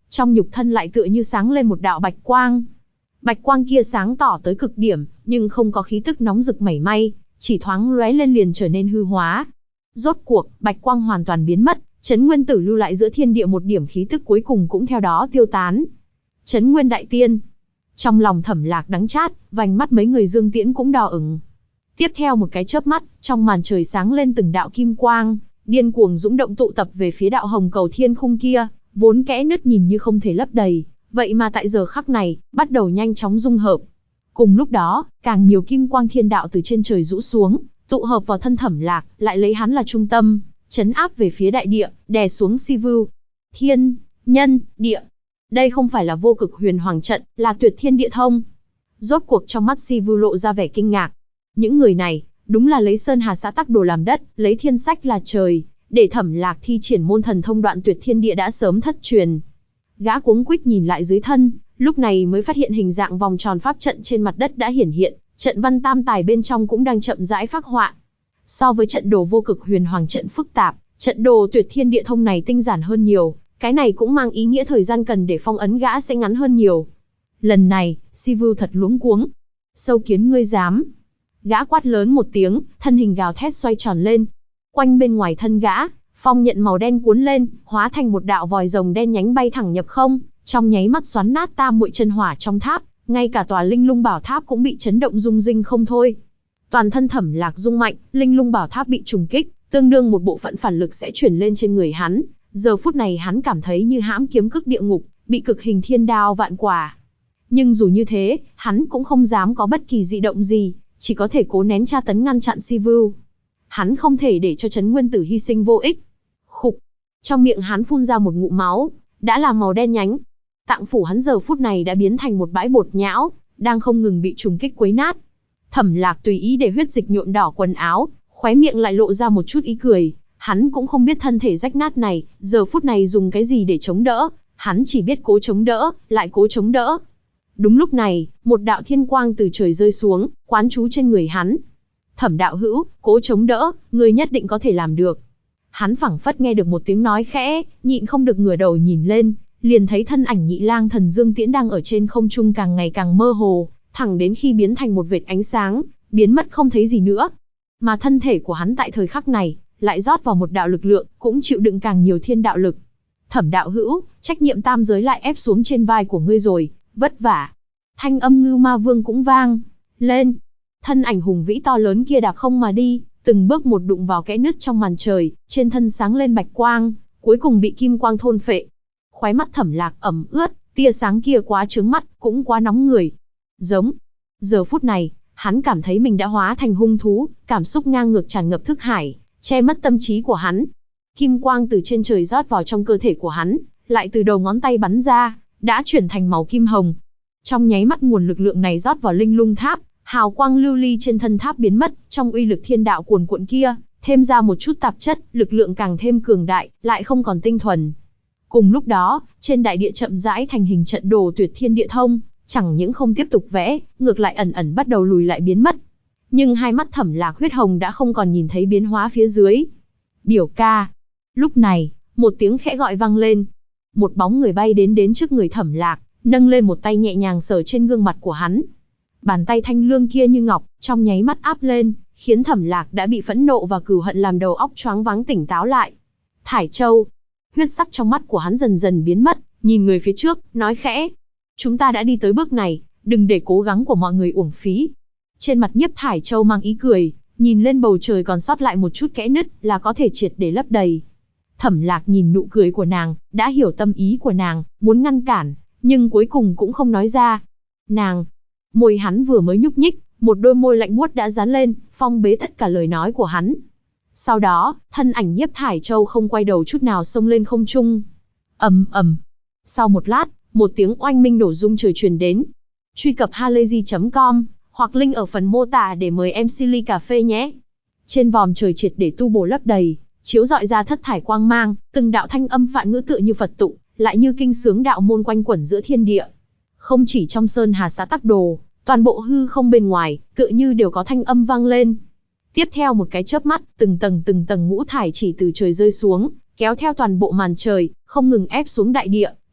Trong nhục thân lại tựa như sáng lên một đạo bạch quang. Bạch quang kia sáng tỏ tới cực điểm, nhưng không có khí tức nóng rực mảy may, chỉ thoáng lóe lên liền trở nên hư hóa. Rốt cuộc, bạch quang hoàn toàn biến mất, Chấn Nguyên Tử lưu lại giữa thiên địa một điểm khí tức cuối cùng cũng theo đó tiêu tán. Chấn Nguyên Đại Tiên. Trong lòng Thẩm Lạc đắng chát, vành mắt mấy người Dương Tiễn cũng đỏ ửng. Tiếp theo một cái chớp mắt, trong màn trời sáng lên từng đạo kim quang, điên cuồng dũng động tụ tập về phía đạo hồng cầu thiên khung kia, vốn kẽ nứt nhìn như không thể lấp đầy, vậy mà tại giờ khắc này, bắt đầu nhanh chóng dung hợp. Cùng lúc đó, càng nhiều kim quang thiên đạo từ trên trời rũ xuống, tụ hợp vào thân Thẩm Lạc, lại lấy hắn là trung tâm, chấn áp về phía đại địa, đè xuống si vưu. Thiên, nhân, địa. Đây không phải là vô cực huyền hoàng trận, là tuyệt thiên địa thông. Rốt cuộc trong mắt si vưu lộ ra vẻ kinh ngạc. Những người này, đúng là lấy Sơn Hà xã tắc đồ làm đất, lấy thiên sách là trời, để Thẩm Lạc thi triển môn thần thông đoạn tuyệt thiên địa đã sớm thất truyền. Gã cuống quýt nhìn lại dưới thân, lúc này mới phát hiện hình dạng vòng tròn pháp trận trên mặt đất đã hiển hiện, trận văn tam tài bên trong cũng đang chậm rãi phác họa. So với trận đồ vô cực huyền hoàng trận phức tạp, trận đồ tuyệt thiên địa thông này tinh giản hơn nhiều, cái này cũng mang ý nghĩa thời gian cần để phong ấn gã sẽ ngắn hơn nhiều. Lần này, Sivu thật luống cuống. Sâu kiến ngươi dám. Gã quát lớn một tiếng, thân hình gào thét xoay tròn lên. Quanh bên ngoài thân gã, phong nhận màu đen cuốn lên, hóa thành một đạo vòi rồng đen nhánh bay thẳng nhập không, trong nháy mắt xoắn nát tam muội chân hỏa trong tháp, ngay cả tòa linh lung bảo tháp cũng bị chấn động rung rinh không thôi. Toàn thân Thẩm Lạc rung mạnh, linh lung bảo tháp bị trùng kích, tương đương một bộ phận phản lực sẽ chuyển lên trên người hắn. Giờ phút này hắn cảm thấy như hãm kiếm cực địa ngục, bị cực hình thiên đao vạn quả. Nhưng dù như thế, hắn cũng không dám có bất kỳ dị động gì, chỉ có thể cố nén tra tấn ngăn chặn Sivu. Hắn không thể để cho Chấn Nguyên Tử hy sinh vô ích. Khục. Trong miệng hắn phun ra một ngụm máu, đã là màu đen nhánh. Tạng phủ hắn giờ phút này đã biến thành một bãi bột nhão, đang không ngừng bị trùng kích quấy nát. Thẩm Lạc tùy ý để huyết dịch nhuộm đỏ quần áo, khóe miệng lại lộ ra một chút ý cười. Hắn cũng không biết thân thể rách nát này, giờ phút này dùng cái gì để chống đỡ, hắn chỉ biết cố chống đỡ, lại cố chống đỡ. Đúng lúc này, một đạo thiên quang từ trời rơi xuống, quán trú trên người hắn. Thẩm đạo hữu, cố chống đỡ, ngươi nhất định có thể làm được. Hắn phảng phất nghe được một tiếng nói khẽ, nhịn không được ngửa đầu nhìn lên, liền thấy thân ảnh Nhị Lang Thần Dương Tiễn đang ở trên không trung càng ngày càng mơ hồ, thẳng đến khi biến thành một vệt ánh sáng, biến mất không thấy gì nữa. Mà thân thể của hắn tại thời khắc này, lại rót vào một đạo lực lượng, cũng chịu đựng càng nhiều thiên đạo lực. Thẩm đạo hữu, trách nhiệm tam giới lại ép xuống trên vai của ngươi rồi, vất vả. Thanh âm Ngưu Ma Vương cũng vang lên. Thân ảnh hùng vĩ to lớn kia đạp không mà đi, từng bước một đụng vào kẽ nứt trong màn trời, trên thân sáng lên bạch quang, cuối cùng bị kim quang thôn phệ. Khóe mắt Thẩm Lạc ẩm ướt, tia sáng kia quá chướng mắt, cũng quá nóng người. Giống. Giờ phút này, hắn cảm thấy mình đã hóa thành hung thú, cảm xúc ngang ngược tràn ngập thức hải, che mất tâm trí của hắn. Kim quang từ trên trời rót vào trong cơ thể của hắn, lại từ đầu ngón tay bắn ra, đã chuyển thành màu kim hồng. Trong nháy mắt nguồn lực lượng này rót vào linh lung tháp, hào quang lưu ly trên thân tháp biến mất, trong uy lực thiên đạo cuồn cuộn kia, thêm ra một chút tạp chất, lực lượng càng thêm cường đại, lại không còn tinh thuần. Cùng lúc đó, trên đại địa chậm rãi thành hình trận đồ tuyệt thiên địa thông, chẳng những không tiếp tục vẽ, ngược lại ẩn ẩn bắt đầu lùi lại biến mất. Nhưng hai mắt Thẩm Lạc huyết hồng đã không còn nhìn thấy biến hóa phía dưới. Biểu ca. Lúc này, một tiếng khẽ gọi vang lên. Một bóng người bay đến trước người Thẩm Lạc, nâng lên một tay nhẹ nhàng sờ trên gương mặt của hắn. Bàn tay thanh lương kia như ngọc, trong nháy mắt áp lên, khiến Thẩm Lạc đã bị phẫn nộ và cừu hận làm đầu óc choáng váng tỉnh táo lại. Thải Châu. Huyết sắc trong mắt của hắn dần dần biến mất, nhìn người phía trước, nói khẽ. Chúng ta đã đi tới bước này, đừng để cố gắng của mọi người uổng phí. Trên mặt Nhiếp Thải Châu mang ý cười, nhìn lên bầu trời còn sót lại một chút kẽ nứt là có thể triệt để lấp đầy. Thẩm Lạc nhìn nụ cười của nàng, đã hiểu tâm ý của nàng, muốn ngăn cản, nhưng cuối cùng cũng không nói ra. Nàng, môi hắn vừa mới nhúc nhích, một đôi môi lạnh buốt đã dán lên, phong bế tất cả lời nói của hắn. Sau đó, thân ảnh Nhiếp Thải Châu không quay đầu chút nào xông lên không trung. Ầm ầm. Sau một lát, một tiếng oanh minh nổ rung trời truyền đến. Truy cập halayzi.com hoặc link ở phần mô tả để mời em Silly Cà Phê nhé. Trên vòm trời triệt để tu bổ lấp đầy, chiếu rọi ra thất thải quang mang, từng đạo thanh âm phạn ngữ tựa như Phật tụng, lại như kinh sướng đạo môn quanh quẩn giữa thiên địa. Không chỉ trong Sơn Hà xã tắc đồ, toàn bộ hư không bên ngoài, tựa như đều có thanh âm vang lên. Tiếp theo một cái chớp mắt, từng tầng ngũ thải chỉ từ trời rơi xuống, kéo theo toàn bộ màn trời, không ngừng ép xuống đại địa,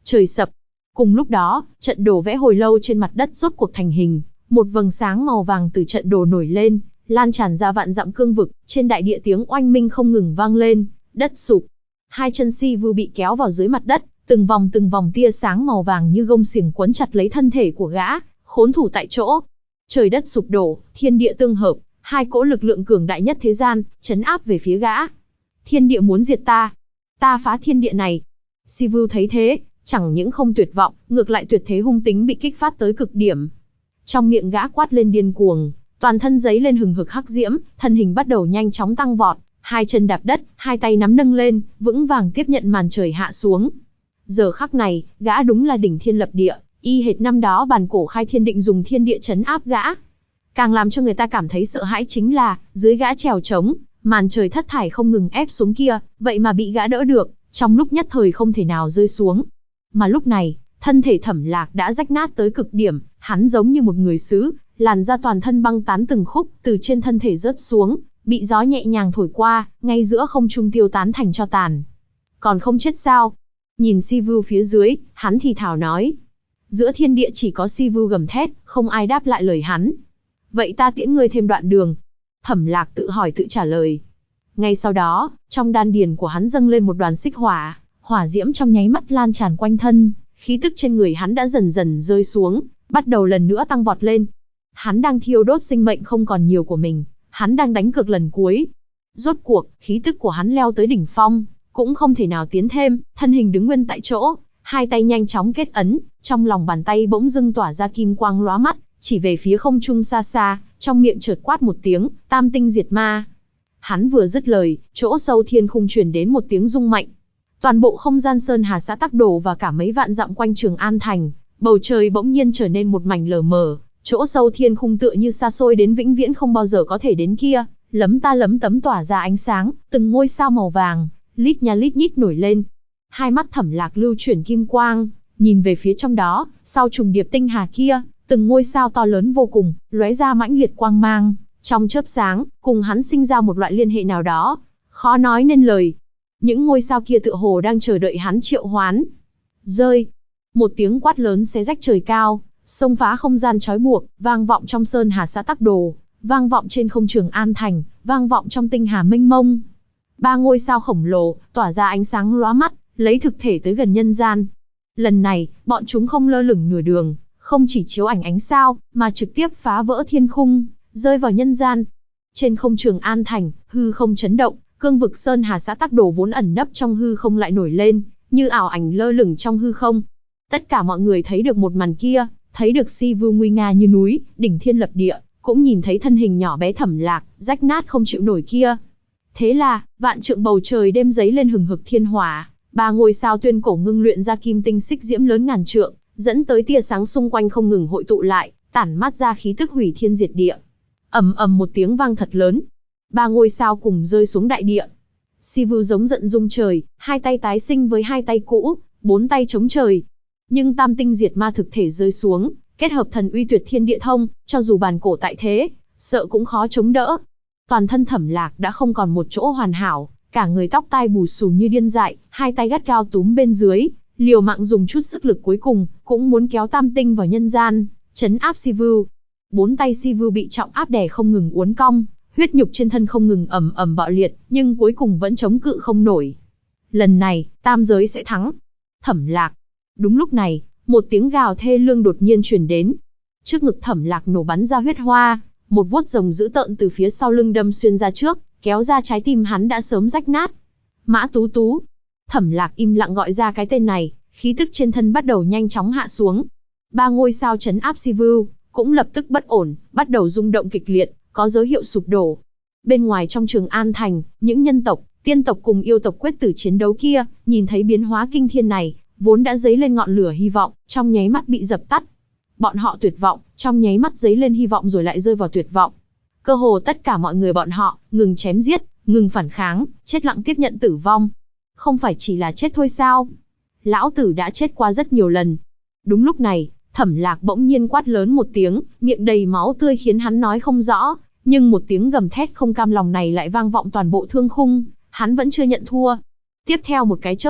Trời sập. Cùng lúc đó, trận đồ vẽ hồi lâu trên mặt đất rốt cuộc thành hình, một vầng sáng màu vàng từ trận đồ nổi lên, lan tràn ra vạn dặm cương vực, trên đại địa tiếng oanh minh không ngừng vang lên, đất sụp. Hai chân Si Vu bị kéo vào dưới mặt đất, từng vòng tia sáng màu vàng như gông xiềng quấn chặt lấy thân thể của gã, khốn thủ tại chỗ. Trời đất sụp đổ, thiên địa tương hợp, hai cỗ lực lượng cường đại nhất thế gian, chấn áp về phía gã. Thiên địa muốn diệt ta, ta phá thiên địa này. Si Vu thấy thế, chẳng những không tuyệt vọng, ngược lại tuyệt thế hung tính bị kích phát tới cực điểm. Trong miệng gã quát lên điên cuồng, toàn thân giấy lên hừng hực hắc diễm, thân hình bắt đầu nhanh chóng tăng vọt, hai chân đạp đất, hai tay nắm nâng lên, vững vàng tiếp nhận màn trời hạ xuống. Giờ khắc này, gã đúng là đỉnh thiên lập địa, y hệt năm đó bản cổ khai thiên định dùng thiên địa chấn áp gã. Càng làm cho người ta cảm thấy sợ hãi chính là, dưới gã trèo trống, màn trời thất thải không ngừng ép xuống kia, vậy mà bị gã đỡ được, trong lúc nhất thời không thể nào rơi xuống. Mà lúc này, thân thể Thẩm Lạc đã rách nát tới cực điểm, hắn giống như một người sứ, làn da toàn thân băng tán từng khúc, từ trên thân thể rớt xuống, bị gió nhẹ nhàng thổi qua, ngay giữa không trung tiêu tán thành tro tàn. Còn không chết sao? Nhìn Si Vu phía dưới, hắn thì thào nói. Giữa thiên địa chỉ có Si Vu gầm thét, không ai đáp lại lời hắn. Vậy ta tiễn ngươi thêm đoạn đường. Thẩm Lạc tự hỏi tự trả lời. Ngay sau đó, trong đan điền của hắn dâng lên một đoàn xích hỏa, hỏa diễm trong nháy mắt lan tràn quanh thân, khí tức trên người hắn đã dần dần rơi xuống, bắt đầu lần nữa tăng vọt lên. Hắn đang thiêu đốt sinh mệnh không còn nhiều của mình, hắn đang đánh cược lần cuối. Rốt cuộc, khí tức của hắn leo tới đỉnh phong, cũng không thể nào tiến thêm, thân hình đứng nguyên tại chỗ, hai tay nhanh chóng kết ấn, trong lòng bàn tay bỗng dưng tỏa ra kim quang lóa mắt, chỉ về phía không trung xa xa, trong miệng chợt quát một tiếng, tam tinh diệt ma. Hắn vừa dứt lời, chỗ sâu thiên khung truyền đến một tiếng rung mạnh. Toàn bộ không gian Sơn Hà xã Tắc Đồ và cả mấy vạn dặm quanh Trường An thành, bầu trời bỗng nhiên trở nên một mảnh lờ mờ, chỗ sâu thiên khung tựa như xa xôi đến vĩnh viễn không bao giờ có thể đến kia, lấm ta lấm tấm tỏa ra ánh sáng, từng ngôi sao màu vàng, lít nha lít nhít nổi lên. Hai mắt Thẩm Lạc lưu chuyển kim quang, nhìn về phía trong đó, sau trùng điệp tinh hà kia, từng ngôi sao to lớn vô cùng, lóe ra mãnh liệt quang mang, trong chớp sáng, cùng hắn sinh ra một loại liên hệ nào đó, khó nói nên lời. Những ngôi sao kia tựa hồ đang chờ đợi hắn triệu hoán. Rơi. Một tiếng quát lớn xé rách trời cao, xông phá không gian trói buộc, vang vọng trong Sơn Hà xã Tắc Đồ, vang vọng trên không Trường An thành, vang vọng trong tinh hà mênh mông. Ba ngôi sao khổng lồ, tỏa ra ánh sáng lóa mắt, lấy thực thể tới gần nhân gian. Lần này, bọn chúng không lơ lửng nửa đường, không chỉ chiếu ảnh ánh sao, mà trực tiếp phá vỡ thiên khung, rơi vào nhân gian. Trên không Trường An thành, hư không chấn động, cương vực Sơn Hà xã Tắc Đồ vốn ẩn nấp trong hư không lại nổi lên, như ảo ảnh lơ lửng trong hư không. Tất cả mọi người thấy được một màn kia, thấy được Si Vu nguy nga như núi, đỉnh thiên lập địa, cũng nhìn thấy thân hình nhỏ bé Thẩm Lạc, rách nát không chịu nổi kia. Thế là, vạn trượng bầu trời đêm giấy lên hừng hực thiên hỏa, ba ngôi sao tuyên cổ ngưng luyện ra kim tinh xích diễm lớn ngàn trượng, dẫn tới tia sáng xung quanh không ngừng hội tụ lại, tản mát ra khí tức hủy thiên diệt địa. Ầm ầm một tiếng vang thật lớn, ba ngôi sao cùng rơi xuống đại địa. Si Vu giống giận rung trời, hai tay tái sinh với hai tay cũ, bốn tay chống trời. Nhưng tam tinh diệt ma thực thể rơi xuống, kết hợp thần uy tuyệt thiên địa thông, cho dù bàn cổ tại thế, sợ cũng khó chống đỡ. Toàn thân Thẩm Lạc đã không còn một chỗ hoàn hảo, cả người tóc tai bù xù như điên dại, hai tay gắt gao túm bên dưới, liều mạng dùng chút sức lực cuối cùng, cũng muốn kéo tam tinh vào nhân gian, trấn áp Si Vu. Bốn tay Si Vu bị trọng áp đè không ngừng uốn cong, huyết nhục trên thân không ngừng ầm ầm bạo liệt, nhưng cuối cùng vẫn chống cự không nổi. Lần này, tam giới sẽ thắng. Thẩm Lạc. Đúng lúc này, một tiếng gào thê lương đột nhiên truyền đến. Trước ngực Thẩm Lạc nổ bắn ra huyết hoa, một vuốt rồng dữ tợn từ phía sau lưng đâm xuyên ra trước, kéo ra trái tim hắn đã sớm rách nát. Mã Tú Tú. Thẩm Lạc im lặng gọi ra cái tên này, khí tức trên thân bắt đầu nhanh chóng hạ xuống. Ba ngôi sao trấn áp Si Vu cũng lập tức bất ổn, bắt đầu rung động kịch liệt, có dấu hiệu sụp đổ. Bên ngoài trong Trường An thành, những nhân tộc, tiên tộc cùng yêu tộc quyết tử chiến đấu kia, nhìn thấy biến hóa kinh thiên này, vốn đã dấy lên ngọn lửa hy vọng, trong nháy mắt bị dập tắt. Bọn họ tuyệt vọng, trong nháy mắt dấy lên hy vọng rồi lại rơi vào tuyệt vọng. Cơ hồ tất cả mọi người bọn họ, ngừng chém giết, ngừng phản kháng, chết lặng tiếp nhận tử vong. Không phải chỉ là chết thôi sao? Lão tử đã chết qua rất nhiều lần. Đúng lúc này, Thẩm Lạc bỗng nhiên quát lớn một tiếng, miệng đầy máu tươi khiến hắn nói không rõ, nhưng một tiếng gầm thét không cam lòng này lại vang vọng toàn bộ thương khung, hắn vẫn chưa nhận thua. Tiếp theo một cái chớp mắt,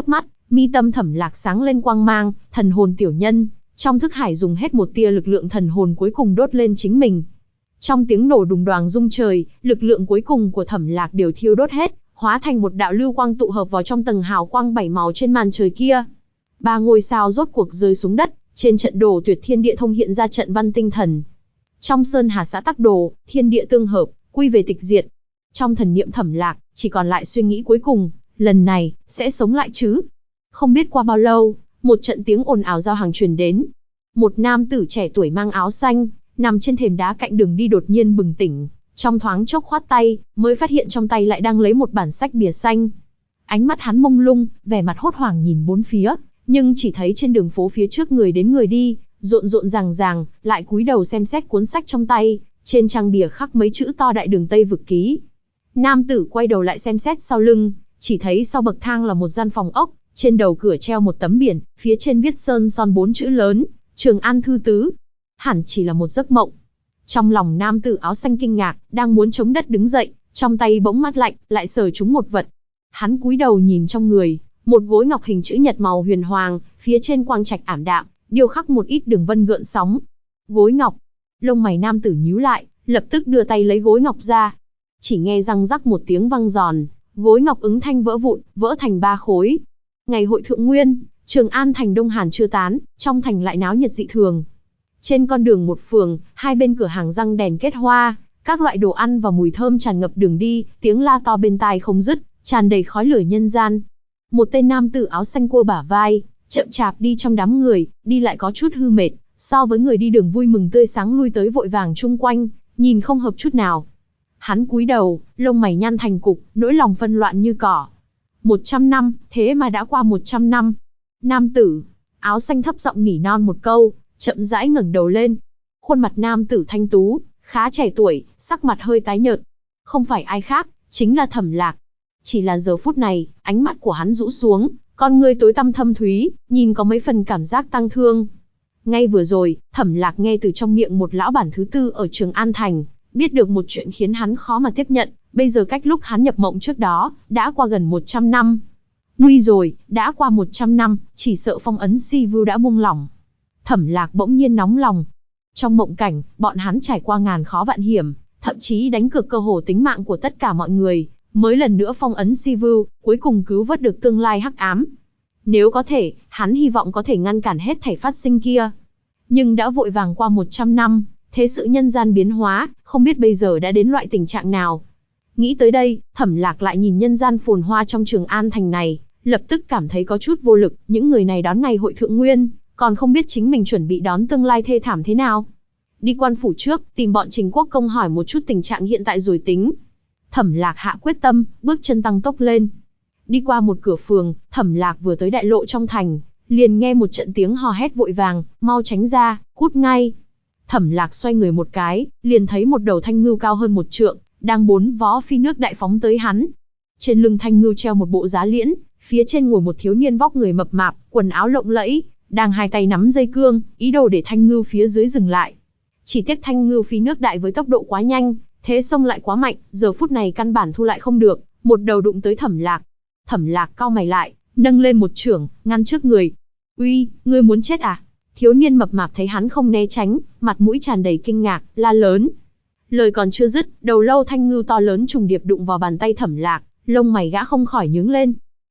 Mi tâm Thẩm Lạc sáng lên quang mang, thần hồn tiểu nhân, trong thức hải dùng hết một tia lực lượng thần hồn cuối cùng đốt lên chính mình. Trong tiếng nổ đùng đoàng rung trời, lực lượng cuối cùng của Thẩm Lạc đều thiêu đốt hết, hóa thành một đạo lưu quang tụ hợp vào trong tầng hào quang 7 màu trên màn trời kia. 3 ngôi sao rốt cuộc rơi xuống đất, trên trận đồ Tuyệt Thiên Địa Thông hiện ra trận văn tinh thần. Trong Sơn Hà xã tắc đồ, thiên địa tương hợp, quy về tịch diệt. Trong thần niệm Thẩm Lạc, chỉ còn lại suy nghĩ cuối cùng, lần này, sẽ sống lại chứ? Không biết qua bao lâu, một trận tiếng ồn ào giao hàng truyền đến. Một nam tử trẻ tuổi mang áo xanh, nằm trên thềm đá cạnh đường đi đột nhiên bừng tỉnh, trong thoáng chốc khoát tay, mới phát hiện trong tay lại đang lấy một bản sách bìa xanh. Ánh mắt hắn mông lung, vẻ mặt hốt hoảng nhìn bốn phía, nhưng chỉ thấy trên đường phố phía trước người đến người đi, rộn rộn ràng ràng, lại cúi đầu xem xét cuốn sách trong tay, trên trang bìa khắc mấy chữ to Đại Đường Tây Vực ký. Nam tử quay đầu lại xem xét sau lưng, chỉ thấy sau bậc thang là một gian phòng ốc, trên đầu cửa treo một tấm biển, phía trên viết sơn son 4 chữ lớn, Trường An Thư Tứ. Hẳn chỉ là một giấc mộng. Trong lòng nam tử áo xanh kinh ngạc, đang muốn chống đất đứng dậy, trong tay bỗng mát lạnh, lại sờ trúng một vật. Hắn cúi đầu nhìn trong người, một gối ngọc hình chữ nhật màu huyền hoàng, phía trên quang trạch ảm đạm, điêu khắc một ít đường vân gợn sóng. Gối ngọc. Lông mày nam tử nhíu lại, lập tức đưa tay lấy gối ngọc ra. Chỉ nghe răng rắc một tiếng vang giòn, gối ngọc ứng thanh vỡ vụn, vỡ thành 3 khối. Ngày hội thượng nguyên, Trường An thành Đông Hàn chưa tán, trong thành lại náo nhiệt dị thường. Trên con đường một phường, hai bên cửa hàng răng đèn kết hoa, các loại đồ ăn và mùi thơm tràn ngập đường đi, tiếng la to bên tai không dứt, tràn đầy khói lửa nhân gian. Một tên nam tử áo xanh cua bả vai, chậm chạp đi trong đám người, đi lại có chút hư mệt, so với người đi đường vui mừng tươi sáng lui tới vội vàng chung quanh, nhìn không hợp chút nào. Hắn cúi đầu, lông mày nhăn thành cục, nỗi lòng phân loạn như cỏ. 100 năm, thế mà đã qua 100 năm. Nam tử áo xanh thấp giọng nỉ non một câu, chậm rãi ngẩng đầu lên. Khuôn mặt nam tử thanh tú, khá trẻ tuổi, sắc mặt hơi tái nhợt. Không phải ai khác, chính là Thẩm Lạc. Chỉ là giờ phút này, ánh mắt của hắn rũ xuống, con ngươi tối tăm thâm thúy, nhìn có mấy phần cảm giác tang thương. Ngay vừa rồi, Thẩm Lạc nghe từ trong miệng một lão bản thứ tư ở Trường An Thành, biết được một chuyện khiến hắn khó mà tiếp nhận. Bây giờ cách lúc hắn nhập mộng trước đó, đã qua gần 100 năm. Nguy rồi, đã qua 100 năm, chỉ sợ phong ấn si vưu đã buông lỏng. Thẩm Lạc bỗng nhiên nóng lòng. Trong mộng cảnh, bọn hắn trải qua ngàn khó vạn hiểm, thậm chí đánh cược cơ hồ tính mạng của tất cả mọi người, mới lần nữa phong ấn si vưu, cuối cùng cứu vớt được tương lai hắc ám. Nếu có thể, hắn hy vọng có thể ngăn cản hết thảy phát sinh kia. Nhưng đã vội vàng qua 100 năm, thế sự nhân gian biến hóa, không biết bây giờ đã đến loại tình trạng nào. Nghĩ tới đây, Thẩm Lạc lại nhìn nhân gian phồn hoa trong Trường An thành này, lập tức cảm thấy có chút vô lực. Những người này đón ngày hội thượng nguyên, còn không biết chính mình chuẩn bị đón tương lai thê thảm thế nào. Đi quan phủ trước, tìm bọn Trình Quốc Công hỏi một chút tình trạng hiện tại rồi tính. Thẩm Lạc hạ quyết tâm, bước chân tăng tốc lên. Đi qua một cửa phường, Thẩm Lạc vừa tới đại lộ trong thành, liền nghe một trận tiếng hò hét vội vàng, mau tránh ra, cút ngay. Thẩm Lạc xoay người một cái, liền thấy một đầu thanh ngưu cao hơn 1 trượng, đang 4 vó phi nước đại phóng tới hắn. Trên lưng thanh ngưu treo một bộ giá liễn, phía trên ngồi một thiếu niên vóc người mập mạp, quần áo lộng lẫy, đang hai tay nắm dây cương, ý đồ để thanh ngưu phía dưới dừng lại. Chỉ tiếc thanh ngưu phi nước đại với tốc độ quá nhanh, thế xông lại quá mạnh, giờ phút này căn bản thu lại không được, một đầu đụng tới Thẩm Lạc. Thẩm Lạc cau mày lại, nâng lên một chưởng, ngăn trước người. Uy, ngươi muốn chết à? Thiếu niên mập mạp thấy hắn không né tránh, mặt mũi tràn đầy kinh ngạc, la lớn. Lời còn chưa dứt, đầu lâu thanh ngưu to lớn trùng điệp đụng vào bàn tay Thẩm Lạc, lông mày gã không khỏi nhướng lên.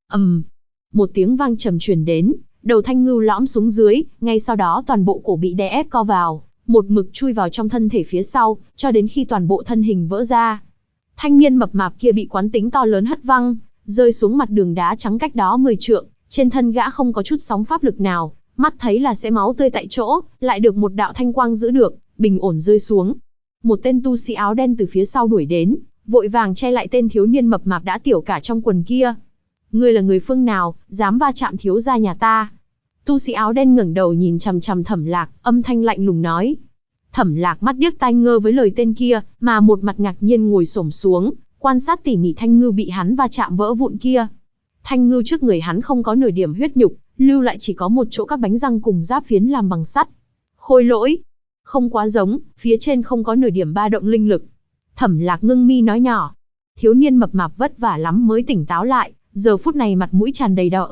Một tiếng vang trầm truyền đến, đầu thanh ngưu lõm xuống dưới, ngay sau đó toàn bộ cổ bị đè ép co vào, một mực chui vào trong thân thể phía sau, cho đến khi toàn bộ thân hình vỡ ra. Thanh niên mập mạp kia bị quán tính to lớn hất văng, rơi xuống mặt đường đá trắng cách đó 10 trượng, trên thân gã không có chút sóng pháp lực nào, mắt thấy là sẽ máu tươi tại chỗ, lại được một đạo thanh quang giữ được, bình ổn rơi xuống. Một tên tu sĩ áo đen từ phía sau đuổi đến, vội vàng che lại tên thiếu niên mập mạp đã tiểu cả trong quần kia. Ngươi là người phương nào, dám va chạm thiếu gia nhà ta? Tu sĩ áo đen ngẩng đầu nhìn chằm chằm Thẩm Lạc, âm thanh lạnh lùng nói. Thẩm Lạc mắt điếc tai ngơ với lời tên kia, mà một mặt ngạc nhiên ngồi xổm xuống, quan sát tỉ mỉ thanh ngưu bị hắn va chạm vỡ vụn kia. Thanh ngưu trước người hắn không có nửa điểm huyết nhục, lưu lại chỉ có một chỗ các bánh răng cùng giáp phiến làm bằng sắt. Khôi lỗi, không quá giống, phía trên không có nửa điểm ba động linh lực. Thẩm Lạc ngưng mi nói nhỏ. Thiếu niên mập mạp vất vả lắm mới tỉnh táo lại, giờ phút này mặt mũi tràn đầy đỏ ửng,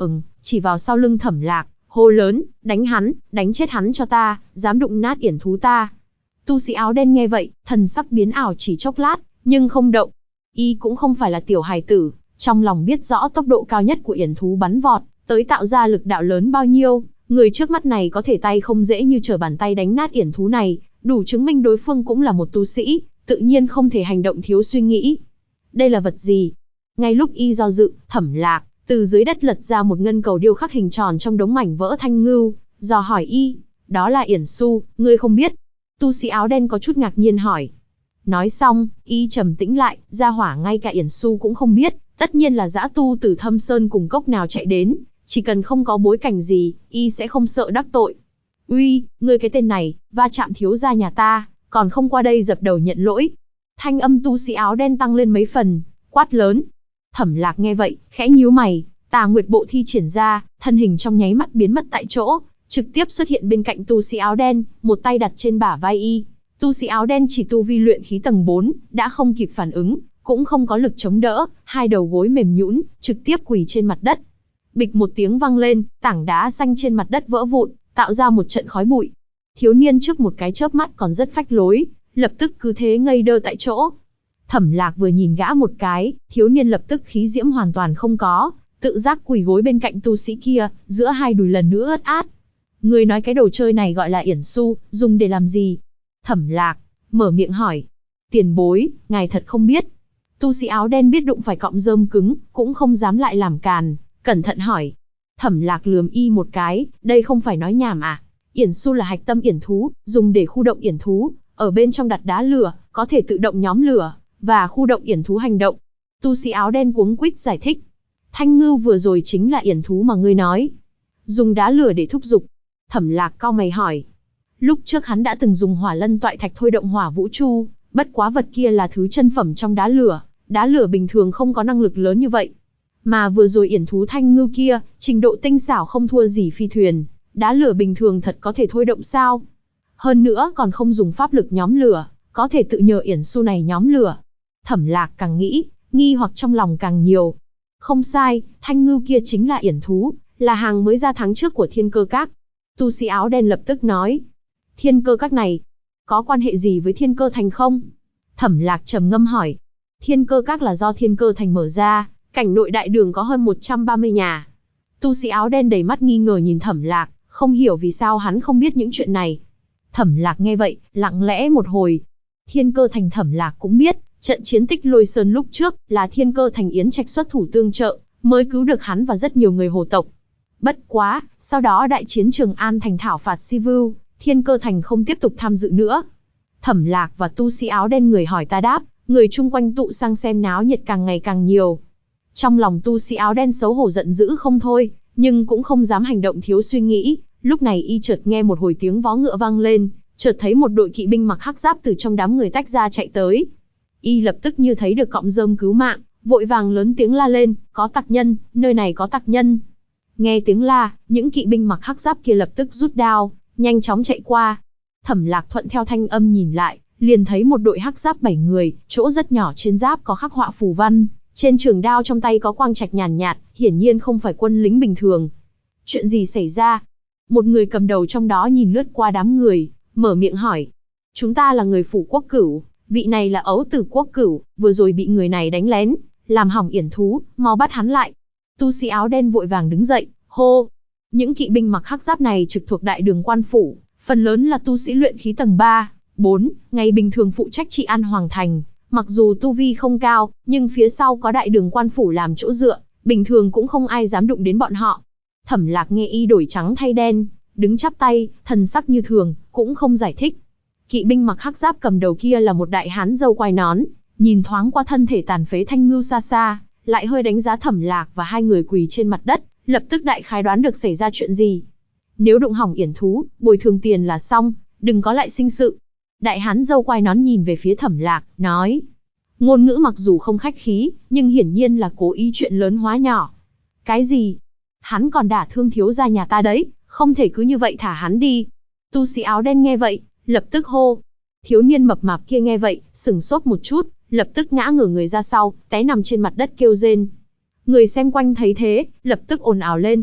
chỉ vào sau lưng Thẩm Lạc, hô lớn, đánh chết hắn cho ta, dám đụng nát yển thú ta. Tu sĩ áo đen nghe vậy, thần sắc biến ảo chỉ chốc lát, nhưng không động. Y cũng không phải là tiểu hài tử, trong lòng biết rõ tốc độ cao nhất của yển thú bắn vọt, tới tạo ra lực đạo lớn bao nhiêu, người trước mắt này có thể tay không dễ như trở bàn tay đánh nát yển thú này, đủ chứng minh đối phương cũng là một tu sĩ, tự nhiên không thể hành động thiếu suy nghĩ. Đây là vật gì? Ngay lúc y do dự, Thẩm Lạc từ dưới đất lật ra một ngân cầu điêu khắc hình tròn trong đống mảnh vỡ thanh ngưu, dò hỏi y, đó là yển su, ngươi không biết? Tu sĩ áo đen có chút ngạc nhiên hỏi. Nói xong, y trầm tĩnh lại, gia hỏa ngay cả yển su cũng không biết, tất nhiên là dã tu từ thâm sơn cùng cốc nào chạy đến, chỉ cần không có bối cảnh gì, y sẽ không sợ đắc tội. Uy, ngươi cái tên này, va chạm thiếu gia nhà ta, còn không qua đây dập đầu nhận lỗi. Thanh âm tu sĩ áo đen tăng lên mấy phần, quát lớn. Thẩm Lạc nghe vậy, khẽ nhíu mày, Tà Nguyệt Bộ thi triển ra, thân hình trong nháy mắt biến mất tại chỗ, trực tiếp xuất hiện bên cạnh tu sĩ áo đen, một tay đặt trên bả vai y. Tu sĩ áo đen chỉ tu vi luyện khí tầng 4, đã không kịp phản ứng, cũng không có lực chống đỡ, hai đầu gối mềm nhũn, trực tiếp quỳ trên mặt đất. Bịch một tiếng vang lên, tảng đá xanh trên mặt đất vỡ vụn, tạo ra một trận khói bụi. Thiếu niên trước một cái chớp mắt còn rất phách lối, lập tức cứ thế ngây đơ tại chỗ. Thẩm Lạc vừa nhìn gã một cái, thiếu niên lập tức khí diễm hoàn toàn không có, tự giác quỳ gối bên cạnh tu sĩ kia, giữa hai đùi lần nữa ướt át. Người nói cái đồ chơi này gọi là yển su, dùng để làm gì? Thẩm Lạc mở miệng hỏi. Tiền bối, ngài thật không biết. Tu sĩ áo đen biết đụng phải cọng rơm cứng, cũng không dám lại làm càn, cẩn thận hỏi. Thẩm Lạc lườm y một cái, đây không phải nói nhảm à? Yển su là hạch tâm yển thú, dùng để khu động yển thú, ở bên trong đặt đá lửa, có thể tự động nhóm lửa, và khu động yển thú hành động. Tu sĩ áo đen cuống quýt giải thích. Thanh ngưu vừa rồi chính là yển thú mà ngươi nói. Dùng đá lửa để thúc giục. Thẩm Lạc cau mày hỏi. Lúc trước hắn đã từng dùng hỏa lân toại thạch thôi động hỏa vũ chu, bất quá vật kia là thứ chân phẩm trong đá lửa bình thường không có năng lực lớn như vậy. Mà vừa rồi yển thú thanh ngưu kia, trình độ tinh xảo không thua gì phi thuyền, đá lửa bình thường thật có thể thôi động sao? Hơn nữa còn không dùng pháp lực nhóm lửa, có thể tự nhờ yển su này nhóm lửa. Thẩm Lạc càng nghĩ, nghi hoặc trong lòng càng nhiều. Không sai, thanh ngưu kia chính là yển thú, là hàng mới ra tháng trước của Thiên Cơ Các. Tu sĩ áo đen lập tức nói. Thiên Cơ Các này, có quan hệ gì với Thiên Cơ Thành không? Thẩm Lạc trầm ngâm hỏi. Thiên Cơ Các là do Thiên Cơ Thành mở ra, cảnh nội đại đường có hơn 130 nhà. Tu sĩ áo đen đầy mắt nghi ngờ nhìn Thẩm Lạc, không hiểu vì sao hắn không biết những chuyện này. Thẩm Lạc nghe vậy, lặng lẽ một hồi. Thiên Cơ Thành Thẩm Lạc cũng biết, trận chiến Tích Lôi Sơn lúc trước là Thiên Cơ Thành Yến Trạch xuất thủ tương trợ, mới cứu được hắn và rất nhiều người Hồ tộc. Bất quá, sau đó đại chiến Trường An Thành thảo phạt Si Vưu, Thiên Cơ Thành không tiếp tục tham dự nữa. Thẩm Lạc và tu sĩ áo đen người hỏi ta đáp, người chung quanh tụ sang xem náo nhiệt càng ngày càng nhiều. Trong lòng tu sĩ áo đen xấu hổ giận dữ không thôi, nhưng cũng không dám hành động thiếu suy nghĩ. Lúc này y chợt nghe một hồi tiếng vó ngựa vang lên, chợt thấy một đội kỵ binh mặc hắc giáp từ trong đám người tách ra chạy tới. Y lập tức như thấy được cọng rơm cứu mạng, vội vàng lớn tiếng la lên, có tặc nhân, nơi này có tặc nhân. Nghe tiếng la, những kỵ binh mặc hắc giáp kia lập tức rút đao, nhanh chóng chạy qua. Thẩm Lạc thuận theo thanh âm nhìn lại, liền thấy một đội hắc giáp 7 người, chỗ rất nhỏ trên giáp có khắc họa phù văn, trên trường đao trong tay có quang trạch nhàn nhạt, hiển nhiên không phải quân lính bình thường. Chuyện gì xảy ra? Một người cầm đầu trong đó nhìn lướt qua đám người, mở miệng hỏi. Chúng ta là người phủ Quốc Cửu, vị này là ấu tử Quốc Cửu, vừa rồi bị người này đánh lén, làm hỏng yển thú, mau bắt hắn lại. Tu sĩ áo đen vội vàng đứng dậy, hô. Những kỵ binh mặc hắc giáp này trực thuộc đại đường quan phủ, phần lớn là tu sĩ luyện khí tầng 3, 4, ngày bình thường phụ trách trị an hoàng thành. Mặc dù tu vi không cao, nhưng phía sau có đại đường quan phủ làm chỗ dựa, bình thường cũng không ai dám đụng đến bọn họ. Thẩm Lạc nghe y đổi trắng thay đen, đứng chắp tay, thần sắc như thường, cũng không giải thích. Kỵ binh mặc hắc giáp cầm đầu kia là một đại hán râu quai nón, nhìn thoáng qua thân thể tàn phế thanh ngưu xa xa, lại hơi đánh giá Thẩm Lạc và hai người quỳ trên mặt đất, lập tức đại khái đoán được xảy ra chuyện gì. Nếu đụng hỏng yển thú, bồi thường tiền là xong, đừng có lại sinh sự. Đại hán râu quai nón nhìn về phía Thẩm Lạc, nói. Ngôn ngữ mặc dù không khách khí, nhưng hiển nhiên là cố ý chuyện lớn hóa nhỏ. Cái gì? Hắn còn đả thương thiếu gia nhà ta đấy, không thể cứ như vậy thả hắn đi. Tu sĩ áo đen nghe vậy, lập tức hô. Thiếu niên mập mạp kia nghe vậy, sửng sốt một chút, lập tức ngã ngửa người ra sau, té nằm trên mặt đất kêu rên. Người xem quanh thấy thế, lập tức ồn ào lên.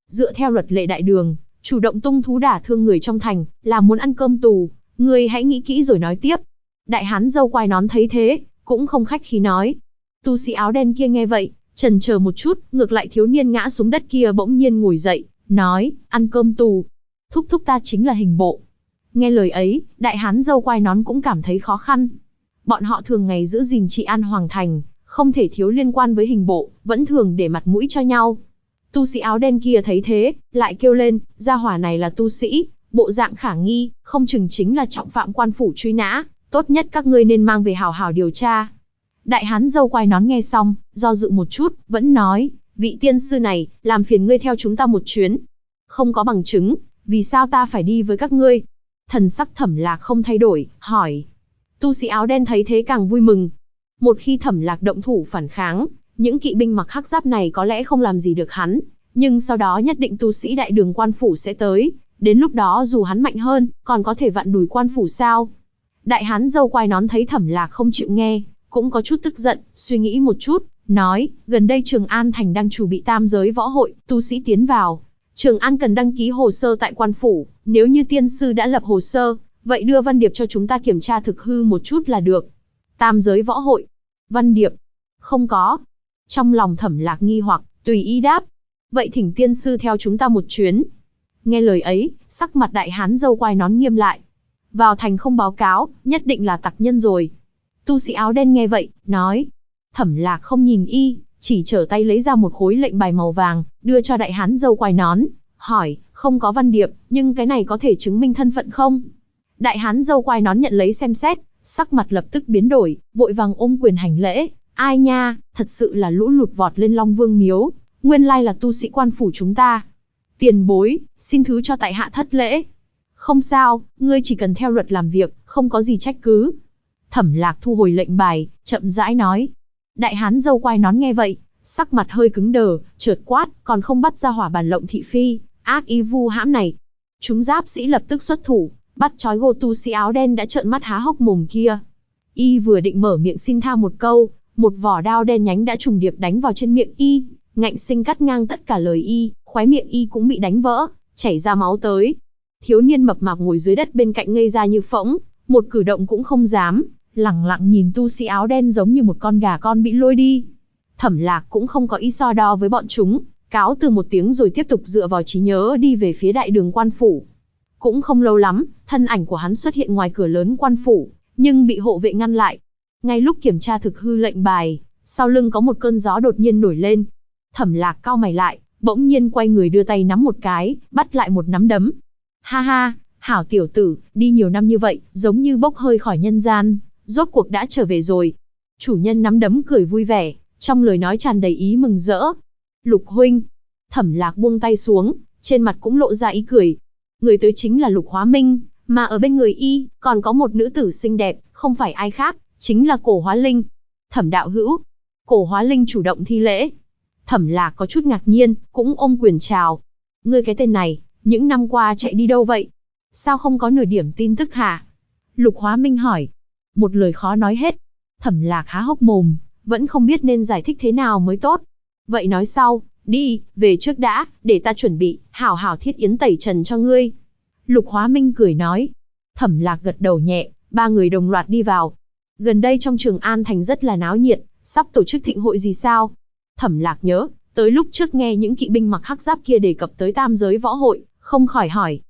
dựa theo luật lệ đại đường, chủ động tung thú đả thương người trong thành, là muốn ăn cơm tù, ngươi hãy nghĩ kỹ rồi nói tiếp. Đại hán râu quai nón thấy thế, cũng không khách khí nói. Tu sĩ áo đen kia nghe vậy, chần chờ một chút, ngược lại thiếu niên ngã xuống đất kia bỗng nhiên ngồi dậy, nói, ăn cơm tù. Thúc thúc ta chính là hình bộ. Nghe lời ấy, đại hán râu quai nón cũng cảm thấy khó khăn. Bọn họ thường ngày giữ gìn trị an hoàng thành, không thể thiếu liên quan với hình bộ, vẫn thường để mặt mũi cho nhau. Tu sĩ áo đen kia thấy thế, lại kêu lên, gia hỏa này là tu sĩ, bộ dạng khả nghi, không chừng chính là trọng phạm quan phủ truy nã, tốt nhất các ngươi nên mang về hào hào điều tra. Đại hán râu quai nón nghe xong, do dự một chút, vẫn nói, vị tiên sư này, làm phiền ngươi theo chúng ta một chuyến. Không có bằng chứng, vì sao ta phải đi với các ngươi? Thần sắc Thẩm Lạc không thay đổi, hỏi. Tu sĩ áo đen thấy thế càng vui mừng. Một khi Thẩm Lạc động thủ phản kháng, những kỵ binh mặc hắc giáp này có lẽ không làm gì được hắn, nhưng sau đó nhất định tu sĩ đại đường quan phủ sẽ tới, đến lúc đó dù hắn mạnh hơn, còn có thể vặn đùi quan phủ sao? Đại hán râu quai nón thấy Thẩm Lạc không chịu nghe, cũng có chút tức giận, suy nghĩ một chút, nói, gần đây Trường An thành đang chuẩn bị tam giới võ hội, tu sĩ tiến vào. Trường An cần đăng ký hồ sơ tại quan phủ, nếu như tiên sư đã lập hồ sơ, vậy đưa văn điệp cho chúng ta kiểm tra thực hư một chút là được. Tam giới võ hội. Văn điệp. Không có. Trong lòng Thẩm Lạc nghi hoặc, tùy ý đáp. Vậy thỉnh tiên sư theo chúng ta một chuyến. Nghe lời ấy, sắc mặt đại hán râu quai nón nghiêm lại. Vào thành không báo cáo, nhất định là tặc nhân rồi. Tu sĩ áo đen nghe vậy, nói. Thẩm Lạc không nhìn y, chỉ trở tay lấy ra một khối lệnh bài màu vàng, đưa cho đại hán râu quai nón, hỏi, không có văn điệp, nhưng cái này có thể chứng minh thân phận không? Đại hán râu quai nón nhận lấy xem xét, sắc mặt lập tức biến đổi, vội vàng ôm quyền hành lễ, ai nha, thật sự là lũ lụt vọt lên Long Vương miếu, nguyên lai là tu sĩ quan phủ chúng ta. Tiền bối, xin thứ cho tại hạ thất lễ. Không sao, ngươi chỉ cần theo luật làm việc, không có gì trách cứ. Thẩm Lạc thu hồi lệnh bài, chậm rãi nói. Đại hán râu quai nón nghe vậy, sắc mặt hơi cứng đờ, chợt quát, còn không bắt ra hỏa bản lộng thị phi, ác ý vu hãm này. Chúng giáp sĩ lập tức xuất thủ, bắt trói gô tu sĩ áo đen đã trợn mắt há hốc mồm kia. Y vừa định mở miệng xin tha một câu, một vỏ đao đen nhánh đã trùng điệp đánh vào trên miệng y, ngạnh sinh cắt ngang tất cả lời y, khóe miệng y cũng bị đánh vỡ, chảy ra máu tới. Thiếu niên mập mạp ngồi dưới đất bên cạnh ngây ra như phỗng, một cử động cũng không dám, lẳng lặng nhìn tu sĩ áo đen giống như một con gà con bị lôi đi. Thẩm Lạc cũng không có ý so đo với bọn chúng, cáo từ một tiếng rồi tiếp tục dựa vào trí nhớ đi về phía đại đường quan phủ. Cũng không lâu lắm, thân ảnh của hắn xuất hiện ngoài cửa lớn quan phủ, nhưng bị hộ vệ ngăn lại. Ngay lúc kiểm tra thực hư lệnh bài, sau lưng có một cơn gió đột nhiên nổi lên. Thẩm Lạc cau mày lại, bỗng nhiên quay người đưa tay nắm một cái, bắt lại một nắm đấm. Ha ha, hảo tiểu tử, đi nhiều năm như vậy, giống như bốc hơi khỏi nhân gian, rốt cuộc đã trở về rồi. Chủ nhân nắm đấm cười vui vẻ, trong lời nói tràn đầy ý mừng rỡ. Lục huynh. Thẩm Lạc buông tay xuống, trên mặt cũng lộ ra ý cười. Người tới chính là Lục Hóa Minh, mà ở bên người y, còn có một nữ tử xinh đẹp, không phải ai khác, chính là Cổ Hóa Linh. Thẩm đạo hữu. Cổ Hóa Linh chủ động thi lễ. Thẩm Lạc có chút ngạc nhiên, cũng ôm quyền chào. Ngươi cái tên này, những năm qua chạy đi đâu vậy? Sao không có nửa điểm tin tức hả? Lục Hóa Minh hỏi. Một lời khó nói hết. Thẩm Lạc há hốc mồm, vẫn không biết nên giải thích thế nào mới tốt. Vậy nói sau, đi, về trước đã, để ta chuẩn bị, hảo hảo thiết yến tẩy trần cho ngươi. Lục Hóa Minh cười nói. Thẩm Lạc gật đầu nhẹ, ba người đồng loạt đi vào. Gần đây trong Trường An thành rất là náo nhiệt, sắp tổ chức thịnh hội gì sao? Thẩm Lạc nhớ, tới lúc trước nghe những kỵ binh mặc hắc giáp kia đề cập tới tam giới võ hội, không khỏi hỏi.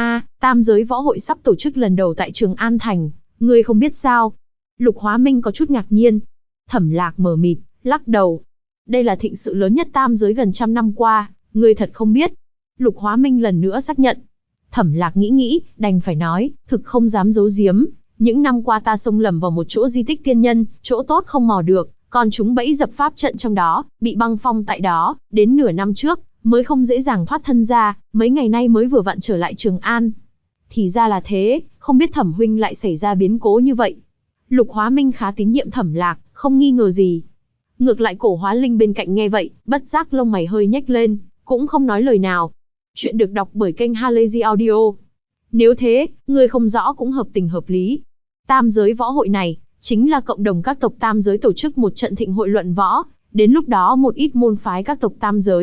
Tam giới võ hội sắp tổ chức lần đầu tại Trường An thành, ngươi không biết sao? Lục Hóa Minh có chút ngạc nhiên. Thẩm Lạc mờ mịt, lắc đầu. Đây là thịnh sự lớn nhất tam giới gần 100 năm qua, ngươi thật không biết. Lục Hóa Minh lần nữa xác nhận. Thẩm Lạc nghĩ, đành phải nói, thực không dám giấu giếm. Những năm qua ta xông lầm vào một chỗ di tích tiên nhân, chỗ tốt không mò được, còn chúng bẫy dập pháp trận trong đó, bị băng phong tại đó, đến nửa năm trước, mới không dễ dàng thoát thân ra, mấy ngày nay mới vừa vặn trở lại Trường An. Thì ra là thế, không biết Thẩm huynh lại xảy ra biến cố như vậy. Lục Hóa Minh khá tín nhiệm Thẩm Lạc, không nghi ngờ gì. Ngược lại Cổ Hóa Linh bên cạnh nghe vậy, bất giác lông mày hơi nhếch lên, cũng không nói lời nào. Chuyện được đọc bởi kênh Halazy Audio. Nếu thế, ngươi không rõ cũng hợp tình hợp lý. Tam giới võ hội này, chính là cộng đồng các tộc tam giới tổ chức một trận thịnh hội luận võ, đến lúc đó một ít môn phái các tộc tam giới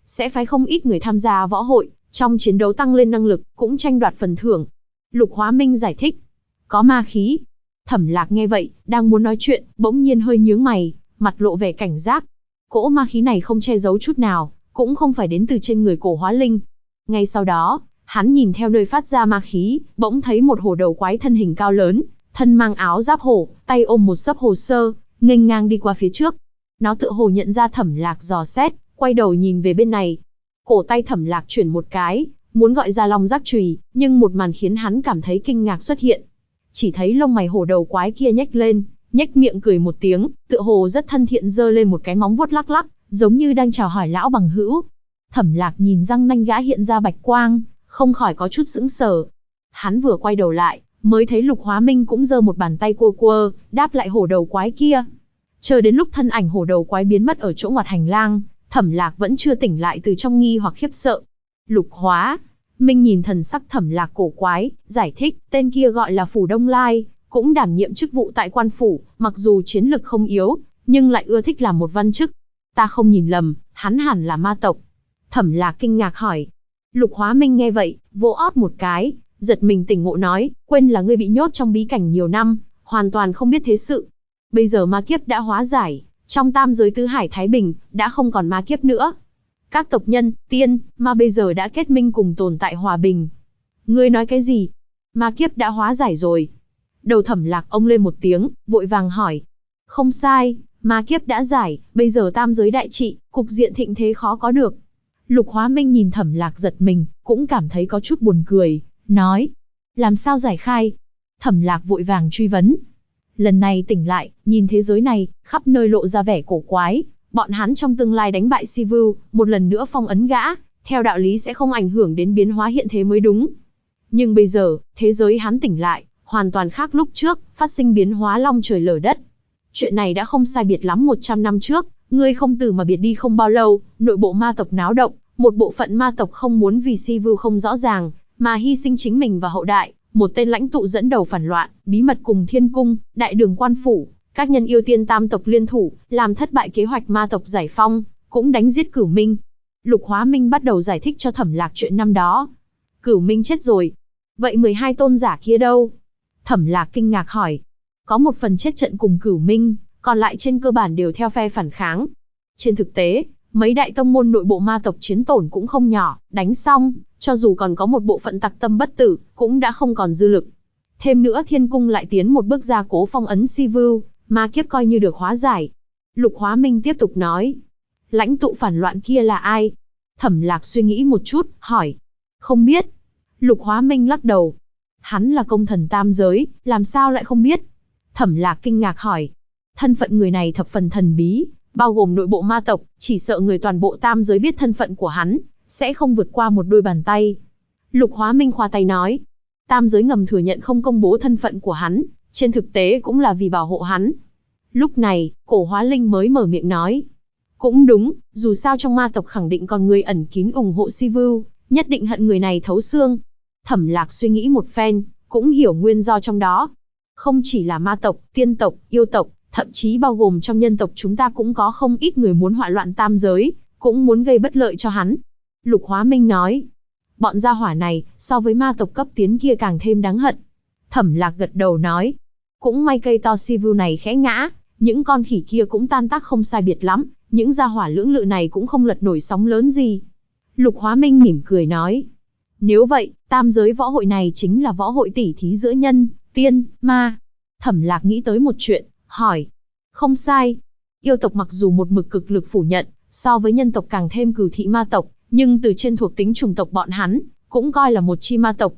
sẽ phái không ít người tham gia võ hội, trong chiến đấu tăng lên năng lực, cũng tranh đoạt phần thưởng. Lục Hóa Minh giải thích. Có ma khí. Thẩm Lạc nghe vậy, đang muốn nói chuyện, bỗng nhiên hơi nhướng mày, mặt lộ vẻ cảnh giác. Cỗ ma khí này không che giấu chút nào, cũng không phải đến từ trên người Cổ Hóa Linh. Ngay sau đó, hắn nhìn theo nơi phát ra ma khí, bỗng thấy một hổ đầu quái thân hình cao lớn, thân mang áo giáp hổ, tay ôm một xấp hồ sơ, nghênh ngang đi qua phía trước. Nó tựa hồ nhận ra Thẩm Lạc dò xét, quay đầu nhìn về bên này. Cổ tay Thẩm Lạc chuyển một cái, muốn gọi ra long giác chùy, nhưng một màn khiến hắn cảm thấy kinh ngạc xuất hiện. Chỉ thấy lông mày hổ đầu quái kia nhếch lên, nhếch miệng cười một tiếng, tựa hồ rất thân thiện giơ lên một cái móng vuốt lắc lắc, giống như đang chào hỏi lão bằng hữu. Thẩm Lạc nhìn răng nanh gã hiện ra bạch quang, không khỏi có chút sững sờ. Hắn vừa quay đầu lại, mới thấy Lục Hóa Minh cũng giơ một bàn tay quơ quơ, đáp lại hổ đầu quái kia. Chờ đến lúc thân ảnh hổ đầu quái biến mất ở chỗ ngoặt hành lang, Thẩm Lạc vẫn chưa tỉnh lại từ trong nghi hoặc khiếp sợ. Lục Hóa Minh nhìn thần sắc Thẩm Lạc cổ quái, giải thích, tên kia gọi là Phủ Đông Lai, cũng đảm nhiệm chức vụ tại quan phủ, mặc dù chiến lực không yếu, nhưng lại ưa thích làm một văn chức. Ta không nhìn lầm, hắn hẳn là ma tộc. Thẩm Lạc kinh ngạc hỏi. Lục Hóa Minh nghe vậy, vỗ ót một cái, giật mình tỉnh ngộ nói, quên là ngươi bị nhốt trong bí cảnh nhiều năm, hoàn toàn không biết thế sự. Bây giờ ma kiếp đã hóa giải, trong tam giới tứ hải thái bình, đã không còn ma kiếp nữa. Các tộc nhân, tiên, ma bây giờ đã kết minh cùng tồn tại hòa bình. Ngươi nói cái gì? Ma kiếp đã hóa giải rồi. Đầu Thẩm Lạc ông lên một tiếng, vội vàng hỏi. Không sai, ma kiếp đã giải, bây giờ tam giới đại trị, cục diện thịnh thế khó có được. Lục Hóa Minh nhìn Thẩm Lạc giật mình, cũng cảm thấy có chút buồn cười, nói. Làm sao giải khai? Thẩm Lạc vội vàng truy vấn. Lần này tỉnh lại, nhìn thế giới này, khắp nơi lộ ra vẻ cổ quái. Bọn hắn trong tương lai đánh bại Sivu, một lần nữa phong ấn gã, theo đạo lý sẽ không ảnh hưởng đến biến hóa hiện thế mới đúng. Nhưng bây giờ, thế giới hắn tỉnh lại, hoàn toàn khác lúc trước, phát sinh biến hóa long trời lở đất. Chuyện này đã không sai biệt lắm 100 năm trước, ngươi không từ mà biệt đi không bao lâu, nội bộ ma tộc náo động, một bộ phận ma tộc không muốn vì Sivu không rõ ràng, mà hy sinh chính mình và hậu đại, một tên lãnh tụ dẫn đầu phản loạn, bí mật cùng Thiên Cung, Đại Đường Quan Phủ, các nhân yêu tiên tam tộc liên thủ, làm thất bại kế hoạch ma tộc giải phong, cũng đánh giết Cửu Minh. Lục Hóa Minh bắt đầu giải thích cho Thẩm Lạc chuyện năm đó. Cửu Minh chết rồi. Vậy 12 tôn giả kia đâu? Thẩm Lạc kinh ngạc hỏi. Có một phần chết trận cùng Cửu Minh, còn lại trên cơ bản đều theo phe phản kháng. Trên thực tế, mấy đại tông môn nội bộ ma tộc chiến tổn cũng không nhỏ, đánh xong, cho dù còn có một bộ phận tặc tâm bất tử, cũng đã không còn dư lực. Thêm nữa Thiên Cung lại tiến một bước gia cố phong ấn Sivu, ma kiếp coi như được hóa giải. Lục Hóa Minh tiếp tục nói. Lãnh tụ phản loạn kia là ai? Thẩm Lạc suy nghĩ một chút, hỏi. Không biết. Lục Hóa Minh lắc đầu. Hắn là công thần tam giới, làm sao lại không biết? Thẩm Lạc kinh ngạc hỏi. Thân phận người này thập phần thần bí, bao gồm nội bộ ma tộc, chỉ sợ người toàn bộ tam giới biết thân phận của hắn, sẽ không vượt qua một đôi bàn tay. Lục Hóa Minh khoa tay nói. Tam giới ngầm thừa nhận không công bố thân phận của hắn, trên thực tế cũng là vì bảo hộ hắn. Lúc này, Cổ Hóa Linh mới mở miệng nói. Cũng đúng, dù sao trong ma tộc khẳng định còn người ẩn kín ủng hộ Sivu, nhất định hận người này thấu xương. Thẩm Lạc suy nghĩ một phen, cũng hiểu nguyên do trong đó. Không chỉ là ma tộc, tiên tộc, yêu tộc, thậm chí bao gồm trong nhân tộc chúng ta cũng có không ít người muốn hoại loạn tam giới, cũng muốn gây bất lợi cho hắn. Lục Hóa Minh nói. Bọn gia hỏa này, so với ma tộc cấp tiến kia càng thêm đáng hận. Thẩm Lạc gật đầu nói. Cũng may cây to Sivu này khẽ ngã, những con khỉ kia cũng tan tác không sai biệt lắm, những gia hỏa lưỡng lự này cũng không lật nổi sóng lớn gì. Lục Hóa Minh mỉm cười nói. Nếu vậy, tam giới võ hội này chính là võ hội tỉ thí giữa nhân, tiên, ma. Thẩm Lạc nghĩ tới một chuyện, hỏi. Không sai. Yêu tộc mặc dù một mực cực lực phủ nhận, so với nhân tộc càng thêm cừu thị ma tộc, nhưng từ trên thuộc tính chủng tộc bọn hắn, cũng coi là một chi ma tộc,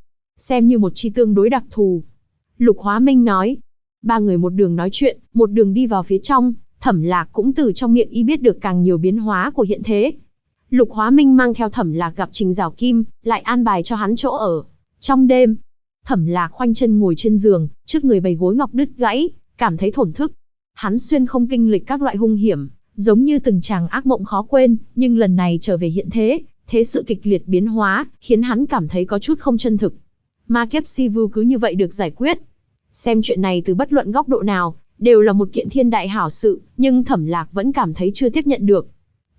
xem như một chi tương đối đặc thù. Lục Hóa Minh nói. Ba người một đường nói chuyện, một đường đi vào phía trong, Thẩm Lạc cũng từ trong miệng y biết được càng nhiều biến hóa của hiện thế. Lục Hóa Minh mang theo Thẩm Lạc gặp Trình Giảo Kim, lại an bài cho hắn chỗ ở. Trong đêm, Thẩm Lạc khoanh chân ngồi trên giường, trước người bày gối ngọc đứt gãy, cảm thấy thổn thức. Hắn xuyên không kinh lịch các loại hung hiểm, giống như từng tràng ác mộng khó quên, nhưng lần này trở về hiện thế, thế sự kịch liệt biến hóa, khiến hắn cảm thấy có chút không chân thực. Ma kiếp Sivu cứ như vậy được giải quyết. Xem chuyện này từ bất luận góc độ nào, đều là một kiện thiên đại hảo sự, nhưng Thẩm Lạc vẫn cảm thấy chưa tiếp nhận được.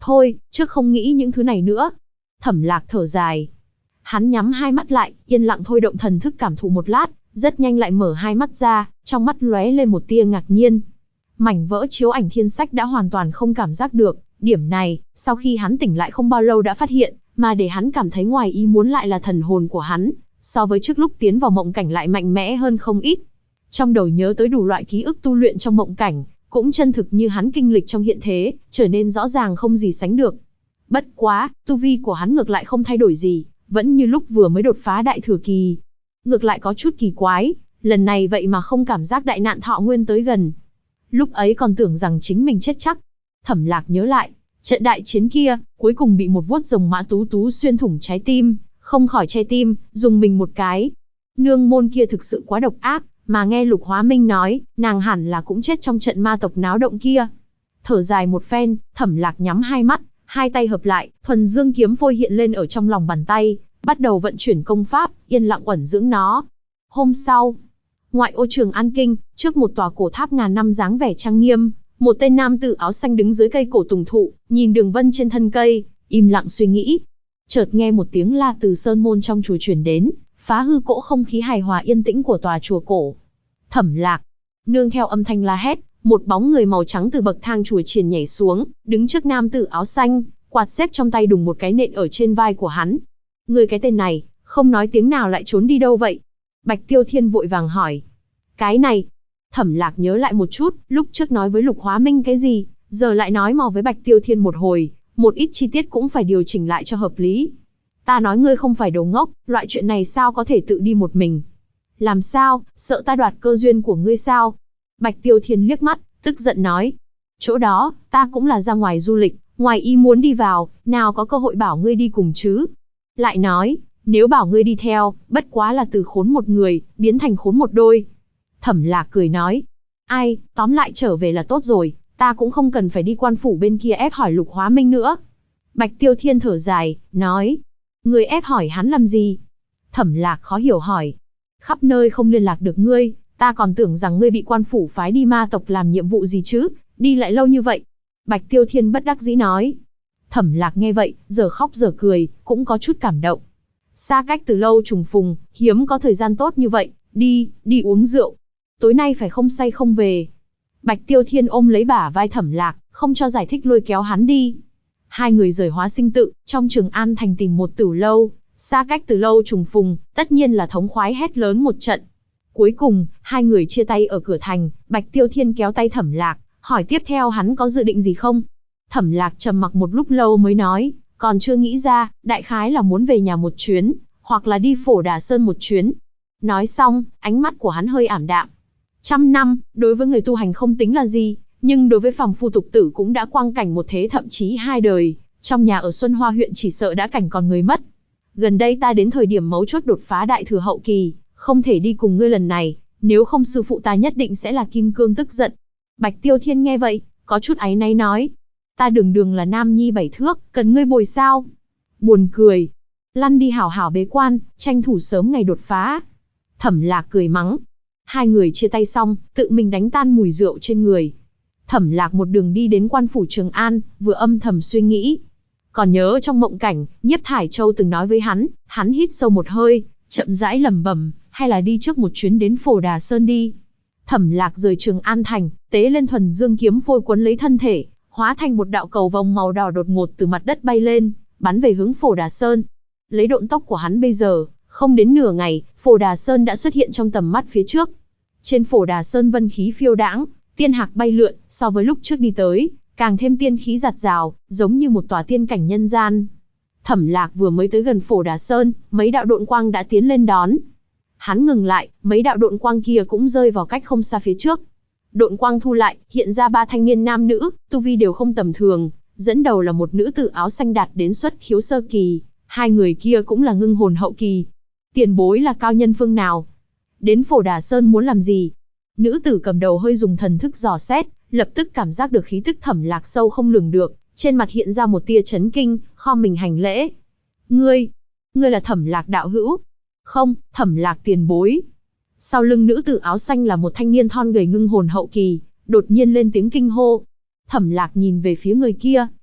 Thôi, trước không nghĩ những thứ này nữa. Thẩm Lạc thở dài. Hắn nhắm hai mắt lại, yên lặng thôi động thần thức cảm thụ một lát, rất nhanh lại mở hai mắt ra, trong mắt lóe lên một tia ngạc nhiên. Mảnh vỡ chiếu ảnh thiên sách đã hoàn toàn không cảm giác được, điểm này, sau khi hắn tỉnh lại không bao lâu đã phát hiện, mà để hắn cảm thấy ngoài ý muốn lại là thần hồn của hắn, so với trước lúc tiến vào mộng cảnh lại mạnh mẽ hơn không ít. Trong đầu nhớ tới đủ loại ký ức tu luyện trong mộng cảnh, cũng chân thực như hắn kinh lịch trong hiện thế, trở nên rõ ràng không gì sánh được. Bất quá, tu vi của hắn ngược lại không thay đổi gì, vẫn như lúc vừa mới đột phá đại thừa kỳ. Ngược lại có chút kỳ quái, lần này vậy mà không cảm giác đại nạn thọ nguyên tới gần. Lúc ấy còn tưởng rằng chính mình chết chắc. Thẩm Lạc nhớ lại, trận đại chiến kia, cuối cùng bị một vuốt rồng mã tú tú xuyên thủng trái tim, không khỏi che tim, dùng mình một cái. Nương môn kia thực sự quá độc ác, mà nghe Lục Hóa Minh nói, nàng hẳn là cũng chết trong trận ma tộc náo động kia. Thở dài một phen, Thẩm Lạc nhắm hai mắt, hai tay hợp lại, thuần dương kiếm phôi hiện lên ở trong lòng bàn tay, bắt đầu vận chuyển công pháp, yên lặng ẩn dưỡng nó. Hôm sau, ngoại ô Trường An Kinh, trước một tòa cổ tháp ngàn năm dáng vẻ trang nghiêm, một tên nam tử áo xanh đứng dưới cây cổ tùng thụ, nhìn đường vân trên thân cây, im lặng suy nghĩ. Chợt nghe một tiếng la từ sơn môn trong chùa truyền đến, phá hư cỗ không khí hài hòa yên tĩnh của tòa chùa cổ. Thẩm Lạc, nương theo âm thanh la hét, một bóng người màu trắng từ bậc thang chùa triển nhảy xuống, đứng trước nam tử áo xanh, quạt xếp trong tay đùng một cái nện ở trên vai của hắn. Người cái tên này, không nói tiếng nào lại trốn đi đâu vậy? Bạch Tiêu Thiên vội vàng hỏi. Cái này, Thẩm Lạc nhớ lại một chút, lúc trước nói với Lục Hóa Minh cái gì, giờ lại nói mò với Bạch Tiêu Thiên một hồi, một ít chi tiết cũng phải điều chỉnh lại cho hợp lý. Ta nói ngươi không phải đồ ngốc, loại chuyện này sao có thể tự đi một mình? Làm sao, sợ ta đoạt cơ duyên của ngươi sao? Bạch Tiêu Thiên liếc mắt, tức giận nói. Chỗ đó, ta cũng là ra ngoài du lịch, ngoài ý muốn đi vào, nào có cơ hội bảo ngươi đi cùng chứ? Lại nói, nếu bảo ngươi đi theo, bất quá là từ khốn một người, biến thành khốn một đôi. Thẩm Lạc cười nói. Ai, tóm lại trở về là tốt rồi, ta cũng không cần phải đi quan phủ bên kia ép hỏi Lục Hóa Minh nữa. Bạch Tiêu Thiên thở dài, nói. Ngươi ép hỏi hắn làm gì? Thẩm Lạc khó hiểu hỏi. Khắp nơi không liên lạc được ngươi, ta còn tưởng rằng ngươi bị quan phủ phái đi ma tộc làm nhiệm vụ gì chứ, đi lại lâu như vậy. Bạch Tiêu Thiên bất đắc dĩ nói. Thẩm Lạc nghe vậy, giờ khóc giờ cười, cũng có chút cảm động. Xa cách từ lâu trùng phùng, hiếm có thời gian tốt như vậy, đi uống rượu. Tối nay phải không say không về. Bạch Tiêu Thiên ôm lấy bả vai Thẩm Lạc, không cho giải thích lôi kéo hắn đi. Hai người rời Hóa Sinh Tự, trong Trường An thành tìm một tửu lâu, xa cách từ lâu trùng phùng, tất nhiên là thống khoái hét lớn một trận. Cuối cùng, hai người chia tay ở cửa thành, Bạch Tiêu Thiên kéo tay Thẩm Lạc, hỏi tiếp theo hắn có dự định gì không. Thẩm Lạc trầm mặc một lúc lâu mới nói, còn chưa nghĩ ra, đại khái là muốn về nhà một chuyến, hoặc là đi Phổ Đà Sơn một chuyến. Nói xong, ánh mắt của hắn hơi ảm đạm. 100 năm, đối với người tu hành không tính là gì, nhưng đối với phàm phu tục tử cũng đã quang cảnh một thế thậm chí hai đời, trong nhà ở Xuân Hoa huyện chỉ sợ đã cảnh còn người mất. Gần đây ta đến thời điểm mấu chốt đột phá đại thừa hậu kỳ, không thể đi cùng ngươi lần này, nếu không sư phụ ta nhất định sẽ là kim cương tức giận. Bạch Tiêu Thiên nghe vậy, có chút áy náy nói. Ta đường đường là nam nhi 7 thước, cần ngươi bồi sao? Buồn cười. Lăn đi hảo hảo bế quan, tranh thủ sớm ngày đột phá. Thẩm Lạc cười mắng. Hai người chia tay xong, tự mình đánh tan mùi rượu trên người. Thẩm Lạc một đường đi đến quan phủ Trường An, vừa âm thầm suy nghĩ. Còn nhớ trong mộng cảnh, Nhiếp Thải Châu từng nói với hắn hít sâu một hơi, chậm rãi lẩm bẩm, hay là đi trước một chuyến đến Phổ Đà Sơn đi. Thẩm Lạc rời Trường An thành, tế lên thuần dương kiếm phôi quấn lấy thân thể, hóa thành một đạo cầu vòng màu đỏ đột ngột từ mặt đất bay lên, bắn về hướng Phổ Đà Sơn. Lấy độn tốc của hắn bây giờ, không đến nửa ngày, Phổ Đà Sơn đã xuất hiện trong tầm mắt phía trước. Trên Phổ Đà Sơn vân khí phiêu đãng, tiên hạc bay lượn, so với lúc trước đi tới, càng thêm tiên khí giạt rào, giống như một tòa tiên cảnh nhân gian. Thẩm Lạc vừa mới tới gần Phổ Đà Sơn, mấy đạo độn quang đã tiến lên đón. Hắn ngừng lại, mấy đạo độn quang kia cũng rơi vào cách không xa phía trước. Độn quang thu lại, hiện ra ba thanh niên nam nữ, tu vi đều không tầm thường, dẫn đầu là một nữ tử áo xanh đạt đến xuất khiếu sơ kỳ, hai người kia cũng là ngưng hồn hậu kỳ. Tiền bối là cao nhân phương nào? Đến Phổ Đà Sơn muốn làm gì? Nữ tử cầm đầu hơi dùng thần thức dò xét, lập tức cảm giác được khí tức Thẩm Lạc sâu không lường được, trên mặt hiện ra một tia chấn kinh, khom mình hành lễ. Ngươi là Thẩm Lạc đạo hữu? Không, Thẩm Lạc tiền bối. Sau lưng nữ tử áo xanh là một thanh niên thon gầy ngưng hồn hậu kỳ, đột nhiên lên tiếng kinh hô. Thẩm Lạc nhìn về phía người kia,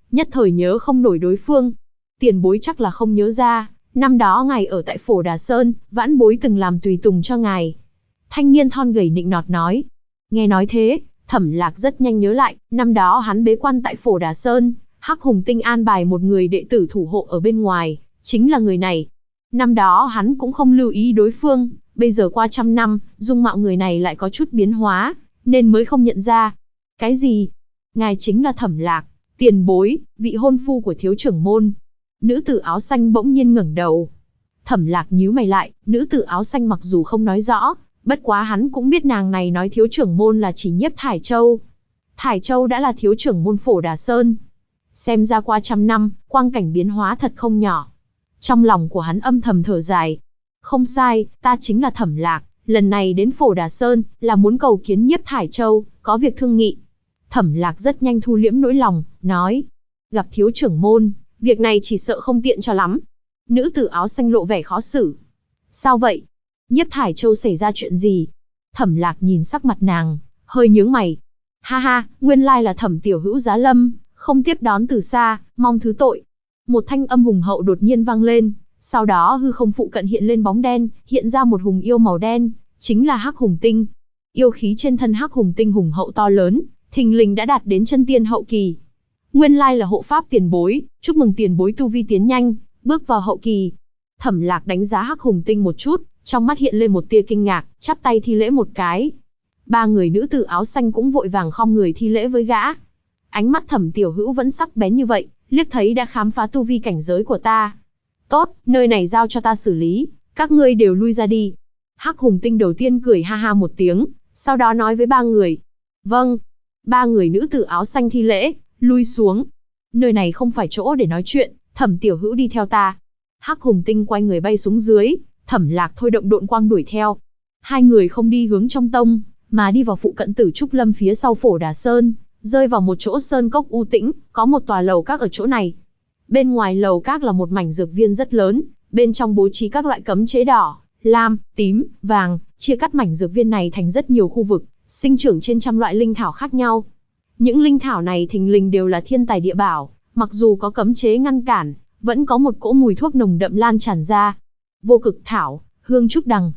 nhất thời nhớ không nổi đối phương. Tiền bối chắc là không nhớ ra, năm đó ngài ở tại Phổ Đà Sơn, vãn bối từng làm tùy tùng cho ngài. Thanh niên thon gầy nịnh nọt nói. Nghe nói thế, Thẩm Lạc rất nhanh nhớ lại, năm đó hắn bế quan tại Phổ Đà Sơn, Hắc Hùng Tinh an bài một người đệ tử thủ hộ ở bên ngoài, chính là người này. Năm đó hắn cũng không lưu ý đối phương, bây giờ qua 100 năm, dung mạo người này lại có chút biến hóa, nên mới không nhận ra. Cái gì? Ngài chính là Thẩm Lạc, tiền bối, vị hôn phu của thiếu trưởng môn. Nữ tử áo xanh bỗng nhiên ngẩng đầu. Thẩm Lạc nhíu mày lại, nữ tử áo xanh mặc dù không nói rõ, bất quá hắn cũng biết nàng này nói thiếu trưởng môn là chỉ Nhiếp Thải Châu. Thải Châu đã là thiếu trưởng môn Phổ Đà Sơn. Xem ra qua 100 năm, quang cảnh biến hóa thật không nhỏ. Trong lòng của hắn âm thầm thở dài. Không sai, ta chính là Thẩm Lạc, lần này đến Phổ Đà Sơn, là muốn cầu kiến Nhiếp Thải Châu, có việc thương nghị. Thẩm Lạc rất nhanh thu liễm nỗi lòng, nói. Gặp thiếu trưởng môn, việc này chỉ sợ không tiện cho lắm. Nữ tử áo xanh lộ vẻ khó xử. Sao vậy? Nhiếp Thải Châu xảy ra chuyện gì? Thẩm Lạc nhìn sắc mặt nàng, hơi nhướng mày. Ha ha, nguyên lai là Thẩm tiểu hữu giá lâm, không tiếp đón từ xa, mong thứ tội. Một thanh âm hùng hậu đột nhiên vang lên, sau đó hư không phụ cận hiện lên bóng đen, hiện ra một hùng yêu màu đen, chính là Hắc Hùng Tinh. Yêu khí trên thân Hắc Hùng Tinh hùng hậu to lớn, thình lình đã đạt đến chân tiên hậu kỳ. Nguyên lai là hộ pháp tiền bối, chúc mừng tiền bối tu vi tiến nhanh, bước vào hậu kỳ. Thẩm Lạc đánh giá Hắc Hùng Tinh một chút, trong mắt hiện lên một tia kinh ngạc, chắp tay thi lễ một cái. Ba người nữ tử áo xanh cũng vội vàng khom người thi lễ với gã. Ánh mắt Thẩm tiểu hữu vẫn sắc bén như vậy, liếc thấy đã khám phá tu vi cảnh giới của ta. Tốt, nơi này giao cho ta xử lý, các ngươi đều lui ra đi. Hắc Hùng Tinh đầu tiên cười ha ha một tiếng, sau đó nói với ba người. Vâng. Ba người nữ tử áo xanh thi lễ, lui xuống. Nơi này không phải chỗ để nói chuyện, Thẩm tiểu hữu đi theo ta. Hắc Hùng Tinh quay người bay xuống dưới, Thẩm Lạc thôi động độn quang đuổi theo. Hai người không đi hướng trong tông, mà đi vào phụ cận Tử Trúc Lâm phía sau Phổ Đà Sơn, rơi vào một chỗ sơn cốc u tĩnh, có một tòa lầu các ở chỗ này. Bên ngoài lầu các là một mảnh dược viên rất lớn, bên trong bố trí các loại cấm chế đỏ, lam, tím, vàng, chia cắt mảnh dược viên này thành rất nhiều khu vực, sinh trưởng trên trăm loại linh thảo khác nhau. Những linh thảo này thình lình đều là thiên tài địa bảo, mặc dù có cấm chế ngăn cản, vẫn có một cỗ mùi thuốc nồng đậm lan tràn ra. Vô cực thảo, hương trúc đằng.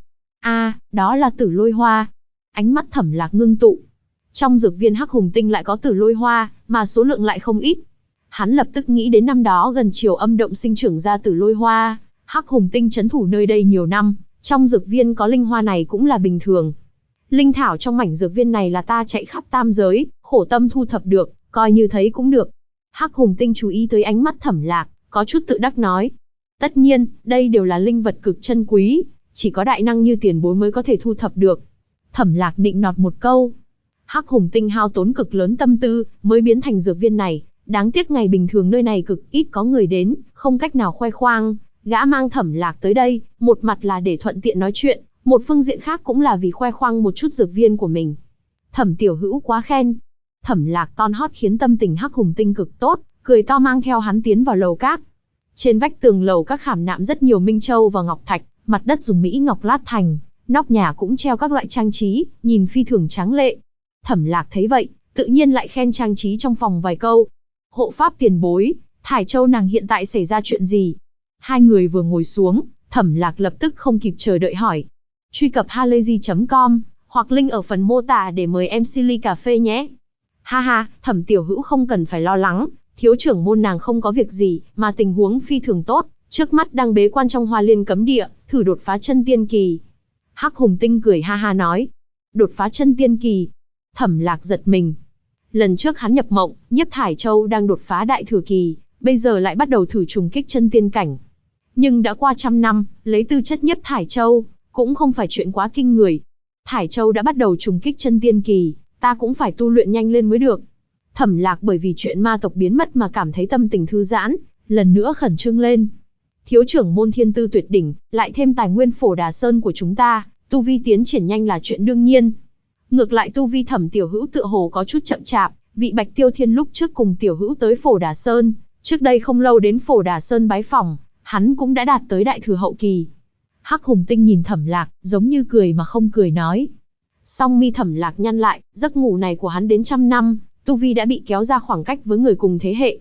Đó là tử lôi hoa. Ánh mắt Thẩm Lạc ngưng tụ. Trong dược viên Hắc Hùng Tinh lại có tử lôi hoa, mà số lượng lại không ít. Hắn lập tức nghĩ đến năm đó gần Triều Âm Động sinh trưởng ra tử lôi hoa, Hắc Hùng Tinh trấn thủ nơi đây nhiều năm, trong dược viên có linh hoa này cũng là bình thường. Linh thảo trong mảnh dược viên này là ta chạy khắp tam giới, khổ tâm thu thập được, coi như thấy cũng được. Hắc Hùng Tinh chú ý tới ánh mắt Thẩm Lạc, có chút tự đắc nói. Tất nhiên, đây đều là linh vật cực chân quý, chỉ có đại năng như tiền bối mới có thể thu thập được. Thẩm Lạc nịnh nọt một câu. Hắc Hùng Tinh hao tốn cực lớn tâm tư, mới biến thành dược viên này. Đáng tiếc ngày bình thường nơi này cực ít có người đến, không cách nào khoe khoang. Gã mang Thẩm Lạc tới đây, một mặt là để thuận tiện nói chuyện, một phương diện khác cũng là vì khoe khoang một chút dược viên của mình. Thẩm tiểu hữu quá khen. Thẩm Lạc ton hót khiến tâm tình Hắc Hùng Tinh cực tốt, cười to mang theo hắn tiến vào lầu các. Trên vách tường lầu các khảm nạm rất nhiều minh châu và ngọc thạch, mặt đất dùng mỹ ngọc lát thành, nóc nhà cũng treo các loại trang trí, nhìn phi thường tráng lệ. Thẩm Lạc thấy vậy, tự nhiên lại khen trang trí trong phòng vài câu. Hộ pháp tiền bối, Thải Châu nàng hiện tại xảy ra chuyện gì? Hai người vừa ngồi xuống, Thẩm Lạc lập tức không kịp chờ đợi hỏi. Truy cập halayzi.com, hoặc link ở phần mô tả để mời MC ly cà phê nhé. Ha ha, Thẩm tiểu hữu không cần phải lo lắng, thiếu trưởng môn nàng không có việc gì, mà tình huống phi thường tốt, trước mắt đang bế quan trong Hoa Liên cấm địa, thử đột phá chân tiên kỳ. Hắc Hùng Tinh cười ha ha nói. Đột phá chân tiên kỳ. Thẩm Lạc giật mình. Lần trước hắn nhập mộng, Nhiếp Thải Châu đang đột phá đại thừa kỳ, bây giờ lại bắt đầu thử trùng kích chân tiên cảnh. Nhưng đã qua 100 năm, lấy tư chất Nhiếp Thải Châu, cũng không phải chuyện quá kinh người. Thải Châu đã bắt đầu trùng kích chân tiên kỳ, ta cũng phải tu luyện nhanh lên mới được. Thẩm Lạc bởi vì chuyện ma tộc biến mất mà cảm thấy tâm tình thư giãn, lần nữa khẩn trương lên. Thiếu trưởng môn thiên tư tuyệt đỉnh, lại thêm tài nguyên Phổ Đà Sơn của chúng ta, tu vi tiến triển nhanh là chuyện đương nhiên. Ngược lại tu vi Thẩm tiểu hữu tựa hồ có chút chậm chạp, vị Bạch Tiêu Thiên lúc trước cùng tiểu hữu tới Phổ Đà Sơn, trước đây không lâu đến Phổ Đà Sơn bái phỏng, hắn cũng đã đạt tới đại thừa hậu kỳ. Hắc Hùng Tinh nhìn Thẩm Lạc, giống như cười mà không cười nói. Song mi Thẩm Lạc nhăn lại, giấc ngủ này của hắn đến 100 năm, tu vi đã bị kéo ra khoảng cách với người cùng thế hệ.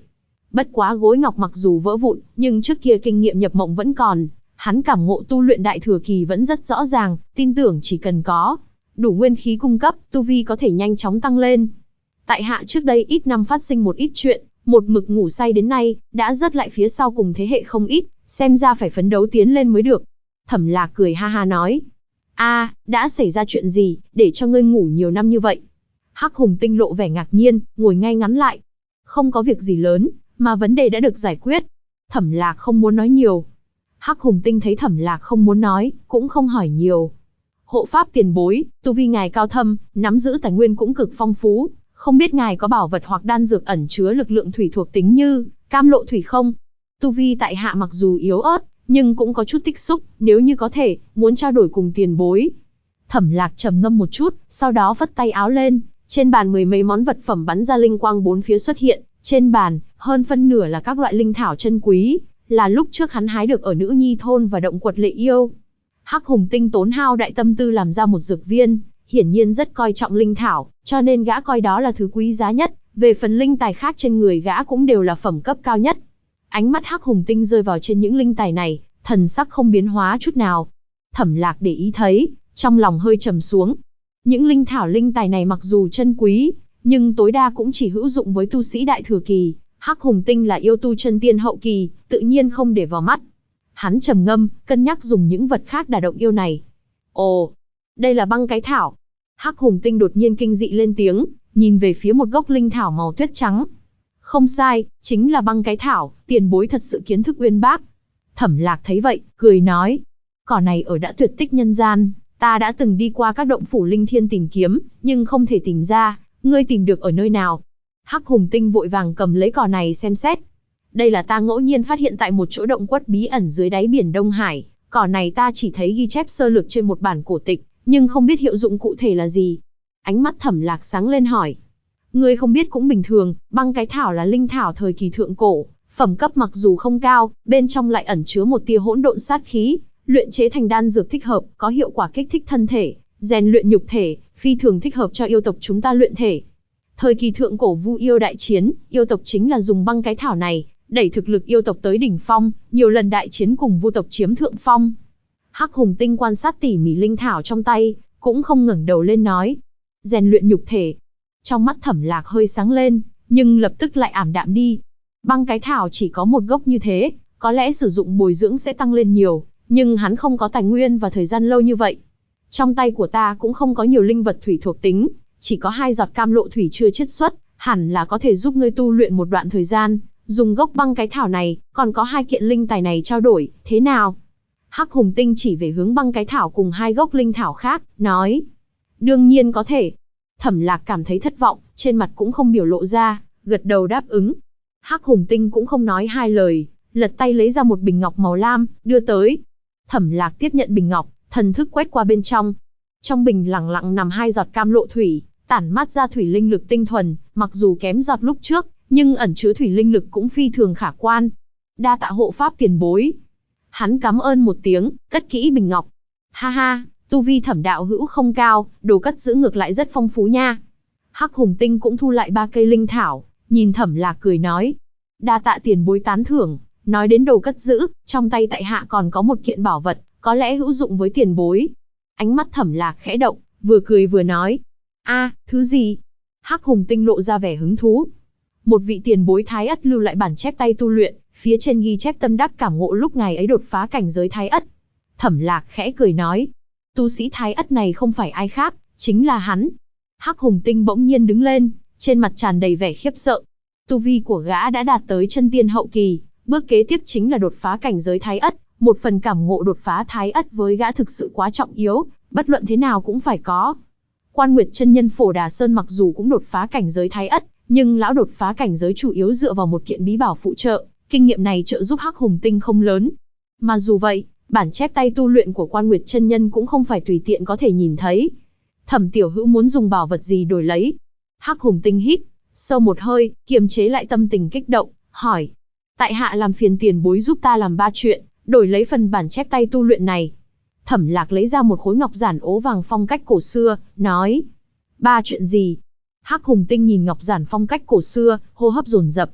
Bất quá gối ngọc mặc dù vỡ vụn, nhưng trước kia kinh nghiệm nhập mộng vẫn còn. Hắn cảm ngộ tu luyện đại thừa kỳ vẫn rất rõ ràng, tin tưởng chỉ cần có đủ nguyên khí cung cấp, tu vi có thể nhanh chóng tăng lên. Tại hạ trước đây ít năm phát sinh một ít chuyện, một mực ngủ say đến nay, đã rớt lại phía sau cùng thế hệ không ít, xem ra phải phấn đấu tiến lên mới được. Thẩm Lạc cười ha ha nói. Đã xảy ra chuyện gì, để cho ngươi ngủ nhiều năm như vậy? Hắc Hùng Tinh lộ vẻ ngạc nhiên, ngồi ngay ngắn lại. Không có việc gì lớn, mà vấn đề đã được giải quyết. Thẩm Lạc không muốn nói nhiều. Hắc Hùng Tinh thấy Thẩm Lạc không muốn nói, cũng không hỏi nhiều. Hộ pháp tiền bối, tu vi ngài cao thâm, nắm giữ tài nguyên cũng cực phong phú, không biết ngài có bảo vật hoặc đan dược ẩn chứa lực lượng thủy thuộc tính như cam lộ thủy không? Tu vi tại hạ mặc dù yếu ớt, nhưng cũng có chút tích xúc, nếu như có thể, muốn trao đổi cùng tiền bối. Thẩm Lạc trầm ngâm một chút, sau đó vất tay áo lên, trên bàn mười mấy món vật phẩm bắn ra linh quang bốn phía xuất hiện, trên bàn, hơn phân nửa là các loại linh thảo chân quý, là lúc trước hắn hái được ở Nữ Nhi thôn và động quật Lệ Yêu. Hắc Hùng Tinh tốn hao đại tâm tư làm ra một dược viên, hiển nhiên rất coi trọng linh thảo, cho nên gã coi đó là thứ quý giá nhất, về phần linh tài khác trên người gã cũng đều là phẩm cấp cao nhất. Ánh mắt Hắc Hùng Tinh rơi vào trên những linh tài này, thần sắc không biến hóa chút nào. Thẩm Lạc để ý thấy, trong lòng hơi trầm xuống. Những linh thảo linh tài này mặc dù chân quý, nhưng tối đa cũng chỉ hữu dụng với tu sĩ đại thừa kỳ. Hắc Hùng Tinh là yêu tu chân tiên hậu kỳ, tự nhiên không để vào mắt. Hắn trầm ngâm, cân nhắc dùng những vật khác đả động yêu này. Ồ, đây là băng cái thảo. Hắc Hùng Tinh đột nhiên kinh dị lên tiếng, nhìn về phía một gốc linh thảo màu tuyết trắng. Không sai, chính là băng cái thảo, tiền bối thật sự kiến thức uyên bác. Thẩm Lạc thấy vậy, cười nói. Cỏ này ở đã tuyệt tích nhân gian, ta đã từng đi qua các động phủ linh thiên tìm kiếm, nhưng không thể tìm ra, ngươi tìm được ở nơi nào? Hắc Hùng Tinh vội vàng cầm lấy cỏ này xem xét. Đây là ta ngẫu nhiên phát hiện tại một chỗ động quật bí ẩn dưới đáy biển Đông Hải, cỏ này ta chỉ thấy ghi chép sơ lược trên một bản cổ tịch, nhưng không biết hiệu dụng cụ thể là gì. Ánh mắt Thẩm Lạc sáng lên hỏi. Ngươi không biết cũng bình thường, băng cái thảo là linh thảo thời kỳ thượng cổ, phẩm cấp mặc dù không cao, bên trong lại ẩn chứa một tia hỗn độn sát khí, luyện chế thành đan dược thích hợp, có hiệu quả kích thích thân thể, rèn luyện nhục thể, phi thường thích hợp cho yêu tộc chúng ta luyện thể. Thời kỳ thượng cổ Vu yêu đại chiến, yêu tộc chính là dùng băng cái thảo này đẩy thực lực yêu tộc tới đỉnh phong, nhiều lần đại chiến cùng Vu tộc chiếm thượng phong. Hắc Hùng Tinh quan sát tỉ mỉ linh thảo trong tay, cũng không ngẩng đầu lên nói, rèn luyện nhục thể. Trong mắt Thẩm Lạc hơi sáng lên, nhưng lập tức lại ảm đạm đi. Băng cái thảo chỉ có một gốc như thế, có lẽ sử dụng bồi dưỡng sẽ tăng lên nhiều, nhưng hắn không có tài nguyên và thời gian lâu như vậy. Trong tay của ta cũng không có nhiều linh vật thủy thuộc tính, chỉ có 2 giọt cam lộ thủy chưa chiết xuất, hẳn là có thể giúp ngươi tu luyện một đoạn thời gian. Dùng gốc băng cái thảo này, còn có 2 kiện linh tài này trao đổi, thế nào? Hắc Hùng Tinh chỉ về hướng băng cái thảo cùng 2 gốc linh thảo khác, nói. Đương nhiên có thể. Thẩm Lạc cảm thấy thất vọng, trên mặt cũng không biểu lộ ra, gật đầu đáp ứng. Hắc Hùng Tinh cũng không nói hai lời, lật tay lấy ra một bình ngọc màu lam, đưa tới. Thẩm Lạc tiếp nhận bình ngọc, thần thức quét qua bên trong. Trong bình lẳng lặng nằm 2 giọt cam lộ thủy, tản mát ra thủy linh lực tinh thuần, mặc dù kém giọt lúc trước, nhưng ẩn chứa thủy linh lực cũng phi thường khả quan. Đa tạ hộ pháp tiền bối. Hắn cảm ơn một tiếng, cất kỹ bình ngọc. Ha ha, tu vi Thẩm đạo hữu không cao, đồ cất giữ ngược lại rất phong phú nha. Hắc Hùng Tinh cũng thu lại 3 cây linh thảo, nhìn Thẩm Lạc cười nói. Đa tạ tiền bối tán thưởng, nói đến đồ cất giữ, trong tay tại hạ còn có một kiện bảo vật, có lẽ hữu dụng với tiền bối. Ánh mắt Thẩm Lạc khẽ động, vừa cười vừa nói. Thứ gì? Hắc Hùng Tinh lộ ra vẻ hứng thú. Một vị tiền bối Thái Ất lưu lại bản chép tay tu luyện, phía trên ghi chép tâm đắc cảm ngộ lúc ngày ấy đột phá cảnh giới Thái Ất. Thẩm Lạc khẽ cười nói. Tu sĩ Thái Ất này không phải ai khác, chính là hắn. Hắc Hùng Tinh bỗng nhiên đứng lên, trên mặt tràn đầy vẻ khiếp sợ. Tu vi của gã đã đạt tới chân tiên hậu kỳ, bước kế tiếp chính là đột phá cảnh giới Thái Ất. Một phần cảm ngộ đột phá Thái Ất với gã thực sự quá trọng yếu, bất luận thế nào cũng phải có. Quan Nguyệt chân nhân Phổ Đà Sơn mặc dù cũng đột phá cảnh giới Thái Ất, nhưng lão đột phá cảnh giới chủ yếu dựa vào một kiện bí bảo phụ trợ, kinh nghiệm này trợ giúp Hắc Hùng Tinh không lớn. Mà dù vậy, bản chép tay tu luyện của Quan Nguyệt chân nhân cũng không phải tùy tiện có thể nhìn thấy. Thẩm tiểu hữu muốn dùng bảo vật gì đổi lấy? Hắc Hùng Tinh hít sâu một hơi, kiềm chế lại tâm tình kích động, hỏi. Tại hạ làm phiền tiền bối giúp ta làm 3 chuyện, đổi lấy phần bản chép tay tu luyện này. Thẩm Lạc lấy ra một khối ngọc giản ố vàng phong cách cổ xưa, nói. 3 chuyện gì? Hắc Hùng Tinh nhìn ngọc giản phong cách cổ xưa, hô hấp dồn dập.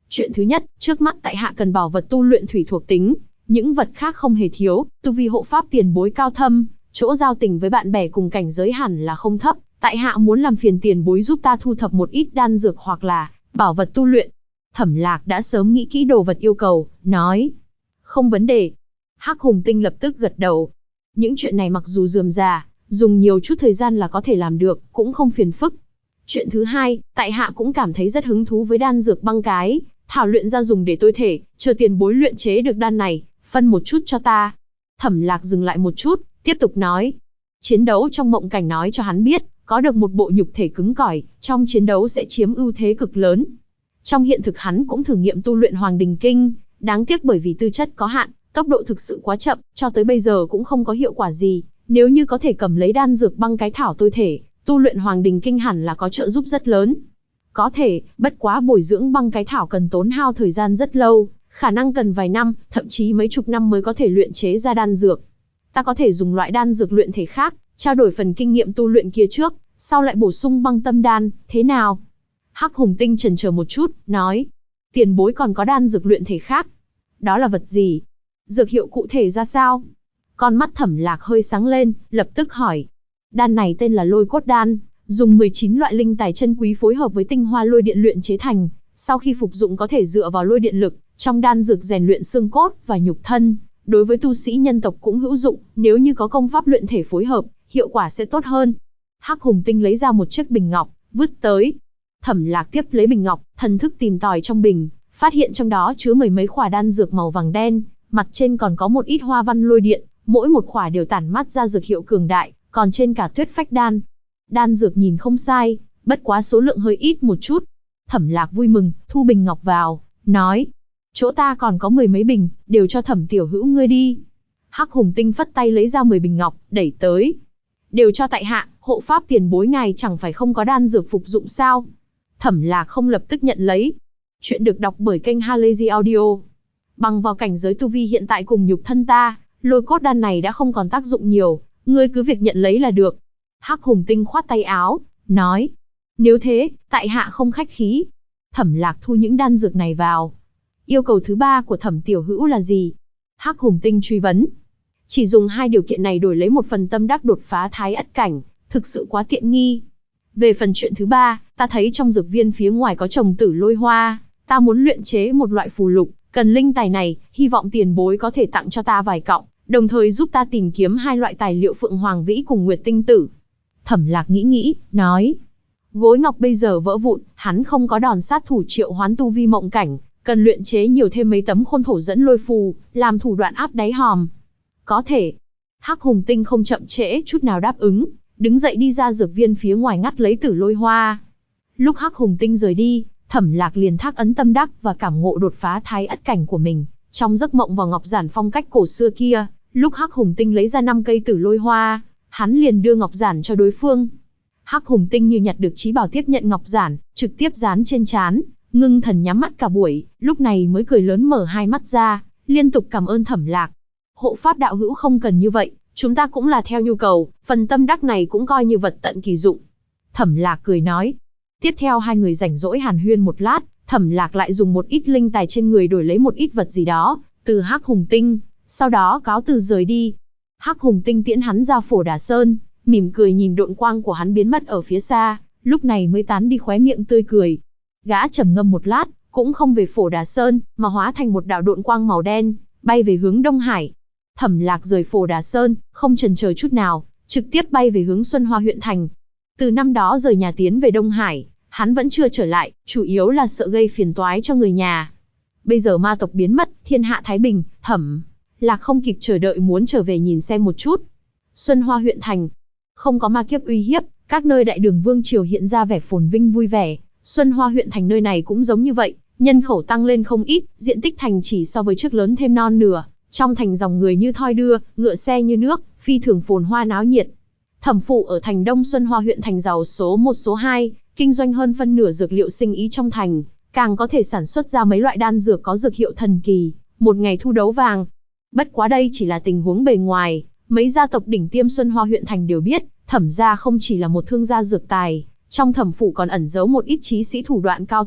Chuyện thứ nhất, trước mắt tại hạ cần bảo vật tu luyện thủy thuộc tính, những vật khác không hề thiếu, tu vi hộ pháp tiền bối cao thâm, chỗ giao tình với bạn bè cùng cảnh giới hẳn là không thấp, tại hạ muốn làm phiền tiền bối giúp ta thu thập một ít đan dược hoặc là bảo vật tu luyện. Thẩm Lạc đã sớm nghĩ kỹ đồ vật yêu cầu, nói. Không vấn đề. Hắc Hùng Tinh lập tức gật đầu. Những chuyện này mặc dù rườm rà, dùng nhiều chút thời gian là có thể làm được, cũng không phiền phức. Chuyện thứ hai, tại hạ cũng cảm thấy rất hứng thú với đan dược băng cái, thảo luyện ra dùng để tôi thể, chờ tiền bối luyện chế được đan này, phân một chút cho ta. Thẩm Lạc dừng lại một chút, tiếp tục nói. Chiến đấu trong mộng cảnh nói cho hắn biết, có được một bộ nhục thể cứng cỏi, trong chiến đấu sẽ chiếm ưu thế cực lớn. Trong hiện thực hắn cũng thử nghiệm tu luyện Hoàng Đình Kinh, đáng tiếc bởi vì tư chất có hạn, tốc độ thực sự quá chậm, cho tới bây giờ cũng không có hiệu quả gì. Nếu như có thể cầm lấy đan dược băng cái thảo tôi thể, tu luyện Hoàng Đình Kinh hẳn là có trợ giúp rất lớn. Có thể, bất quá bồi dưỡng băng cái thảo cần tốn hao thời gian rất lâu, khả năng cần vài năm, thậm chí mấy chục năm mới có thể luyện chế ra đan dược. Ta có thể dùng loại đan dược luyện thể khác, trao đổi phần kinh nghiệm tu luyện kia trước, sau lại bổ sung băng tâm đan, thế nào? Hắc Hùng Tinh chần chờ một chút, nói. Tiền bối còn có đan dược luyện thể khác. Đó là vật gì? Dược hiệu cụ thể ra sao? Con mắt Thẩm Lạc hơi sáng lên, lập tức hỏi. Đan này tên là Lôi Cốt Đan, dùng 19 loại linh tài chân quý phối hợp với tinh hoa lôi điện luyện chế thành. Sau khi phục dụng có thể dựa vào lôi điện lực, trong đan dược rèn luyện xương cốt và nhục thân. Đối với tu sĩ nhân tộc cũng hữu dụng, nếu như có công pháp luyện thể phối hợp, hiệu quả sẽ tốt hơn. Hắc Hùng Tinh lấy ra một chiếc bình ngọc, vứt tới. Thẩm Lạc tiếp lấy bình ngọc, thần thức tìm tòi trong bình, phát hiện trong đó chứa mười mấy khỏa đan dược màu vàng đen, mặt trên còn có một ít hoa văn lôi điện, mỗi một khỏa đều tản mát ra dược hiệu cường đại, còn trên cả tuyết phách đan. Đan dược nhìn không sai, bất quá số lượng hơi ít một chút. Thẩm Lạc vui mừng, thu bình ngọc vào, nói. Chỗ ta còn có mười mấy bình, đều cho Thẩm tiểu hữu ngươi đi. Hắc Hùng Tinh phất tay lấy ra 10 bình ngọc, đẩy tới. Đều cho tại hạ, hộ pháp tiền bối ngài chẳng phải không có đan dược phục dụng sao? Thẩm Lạc không lập tức nhận lấy. Chuyện được đọc bởi kênh Halazy Audio. Bằng vào cảnh giới tu vi hiện tại cùng nhục thân ta, Lôi Cốt Đan này đã không còn tác dụng nhiều, ngươi cứ việc nhận lấy là được. Hắc Hùng Tinh khoát tay áo, nói. Nếu thế, tại hạ không khách khí. Thẩm Lạc thu những đan dược này vào. Yêu cầu thứ ba của Thẩm tiểu hữu là gì? Hắc Hùng Tinh truy vấn. Chỉ dùng 2 điều kiện này đổi lấy một phần tâm đắc đột phá thái ất cảnh, thực sự quá tiện nghi. Về phần chuyện thứ ba, ta thấy trong dược viên phía ngoài có trồng tử lôi hoa, ta muốn luyện chế một loại phù lục, cần linh tài này, hy vọng tiền bối có thể tặng cho ta vài cọng, đồng thời giúp ta tìm kiếm 2 loại tài liệu Phượng Hoàng Vĩ cùng Nguyệt Tinh Tử. Thẩm Lạc nghĩ, nói. Gối ngọc bây giờ vỡ vụn, hắn không có đòn sát thủ triệu hoán tu vi mộng cảnh, cần luyện chế nhiều thêm mấy tấm khôn thổ dẫn lôi phù, làm thủ đoạn áp đáy hòm. Có thể. Hắc Hùng Tinh không chậm trễ chút nào đáp ứng, đứng dậy đi ra dược viên phía ngoài ngắt lấy tử lôi hoa. Lúc Hắc Hùng Tinh rời đi, Thẩm Lạc liền thác ấn tâm đắc và cảm ngộ đột phá thái ất cảnh của mình. Trong giấc mộng vào ngọc giản phong cách cổ xưa kia, lúc Hắc Hùng Tinh lấy ra 5 cây tử lôi hoa, hắn liền đưa ngọc giản cho đối phương. Hắc Hùng Tinh như nhặt được trí bảo tiếp nhận ngọc giản, trực tiếp dán trên trán, ngưng thần nhắm mắt cả buổi, lúc này mới cười lớn mở 2 mắt ra, liên tục cảm ơn Thẩm Lạc. Hộ pháp đạo hữu không cần như vậy, chúng ta cũng là theo nhu cầu, phần tâm đắc này cũng coi như vật tận kỳ dụng. Thẩm Lạc cười nói. Tiếp theo 2 người rảnh rỗi hàn huyên một lát, Thẩm Lạc lại dùng một ít linh tài trên người đổi lấy một ít vật gì đó, từ Hắc Hùng Tinh, sau đó cáo từ rời đi. Hắc Hùng Tinh tiễn hắn ra Phổ Đà Sơn, mỉm cười nhìn độn quang của hắn biến mất ở phía xa, lúc này mới tán đi khóe miệng tươi cười. Gã trầm ngâm một lát, cũng không về Phổ Đà Sơn, mà hóa thành một đạo độn quang màu đen, bay về hướng Đông Hải. Thẩm Lạc rời Phổ Đà Sơn, không chần chờ chút nào, trực tiếp bay về hướng Xuân Hoa huyện thành. Từ năm đó rời nhà tiến về Đông Hải, hắn vẫn chưa trở lại, chủ yếu là sợ gây phiền toái cho người nhà. Bây giờ ma tộc biến mất, thiên hạ thái bình, Thẩm Lạc không kịp chờ đợi muốn trở về nhìn xem một chút. Xuân Hoa huyện thành, không có ma kiếp uy hiếp, các nơi đại đường vương triều hiện ra vẻ phồn vinh vui vẻ. Xuân Hoa huyện thành nơi này cũng giống như vậy, nhân khẩu tăng lên không ít, diện tích thành chỉ so với trước lớn thêm non nửa. Trong thành dòng người như thoi đưa, ngựa xe như nước, phi thường phồn hoa náo nhiệt. Thẩm phụ ở thành Đông Xuân Hoa huyện thành giàu số 1 số 2, kinh doanh hơn phân nửa dược liệu sinh ý trong thành, càng có thể sản xuất ra mấy loại đan dược có dược hiệu thần kỳ, một ngày thu đấu vàng. Bất quá đây chỉ là tình huống bề ngoài, mấy gia tộc đỉnh tiêm Xuân Hoa huyện thành đều biết, Thẩm gia không chỉ là một thương gia dược tài, trong Thẩm phủ còn ẩn giấu một ít trí sĩ thủ đoạn cao tuyệt,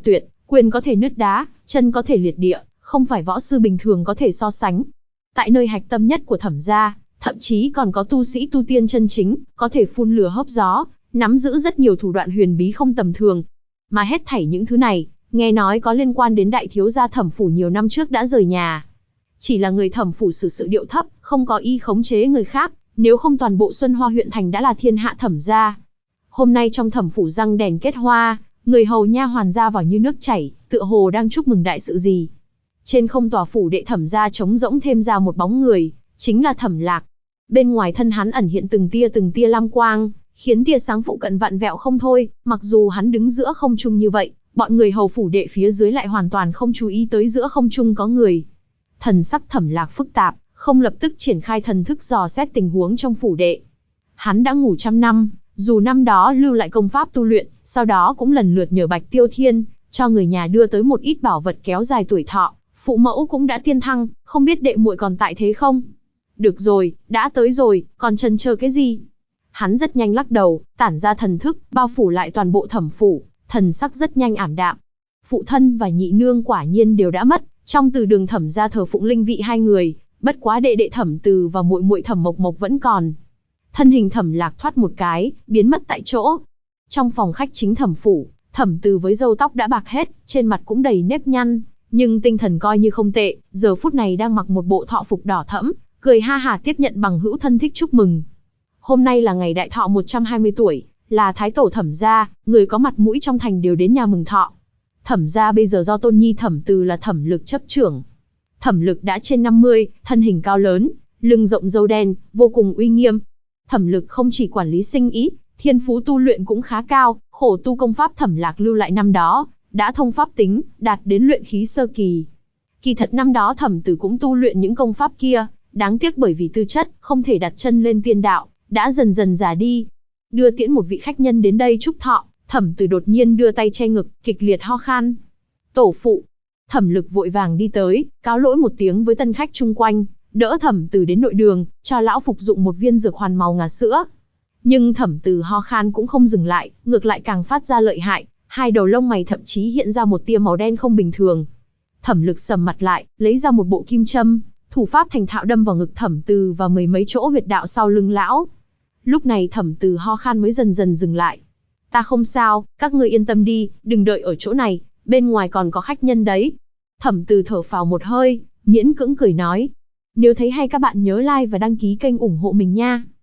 Quyền có thể nứt đá, chân có thể liệt địa, không phải võ sư bình thường có thể so sánh. Tại nơi hạch tâm nhất của Thẩm gia, thậm chí còn có tu sĩ tu tiên chân chính, có thể phun lửa hấp gió, nắm giữ rất nhiều thủ đoạn huyền bí không tầm thường. Mà hết thảy những thứ này, nghe nói có liên quan đến đại thiếu gia Thẩm phủ nhiều năm trước đã rời nhà. Chỉ là người Thẩm phủ xử sự điệu thấp, không có ý khống chế người khác, nếu không toàn bộ Xuân Hoa huyện thành đã là thiên hạ Thẩm gia. Hôm nay trong Thẩm phủ răng đèn kết hoa, người hầu nha hoàn ra vào như nước chảy, tựa hồ đang chúc mừng đại sự gì. Trên không tòa phủ đệ Thẩm gia trống rỗng thêm ra một bóng người, chính là Thẩm Lạc. Bên ngoài thân hắn ẩn hiện từng tia lam quang, khiến tia sáng phụ cận vặn vẹo không thôi. Mặc dù hắn đứng giữa không trung như vậy, bọn người hầu phủ đệ phía dưới lại hoàn toàn không chú ý tới giữa không trung có người. Thần sắc Thẩm Lạc phức tạp, không lập tức triển khai thần thức dò xét tình huống trong phủ đệ. Hắn đã ngủ trăm năm, dù năm đó lưu lại công pháp tu luyện, sau đó cũng lần lượt nhờ Bạch Tiêu Thiên cho người nhà đưa tới một ít bảo vật kéo dài tuổi thọ. Phụ mẫu cũng đã tiên thăng, không biết đệ muội còn tại thế không? Được rồi, đã tới rồi, còn chần chờ cái gì? Hắn rất nhanh lắc đầu, tản ra thần thức, bao phủ lại toàn bộ Thẩm phủ, thần sắc rất nhanh ảm đạm. Phụ thân và nhị nương quả nhiên đều đã mất, trong Từ Đường Thẩm gia thờ phụng linh vị hai người, bất quá đệ đệ Thẩm Từ và muội muội Thẩm Mộc Mộc vẫn còn. Thân hình Thẩm Lạc thoát một cái, biến mất tại chỗ. Trong phòng khách chính Thẩm phủ, Thẩm Từ với râu tóc đã bạc hết, trên mặt cũng đầy nếp nhăn, nhưng tinh thần coi như không tệ, giờ phút này đang mặc một bộ thọ phục đỏ thẫm, cười ha hả tiếp nhận bằng hữu thân thích chúc mừng. Hôm nay là ngày đại thọ 120 tuổi, là thái tổ Thẩm gia, người có mặt mũi trong thành đều đến nhà mừng thọ. Thẩm gia bây giờ do tôn nhi Thẩm Từ là Thẩm Lực chấp trưởng. Thẩm Lực đã trên 50, thân hình cao lớn, lưng rộng râu đen, vô cùng uy nghiêm. Thẩm Lực không chỉ quản lý sinh ý, thiên phú tu luyện cũng khá cao, khổ tu công pháp Thẩm Lạc lưu lại năm đó, đã thông pháp tính, đạt đến luyện khí sơ kỳ. Kỳ thật năm đó Thẩm Từ cũng tu luyện những công pháp kia, đáng tiếc bởi vì tư chất, không thể đặt chân lên tiên đạo, đã dần dần già đi. Đưa tiễn một vị khách nhân đến đây chúc thọ, Thẩm Từ đột nhiên đưa tay che ngực, kịch liệt ho khan. Tổ phụ. Thẩm Lực vội vàng đi tới, cáo lỗi một tiếng với tân khách chung quanh, đỡ Thẩm Từ đến nội đường, cho lão phục dụng một viên dược hoàn màu ngà sữa. Nhưng Thẩm Từ ho khan cũng không dừng lại, ngược lại càng phát ra lợi hại, hai đầu lông mày thậm chí hiện ra một tia màu đen không bình thường. Thẩm Lực sầm mặt lại, lấy ra một bộ kim châm, thủ pháp thành thạo đâm vào ngực Thẩm Từ và mười mấy chỗ huyệt đạo sau lưng lão. Lúc này Thẩm Từ ho khan mới dần dần dừng lại. Ta không sao, các ngươi yên tâm đi, đừng đợi ở chỗ này, bên ngoài còn có khách nhân đấy. Thẩm Từ thở phào một hơi, miễn cưỡng cười nói. Nếu thấy hay các bạn nhớ like và đăng ký kênh ủng hộ mình nha.